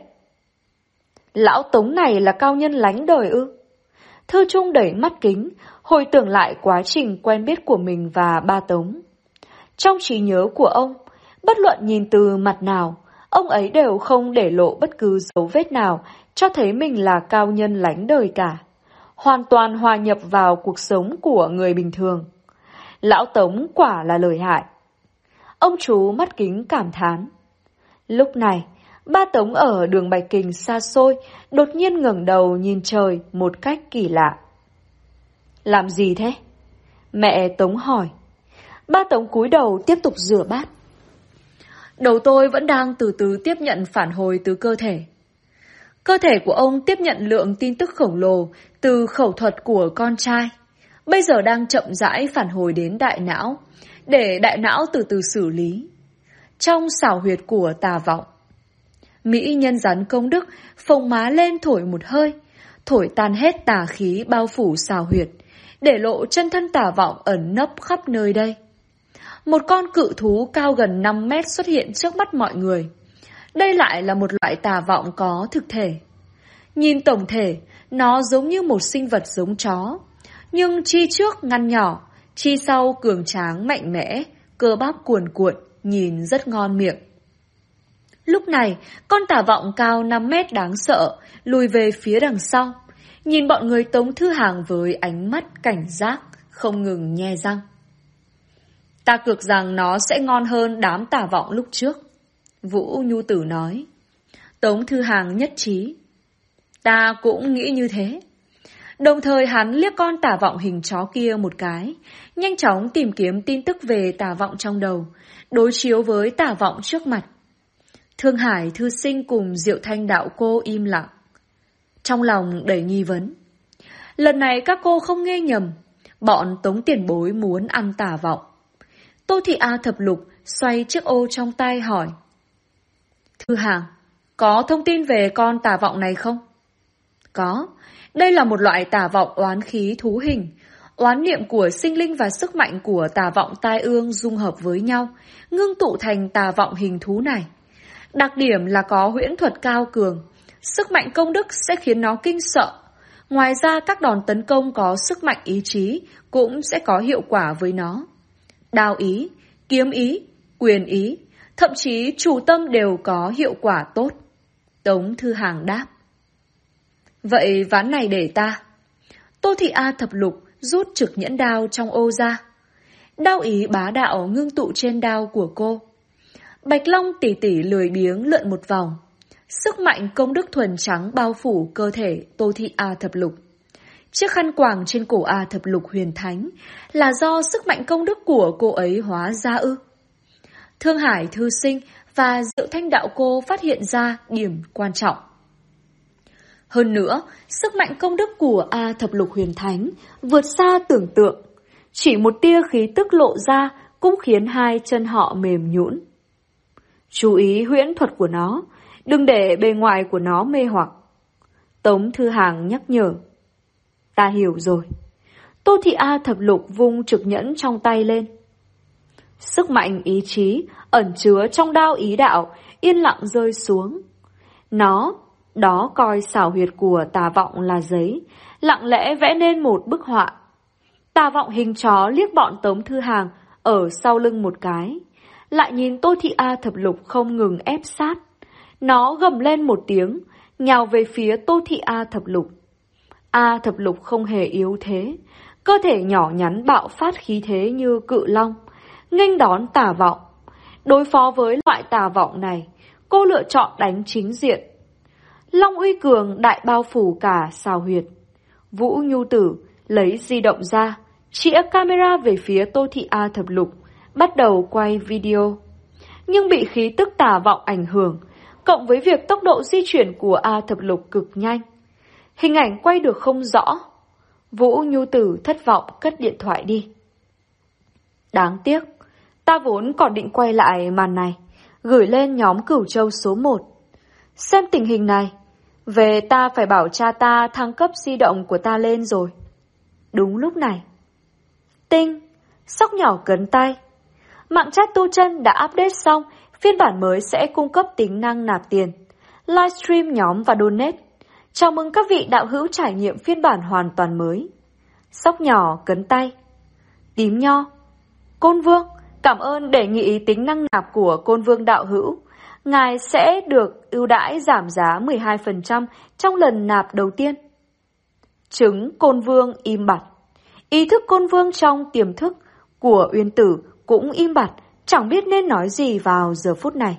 Lão Tống này là cao nhân lánh đời ư? Thư Trung đẩy mắt kính, hồi tưởng lại quá trình quen biết của mình và ba Tống. Trong trí nhớ của ông, bất luận nhìn từ mặt nào, ông ấy đều không để lộ bất cứ dấu vết nào cho thấy mình là cao nhân lánh đời cả. Hoàn toàn hòa nhập vào cuộc sống của người bình thường. Lão Tống quả là lợi hại. Ông chú mắt kính cảm thán. Lúc này, ba Tống ở đường Bạch Kình xa xôi, đột nhiên ngẩng đầu nhìn trời một cách kỳ lạ. Làm gì thế? Mẹ Tống hỏi. Ba Tống cúi đầu tiếp tục rửa bát. Đầu tôi vẫn đang từ từ tiếp nhận phản hồi từ cơ thể. Cơ thể của ông tiếp nhận lượng tin tức khổng lồ từ khẩu thuật của con trai. Bây giờ đang chậm rãi phản hồi đến đại não, để đại não từ từ xử lý. Trong xảo huyệt của Tà Vọng, mỹ nhân rắn công đức phồng má lên thổi một hơi, thổi tan hết tà khí bao phủ xảo huyệt, để lộ chân thân Tà Vọng ẩn nấp khắp nơi đây. Một con cự thú cao gần 5 mét xuất hiện trước mắt mọi người. Đây lại là một loại Tà Vọng có thực thể. Nhìn tổng thể, nó giống như một sinh vật giống chó, nhưng chi trước ngăn nhỏ, chi sau cường tráng mạnh mẽ, cơ bắp cuồn cuộn, nhìn rất ngon miệng. Lúc này, con Tà Vọng cao 5 mét đáng sợ, lùi về phía đằng sau, nhìn bọn người Tống Thư Hàng với ánh mắt cảnh giác, không ngừng nhe răng. Ta cược rằng nó sẽ ngon hơn đám Tà Vọng lúc trước, Vũ Nhu Tử nói. Tống Thư Hàng nhất trí. Ta cũng nghĩ như thế. Đồng thời hắn liếc con Tà Vọng hình chó kia một cái, nhanh chóng tìm kiếm tin tức về Tà Vọng trong đầu, đối chiếu với Tà Vọng trước mặt. Thương Hải thư sinh cùng Diệu Thanh đạo cô im lặng, trong lòng đầy nghi vấn. Lần này các cô không nghe nhầm, bọn Tống tiền bối muốn ăn Tà Vọng. Tô Thị A Thập Lục xoay chiếc ô trong tay hỏi. Thư Hàng, có thông tin về con Tà Vọng này không? Có, đây là một loại Tà Vọng oán khí thú hình. Oán niệm của sinh linh và sức mạnh của Tà Vọng tai ương dung hợp với nhau, ngưng tụ thành Tà Vọng hình thú này. Đặc điểm là có huyễn thuật cao cường, sức mạnh công đức sẽ khiến nó kinh sợ. Ngoài ra các đòn tấn công có sức mạnh ý chí cũng sẽ có hiệu quả với nó. Đao ý, kiếm ý, quyền ý, thậm chí chủ tâm đều có hiệu quả tốt. Tống Thư Hàng đáp. Vậy ván này để ta. Tô Thị A Thập Lục rút trực nhẫn đao trong ô ra. Đao ý bá đạo ngưng tụ trên đao của cô. Bạch Long tỉ tỉ lười biếng lượn một vòng. Sức mạnh công đức thuần trắng bao phủ cơ thể Tô Thị A Thập Lục. Chiếc khăn quàng trên cổ A Thập Lục huyền thánh là do sức mạnh công đức của cô ấy hóa ra ư? Thương Hải Thư Sinh và Diệu Thanh Đạo Cô phát hiện ra điểm quan trọng. Hơn nữa, sức mạnh công đức của A Thập Lục huyền thánh vượt xa tưởng tượng. Chỉ một tia khí tức lộ ra cũng khiến hai chân họ mềm nhũn. Chú ý huyễn thuật của nó, đừng để bề ngoài của nó mê hoặc. Tống Thư Hàng nhắc nhở. Ta hiểu rồi. Tô Thị A Thập Lục vung trực nhẫn trong tay lên. Sức mạnh ý chí ẩn chứa trong đao ý đạo yên lặng rơi xuống. Nó đó coi xảo huyệt của Tà Vọng là giấy, lặng lẽ vẽ nên một bức họa. Tà Vọng hình chó liếc bọn Tống Thư Hàng ở sau lưng một cái, lại nhìn Tô Thị A Thập Lục không ngừng ép sát. Nó gầm lên một tiếng, nhào về phía Tô Thị A Thập Lục. A Thập Lục không hề yếu thế, cơ thể nhỏ nhắn bạo phát khí thế như cự long, nghênh đón Tà Vọng. Đối phó với loại Tà Vọng này, cô lựa chọn đánh chính diện. Long uy cường đại bao phủ cả xào huyệt. Vũ Nhu Tử lấy di động ra, chĩa camera về phía Tô Thị A Thập Lục, bắt đầu quay video. Nhưng bị khí tức Tà Vọng ảnh hưởng, cộng với việc tốc độ di chuyển của A Thập Lục cực nhanh, hình ảnh quay được không rõ. Vũ Nhu Tử thất vọng cất điện thoại đi. Đáng tiếc, ta vốn còn định quay lại màn này, gửi lên nhóm Cửu Châu số 1. Xem tình hình này, về ta phải bảo cha ta thăng cấp di động của ta lên rồi. Đúng lúc này, tinh, sóc nhỏ cấn tay. Mạng chat tu chân đã update xong, phiên bản mới sẽ cung cấp tính năng nạp tiền, livestream nhóm và donate. Chào mừng các vị đạo hữu trải nghiệm phiên bản hoàn toàn mới. Sóc nhỏ cấn tay. Tím nho. Côn Vương, cảm ơn đề nghị tính năng nạp của Côn Vương đạo hữu. Ngài sẽ được ưu đãi giảm giá 12% trong lần nạp đầu tiên. Trứng Côn Vương im bặt. Ý thức Côn Vương trong tiềm thức của Uyên Tử cũng im bặt, chẳng biết nên nói gì vào giờ phút này.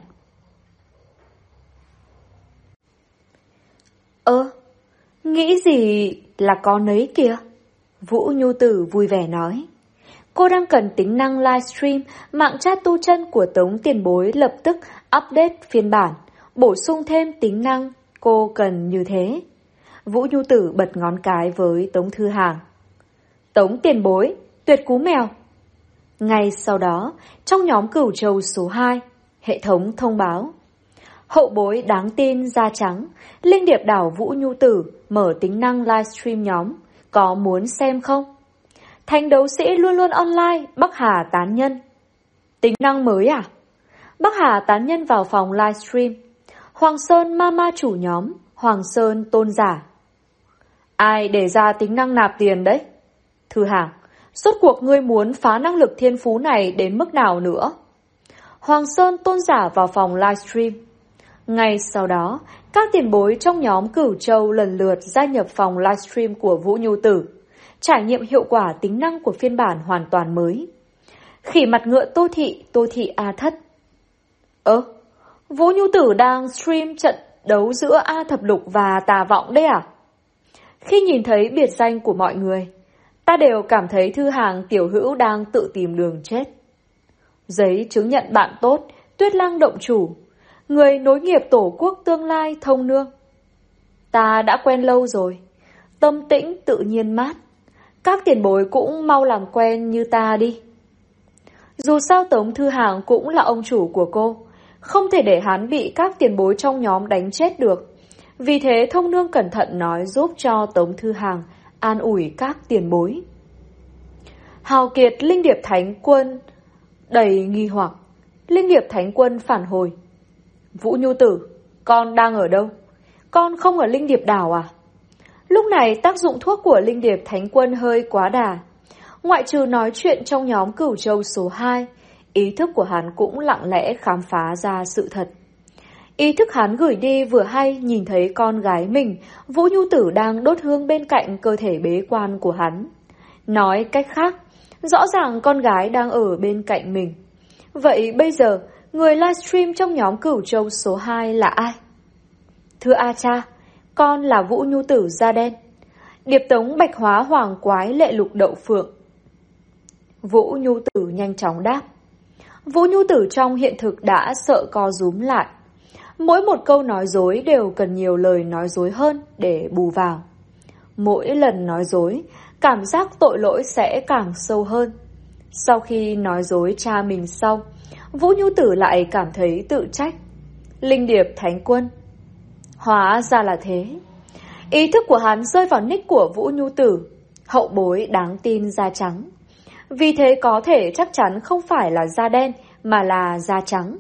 Nghĩ gì là có nấy kìa. Vũ Nhu Tử vui vẻ nói. Cô đang cần tính năng livestream, mạng chat tu chân của Tống Tiền Bối lập tức update phiên bản, bổ sung thêm tính năng cô cần như thế. Vũ Nhu Tử bật ngón cái với Tống Thư Hàng. Tống Tiền Bối, tuyệt cú mèo. Ngay sau đó, trong nhóm Cửu Châu số 2, hệ thống thông báo. Hậu bối đáng tin da trắng, Linh Điệp đảo Vũ Nhu Tử mở tính năng livestream nhóm, có muốn xem không? Thành đấu sĩ luôn luôn online, Bắc Hà tán nhân. Tính năng mới à? Bắc Hà tán nhân vào phòng livestream. Hoàng Sơn Mama chủ nhóm, Hoàng Sơn tôn giả. Ai để ra tính năng nạp tiền đấy? Thư Hàng, rốt cuộc ngươi muốn phá năng lực thiên phú này đến mức nào nữa? Hoàng Sơn tôn giả vào phòng livestream. Ngay sau đó, các tiền bối trong nhóm Cửu Châu lần lượt gia nhập phòng livestream của Vũ Nhu Tử, trải nghiệm hiệu quả tính năng của phiên bản hoàn toàn mới. Khỉ mặt ngựa Tô Thị A Thất. Vũ Nhu Tử đang stream trận đấu giữa A Thập Lục và Tà Vọng đấy à? Khi nhìn thấy biệt danh của mọi người, ta đều cảm thấy Thư Hàng tiểu hữu đang tự tìm đường chết. Giấy chứng nhận bạn tốt, Tuyết Lăng động chủ, người nối nghiệp tổ quốc tương lai thông nương. Ta đã quen lâu rồi. tâm tĩnh tự nhiên mát. Các tiền bối cũng mau làm quen như ta đi. Dù sao Tống Thư Hàng cũng là ông chủ của cô, không thể để hắn bị các tiền bối trong nhóm đánh chết được. Vì thế Thông Nương cẩn thận nói giúp cho Tống Thư Hàng an ủi các tiền bối. Hào kiệt Linh Điệp Thánh Quân đầy nghi hoặc. Linh Điệp Thánh Quân phản hồi: Vũ Nhu Tử, con đang ở đâu? Con không ở Linh Điệp Đảo à? Lúc này tác dụng thuốc của Linh Điệp Thánh Quân hơi quá đà. Ngoại trừ nói chuyện trong nhóm Cửu Châu số 2, ý thức của hắn cũng lặng lẽ khám phá ra sự thật. Ý thức hắn gửi đi vừa hay nhìn thấy con gái mình, Vũ Nhu Tử đang đốt hương bên cạnh cơ thể bế quan của hắn. Nói cách khác, rõ ràng con gái đang ở bên cạnh mình. Vậy bây giờ, người livestream trong nhóm Cửu Châu số 2 là ai? Thưa A Cha, con là Vũ Nhu Tử da đen. Điệp Tống Bạch Hóa Hoàng Quái Lệ Lục Đậu Phượng. Vũ Nhu Tử nhanh chóng đáp. Vũ Nhu Tử trong hiện thực đã sợ co rúm lại. Mỗi một câu nói dối đều cần nhiều lời nói dối hơn để bù vào. Mỗi lần nói dối, cảm giác tội lỗi sẽ càng sâu hơn. Sau khi nói dối cha mình xong, Vũ Nhu Tử lại cảm thấy tự trách. Linh Điệp Thánh Quân. Hóa ra là thế. Ý thức của hắn rơi vào nick của Vũ Nhu Tử, hậu bối đáng tin da trắng. Vì thế có thể chắc chắn không phải là da đen mà là da trắng.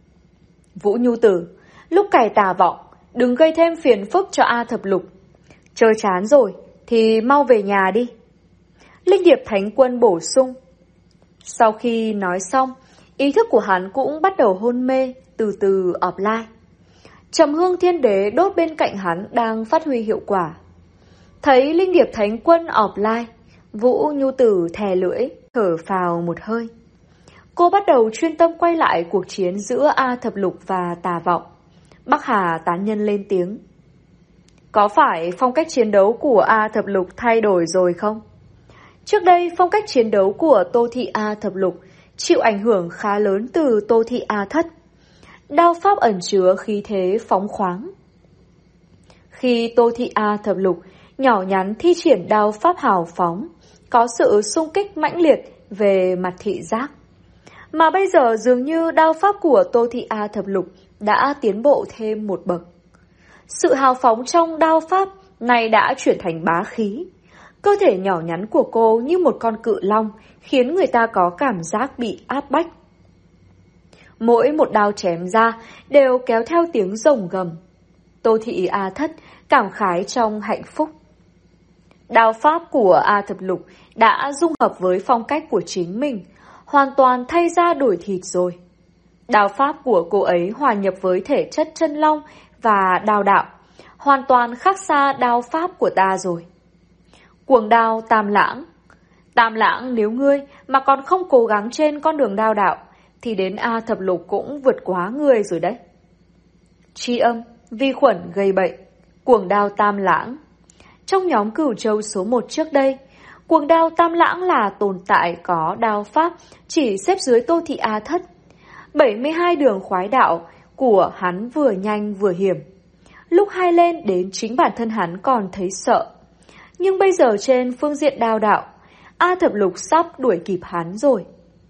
Vũ Nhu Tử, lúc cày tà vọng, đừng gây thêm phiền phức cho A Thập Lục. Chơi chán rồi thì mau về nhà đi. Linh Điệp Thánh Quân bổ sung. Sau khi nói xong, ý thức của hắn cũng bắt đầu hôn mê, từ từ offline. Trầm hương thiên đế đốt bên cạnh hắn đang phát huy hiệu quả. Thấy Linh Điệp Thánh Quân offline, Vũ Nhu Tử thè lưỡi, thở phào một hơi. Cô bắt đầu chuyên tâm quay lại cuộc chiến giữa A Thập Lục và Tà Vọng. Bắc Hà tán nhân lên tiếng. Có phải phong cách chiến đấu của A Thập Lục thay đổi rồi không? Trước đây phong cách chiến đấu của Tô Thị A Thập Lục chịu ảnh hưởng khá lớn từ Tô Thị A Thất. Đao pháp ẩn chứa khí thế phóng khoáng. Khi Tô Thị A Thập Lục nhỏ nhắn thi triển đao pháp hào phóng, có sự xung kích mãnh liệt về mặt thị giác. Mà bây giờ dường như đao pháp của Tô Thị A Thập Lục đã tiến bộ thêm một bậc. Sự hào phóng trong đao pháp này đã chuyển thành bá khí. Cơ thể nhỏ nhắn của cô như một con cự long, khiến người ta có cảm giác bị áp bách. Mỗi một đao chém ra đều kéo theo tiếng rồng gầm. Tô Thị A Thất cảm khái trong hạnh phúc. Đao pháp của A Thập Lục đã dung hợp với phong cách của chính mình, hoàn toàn thay da đổi thịt rồi. Đao pháp của cô ấy hòa nhập với thể chất chân long và đao đạo, hoàn toàn khác xa đao pháp của ta rồi. Cuồng đao Tam Lãng. Tam Lãng, nếu ngươi mà còn không cố gắng trên con đường đao đạo, thì đến A Thập Lục cũng vượt quá ngươi rồi đấy. Tri âm, vi khuẩn gây bệnh. Cuồng đao Tam Lãng. Trong nhóm Cửu Châu số 1 trước đây, cuồng đao Tam Lãng là tồn tại có đao pháp chỉ xếp dưới Tô Thị A Thất. 72 đường khoái đạo của hắn vừa nhanh vừa hiểm. Lúc hai lên đến chính bản thân hắn còn thấy sợ. Nhưng bây giờ trên phương diện đao đạo, A Thập Lục sắp đuổi kịp hắn rồi.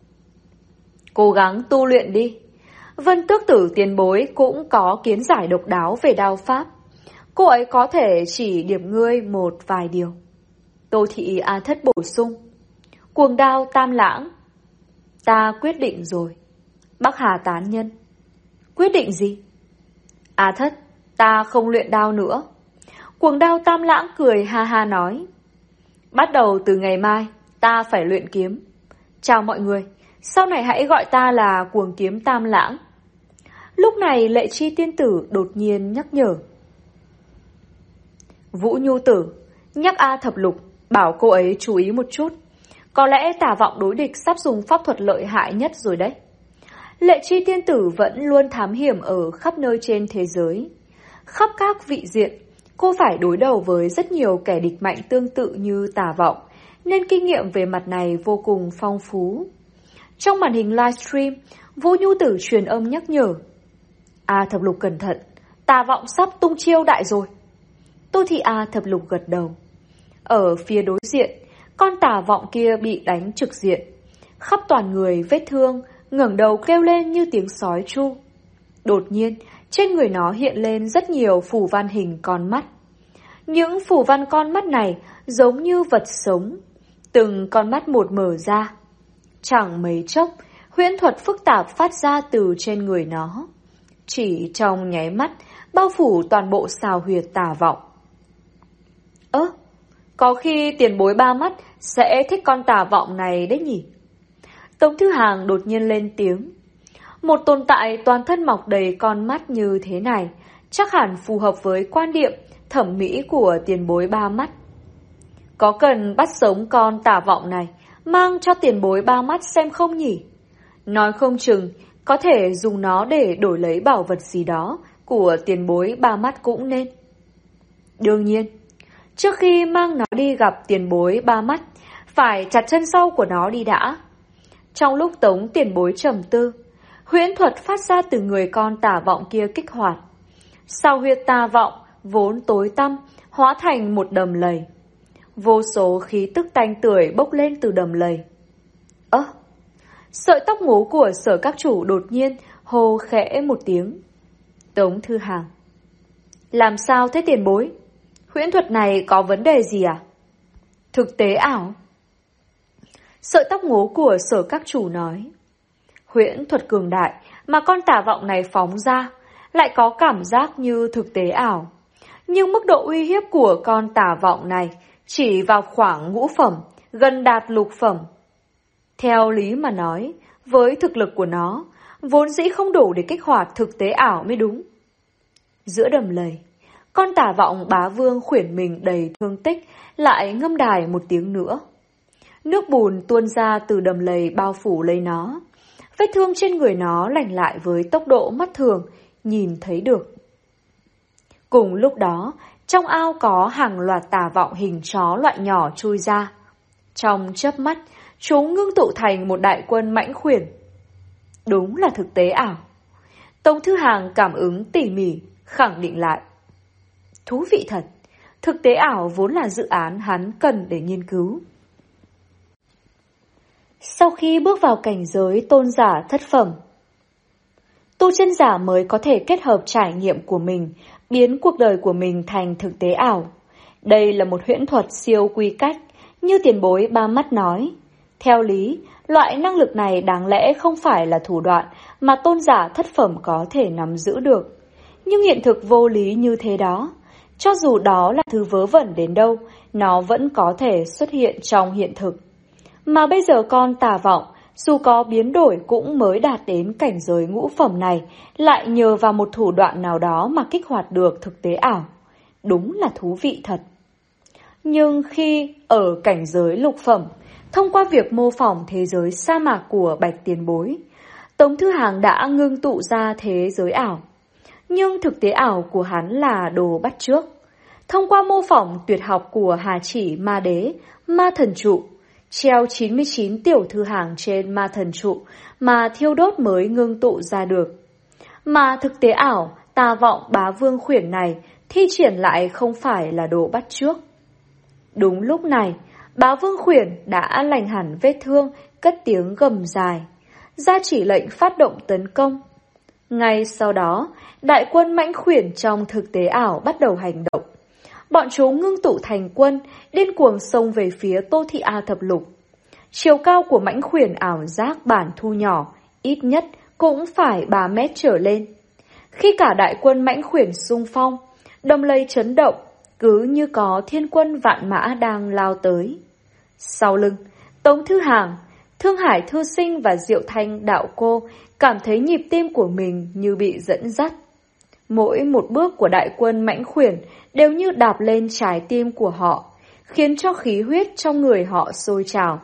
Cố gắng tu luyện đi. Vân Tước Tử tiền bối cũng có kiến giải độc đáo về đao pháp. Cô ấy có thể chỉ điểm ngươi một vài điều. Tô Thị A Thất bổ sung. Cuồng đao Tam Lãng. Ta quyết định rồi. Bắc Hà tán nhân. Quyết định gì? A Thất, ta không luyện đao nữa. Cuồng đao Tam Lãng cười ha ha nói. Bắt đầu từ ngày mai, ta phải luyện kiếm. Chào mọi người, sau này hãy gọi ta là Cuồng Kiếm Tam Lãng. Lúc này Lệ Chi tiên tử đột nhiên nhắc nhở. Vũ Nhu Tử, nhắc A Thập Lục, bảo cô ấy chú ý một chút. Có lẽ Tà Vọng đối địch sắp dùng pháp thuật lợi hại nhất rồi đấy. Lệ Chi tiên tử vẫn luôn thám hiểm ở khắp nơi trên thế giới. Khắp các vị diện, cô phải đối đầu với rất nhiều kẻ địch mạnh tương tự như Tà Vọng, nên kinh nghiệm về mặt này vô cùng phong phú. Trong màn hình livestream, Vũ Nhu Tử truyền âm nhắc nhở. A Thập Lục cẩn thận, Tà Vọng sắp tung chiêu đại rồi. Tô Thị A Thập Lục gật đầu. Ở phía đối diện, con tà vọng kia bị đánh trực diện, khắp toàn người vết thương, ngẩng đầu kêu lên như tiếng sói tru. Đột nhiên, trên người nó hiện lên rất nhiều phù văn hình con mắt. Những phù văn con mắt này giống như vật sống, từng con mắt một mở ra. Chẳng mấy chốc, huyễn thuật phức tạp phát ra từ trên người nó. Chỉ trong nháy mắt, bao phủ toàn bộ xào huyệt tà vọng. Có khi tiền bối ba mắt sẽ thích con tà vọng này đấy nhỉ? Tống Thư Hàng đột nhiên lên tiếng. Một tồn tại toàn thân mọc đầy con mắt như thế này, chắc hẳn phù hợp với quan điểm thẩm mỹ của tiền bối ba mắt. Có cần bắt sống con tà vọng này, mang cho tiền bối ba mắt xem không nhỉ? Nói không chừng, có thể dùng nó để đổi lấy bảo vật gì đó của tiền bối ba mắt cũng nên. Đương nhiên, trước khi mang nó đi gặp tiền bối ba mắt, phải chặt chân sau của nó đi đã. Trong lúc Tống tiền bối trầm tư, huyễn thuật phát ra từ người con tà vọng kia kích hoạt. Sao huyệt tà vọng vốn tối tăm hóa thành một đầm lầy. Vô số khí tức tanh tưởi bốc lên từ đầm lầy. Sợi tóc ngố của Sở các chủ đột nhiên hô khẽ một tiếng. Tống Thư Hàng: làm sao thế tiền bối? Huyễn thuật này có vấn đề gì à? Thực tế ảo. Sợi tóc ngố của Sở các chủ nói. Huyễn thuật cường đại mà con tà vọng này phóng ra lại có cảm giác như thực tế ảo. Nhưng mức độ uy hiếp của con tà vọng này chỉ vào khoảng ngũ phẩm, gần đạt lục phẩm. Theo lý mà nói, với thực lực của nó, vốn dĩ không đủ để kích hoạt thực tế ảo mới đúng. Giữa đầm lầy, con tà vọng bá vương khuyển mình đầy thương tích, lại ngâm đài một tiếng nữa. Nước bùn tuôn ra từ đầm lầy bao phủ lấy nó. Vết thương trên người nó lành lại với tốc độ mắt thường, nhìn thấy được. Cùng lúc đó, trong ao có hàng loạt tà vọng hình chó loại nhỏ chui ra. Trong chớp mắt, chúng ngưng tụ thành một đại quân mãnh khuyển. Đúng là thực tế ảo. Tống Thư Hàng cảm ứng tỉ mỉ, khẳng định lại. Thú vị thật, thực tế ảo vốn là dự án hắn cần để nghiên cứu. Sau khi bước vào cảnh giới tôn giả thất phẩm, tu chân giả mới có thể kết hợp trải nghiệm của mình, biến cuộc đời của mình thành thực tế ảo. Đây là một huyễn thuật siêu quy cách, như tiền bối ba mắt nói. Theo lý, loại năng lực này đáng lẽ không phải là thủ đoạn mà tôn giả thất phẩm có thể nắm giữ được. Nhưng hiện thực vô lý như thế đó, cho dù đó là thứ vớ vẩn đến đâu, nó vẫn có thể xuất hiện trong hiện thực. Mà bây giờ con tà vọng, dù có biến đổi cũng mới đạt đến cảnh giới ngũ phẩm này, lại nhờ vào một thủ đoạn nào đó mà kích hoạt được thực tế ảo. Đúng là thú vị thật. Nhưng khi ở cảnh giới lục phẩm, thông qua việc mô phỏng thế giới sa mạc của Bạch tiền bối, Tống Thư Hàng đã ngưng tụ ra thế giới ảo. Nhưng thực tế ảo của hắn là đồ bắt chước. Thông qua mô phỏng tuyệt học của Hà Chỉ Ma Đế, Ma Thần Trụ, treo 99 tiểu thư hàng trên Ma Thần Trụ mà thiêu đốt mới ngưng tụ ra được. Mà thực tế ảo, tà vọng bá vương khuyển này thi triển lại không phải là đồ bắt chước. Đúng lúc này, bá vương khuyển đã lành hẳn vết thương, cất tiếng gầm dài, ra chỉ lệnh phát động tấn công. Ngay sau đó, đại quân mãnh khuyển trong thực tế ảo bắt đầu hành động. Bọn chúng ngưng tụ thành quân, điên cuồng xông về phía Tô Thị A thập lục. Chiều cao của mãnh khuyển ảo giác bản thu nhỏ, ít nhất cũng phải 3 mét trở lên. Khi cả đại quân mãnh khuyển xung phong, đầm lầy chấn động, cứ như có thiên quân vạn mã đang lao tới. Sau lưng, Tống Thư Hàng, Thương Hải Thư Sinh và Diệu Thanh đạo cô cảm thấy nhịp tim của mình như bị dẫn dắt. Mỗi một bước của đại quân mãnh khuyển đều như đạp lên trái tim của họ, khiến cho khí huyết trong người họ sôi trào.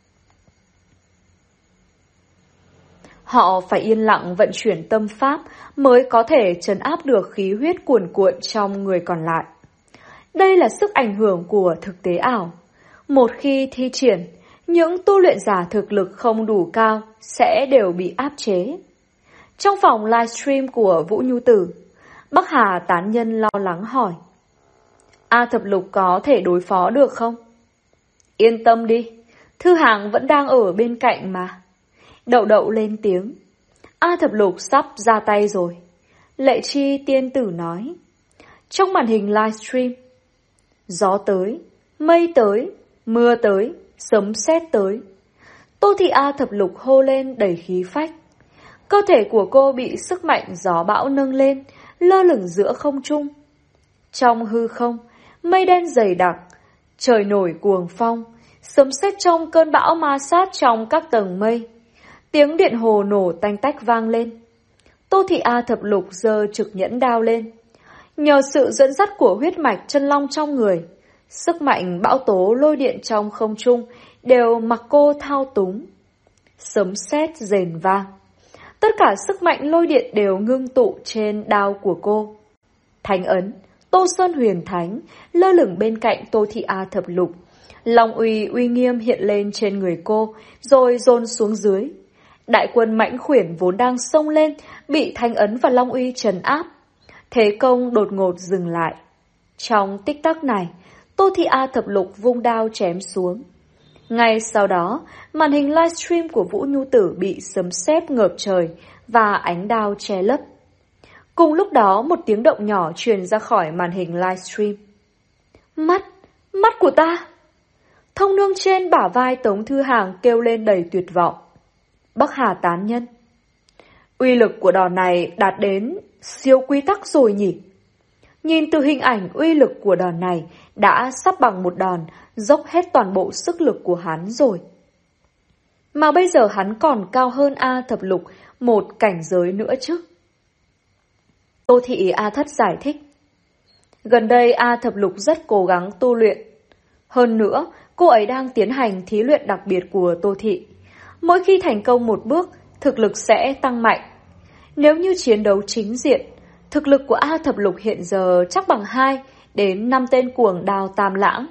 Họ phải yên lặng vận chuyển tâm pháp mới có thể trấn áp được khí huyết cuồn cuộn trong người còn lại. Đây là sức ảnh hưởng của thực tế ảo. Một khi thi triển, những tu luyện giả thực lực không đủ cao sẽ đều bị áp chế. Trong phòng livestream của Vũ Nhu Tử, Bắc Hà tán nhân lo lắng hỏi: A Thập Lục có thể đối phó được không? Yên tâm đi, Thư Hàng vẫn đang ở bên cạnh mà. Đậu Đậu lên tiếng. A Thập Lục sắp ra tay rồi. Lệ Chi tiên tử nói. Trong màn hình livestream, gió tới, mây tới, mưa tới, sấm sét tới. Tô Thị A Thập Lục hô lên đầy khí phách. Cơ thể của cô bị sức mạnh gió bão nâng lên, lơ lửng giữa không trung. Trong hư không, mây đen dày đặc, trời nổi cuồng phong, sấm sét trong cơn bão ma sát trong các tầng mây. Tiếng điện hồ nổ tanh tách vang lên. Tô Thị A Thập Lục giơ trực nhẫn đao lên. Nhờ sự dẫn dắt của huyết mạch chân long trong người, sức mạnh bão tố lôi điện trong không trung đều mặc cô thao túng. Sấm sét rền vang. Tất cả sức mạnh lôi điện đều ngưng tụ trên đao của cô. Thánh ấn, Tô Sơn Huyền Thánh, lơ lửng bên cạnh Tô Thị A Thập Lục. Long uy uy nghiêm hiện lên trên người cô, rồi dồn xuống dưới. Đại quân mãnh khuyển vốn đang xông lên, bị thánh ấn và long uy trấn áp. Thế công đột ngột dừng lại. Trong tích tắc này, Tô Thị A Thập Lục vung đao chém xuống. Ngay sau đó, màn hình livestream của Vũ Nhu Tử bị sấm sét ngợp trời và ánh đao che lấp. Cùng lúc đó, một tiếng động nhỏ truyền ra khỏi màn hình livestream. Mắt của ta! Thông nương trên bả vai Tống Thư Hàng kêu lên đầy tuyệt vọng. Bắc Hà tán nhân. Uy lực của đòn này đạt đến siêu quy tắc rồi nhỉ? Nhìn từ hình ảnh, uy lực của đòn này đã sắp bằng một đòn dốc hết toàn bộ sức lực của hắn rồi. Mà bây giờ hắn còn cao hơn A Thập Lục một cảnh giới nữa chứ. Tô Thị A Thất giải thích. Gần đây A Thập Lục rất cố gắng tu luyện. Hơn nữa, cô ấy đang tiến hành thí luyện đặc biệt của Tô Thị. Mỗi khi thành công một bước, thực lực sẽ tăng mạnh. Nếu như chiến đấu chính diện, thực lực của A Thập Lục hiện giờ chắc bằng 2 đến 5 tên cuồng đao Tam Lãng.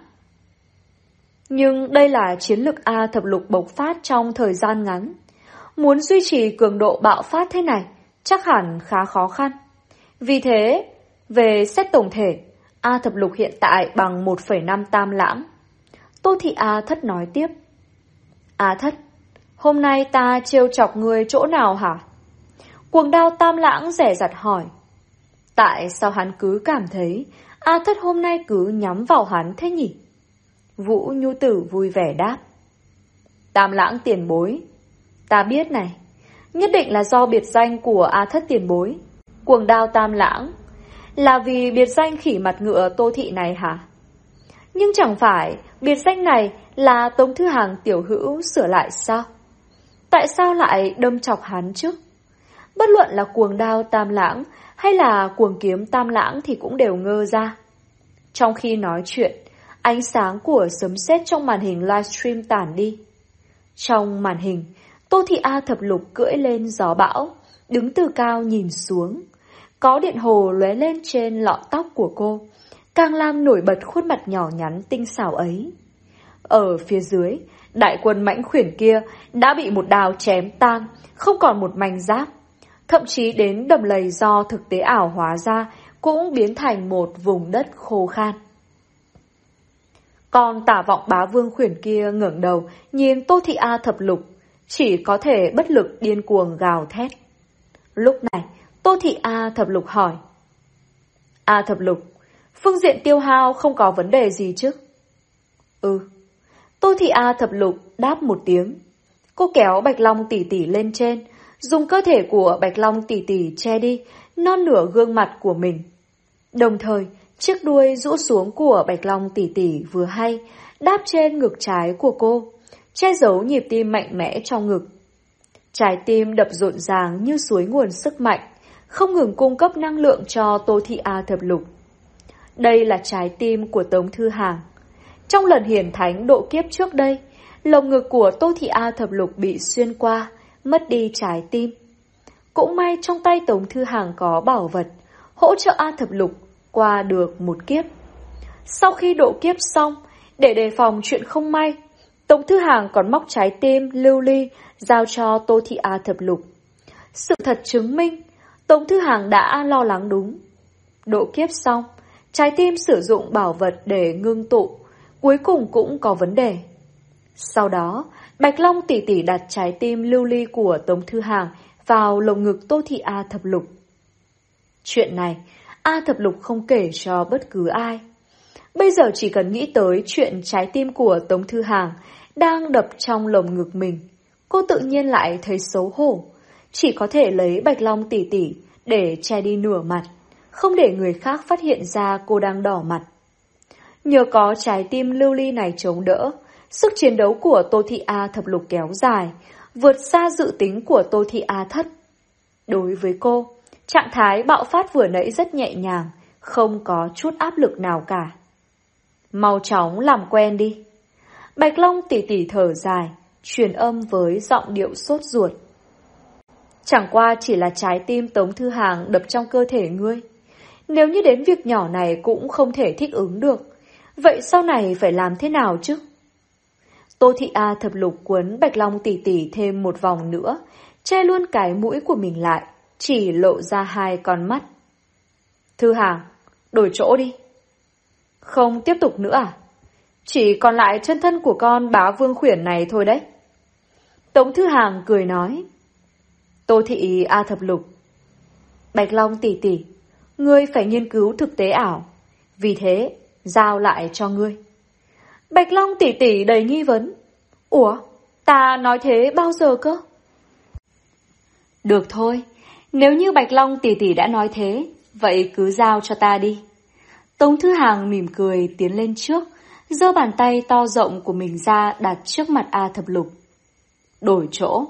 Nhưng đây là chiến lực A Thập Lục bộc phát trong thời gian ngắn. Muốn duy trì cường độ bạo phát thế này chắc hẳn khá khó khăn. Vì thế, về xét tổng thể, A Thập Lục hiện tại bằng 1,5 Tam Lãng. Tô Thị A Thất nói tiếp. A Thất, hôm nay ta trêu chọc ngươi chỗ nào hả? Cuồng đao Tam Lãng dè dặt hỏi. Tại sao hắn cứ cảm thấy A Thất hôm nay cứ nhắm vào hắn thế nhỉ? Vũ Nhu Tử vui vẻ đáp. Tam Lãng tiền bối, ta biết này, nhất định là do biệt danh của A Thất tiền bối. Cuồng đao Tam Lãng là vì biệt danh khỉ mặt ngựa Tô Thị này hả? Nhưng chẳng phải biệt danh này là Tống Thư Hàng tiểu hữu sửa lại sao? Tại sao lại đâm chọc hắn chứ? Bất luận là cuồng đao Tam Lãng hay là cuồng kiếm Tam Lãng thì cũng đều ngơ ra. Trong khi nói chuyện, ánh sáng của sấm sét trong màn hình livestream tản đi. Trong màn hình, Tô Thị A Thập Lục cưỡi lên gió bão, đứng từ cao nhìn xuống. Có điện hồ lóe lên trên lọn tóc của cô, càng làm nổi bật khuôn mặt nhỏ nhắn tinh xảo ấy. Ở phía dưới, đại quân mãnh khuyển kia đã bị một đao chém tan, không còn một mảnh giáp. Thậm chí đến đầm lầy do thực tế ảo hóa ra cũng biến thành một vùng đất khô khan. Còn Tả Vọng Bá Vương khuyển kia ngẩng đầu nhìn Tô Thị A Thập Lục, chỉ có thể bất lực điên cuồng gào thét. Lúc này, Tô Thị A Thập Lục hỏi. A Thập Lục, phương diện tiêu hao không có vấn đề gì chứ? Tô Thị A Thập Lục đáp một tiếng. Cô kéo Bạch Long tỷ tỷ lên trên, dùng cơ thể của Bạch Long tỷ tỷ che đi non nửa gương mặt của mình. Đồng thời, chiếc đuôi rũ xuống của Bạch Long tỷ tỷ vừa hay đáp trên ngực trái của cô, che giấu nhịp tim mạnh mẽ trong ngực. Trái tim đập rộn ràng như suối nguồn sức mạnh, không ngừng cung cấp năng lượng cho Tô Thị A Thập Lục. Đây là trái tim của Tống Thư Hàng. Trong lần hiển thánh độ kiếp trước đây, lồng ngực của Tô Thị A Thập Lục bị xuyên qua, mất đi trái tim. Cũng may trong tay Tống Thư Hàng có bảo vật, hỗ trợ A Thập Lục qua được một kiếp. Sau khi độ kiếp xong, để đề phòng chuyện không may, Tống Thư Hàng còn móc trái tim lưu ly giao cho Tô Thị A Thập Lục. Sự thật chứng minh, Tống Thư Hàng đã lo lắng đúng. Độ kiếp xong, Trái tim sử dụng bảo vật để ngưng tụ, cuối cùng cũng có vấn đề. Sau đó, Bạch Long tỷ tỷ đặt trái tim lưu ly của Tống Thư Hàng vào lồng ngực Tô Thị A Thập Lục. Chuyện này, A Thập Lục không kể cho bất cứ ai. Bây giờ chỉ cần nghĩ tới chuyện trái tim của Tống Thư Hàng đang đập trong lồng ngực mình, cô tự nhiên lại thấy xấu hổ, chỉ có thể lấy Bạch Long tỷ tỷ để che đi nửa mặt, không để người khác phát hiện ra cô đang đỏ mặt. Nhờ có trái tim lưu ly này chống đỡ, sức chiến đấu của Tô Thị A Thập Lục kéo dài, vượt xa dự tính của Tô Thị A Thất. Đối với cô, trạng thái bạo phát vừa nãy rất nhẹ nhàng, không có chút áp lực nào cả. Mau chóng làm quen đi. Bạch Long tỉ tỉ thở dài, truyền âm với giọng điệu sốt ruột. Chẳng qua chỉ là trái tim Tống Thư Hàng đập trong cơ thể ngươi. Nếu như đến việc nhỏ này cũng không thể thích ứng được, vậy sau này phải làm thế nào chứ? Tô Thị A Thập Lục quấn Bạch Long tỉ tỉ thêm một vòng nữa, che luôn cái mũi của mình lại, chỉ lộ ra hai con mắt. Thư Hàng, đổi chỗ đi. Không tiếp tục nữa à? Chỉ còn lại chân thân của con Bá Vương Khuyển này thôi đấy. Tống Thư Hàng cười nói. Tô Thị A Thập Lục, Bạch Long tỷ tỷ, ngươi phải nghiên cứu thực tế ảo, vì thế giao lại cho ngươi. Bạch Long tỷ tỷ đầy nghi vấn. Ủa, ta nói thế bao giờ cơ? Được thôi, nếu như Bạch Long tỷ tỷ đã nói thế, vậy cứ giao cho ta đi. Tống Thư Hàng mỉm cười tiến lên trước, giơ bàn tay to rộng của mình ra đặt trước mặt A Thập Lục. Đổi chỗ.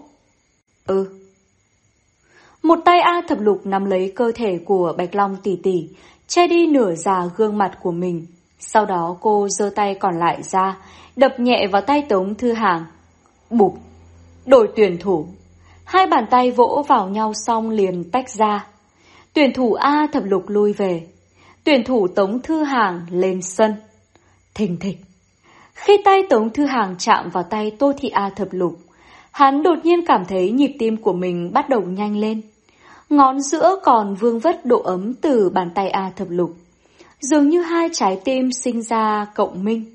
Một tay A Thập Lục nắm lấy cơ thể của Bạch Long tỷ tỷ, che đi nửa già gương mặt của mình. Sau đó cô giơ tay còn lại ra, đập nhẹ vào tay Tống Thư Hàng. Bụp, đổi tuyển thủ. Hai bàn tay vỗ vào nhau xong liền tách ra. Tuyển thủ A Thập Lục lui về. Tuyển thủ Tống Thư Hàng lên sân. Thình thịch. Khi tay Tống Thư Hàng chạm vào tay Tô Thị A Thập Lục, hắn đột nhiên cảm thấy nhịp tim của mình bắt đầu nhanh lên. Ngón giữa còn vương vất độ ấm từ bàn tay A Thập Lục. Dường như hai trái tim sinh ra cộng minh.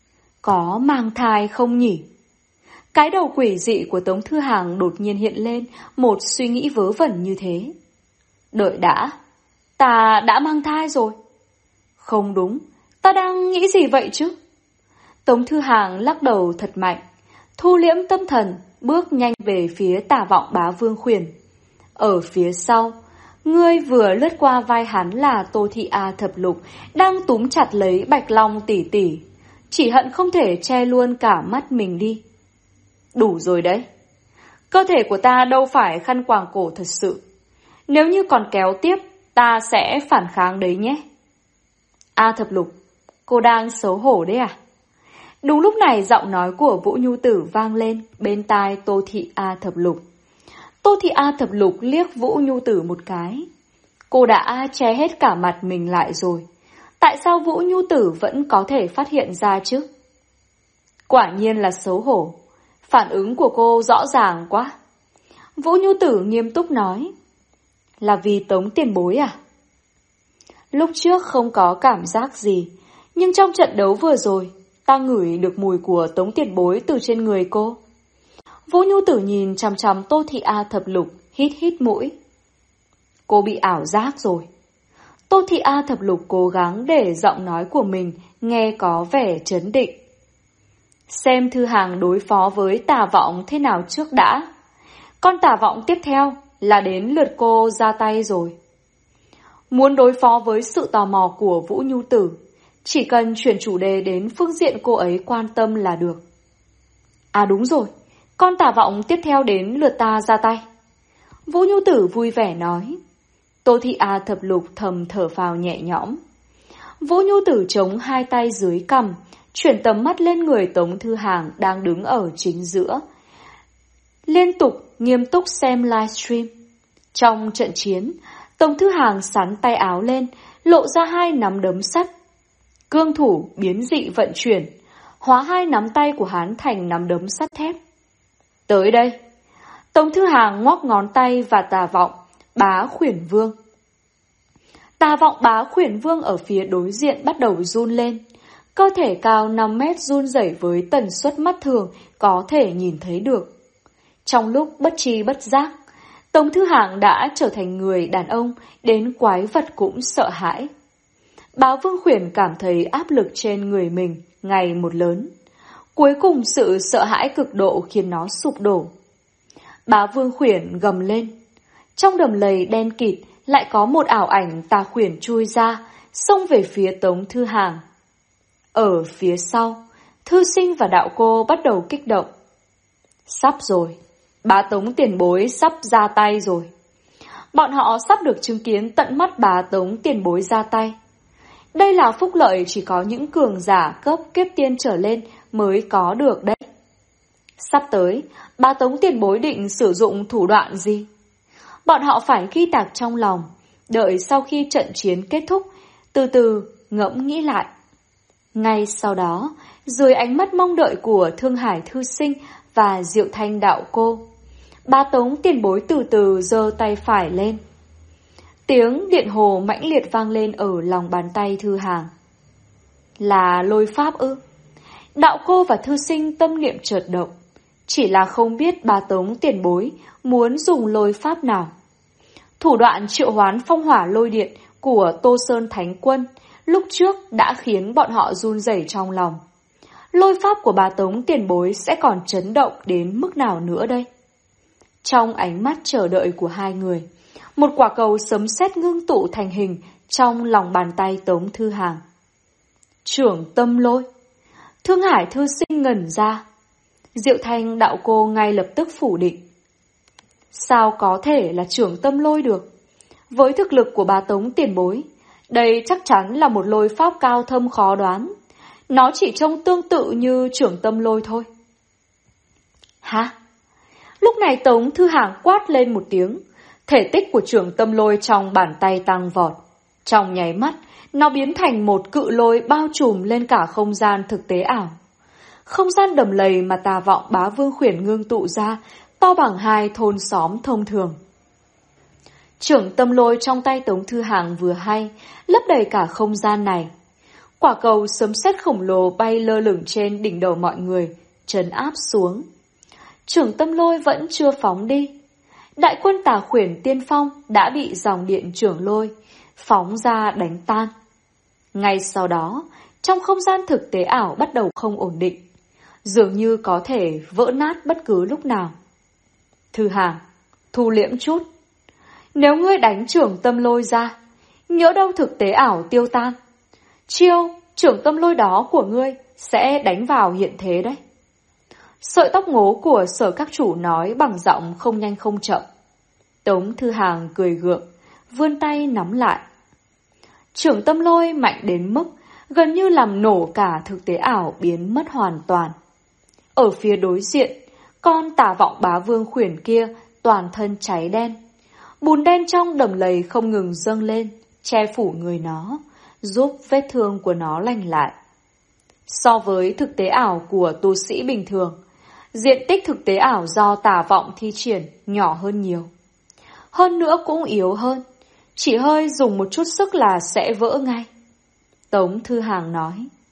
Có mang thai không nhỉ? Cái đầu quỷ dị của Tống Thư Hàng đột nhiên hiện lên một suy nghĩ vớ vẩn như thế. Đợi đã, ta đã mang thai rồi. Không đúng, ta đang nghĩ gì vậy chứ? Tống Thư Hàng lắc đầu thật mạnh, thu liễm tâm thần, bước nhanh về phía Tả Vọng Bá Vương Khuyển. Ở phía sau, ngươi vừa lướt qua vai hắn là Tô Thị A Thập Lục, đang túm chặt lấy Bạch Long tỷ tỷ, chỉ hận không thể che luôn cả mắt mình đi. Đủ rồi đấy. Cơ thể của ta đâu phải khăn quàng cổ thật sự. Nếu như còn kéo tiếp, ta sẽ phản kháng đấy nhé. A Thập Lục, cô đang xấu hổ đấy à? Đúng lúc này giọng nói của Vũ Nhu Tử vang lên bên tai Tô Thị A Thập Lục. Tô Thị A Thập Lục liếc Vũ Nhu Tử một cái. Cô đã che hết cả mặt mình lại rồi. Tại sao Vũ Nhu Tử vẫn có thể phát hiện ra chứ? Quả nhiên là xấu hổ. Phản ứng của cô rõ ràng quá. Vũ Nhu Tử nghiêm túc nói. Là vì Tống tiền bối à? Lúc trước không có cảm giác gì, nhưng trong trận đấu vừa rồi, ta ngửi được mùi của Tống tiền bối từ trên người cô. Vũ Nhu Tử nhìn chằm chằm Tô Thị A Thập Lục, hít hít mũi. Cô bị ảo giác rồi. Tô Thị A Thập Lục cố gắng để giọng nói của mình nghe có vẻ trấn định. Xem Thư Hàng đối phó với Tà Vọng thế nào trước đã. Con Tà Vọng tiếp theo là đến lượt cô ra tay rồi. Muốn đối phó với sự tò mò của Vũ Nhu Tử, chỉ cần chuyển chủ đề đến phương diện cô ấy quan tâm là được. À đúng rồi, con Tà Vọng tiếp theo đến lượt ta ra tay. Vũ Nhu Tử vui vẻ nói. Tô Thị A Thập Lục thầm thở phào nhẹ nhõm. Vũ Nhu Tử chống hai tay dưới cằm, chuyển tầm mắt lên người Tống Thư Hàng đang đứng ở chính giữa. Liên tục nghiêm túc xem livestream. Trong trận chiến, Tống Thư Hàng sắn tay áo lên, lộ ra hai nắm đấm sắt. Cương thủ biến dị vận chuyển, hóa hai nắm tay của hắn thành nắm đấm sắt thép. Tới đây. Tống Thư Hàng ngoắc ngón tay và Tà Vọng, Bá Khuyển Vương. Tà Vọng Bá Khuyển Vương ở phía đối diện bắt đầu run lên. Cơ thể cao 5 mét run rẩy với tần suất mắt thường có thể nhìn thấy được. Trong lúc bất tri bất giác, Tống Thư Hàng đã trở thành người đàn ông đến quái vật cũng sợ hãi. Bá Vương Khuyển cảm thấy áp lực trên người mình ngày một lớn. Cuối cùng sự sợ hãi cực độ khiến nó sụp đổ. Bá Vương Khuyển gầm lên. Trong đầm lầy đen kịt lại có một ảo ảnh tà khuyển chui ra, xông về phía Tống Thư Hàng. Ở phía sau, Thư Sinh và Đạo Cô bắt đầu kích động. Sắp rồi, bá Tống tiền bối sắp ra tay rồi. Bọn họ sắp được chứng kiến tận mắt bá Tống tiền bối ra tay. Đây là phúc lợi chỉ có những cường giả cấp kiếp tiên trở lên mới có được đấy. Sắp tới, bá Tống tiền bối định sử dụng thủ đoạn gì? Bọn họ phải ghi tạc trong lòng, đợi sau khi trận chiến kết thúc, từ từ ngẫm nghĩ lại. Ngay sau đó, dưới ánh mắt mong đợi của Thương Hải Thư Sinh và Diệu Thanh Đạo Cô, bá Tống tiền bối từ từ giơ tay phải lên. Tiếng điện hồ mãnh liệt vang lên ở lòng bàn tay Thư Hàng. Là lôi pháp ư? Đạo Cô và Thư Sinh tâm niệm chợt động, chỉ là không biết bá Tống tiền bối muốn dùng lôi pháp nào. Thủ đoạn triệu hoán phong hỏa lôi điện của Tô Sơn Thánh Quân lúc trước đã khiến bọn họ run rẩy trong lòng. Lôi pháp của bá Tống tiền bối sẽ còn chấn động đến mức nào nữa đây? Trong ánh mắt chờ đợi của hai người, một quả cầu sấm sét ngưng tụ thành hình trong lòng bàn tay Tống Thư Hàng. Trưởng tâm lôi. Thương Hải Thư Sinh ngẩn ra. Diệu Thanh Đạo Cô ngay lập tức phủ định. Sao có thể là trưởng tâm lôi được? Với thực lực của bá Tống tiền bối, đây chắc chắn là một lôi pháp cao thâm khó đoán. Nó chỉ trông tương tự như trưởng tâm lôi thôi. Hả? Lúc này Tống Thư Hàng quát lên một tiếng. Thể tích của trưởng tâm lôi trong bàn tay tăng vọt. Trong nháy mắt, nó biến thành một cự lôi bao trùm lên cả không gian thực tế ảo. Không gian đầm lầy mà Tà Vọng Bá Vương Khuyển ngưng tụ ra to bằng 2 thôn xóm thông thường. Trưởng tâm lôi trong tay Tống Thư Hàng vừa hay, lấp đầy cả không gian này. Quả cầu sấm sét khổng lồ bay lơ lửng trên đỉnh đầu mọi người, trấn áp xuống. Trưởng tâm lôi vẫn chưa phóng đi. Đại quân Tà Khuyển tiên phong đã bị dòng điện trưởng lôi phóng ra đánh tan. Ngay sau đó, trong không gian thực tế ảo bắt đầu không ổn định, dường như có thể vỡ nát bất cứ lúc nào. Thư Hàng, thu liễm chút. Nếu ngươi đánh trưởng tâm lôi ra, nhỡ đâu thực tế ảo tiêu tan, chiêu trưởng tâm lôi đó của ngươi sẽ đánh vào hiện thế đấy. Sợi tóc ngố của Sở các chủ nói bằng giọng không nhanh không chậm. Tống Thư Hàng cười gượng, vươn tay nắm lại. Trưởng tâm lôi mạnh đến mức gần như làm nổ cả thực tế ảo biến mất hoàn toàn. Ở phía đối diện, con Tà Vọng Bá Vương Khuyển kia toàn thân cháy đen. Bùn đen trong đầm lầy không ngừng dâng lên, che phủ người nó, giúp vết thương của nó lành lại. So với thực tế ảo của tu sĩ bình thường, diện tích thực tế ảo do Tà Vọng thi triển nhỏ hơn nhiều. Hơn nữa cũng yếu hơn, chỉ hơi dùng một chút sức là sẽ vỡ ngay. Tống Thư Hàng nói.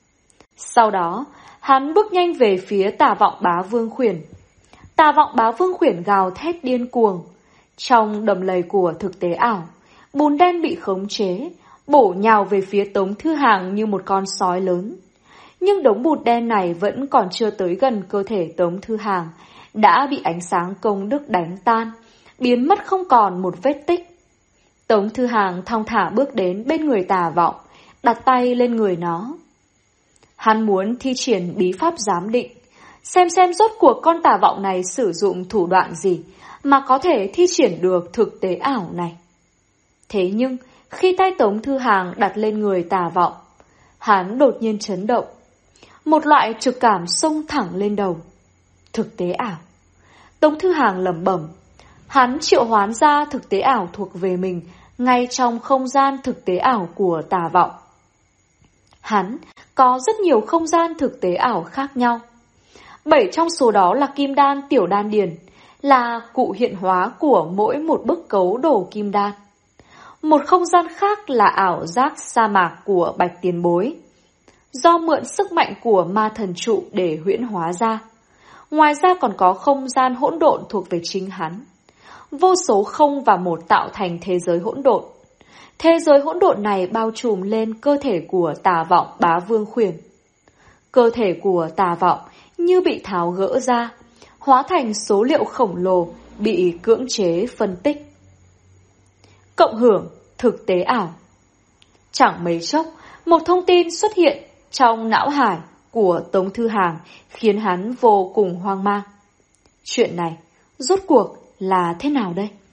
Sau đó, hắn bước nhanh về phía Tà Vọng Bá Vương Khuyển. Tà Vọng Bá Vương Khuyển gào thét điên cuồng. Trong đầm lầy của thực tế ảo, bùn đen bị khống chế, bổ nhào về phía Tống Thư Hàng như một con sói lớn. Nhưng đống bùn đen này vẫn còn chưa tới gần cơ thể Tống Thư Hàng, đã bị ánh sáng công đức đánh tan, biến mất không còn một vết tích. Tống Thư Hàng thong thả bước đến bên người Tà Vọng, đặt tay lên người nó. Hắn muốn thi triển bí pháp giám định, xem rốt cuộc con Tà Vọng này sử dụng thủ đoạn gì mà có thể thi triển được thực tế ảo này. Thế nhưng, khi tay Tống Thư Hàng đặt lên người Tà Vọng, hắn đột nhiên chấn động. Một loại trực cảm xông thẳng lên đầu. Thực tế ảo. Tống Thư Hàng lẩm bẩm. Hắn triệu hoán ra thực tế ảo thuộc về mình ngay trong không gian thực tế ảo của Tà Vọng. Hắn có rất nhiều không gian thực tế ảo khác nhau. 7 trong số đó là kim đan tiểu đan điền, là cụ hiện hóa của mỗi một bức cấu đồ kim đan. Một không gian khác là ảo giác sa mạc của Bạch Tiền Bối, do mượn sức mạnh của ma thần trụ để huyễn hóa ra. Ngoài ra còn có không gian hỗn độn thuộc về chính hắn. Vô số không và một tạo thành thế giới hỗn độn. Thế giới hỗn độn này bao trùm lên cơ thể của Tà Vọng Bá Vương Khuyển. Cơ thể của Tà Vọng như bị tháo gỡ ra, hóa thành số liệu khổng lồ bị cưỡng chế phân tích. Cộng hưởng thực tế ảo. Chẳng mấy chốc, một thông tin xuất hiện trong não hải của Tống Thư Hàng khiến hắn vô cùng hoang mang. Chuyện này rốt cuộc là thế nào đây?